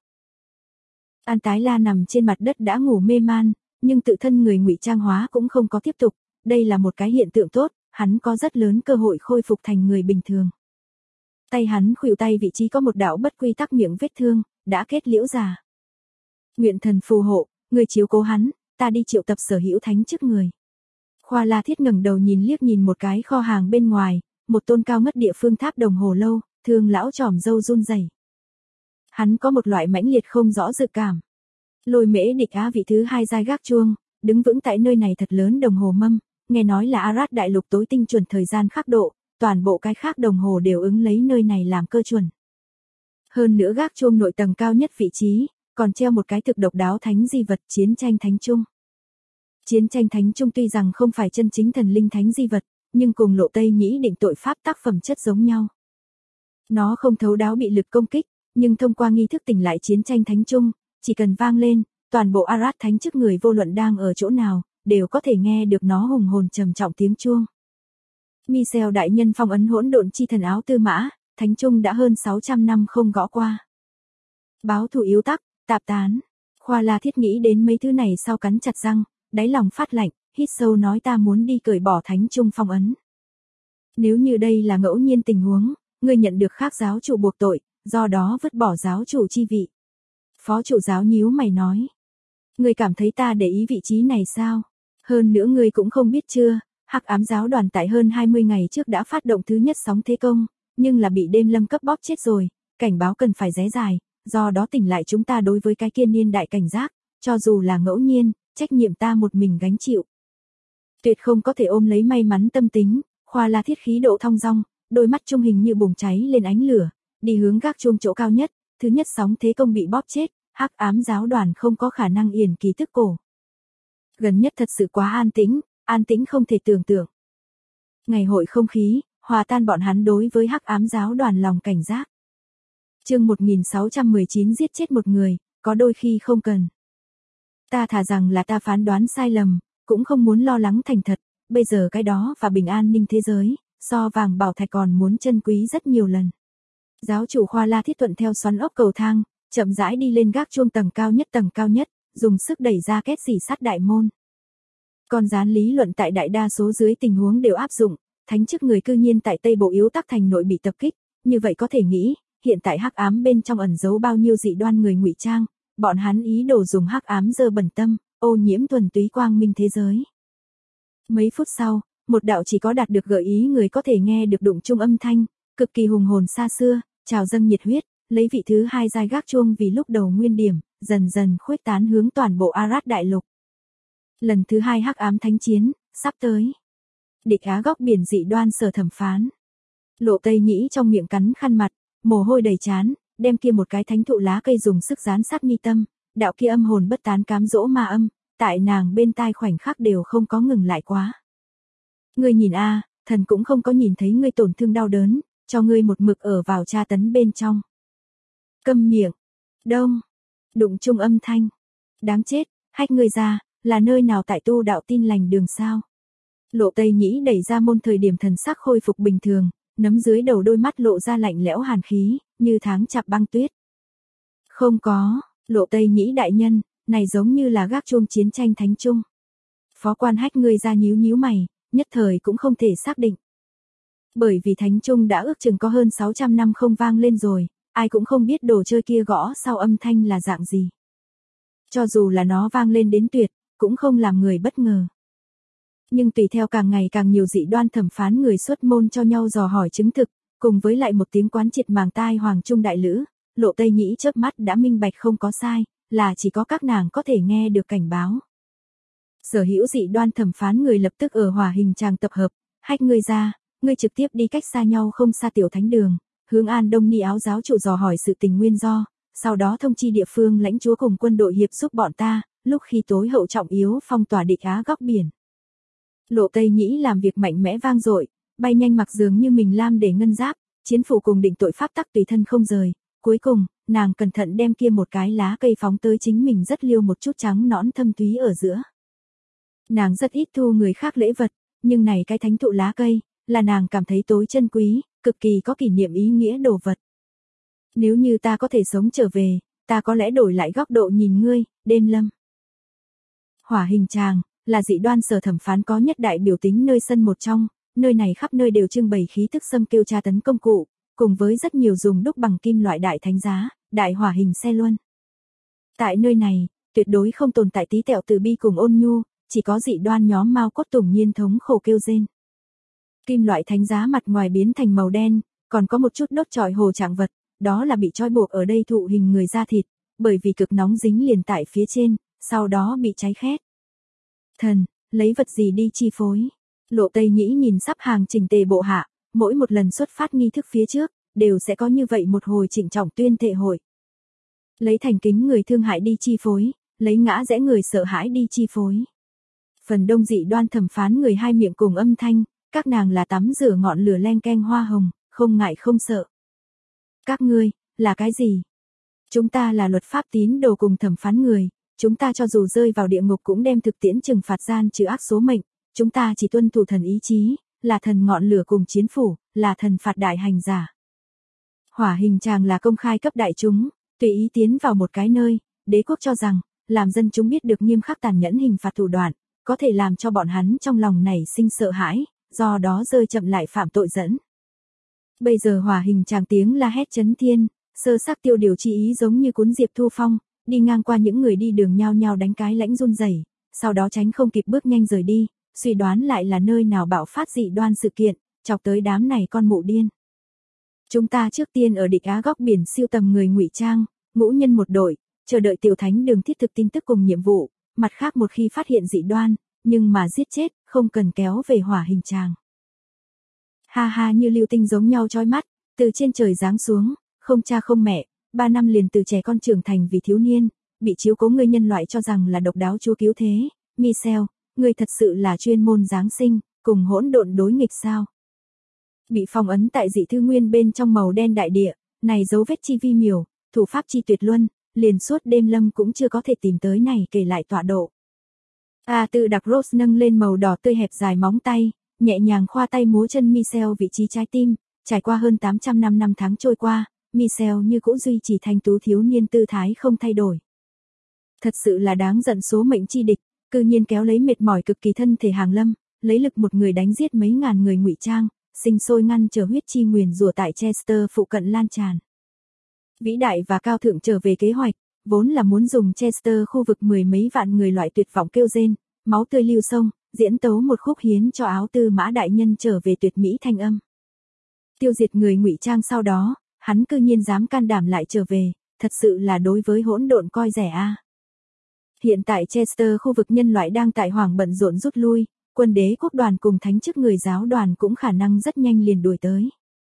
An Tái La nằm trên mặt đất đã ngủ mê man, nhưng tự thân người ngụy trang hóa cũng không có tiếp tục, đây là một cái hiện tượng tốt, hắn có rất lớn cơ hội khôi phục thành người bình thường. Tay hắn khuỷu tay vị trí có một đạo bất quy tắc miệng vết thương, đã kết liễu già. Nguyện thần phù hộ, người chiếu cố hắn, ta đi triệu tập sở hữu thánh chức người. Khoa La Thiết ngẩng đầu liếc nhìn một cái kho hàng bên ngoài, một tôn cao ngất địa phương tháp đồng hồ lâu, Thương lão tròm râu run rẩy. Hắn có một loại mãnh liệt không rõ dự cảm. Lôi Mễ Địch Á vị thứ 2 giai gác chuông, đứng vững tại nơi này thật lớn đồng hồ mâm, nghe nói là Arad đại lục tối tinh chuẩn thời gian khắc độ, toàn bộ cái khác đồng hồ đều ứng lấy nơi này làm cơ chuẩn. Hơn nữa gác chuông nội tầng cao nhất vị trí, còn treo một cái thực độc đáo thánh di vật Chiến tranh thánh trung. Chiến tranh thánh trung tuy rằng không phải chân chính thần linh thánh di vật, nhưng cùng Lộ Tây Nhĩ định tội pháp tác phẩm chất giống nhau. Nó không thấu đáo bị lực công kích, nhưng thông qua nghi thức tỉnh lại chiến tranh thánh trung, chỉ cần vang lên, toàn bộ Arad thánh chức người vô luận đang ở chỗ nào, đều có thể nghe được nó hùng hồn trầm trọng tiếng chuông. Michel đại nhân phong ấn hỗn độn chi thần áo tư mã, thánh trung đã hơn 600 năm không gõ qua. Báo thù yếu tắc, tạp tán. Khoa La Thiết nghĩ đến mấy thứ này sau cắn chặt răng, đáy lòng phát lạnh, hít sâu nói ta muốn đi cởi bỏ thánh trung phong ấn. Nếu như đây là ngẫu nhiên tình huống, ngươi nhận được khác giáo chủ buộc tội, do đó vứt bỏ giáo chủ chi vị. Phó chủ giáo nhíu mày nói. Ngươi cảm thấy ta để ý vị trí này sao? Hơn nữa ngươi cũng không biết chưa, Hắc ám giáo đoàn tại hơn 20 ngày trước đã phát động thứ nhất sóng thế công, nhưng là bị đêm lâm cấp bóp chết rồi, cảnh báo cần phải ré dài, do đó tỉnh lại chúng ta đối với cái kiên niên đại cảnh giác, cho dù là ngẫu nhiên, trách nhiệm ta một mình gánh chịu. Tuyệt không có thể ôm lấy may mắn tâm tính, Khoa La Thiết khí độ thong dong, đôi mắt trung hình như bùng cháy lên ánh lửa, đi hướng gác chuông chỗ cao nhất, thứ nhất sóng thế công bị bóp chết, Hắc ám giáo đoàn không có khả năng yển kỳ thức cổ. Gần nhất thật sự quá an tĩnh không thể tưởng tượng. Ngày hội không khí, hòa tan bọn hắn đối với Hắc ám giáo đoàn lòng cảnh giác. Chương 1619 giết chết một người, có đôi khi không cần. Ta thà rằng là ta phán đoán sai lầm, cũng không muốn lo lắng thành thật, bây giờ cái đó và bình an ninh thế giới, so vàng bảo thạch còn muốn chân quý rất nhiều lần. Giáo chủ Khoa La Thiết thuận theo xoắn ốc cầu thang, chậm rãi đi lên gác chuông tầng cao nhất, dùng sức đẩy ra két rỉ sắt đại môn. Con gián lý luận tại đại đa số dưới tình huống đều áp dụng, thánh chức người cư nhiên tại Tây Bộ Yếu Tắc thành nội bị tập kích, như vậy có thể nghĩ, hiện tại hắc ám bên trong ẩn giấu bao nhiêu dị đoan người ngụy trang, bọn hắn ý đồ dùng hắc ám dơ bẩn tâm, ô nhiễm thuần túy quang minh thế giới. Mấy phút sau, một đạo chỉ có đạt được gợi ý người có thể nghe được đụng chung âm thanh, cực kỳ hùng hồn xa xưa, trào dâng nhiệt huyết, lấy vị thứ 2 giai gác chuông vì lúc đầu nguyên điểm, dần dần khuếch tán hướng toàn bộ Arad đại lục. Lần thứ 2 hắc ám thánh chiến, sắp tới. Địch Á góc biển dị đoan sở thẩm phán. Lộ Tây Nhĩ trong miệng cắn khăn mặt, mồ hôi đầy trán, đem kia một cái thánh thụ lá cây dùng sức dán sát mi tâm, đạo kia âm hồn bất tán cám dỗ ma âm, tại nàng bên tai khoảnh khắc đều không có ngừng lại quá. Ngươi nhìn a, thần cũng không có nhìn thấy ngươi tổn thương đau đớn, cho ngươi một mực ở vào tra tấn bên trong. Câm miệng. Đông. Đụng chung âm thanh. Đáng chết, hách ngươi ra, là nơi nào tại tu đạo tin lành đường sao? Lộ Tây Nhĩ đẩy ra môn thời điểm thần sắc khôi phục bình thường, nấm dưới đầu đôi mắt lộ ra lạnh lẽo hàn khí, như tháng chạp băng tuyết. Không có, Lộ Tây Nhĩ đại nhân, này giống như là gác chuông chiến tranh thánh trung. Phó quan hách ngươi ra nhíu mày, nhất thời cũng không thể xác định. Bởi vì thánh trung đã ước chừng có hơn 600 năm không vang lên rồi, ai cũng không biết đồ chơi kia gõ sau âm thanh là dạng gì. Cho dù là nó vang lên đến tuyệt, cũng không làm người bất ngờ. Nhưng tùy theo càng ngày càng nhiều dị đoan thẩm phán người xuất môn cho nhau dò hỏi chứng thực, cùng với lại một tiếng quán triệt màng tai hoàng trung đại lữ, Lộ Tây Nhĩ chớp mắt đã minh bạch không có sai, là chỉ có các nàng có thể nghe được cảnh báo. Sở hữu dị đoan thẩm phán người lập tức ở hỏa hình tràng tập hợp, hách ngươi ra, ngươi trực tiếp đi cách xa nhau không xa tiểu thánh đường, hướng An Đông Ni áo giáo chủ dò hỏi sự tình nguyên do, sau đó thông chi địa phương lãnh chúa cùng quân đội hiệp giúp bọn ta, lúc khi tối hậu trọng yếu phong tỏa địch Á góc biển. Lộ Tây Nhĩ làm việc mạnh mẽ vang dội, bay nhanh mặc dường như mình lam để ngân giáp, chiến phủ cùng định tội pháp tắc tùy thân không rời, cuối cùng, nàng cẩn thận đem kia một cái lá cây phóng tới chính mình rất liêu một chút trắng nõn thâm thúy ở giữa. Nàng rất ít thu người khác lễ vật, nhưng này cái thánh thụ lá cây, là nàng cảm thấy tối chân quý, cực kỳ có kỷ niệm ý nghĩa đồ vật. Nếu như ta có thể sống trở về, ta có lẽ đổi lại góc độ nhìn ngươi, đêm lâm. Hỏa hình tràng, là dị đoan sở thẩm phán có nhất đại biểu tính nơi sân một trong, nơi này khắp nơi đều trưng bày khí tức xâm kêu tra tấn công cụ, cùng với rất nhiều dùng đúc bằng kim loại đại thánh giá, đại hỏa hình xe luân. Tại nơi này, tuyệt đối không tồn tại tí tẹo từ bi cùng ôn nhu, chỉ có dị đoan nhóm Mao Cốt Tùng Nhiên thống khổ kêu rên. Kim loại thánh giá mặt ngoài biến thành màu đen, còn có một chút đốt trọi hồ trạng vật, đó là bị trói buộc ở đây thụ hình người da thịt, bởi vì cực nóng dính liền tại phía trên, sau đó bị cháy khét. Thần, lấy vật gì đi chi phối? Lộ Tây Nhĩ nhìn sắp hàng chỉnh tề bộ hạ, mỗi một lần xuất phát nghi thức phía trước, đều sẽ có như vậy một hồi trịnh trọng tuyên thệ hội. Lấy thành kính người thương hại đi chi phối, lấy ngã rẽ người sợ hãi đi chi phối. Phần đông dị đoan thẩm phán người hai miệng cùng âm thanh, các nàng là tắm rửa ngọn lửa len keng hoa hồng, không ngại không sợ. Các ngươi, là cái gì? Chúng ta là luật pháp tín đồ cùng thẩm phán người, chúng ta cho dù rơi vào địa ngục cũng đem thực tiễn trừng phạt gian trừ ác số mệnh, chúng ta chỉ tuân thủ thần ý chí, là thần ngọn lửa cùng chiến phủ, là thần phạt đại hành giả. Hỏa hình tràng là công khai cấp đại chúng, tùy ý tiến vào một cái nơi, đế quốc cho rằng, làm dân chúng biết được nghiêm khắc tàn nhẫn hình phạt thủ đoạn, có thể làm cho bọn hắn trong lòng nảy sinh sợ hãi, do đó rơi chậm lại phạm tội dẫn. Bây giờ hỏa hình tràng tiếng la hét chấn thiên, sơ sắc tiêu điều chi ý giống như cuốn diệp thu phong, đi ngang qua những người đi đường nhao nhao đánh cái lãnh run rẩy, sau đó tránh không kịp bước nhanh rời đi, suy đoán lại là nơi nào bạo phát dị đoan sự kiện, chọc tới đám này con mụ điên. Chúng ta trước tiên ở địch Á góc biển siêu tầm người ngụy trang, ngũ nhân một đội, chờ đợi tiểu thánh đường thiết thực tin tức cùng nhiệm vụ, mặt khác một khi phát hiện dị đoan, nhưng mà giết chết, không cần kéo về hỏa hình tràng. Ha ha, như lưu tinh giống nhau chói mắt, từ trên trời giáng xuống, không cha không mẹ, 3 năm liền từ trẻ con trưởng thành vì thiếu niên, bị chiếu cố người nhân loại cho rằng là độc đáo chúa cứu thế. Michel, người thật sự là chuyên môn giáng sinh, cùng hỗn độn đối nghịch sao? Bị phong ấn tại dị thư nguyên bên trong màu đen đại địa, này dấu vết chi vi miểu, thủ pháp chi tuyệt luân, liền suốt đêm lâm cũng chưa có thể tìm tới này kể lại tọa độ. Tự đặc Rose nâng lên màu đỏ tươi hẹp dài móng tay, nhẹ nhàng khoa tay múa chân Michel vị trí trái tim, trải qua hơn 800 năm tháng trôi qua, Michel như cũ duy trì thanh tú thiếu niên tư thái không thay đổi. Thật sự là đáng giận số mệnh chi địch, cư nhiên kéo lấy mệt mỏi cực kỳ thân thể hàng lâm, lấy lực một người đánh giết mấy ngàn người ngụy trang, sinh sôi ngăn trở huyết chi nguyền rủa tại Chester phụ cận lan tràn. Vĩ đại và cao thượng trở về kế hoạch, vốn là muốn dùng Chester khu vực mười mấy vạn người loại tuyệt vọng kêu rên, máu tươi lưu sông, diễn tấu một khúc hiến cho áo tư mã đại nhân trở về tuyệt mỹ thanh âm. Tiêu diệt người ngụy trang sau đó, hắn cư nhiên dám can đảm lại trở về, thật sự là đối với hỗn độn coi rẻ a. Hiện tại Chester khu vực nhân loại đang tại hoảng bận rộn rút lui, quân đế quốc đoàn cùng thánh chức người giáo đoàn cũng khả năng rất nhanh liền đuổi tới.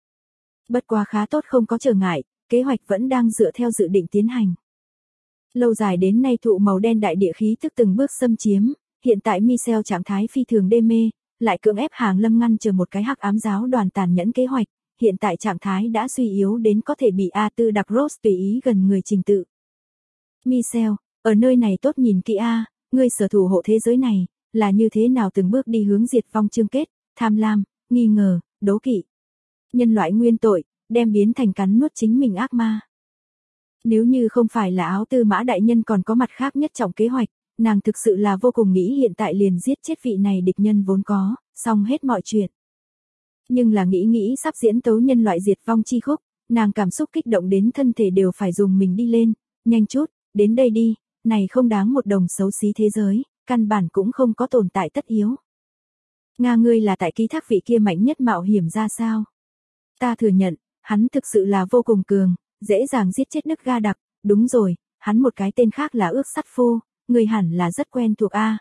Bất quá khá tốt không có trở ngại, kế hoạch vẫn đang dựa theo dự định tiến hành. Lâu dài đến nay thụ màu đen đại địa khí tức từng bước xâm chiếm, hiện tại Michel trạng thái phi thường đê mê, lại cưỡng ép hàng lâm ngăn chờ một cái hắc ám giáo đoàn tàn nhẫn kế hoạch, hiện tại trạng thái đã suy yếu đến có thể bị A4 đặc Rose tùy ý gần người trình tự. Michel, ở nơi này tốt nhìn kỹ ngươi sở thủ hộ thế giới này, là như thế nào từng bước đi hướng diệt vong chương kết, tham lam, nghi ngờ, đố kỵ. Nhân loại nguyên tội, đem biến thành cắn nuốt chính mình ác ma. Nếu như không phải là áo tư mã đại nhân còn có mặt khác nhất trọng kế hoạch, nàng thực sự là vô cùng nghĩ hiện tại liền giết chết vị này địch nhân vốn có, xong hết mọi chuyện. Nhưng là nghĩ sắp diễn tấu nhân loại diệt vong chi khúc, nàng cảm xúc kích động đến thân thể đều phải dùng mình đi lên, nhanh chút, đến đây đi, này không đáng một đồng xấu xí thế giới, căn bản cũng không có tồn tại tất yếu. Nga, ngươi là tại ký thác vị kia mạnh nhất mạo hiểm ra sao? Ta thừa nhận, hắn thực sự là vô cùng cường, dễ dàng giết chết Đức Ga Đặc, đúng rồi, hắn một cái tên khác là ước sắt phô, người hẳn là rất quen thuộc ha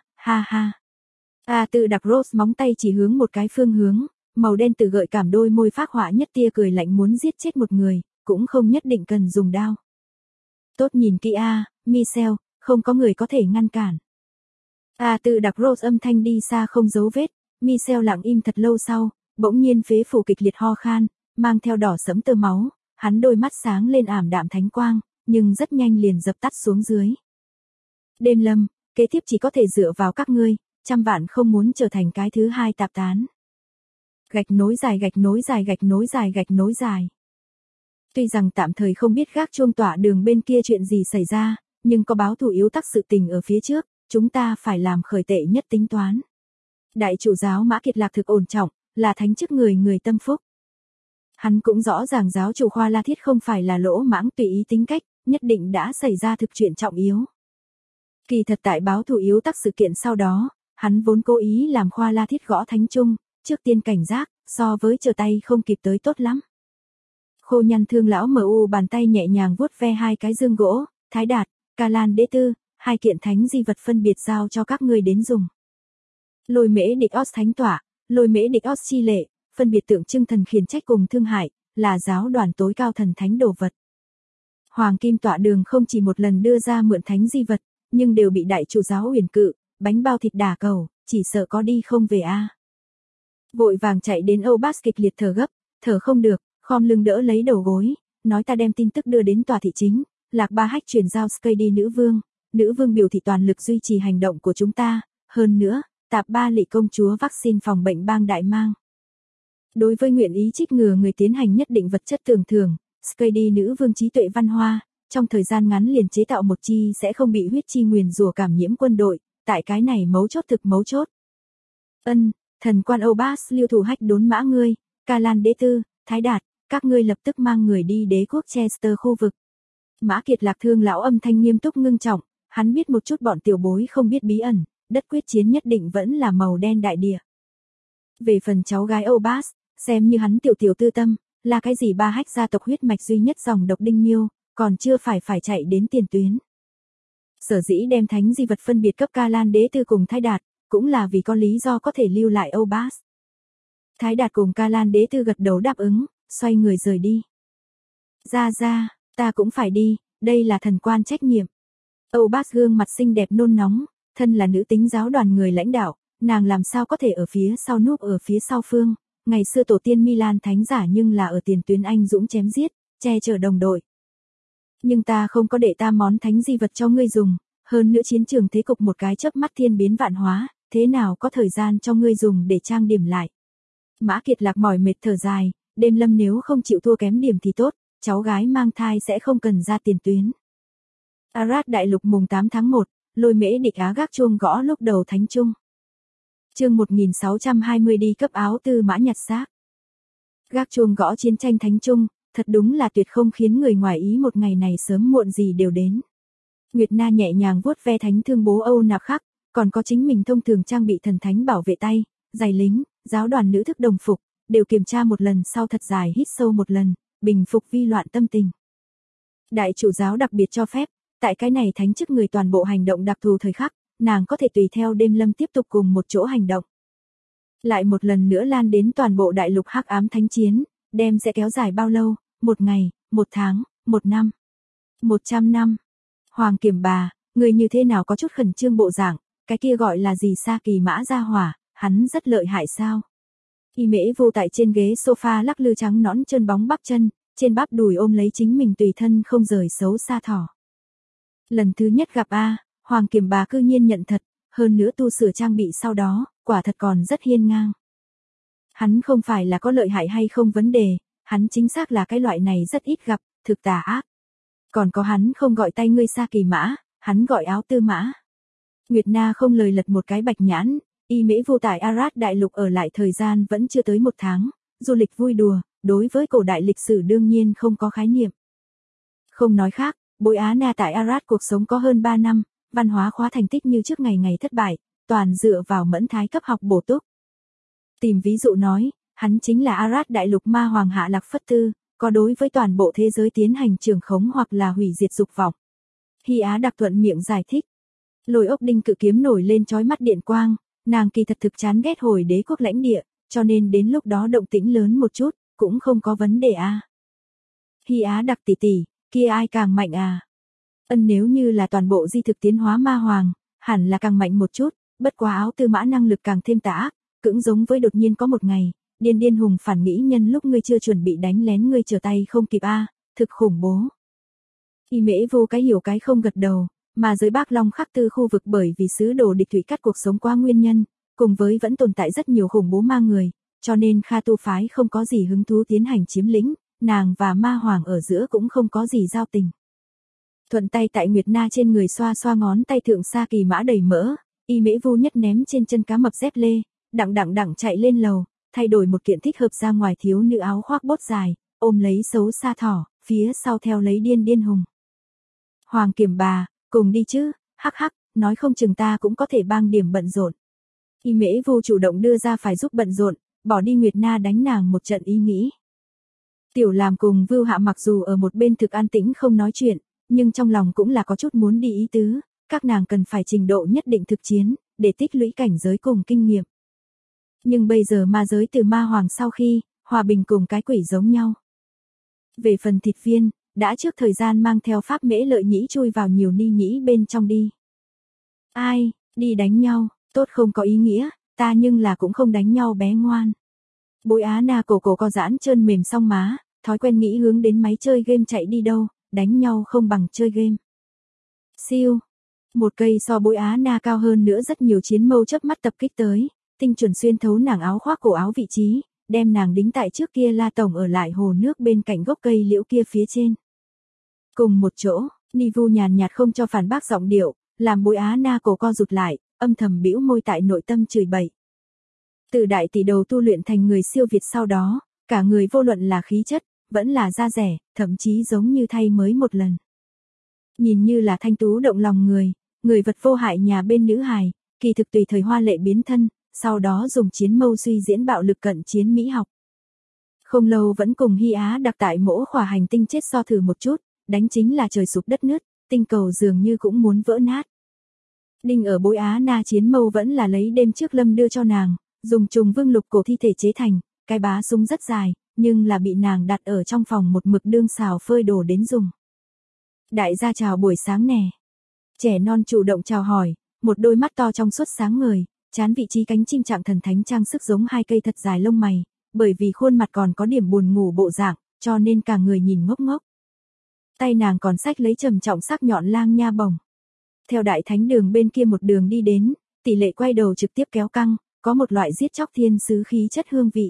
ha. Tự đặc Rose móng tay chỉ hướng một cái phương hướng, màu đen tự gợi cảm đôi môi phác họa nhất tia cười lạnh muốn giết chết một người, cũng không nhất định cần dùng đao. Tốt nhìn kỹ Michel, không có người có thể ngăn cản. Tự đặc Rose âm thanh đi xa không dấu vết, Michel lặng im thật lâu sau, bỗng nhiên phế phủ kịch liệt ho khan, mang theo đỏ sẫm tơ máu, hắn đôi mắt sáng lên ảm đạm thánh quang, nhưng rất nhanh liền dập tắt xuống dưới. Đêm lâm, kế tiếp chỉ có thể dựa vào các ngươi, trăm vạn không muốn trở thành cái thứ hai tạp tán. Gạch nối dài gạch nối dài gạch nối dài gạch nối dài. Tuy rằng tạm thời không biết gác chuông tỏa đường bên kia chuyện gì xảy ra, nhưng có báo thù yếu tắc sự tình ở phía trước, chúng ta phải làm khởi tệ nhất tính toán. Đại chủ giáo Mã Kiệt Lạc thực ổn trọng, là thánh chức người tâm phúc. Hắn cũng rõ ràng giáo chủ Khoa La Thiết không phải là lỗ mãng tùy ý tính cách, nhất định đã xảy ra thực chuyện trọng yếu. Kỳ thật tại báo thù yếu tắc sự kiện sau đó, hắn vốn cố ý làm khoa la thiết gõ thánh trung, trước tiên cảnh giác, so với chờ tay không kịp tới tốt lắm. Khô nhăn thương lão MU bàn tay nhẹ nhàng vuốt ve hai cái dương gỗ, Thái Đạt, Ca Lan Đế Tư, hai kiện thánh di vật phân biệt giao cho các ngươi đến dùng. Lôi mễ địch os thánh tỏa, lôi mễ địch os chi lệ, phân biệt tượng trưng thần khiển trách cùng thương hại, là giáo đoàn tối cao thần thánh đồ vật. Hoàng kim tọa đường không chỉ một lần đưa ra mượn thánh di vật, nhưng đều bị đại chủ giáo uyển cự, bánh bao thịt đả cầu, chỉ sợ có đi không về a. Vội vàng chạy đến Âu Bas kịch liệt thở gấp, thở không được, khom lưng đỡ lấy đầu gối, nói ta đem tin tức đưa đến tòa thị chính, Lạc Ba Hách truyền giao Skady nữ vương biểu thị toàn lực duy trì hành động của chúng ta, hơn nữa, tạp ba lị công chúa vaccine phòng bệnh bang đại mang. Đối với nguyện ý trích ngừa người tiến hành nhất định vật chất tưởng thưởng, Skady nữ vương trí tuệ văn hoa, trong thời gian ngắn liền chế tạo một chi sẽ không bị huyết chi nguyền rủa cảm nhiễm quân đội, tại cái này mấu chốt thực mấu chốt. Thần quan Âu Bas lưu thủ hách đốn mã ngươi, Ca Lan Đế Tư, Thái Đạt, các ngươi lập tức mang người đi đế quốc Chester khu vực. Mã Kiệt Lạc thương lão âm thanh nghiêm túc ngưng trọng, hắn biết một chút bọn tiểu bối không biết bí ẩn, đất quyết chiến nhất định vẫn là màu đen đại địa. Về phần cháu gái Âu Bas, xem như hắn tiểu tư tâm, là cái gì ba hách gia tộc huyết mạch duy nhất dòng độc đinh miêu, còn chưa phải chạy đến tiền tuyến. Sở dĩ đem thánh di vật phân biệt cấp Ca Lan Đế Tư cùng Thái Đạt, cũng là vì có lý do có thể lưu lại Âu Bas. Thái Đạt cùng Ca Lan Đế Tư gật đầu đáp ứng, xoay người rời đi. Ra, ta cũng phải đi, đây là thần quan trách nhiệm. Âu Bas gương mặt xinh đẹp nôn nóng, thân là nữ tính giáo đoàn người lãnh đạo, nàng làm sao có thể ở phía sau núp ở phía sau phương, ngày xưa tổ tiên Milan thánh giả nhưng là ở tiền tuyến anh dũng chém giết, che chở đồng đội. Nhưng ta không có để ta món thánh di vật cho ngươi dùng, hơn nữa chiến trường thế cục một cái chớp mắt thiên biến vạn hóa, thế nào có thời gian cho ngươi dùng để trang điểm lại. Mã Kiệt Lạc mỏi mệt thở dài, đêm lâm nếu không chịu thua kém điểm thì tốt, cháu gái mang thai sẽ không cần ra tiền tuyến. Arad đại lục mùng 8 tháng 1, lôi mễ địch Á gác chuông gõ lúc đầu thánh trung. Chương 1620 đi cấp áo tư mã nhặt xác. Gác chuông gõ chiến tranh thánh trung, thật đúng là tuyệt không khiến người ngoài ý một ngày này sớm muộn gì đều đến. Nguyệt Na nhẹ nhàng vuốt ve thánh thương bố Âu nạp khắc, còn có chính mình thông thường trang bị thần thánh bảo vệ tay, giày lính, giáo đoàn nữ thức đồng phục, đều kiểm tra một lần sau thật dài hít sâu một lần, bình phục vi loạn tâm tình. Đại chủ giáo đặc biệt cho phép, tại cái này thánh chức người toàn bộ hành động đặc thù thời khắc, nàng có thể tùy theo đêm lâm tiếp tục cùng một chỗ hành động. Lại một lần nữa lan đến toàn bộ đại lục hắc ám thánh chiến, đêm sẽ kéo dài bao lâu, 1 ngày, 1 tháng, 1 năm, 100 năm. Hoàng Kiểm Bà, người như thế nào có chút khẩn trương bộ dạng, cái kia gọi là gì Sa Kỳ Mã gia hỏa, hắn rất lợi hại sao? Y Mễ Vô tại trên ghế sofa lắc lư trắng nõn chân bóng bắp chân, trên bắp đùi ôm lấy chính mình tùy thân không rời xấu xa thỏ. Lần thứ nhất gặp Hoàng Kiểm Bà cư nhiên nhận thật, hơn nữa tu sửa trang bị sau đó, quả thật còn rất hiên ngang. Hắn không phải là có lợi hại hay không vấn đề, hắn chính xác là cái loại này rất ít gặp, thực tà ác. Còn có hắn không gọi tay ngươi Sa Kỳ Mã, hắn gọi áo tư mã. Nguyệt Na không lời lật một cái bạch nhãn, Y Mễ Vô tại Arad đại lục ở lại thời gian vẫn chưa tới 1 tháng, du lịch vui đùa, đối với cổ đại lịch sử đương nhiên không có khái niệm. Không nói khác, Bối Á Na tại Arad cuộc sống có hơn 3 năm, văn hóa khóa thành tích như trước ngày thất bại, toàn dựa vào mẫn thái cấp học bổ túc. Tìm ví dụ nói, hắn chính là Arad đại lục ma hoàng Hạ Lạc Phất Tư, có đối với toàn bộ thế giới tiến hành trường khống hoặc là hủy diệt dục vọng. Hy Á đặc thuận miệng giải thích. Lôi ốc đinh cự kiếm nổi lên chói mắt điện quang, nàng kỳ thật thực chán ghét hồi đế quốc lãnh địa, cho nên đến lúc đó động tĩnh lớn một chút, cũng không có vấn đề Hy Á đặc tỷ tỷ, kia ai càng mạnh nếu như là toàn bộ di thực tiến hóa ma hoàng, hẳn là càng mạnh một chút, bất quá áo tư mã năng lực càng thêm tà ác, cũng giống với đột nhiên có một ngày, điên hùng phản nghĩ nhân lúc ngươi chưa chuẩn bị đánh lén ngươi trở tay không kịp thực khủng bố. Y Mễ Vô cái hiểu cái không gật đầu, mà giới Bác Long Khắc Tư khu vực bởi vì sứ đồ địch thủy cắt cuộc sống qua nguyên nhân, cùng với vẫn tồn tại rất nhiều khủng bố ma người, cho nên Kha Tu phái không có gì hứng thú tiến hành chiếm lĩnh, nàng và ma hoàng ở giữa cũng không có gì giao tình. Thuận tay tại Nguyệt Na trên người xoa xoa ngón tay thượng Sa Kỳ Mã đầy mỡ, Y Mễ Vô nhất ném trên chân cá mập dép lê, đặng chạy lên lầu, thay đổi một kiện thích hợp ra ngoài thiếu nữ áo khoác bốt dài, ôm lấy xấu xa thỏ, phía sau theo lấy điên hùng. Hoàng Kiểm Bà, cùng đi chứ, hắc, nói không chừng ta cũng có thể bang điểm bận rộn. Y Mễ Vô chủ động đưa ra phải giúp bận rộn, bỏ đi Nguyệt Na đánh nàng một trận ý nghĩ. Tiểu Làm cùng Vưu Hạ mặc dù ở một bên thực an tĩnh không nói chuyện, nhưng trong lòng cũng là có chút muốn đi ý tứ, các nàng cần phải trình độ nhất định thực chiến, để tích lũy cảnh giới cùng kinh nghiệm. Nhưng bây giờ ma giới từ ma hoàng sau khi, hòa bình cùng cái quỷ giống nhau. Về phần thịt viên, đã trước thời gian mang theo pháp Mễ Lợi Nhĩ chui vào nhiều ni nhĩ bên trong đi. Ai, đi đánh nhau, tốt không có ý nghĩa, ta nhưng là cũng không đánh nhau bé ngoan. Bối Á Na cổ co giãn trơn mềm song má, thói quen nghĩ hướng đến máy chơi game chạy đi đâu, đánh nhau không bằng chơi game. Siêu, một cây so Bối Á Na cao hơn nữa rất nhiều chiến mâu chớp mắt tập kích tới, tinh chuẩn xuyên thấu nàng áo khoác cổ áo vị trí, đem nàng đính tại trước kia La Tổng ở lại hồ nước bên cạnh gốc cây liễu kia phía trên. Cùng một chỗ, Ni Vu nhàn nhạt không cho phản bác giọng điệu, làm Bối Á Na cổ co rụt lại, âm thầm bĩu môi tại nội tâm chửi bậy. Từ đại tỷ đầu tu luyện thành người siêu việt sau đó, cả người vô luận là khí chất, vẫn là da rẻ, thậm chí giống như thay mới một lần. Nhìn như là thanh tú động lòng người vật vô hại nhà bên nữ hài, kỳ thực tùy thời hoa lệ biến thân, sau đó dùng chiến mâu suy diễn bạo lực cận chiến mỹ học. Không lâu vẫn cùng Hy Á đặc tại mỗ khỏa hành tinh chết so thử một chút, đánh chính là trời sụp đất nứt, tinh cầu dường như cũng muốn vỡ nát. Đinh ở Bối Á Na chiến mâu vẫn là lấy đêm trước Lâm đưa cho nàng, dùng trùng vương lục cổ thi thể chế thành, cái bá súng rất dài, nhưng là bị nàng đặt ở trong phòng một mực đương xào phơi đồ đến dùng. Đại gia chào buổi sáng nè. Trẻ non chủ động chào hỏi, một đôi mắt to trong suốt sáng ngời, trán vị trí cánh chim trạng thần thánh trang sức giống hai cây thật dài lông mày, bởi vì khuôn mặt còn có điểm buồn ngủ bộ dạng, cho nên cả người nhìn ngốc ngốc. Tay nàng còn xách lấy trầm trọng sắc nhọn lang nha bổng. Theo đại thánh đường bên kia một đường đi đến, tỷ lệ quay đầu trực tiếp kéo căng, có một loại giết chóc thiên sứ khí chất hương vị.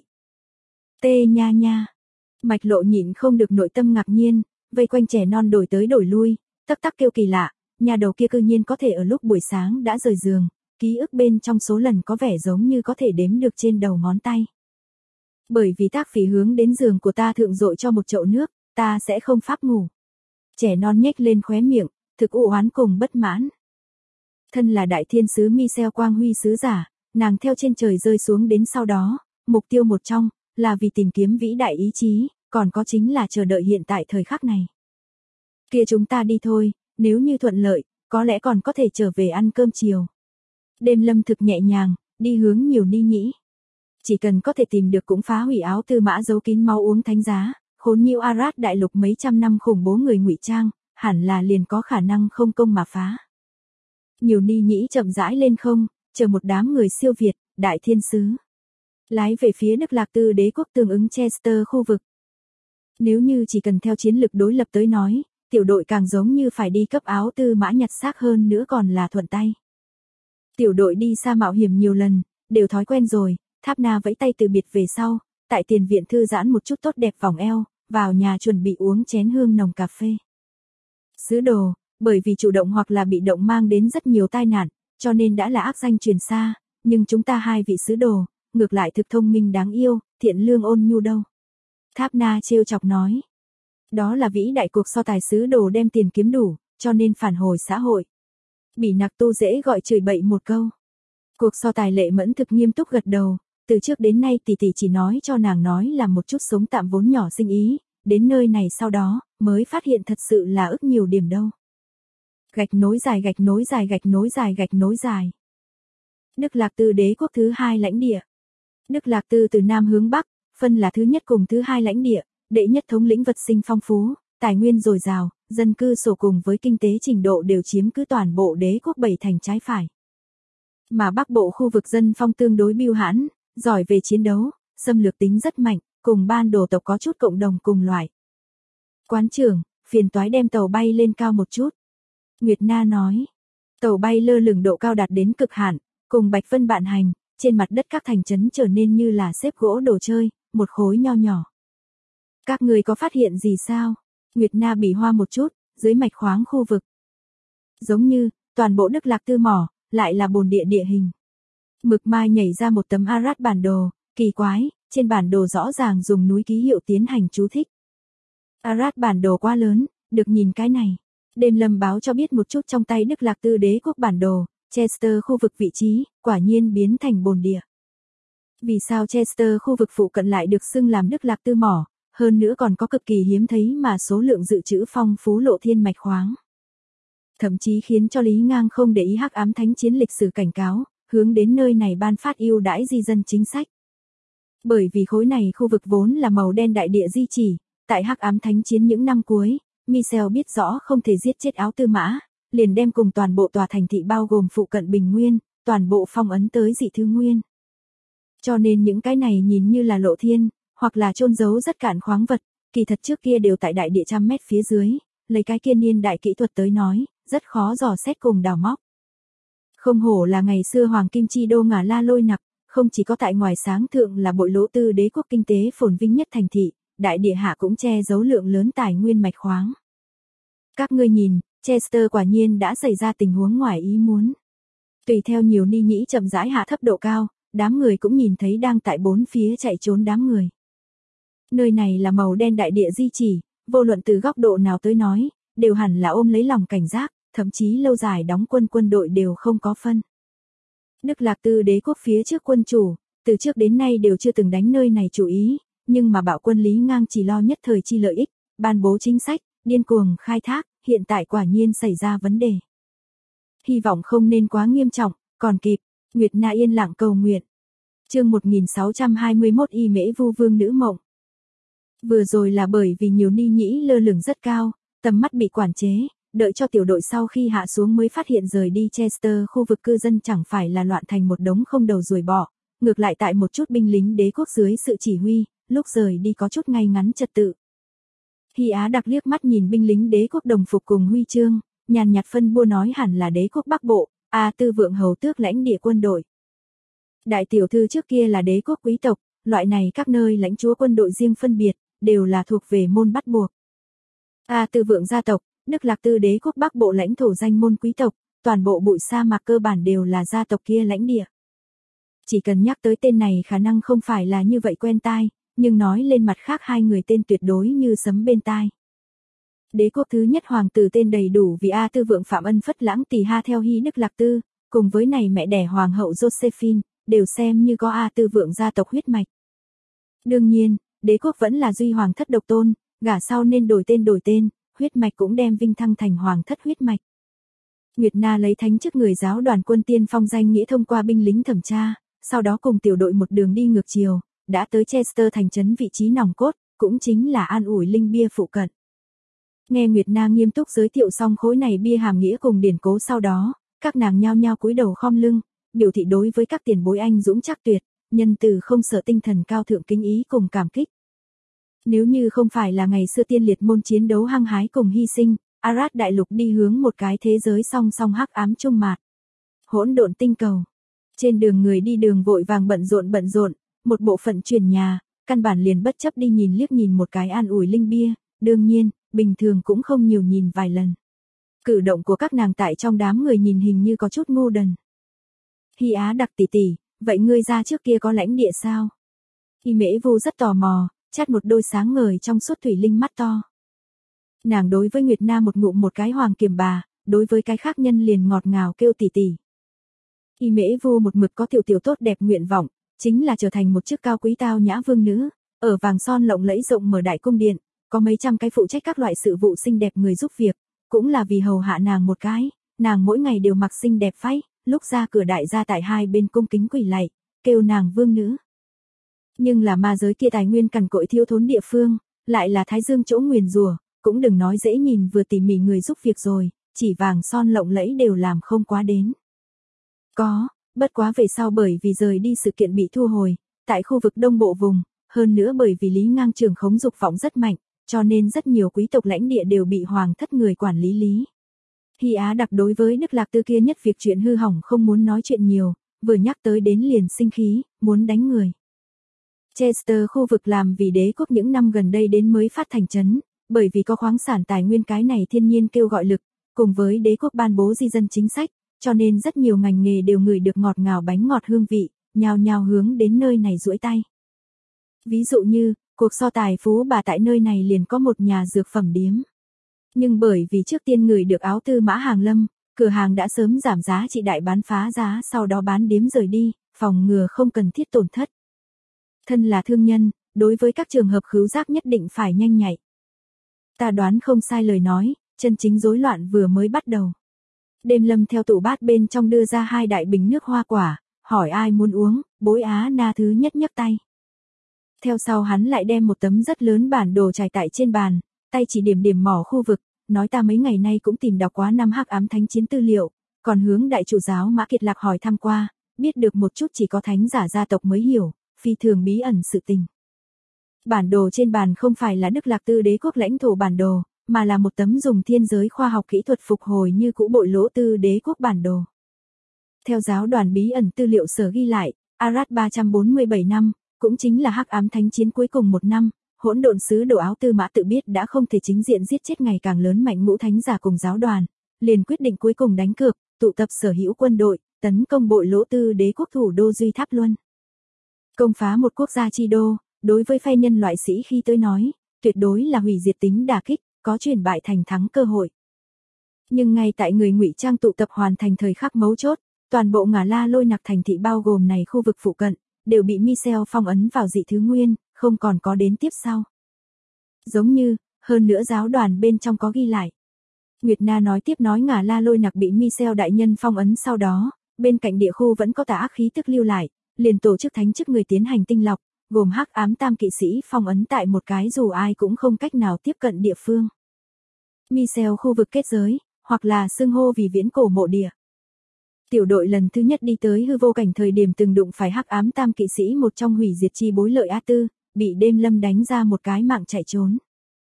Tê nha nha. Mạch Lộ nhịn không được nội tâm ngạc nhiên, vây quanh trẻ non đổi tới đổi lui, tắc tắc kêu kỳ lạ, nhà đầu kia cư nhiên có thể ở lúc buổi sáng đã rời giường, ký ức bên trong số lần có vẻ giống như có thể đếm được trên đầu ngón tay. Bởi vì tác phỉ hướng đến giường của ta thượng dội cho một chậu nước, ta sẽ không pháp ngủ. Trẻ non nhếch lên khóe miệng, thực u oán cùng bất mãn. Thân là đại thiên sứ Michel Quang Huy sứ giả, nàng theo trên trời rơi xuống đến sau đó, mục tiêu một trong, là vì tìm kiếm vĩ đại ý chí, còn có chính là chờ đợi hiện tại thời khắc này. Kia chúng ta đi thôi, nếu như thuận lợi, có lẽ còn có thể trở về ăn cơm chiều. Đêm Lâm thực nhẹ nhàng, đi hướng nhiều ni nhĩ. Chỉ cần có thể tìm được cũng phá hủy áo tư mã giấu kín máu uống thánh giá, khốn nhiễu Arad đại lục mấy trăm năm khủng bố người ngụy trang, hẳn là liền có khả năng không công mà phá. Nhiều ni nhĩ chậm rãi lên không, chờ một đám người siêu việt, đại thiên sứ. Lái về phía Đức Lạc Tư đế quốc tương ứng Chester khu vực. Nếu như chỉ cần theo chiến lược đối lập tới nói, tiểu đội càng giống như phải đi cấp áo tư mã nhặt xác hơn nữa còn là thuận tay. Tiểu đội đi xa mạo hiểm nhiều lần, đều thói quen rồi, Tháp Na vẫy tay từ biệt về sau, tại tiền viện thư giãn một chút tốt đẹp vòng eo, vào nhà chuẩn bị uống chén hương nồng cà phê. Sứ đồ, bởi vì chủ động hoặc là bị động mang đến rất nhiều tai nạn, cho nên đã là ác danh truyền xa, nhưng chúng ta hai vị sứ đồ, ngược lại thực thông minh đáng yêu, thiện lương ôn nhu đâu. Tháp Na trêu chọc nói. Đó là vĩ đại cuộc so tài sứ đồ đem tiền kiếm đủ, cho nên phản hồi xã hội. Bỉ Nặc Tu dễ gọi chửi bậy một câu. Cuộc so tài Lệ Mẫn thực nghiêm túc gật đầu, từ trước đến nay tỷ tỷ chỉ nói cho nàng nói là một chút sống tạm vốn nhỏ sinh ý, đến nơi này sau đó, mới phát hiện thật sự là ức nhiều điểm đâu. Gạch nối dài gạch nối dài gạch nối dài gạch nối dài. Đức Lạc Tư đế quốc thứ hai lãnh địa. Đức Lạc Tư từ Nam hướng Bắc, phân là thứ nhất cùng thứ hai lãnh địa, đệ nhất thống lĩnh vật sinh phong phú, tài nguyên dồi dào, dân cư sổ cùng với kinh tế trình độ đều chiếm cứ toàn bộ đế quốc bảy thành trái phải. Mà Bắc bộ khu vực dân phong tương đối bưu hãn, giỏi về chiến đấu, xâm lược tính rất mạnh, cùng ban đồ tộc có chút cộng đồng cùng loại. Quán trưởng, phiền toái đem tàu bay lên cao một chút. Nguyệt Na nói. Tàu bay lơ lửng độ cao đạt đến cực hạn, cùng Bạch Vân bạn hành, trên mặt đất các thành trấn trở nên như là xếp gỗ đồ chơi, một khối nho nhỏ. Các người có phát hiện gì sao? Nguyệt Na bỉ hoa một chút, dưới mạch khoáng khu vực. Giống như, toàn bộ Đức Lạc Tư mỏ, lại là bồn địa địa hình. Mực Mai nhảy ra một tấm Arad bản đồ, kỳ quái, trên bản đồ rõ ràng dùng núi ký hiệu tiến hành chú thích. Arad bản đồ quá lớn, được nhìn cái này. Đêm Lâm báo cho biết một chút trong tay Đức Lạc Tư đế quốc bản đồ, Chester khu vực vị trí, quả nhiên biến thành bồn địa. Vì sao Chester khu vực phụ cận lại được xưng làm Đức Lạc Tư mỏ, hơn nữa còn có cực kỳ hiếm thấy mà số lượng dự trữ phong phú lộ thiên mạch khoáng. Thậm chí khiến cho Lý Ngang không để ý hắc ám thánh chiến lịch sử cảnh cáo, hướng đến nơi này ban phát ưu đãi di dân chính sách. Bởi vì khối này khu vực vốn là màu đen đại địa di chỉ, tại hắc ám thánh chiến những năm cuối, Michel biết rõ không thể giết chết Áo Tư Mã, liền đem cùng toàn bộ tòa thành thị bao gồm phụ cận Bình Nguyên, toàn bộ phong ấn tới Dị Thứ Nguyên. Cho nên những cái này nhìn như là lộ thiên, hoặc là chôn giấu rất cạn khoáng vật, kỳ thật trước kia đều tại đại địa trăm mét phía dưới, lấy cái kia niên đại kỹ thuật tới nói, rất khó dò xét cùng đào móc. Không hổ là ngày xưa Hoàng Kim Chi Đô Ngà La Lôi Nặc, không chỉ có tại ngoài sáng thượng là bội lỗ tư đế quốc kinh tế phồn vinh nhất thành thị, đại địa hạ cũng che giấu lượng lớn tài nguyên mạch khoáng. Các ngươi nhìn, Chester quả nhiên đã xảy ra tình huống ngoài ý muốn. Tùy theo nhiều ni nhĩ chậm rãi hạ thấp độ cao, đám người cũng nhìn thấy đang tại bốn phía chạy trốn đám người. Nơi này là màu đen đại địa di chỉ, vô luận từ góc độ nào tới nói, đều hẳn là ôm lấy lòng cảnh giác, thậm chí lâu dài đóng quân đội đều không có phân. Đức Lạc Tư đế quốc phía trước quân chủ, từ trước đến nay đều chưa từng đánh nơi này chủ ý, nhưng mà bạo quân Lý Ngang chỉ lo nhất thời chi lợi ích, ban bố chính sách, điên cuồng khai thác, hiện tại quả nhiên xảy ra vấn đề. Hy vọng không nên quá nghiêm trọng, còn kịp, Nguyệt Na yên lặng cầu nguyện. Chương 1621 Y Mễ Vu Vương nữ mộng. Vừa rồi là bởi vì nhiều ni nhĩ lơ lửng rất cao, tầm mắt bị quản chế, đợi cho tiểu đội sau khi hạ xuống mới phát hiện rời đi Chester khu vực cư dân chẳng phải là loạn thành một đống không đầu ruồi bọ, ngược lại tại một chút binh lính đế quốc dưới sự chỉ huy, lúc rời đi có chút ngay ngắn trật tự. Hy Á đặc liếc mắt nhìn binh lính đế quốc đồng phục cùng huy chương, nhàn nhạt phân bua nói hẳn là đế quốc Bắc Bộ, Tư Vượng hầu tước lãnh địa quân đội. Đại tiểu thư trước kia là đế quốc quý tộc, loại này các nơi lãnh chúa quân đội riêng phân biệt, đều là thuộc về môn bắt buộc. Tư Vượng gia tộc, Đức Lạc Tư đế quốc Bắc Bộ lãnh thổ danh môn quý tộc, toàn bộ bụi sa mạc cơ bản đều là gia tộc kia lãnh địa. Chỉ cần nhắc tới tên này khả năng không phải là như vậy quen tai, nhưng nói lên mặt khác hai người tên tuyệt đối như sấm bên tai. Đế quốc thứ nhất hoàng tử tên đầy đủ vì Tư Vượng Phạm Ân Phất Lãng Tỳ Ha theo Hy Đức Lạc Tư, cùng với này mẹ đẻ hoàng hậu Josephine, đều xem như có Tư Vượng gia tộc huyết mạch. Đương nhiên, đế quốc vẫn là duy hoàng thất độc tôn, gả sau nên đổi tên, huyết mạch cũng đem vinh thăng thành hoàng thất huyết mạch. Nguyệt Na lấy thánh chức người giáo đoàn quân tiên phong danh nghĩa thông qua binh lính thẩm tra, sau đó cùng tiểu đội một đường đi ngược chiều, đã tới Chester thành trấn vị trí nòng cốt, cũng chính là An Ủi Linh bia phụ cận. Nghe Nguyệt Na nghiêm túc giới thiệu xong khối này bia hàm nghĩa cùng điển cố sau đó, các nàng nhao nhao cúi đầu khom lưng, biểu thị đối với các tiền bối anh dũng chắc tuyệt, nhân từ không sợ tinh thần cao thượng kính ý cùng cảm kích. Nếu như không phải là ngày xưa tiên liệt môn chiến đấu hăng hái cùng hy sinh, Arad đại lục đi hướng một cái thế giới song song hắc ám chung mạt. Hỗn độn tinh cầu. Trên đường người đi đường vội vàng bận rộn, một bộ phận chuyển nhà, căn bản liền bất chấp đi nhìn liếc nhìn một cái An Ủi Linh bia, đương nhiên, bình thường cũng không nhiều nhìn vài lần. Cử động của các nàng tại trong đám người nhìn hình như có chút ngu đần. Hy Á đặc tỷ tỷ, vậy ngươi ra trước kia có lãnh địa sao? Y Mễ Vu rất tò mò, chắt một đôi sáng ngời trong suốt thủy linh mắt to. Nàng đối với Nguyệt Na một ngụm một cái hoàng kiềm bà, đối với cái khác nhân liền ngọt ngào kêu tỷ tỷ. Y Mễ Vu một mực có tiểu tốt đẹp nguyện vọng, chính là trở thành một chức cao quý tao nhã vương nữ, ở vàng son lộng lẫy rộng mở đại cung điện, có mấy trăm cái phụ trách các loại sự vụ xinh đẹp người giúp việc, cũng là vì hầu hạ nàng một cái, nàng mỗi ngày đều mặc xinh đẹp phái, lúc ra cửa đại gia tại hai bên cung kính quỳ lạy, kêu nàng vương nữ. Nhưng là ma giới kia tài nguyên cằn cỗi thiếu thốn địa phương, lại là thái dương chỗ nguyền rủa, cũng đừng nói dễ nhìn vừa tỉ mỉ người giúp việc rồi, chỉ vàng son lộng lẫy đều làm không quá đến. Có, bất quá về sau bởi vì rời đi sự kiện bị thu hồi, tại khu vực đông bộ vùng, hơn nữa bởi vì Lý Ngang trường khống dục vọng rất mạnh, cho nên rất nhiều quý tộc lãnh địa đều bị hoàng thất người quản lý. Hy Á đặc đối với Đức Lạc Tư kia nhất việc chuyện hư hỏng không muốn nói chuyện nhiều, vừa nhắc tới đến liền sinh khí, muốn đánh người. Chester khu vực làm vì đế quốc những năm gần đây đến mới phát thành trấn, bởi vì có khoáng sản tài nguyên cái này thiên nhiên kêu gọi lực, cùng với đế quốc ban bố di dân chính sách, cho nên rất nhiều ngành nghề đều ngửi được ngọt ngào bánh ngọt hương vị, nhao nhao hướng đến nơi này duỗi tay. Ví dụ như, cuộc so tài phú bà tại nơi này liền có một nhà dược phẩm điếm. Nhưng bởi vì trước tiên người được Áo Tư Mã hàng lâm, Cửa hàng đã sớm giảm giá trị đại bán phá giá sau đó bán điếm rời đi, phòng ngừa không cần thiết tổn thất. Thân là thương nhân, đối với các trường hợp khứu giác nhất định phải nhanh nhạy. Ta đoán không sai lời nói, chân chính rối loạn vừa mới bắt đầu. Đêm Lâm theo tủ bát bên trong đưa ra 2 đại bình nước hoa quả, hỏi ai muốn uống, Bối Á Na thứ nhất nhấc tay. Theo sau hắn lại đem một tấm rất lớn bản đồ trải tại trên bàn, tay chỉ điểm điểm mỏ khu vực, nói ta mấy ngày nay cũng tìm đọc quá năm hắc ám thánh chiến tư liệu, còn hướng đại chủ giáo Mã Kiệt Lạc hỏi thăm qua, biết được một chút chỉ có thánh giả gia tộc mới hiểu, phi thường bí ẩn sự tình. Bản đồ trên bàn không phải là Đức Lạc Tư đế quốc lãnh thổ bản đồ, mà là một tấm dùng thiên giới khoa học kỹ thuật phục hồi như cũ bội lỗ Tư đế quốc bản đồ. Theo giáo đoàn bí ẩn tư liệu sở ghi lại, Arad 347 năm, cũng chính là hắc ám thánh chiến cuối cùng một năm, hỗn độn sứ đồ áo Tư Mã tự biết đã không thể chính diện giết chết ngày càng lớn mạnh ngũ thánh giả cùng giáo đoàn, liền quyết định cuối cùng đánh cược, tụ tập sở hữu quân đội, tấn công bội lỗ Tư đế quốc thủ đô Duy Tháp Luân. Công phá một quốc gia chi đô, đối với phe nhân loại sĩ khi tới nói, tuyệt đối là hủy diệt tính đả kích, có chuyển bại thành thắng cơ hội. Nhưng ngay tại người ngụy trang tụ tập hoàn thành thời khắc mấu chốt, toàn bộ Ngả La Lôi Nặc thành thị bao gồm này khu vực phụ cận, đều bị Michel phong ấn vào dị thứ nguyên, không còn có đến tiếp sau. Giống như, hơn nữa giáo đoàn bên trong có ghi lại. Nguyệt Na nói tiếp nói Ngả La Lôi Nặc bị Michel đại nhân phong ấn sau đó, bên cạnh địa khu vẫn có tà ác khí tức lưu lại, liền tổ chức thánh chức người tiến hành tinh lọc, gồm hắc ám tam kỵ sĩ phong ấn tại một cái dù ai cũng không cách nào tiếp cận địa phương. Michel khu vực kết giới, hoặc là xưng hô vì viễn cổ mộ địa. Tiểu đội lần thứ nhất đi tới hư vô cảnh thời điểm từng đụng phải hắc ám tam kỵ sĩ một trong hủy diệt chi bối lợi A Tư, bị Đêm Lâm đánh ra một cái mạng chạy trốn.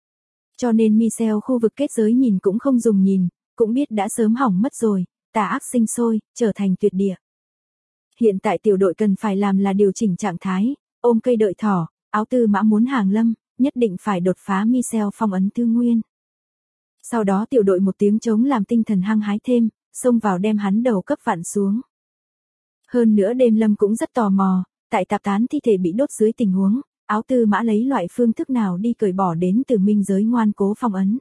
Cho nên Michel khu vực kết giới nhìn cũng không dùng nhìn, cũng biết đã sớm hỏng mất rồi, tà ác sinh sôi, trở thành tuyệt địa. Hiện tại tiểu đội cần phải làm là điều chỉnh trạng thái, ôm cây đợi thỏ, áo Tư Mã muốn hàng lâm, nhất định phải đột phá Michel phong ấn tư nguyên. Sau đó tiểu đội một tiếng trống làm tinh thần hăng hái thêm, xông vào đem hắn đầu cấp vặn xuống. Hơn nữa Đêm Lâm cũng rất tò mò, tại tạp tán thi thể bị đốt dưới tình huống, áo Tư Mã lấy loại phương thức nào đi cởi bỏ đến từ minh giới ngoan cố phong ấn.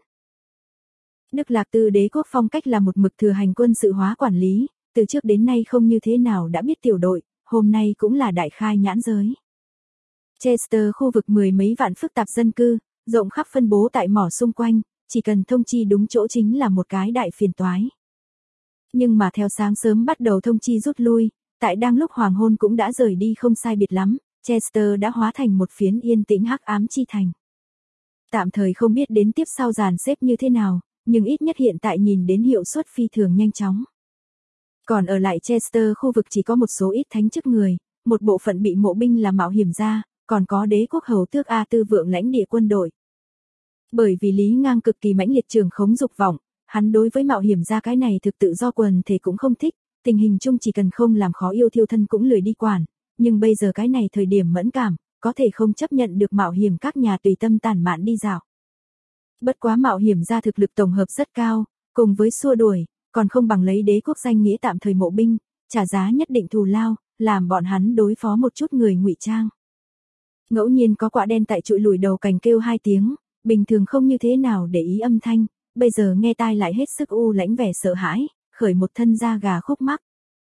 Đức Lạc Tư đế quốc phong cách là một mực thừa hành quân sự hóa quản lý, từ trước đến nay không như thế nào đã biết tiểu đội, hôm nay cũng là đại khai nhãn giới. Chester khu vực mười mấy vạn phức tạp dân cư, rộng khắp phân bố tại mỏ xung quanh, chỉ cần thông chi đúng chỗ chính là một cái đại phiền toái. Nhưng mà theo sáng sớm bắt đầu thông chi rút lui, tại đang lúc hoàng hôn cũng đã rời đi không sai biệt lắm, Chester đã hóa thành một phiến yên tĩnh hắc ám chi thành. Tạm thời không biết đến tiếp sau dàn xếp như thế nào, nhưng ít nhất hiện tại nhìn đến hiệu suất phi thường nhanh chóng. Còn ở lại Chester khu vực chỉ có một số ít thánh chức người, một bộ phận bị mộ binh là mạo hiểm gia, còn có đế quốc hầu tước A Tư vượng lãnh địa quân đội. Bởi vì Lý Ngang cực kỳ mãnh liệt trường khống dục vọng, hắn đối với mạo hiểm gia cái này thực tự do quần thể cũng không thích, tình hình chung chỉ cần không làm khó yêu thiêu thân cũng lười đi quản, nhưng bây giờ cái này thời điểm mẫn cảm, có thể không chấp nhận được mạo hiểm các nhà tùy tâm tản mạn đi dạo. Bất quá mạo hiểm gia thực lực tổng hợp rất cao, cùng với xua đuổi, còn không bằng lấy đế quốc danh nghĩa tạm thời mộ binh, trả giá nhất định thù lao, làm bọn hắn đối phó một chút người ngụy trang. Ngẫu nhiên có quạ đen tại trụi lùi đầu cành kêu 2 tiếng, bình thường không như thế nào để ý âm thanh, bây giờ nghe tai lại hết sức u lãnh vẻ sợ hãi, khởi một thân da gà khúc mắc.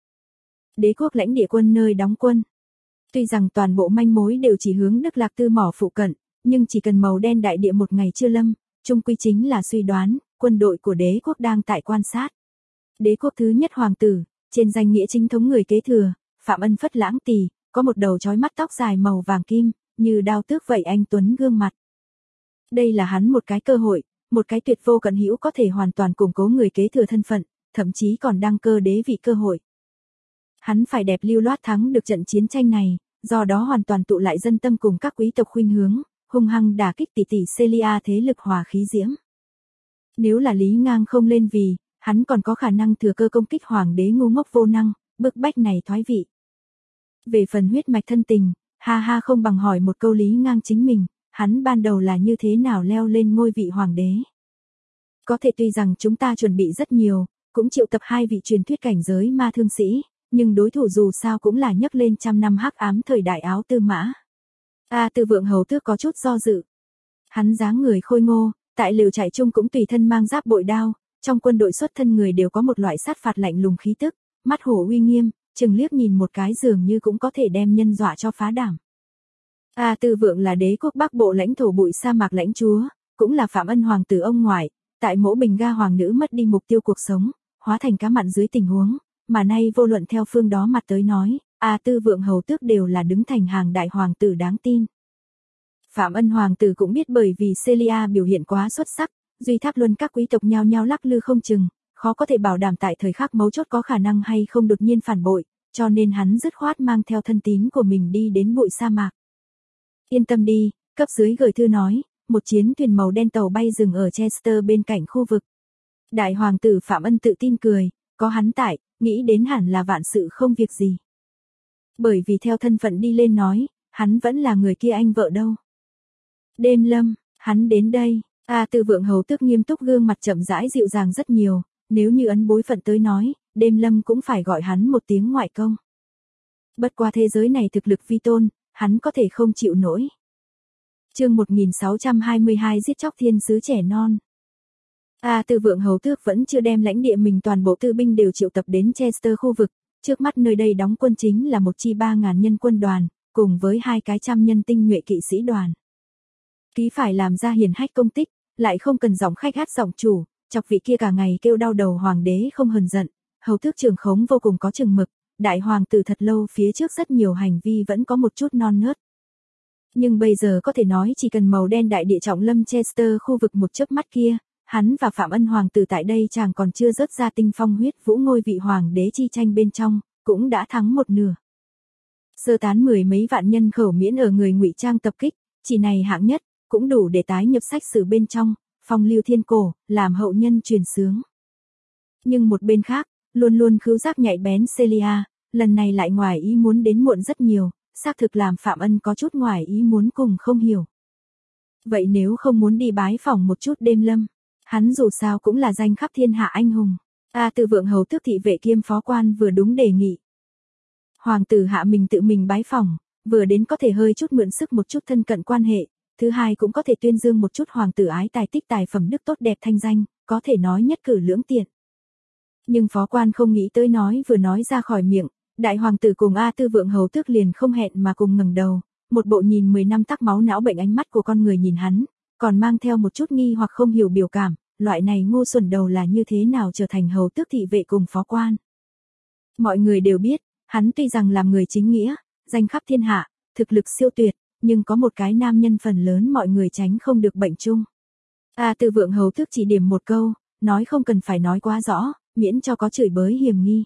Đế quốc lãnh địa quân nơi đóng quân. Tuy rằng toàn bộ manh mối đều chỉ hướng Đức Lạc Tư mỏ phụ cận, nhưng chỉ cần màu đen đại địa một ngày chưa lâm, chung quy chính là suy đoán, quân đội của đế quốc đang tại quan sát. Đế quốc thứ nhất hoàng tử, trên danh nghĩa chính thống người kế thừa, Phạm Ân Phất Lãng Tỳ, có một đầu chói mắt tóc dài màu vàng kim, như đao tước vậy anh tuấn gương mặt. Đây là hắn một cái cơ hội, một cái tuyệt vô cận hữu có thể hoàn toàn củng cố người kế thừa thân phận, thậm chí còn đăng cơ đế vị cơ hội. Hắn phải đẹp lưu loát thắng được trận chiến tranh này, do đó hoàn toàn tụ lại dân tâm cùng các quý tộc khuynh hướng, hung hăng đả kích tỷ tỷ Celia thế lực hòa khí diễm. Nếu là Lý Ngang không lên vì, hắn còn có khả năng thừa cơ công kích hoàng đế ngu ngốc vô năng, bức bách này thoái vị. Về phần huyết mạch thân tình, ha ha không bằng hỏi một câu Lý Ngang chính mình, hắn ban đầu là như thế nào leo lên ngôi vị hoàng đế. Có thể tuy rằng chúng ta chuẩn bị rất nhiều, cũng triệu tập 2 vị truyền thuyết cảnh giới ma thương sĩ, nhưng đối thủ dù sao cũng là nhấc lên trăm năm hắc ám thời đại áo Tư Mã. A Tư vượng hầu tước có chút do dự. Hắn dáng người khôi ngô, tại lều trại chung cũng tùy thân mang giáp bội đao, trong quân đội xuất thân người đều có một loại sát phạt lạnh lùng khí tức, mắt hổ uy nghiêm, chừng liếc nhìn một cái dường như cũng có thể đem nhân dọa cho phá đảm. A Tư Vượng là đế quốc Bắc Bộ lãnh thổ bụi sa mạc lãnh chúa, cũng là Phạm Ân hoàng tử ông ngoại, tại mỗ bình ga hoàng nữ mất đi mục tiêu cuộc sống, hóa thành cá mặn dưới tình huống, mà nay vô luận theo phương đó mặt tới nói, A Tư Vượng hầu tước đều là đứng thành hàng đại hoàng tử đáng tin. Phạm Ân hoàng tử cũng biết bởi vì Celia biểu hiện quá xuất sắc, Duy Tháp Luân các quý tộc nhao nhao lắc lư không chừng, khó có thể bảo đảm tại thời khắc mấu chốt có khả năng hay không đột nhiên phản bội, cho nên hắn dứt khoát mang theo thân tín của mình đi đến bụi sa mạc. Yên tâm đi, cấp dưới gửi thư nói, một chiến thuyền màu đen tàu bay dừng ở Chester bên cạnh khu vực. Đại hoàng tử Phạm Ân tự tin cười, có hắn tại, nghĩ đến hẳn là vạn sự không việc gì. Bởi vì theo thân phận đi lên nói, hắn vẫn là người kia anh vợ đâu. Đêm Lâm, hắn đến đây, A Tư Vượng hầu tước nghiêm túc gương mặt chậm rãi dịu dàng rất nhiều, nếu như ấn bối phận tới nói, Đêm Lâm cũng phải gọi hắn một tiếng ngoại công. Bất qua thế giới này thực lực vi tôn, hắn có thể không chịu nổi. Chương 1622 giết chóc thiên sứ trẻ non. A Tư Vượng hầu tước vẫn chưa đem lãnh địa mình toàn bộ tư binh đều triệu tập đến Chester khu vực, trước mắt nơi đây đóng quân chính là một chi 3.000 nhân quân đoàn, cùng với 2 cái trăm nhân tinh nhuệ kỵ sĩ đoàn. Ký phải làm ra hiển hách công tích, lại không cần giọng khách hát giọng chủ, chọc vị kia cả ngày kêu đau đầu hoàng đế không hờn giận, hầu tước trường khống vô cùng có chừng mực, đại hoàng tử thật lâu phía trước rất nhiều hành vi vẫn có một chút non nớt. Nhưng bây giờ có thể nói chỉ cần màu đen đại địa trọng lâm Chester khu vực một chớp mắt kia, hắn và Phạm Ân hoàng tử tại đây chàng còn chưa rớt ra tinh phong huyết vũ ngôi vị hoàng đế chi tranh bên trong, cũng đã thắng một nửa. Sơ tán 10 mấy vạn nhân khẩu miễn ở người ngụy trang tập kích, chỉ này hạng nhất, cũng đủ để tái nhập sách sử bên trong, phong lưu thiên cổ, làm hậu nhân truyền xướng. Nhưng một bên khác, luôn luôn khứu giác nhạy bén Celia, lần này lại ngoài ý muốn đến muộn rất nhiều, xác thực làm Phạm Ân có chút ngoài ý muốn cùng không hiểu. Vậy nếu không muốn đi bái phỏng một chút Đêm Lâm, hắn dù sao cũng là danh khắp thiên hạ anh hùng. A Tư Vượng hầu tước thị vệ kiêm phó quan vừa đúng đề nghị. Hoàng tử hạ mình tự mình bái phỏng, vừa đến có thể hơi chút mượn sức một chút thân cận quan hệ, thứ hai cũng có thể tuyên dương một chút hoàng tử ái tài tích tài phẩm đức tốt đẹp thanh danh, có thể nói nhất cử lưỡng tiện. Nhưng phó quan không nghĩ tới nói vừa nói ra khỏi miệng, đại hoàng tử cùng A Tư Vượng hầu tước liền không hẹn mà cùng ngẩng đầu, một bộ nhìn 10 năm tắc máu não bệnh ánh mắt của con người nhìn hắn, còn mang theo một chút nghi hoặc không hiểu biểu cảm, loại này ngu xuẩn đầu là như thế nào trở thành hầu tước thị vệ cùng phó quan. Mọi người đều biết, hắn tuy rằng làm người chính nghĩa, danh khắp thiên hạ, thực lực siêu tuyệt, nhưng có một cái nam nhân phần lớn mọi người tránh không được bệnh chung. A Tư Vượng hầu tước chỉ điểm một câu, nói không cần phải nói quá rõ, miễn cho có chửi bới hiểm nghi.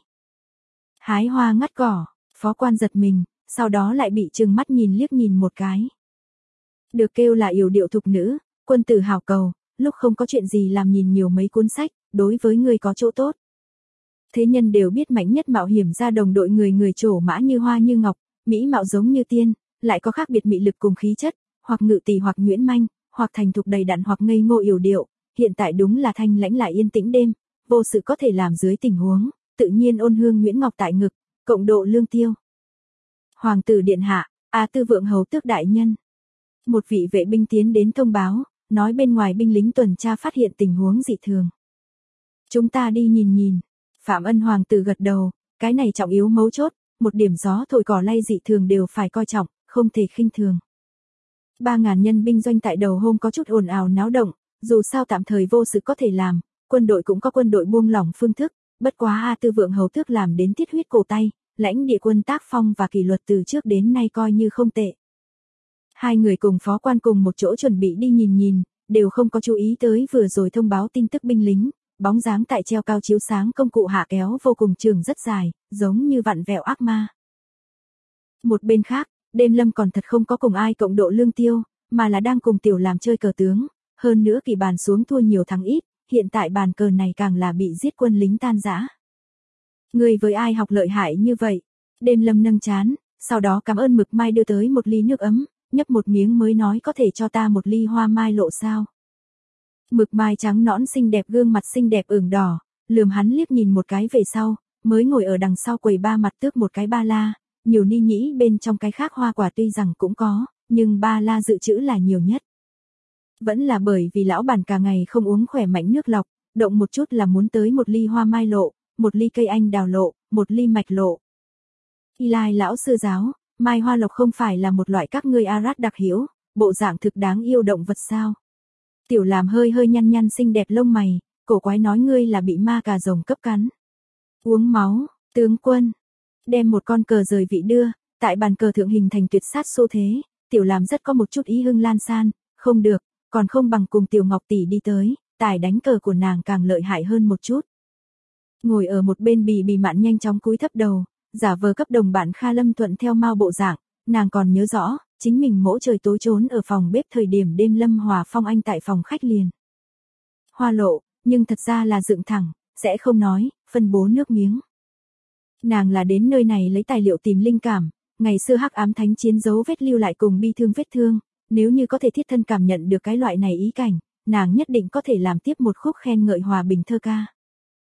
Hái hoa ngắt cỏ, phó quan giật mình, sau đó lại bị trừng mắt nhìn liếc nhìn một cái. Được kêu là yểu điệu thục nữ, quân tử hào cầu, lúc không có chuyện gì làm nhìn nhiều mấy cuốn sách, đối với người có chỗ tốt. Thế nhân đều biết mạnh nhất mạo hiểm ra đồng đội người trổ mã như hoa như ngọc, mỹ mạo giống như tiên, lại có khác biệt mị lực cùng khí chất, hoặc ngự tỷ hoặc nhuyễn manh, hoặc thành thục đầy đặn hoặc ngây ngô yểu điệu, hiện tại đúng là thanh lãnh lại yên tĩnh đêm, vô sự có thể làm dưới tình huống, tự nhiên ôn hương nhuyễn ngọc tại ngực, cộng độ lương tiêu. Hoàng tử điện hạ, A Tư Vượng hầu tước đại nhân. Một vị vệ binh tiến đến thông báo, nói bên ngoài binh lính tuần tra phát hiện tình huống dị thường. Chúng ta đi nhìn nhìn. Phạm Ân hoàng tử gật đầu, cái này trọng yếu mấu chốt, một điểm gió thổi cỏ lay dị thường đều phải coi trọng, không thể khinh thường. 3.000 nhân binh doanh tại đầu hôm có chút ồn ào náo động, dù sao tạm thời vô sự có thể làm, quân đội cũng có quân đội buông lỏng phương thức, bất quá A Tư Vượng hầu tước làm đến thiết huyết cổ tay, lãnh địa quân tác phong và kỷ luật từ trước đến nay coi như không tệ. Hai người cùng phó quan cùng một chỗ chuẩn bị đi nhìn nhìn, đều không có chú ý tới vừa rồi thông báo tin tức binh lính, bóng dáng tại treo cao chiếu sáng công cụ hạ kéo vô cùng trường rất dài, giống như vặn vẹo ác ma. Một bên khác, Đêm Lâm còn thật không có cùng ai cộng độ lương tiêu, mà là đang cùng tiểu làm chơi cờ tướng, hơn nữa kỳ bàn xuống thua nhiều thắng ít, hiện tại bàn cờ này càng là bị giết quân lính tan rã. Người với ai học lợi hại như vậy? Đêm Lâm nâng chán, sau đó cảm ơn Mực Mai đưa tới một ly nước ấm, nhấp một miếng mới nói có thể cho ta một ly hoa mai lộ sao. Mực Mai trắng nõn xinh đẹp gương mặt xinh đẹp ửng đỏ, lườm hắn liếc nhìn một cái về sau, mới ngồi ở đằng sau quầy ba mặt tước một cái ba la, nhiều ni nhĩ bên trong cái khác hoa quả tuy rằng cũng có, nhưng ba la dự trữ là nhiều nhất. Vẫn là bởi vì lão bản cả ngày không uống khỏe mạnh nước lọc, động một chút là muốn tới một ly hoa mai lộ, một ly cây anh đào lộ, một ly mạch lộ. Lai lão sư giáo, mai hoa lộc không phải là một loại các ngươi Arad đặc hữu, bộ dạng thực đáng yêu động vật sao? Tiểu Làm hơi hơi nhăn nhăn xinh đẹp lông mày, cổ quái nói ngươi là bị ma cà rồng cấp cắn. Uống máu, tướng quân. Đem một con cờ rời vị đưa, tại bàn cờ thượng hình thành tuyệt sát xu thế, Tiểu Làm rất có một chút ý hưng lan san, không được, còn không bằng cùng Tiểu Ngọc tỷ đi tới, tài đánh cờ của nàng càng lợi hại hơn một chút. Ngồi ở một bên Bì Mạn nhanh chóng cúi thấp đầu, giả vờ cấp đồng bạn Kha Lâm thuận theo Mao bộ dạng, nàng còn nhớ rõ, chính mình mỗi trời tối trốn ở phòng bếp thời điểm đêm Lâm Hòa Phong Anh tại phòng khách liền. Hoa lộ, nhưng thật ra là dựng thẳng, sẽ không nói, phân bố nước miếng. Nàng là đến nơi này lấy tài liệu tìm linh cảm, ngày xưa Hắc Ám Thánh Chiến dấu vết lưu lại cùng bi thương vết thương, nếu như có thể thiết thân cảm nhận được cái loại này ý cảnh, nàng nhất định có thể làm tiếp một khúc khen ngợi hòa bình thơ ca.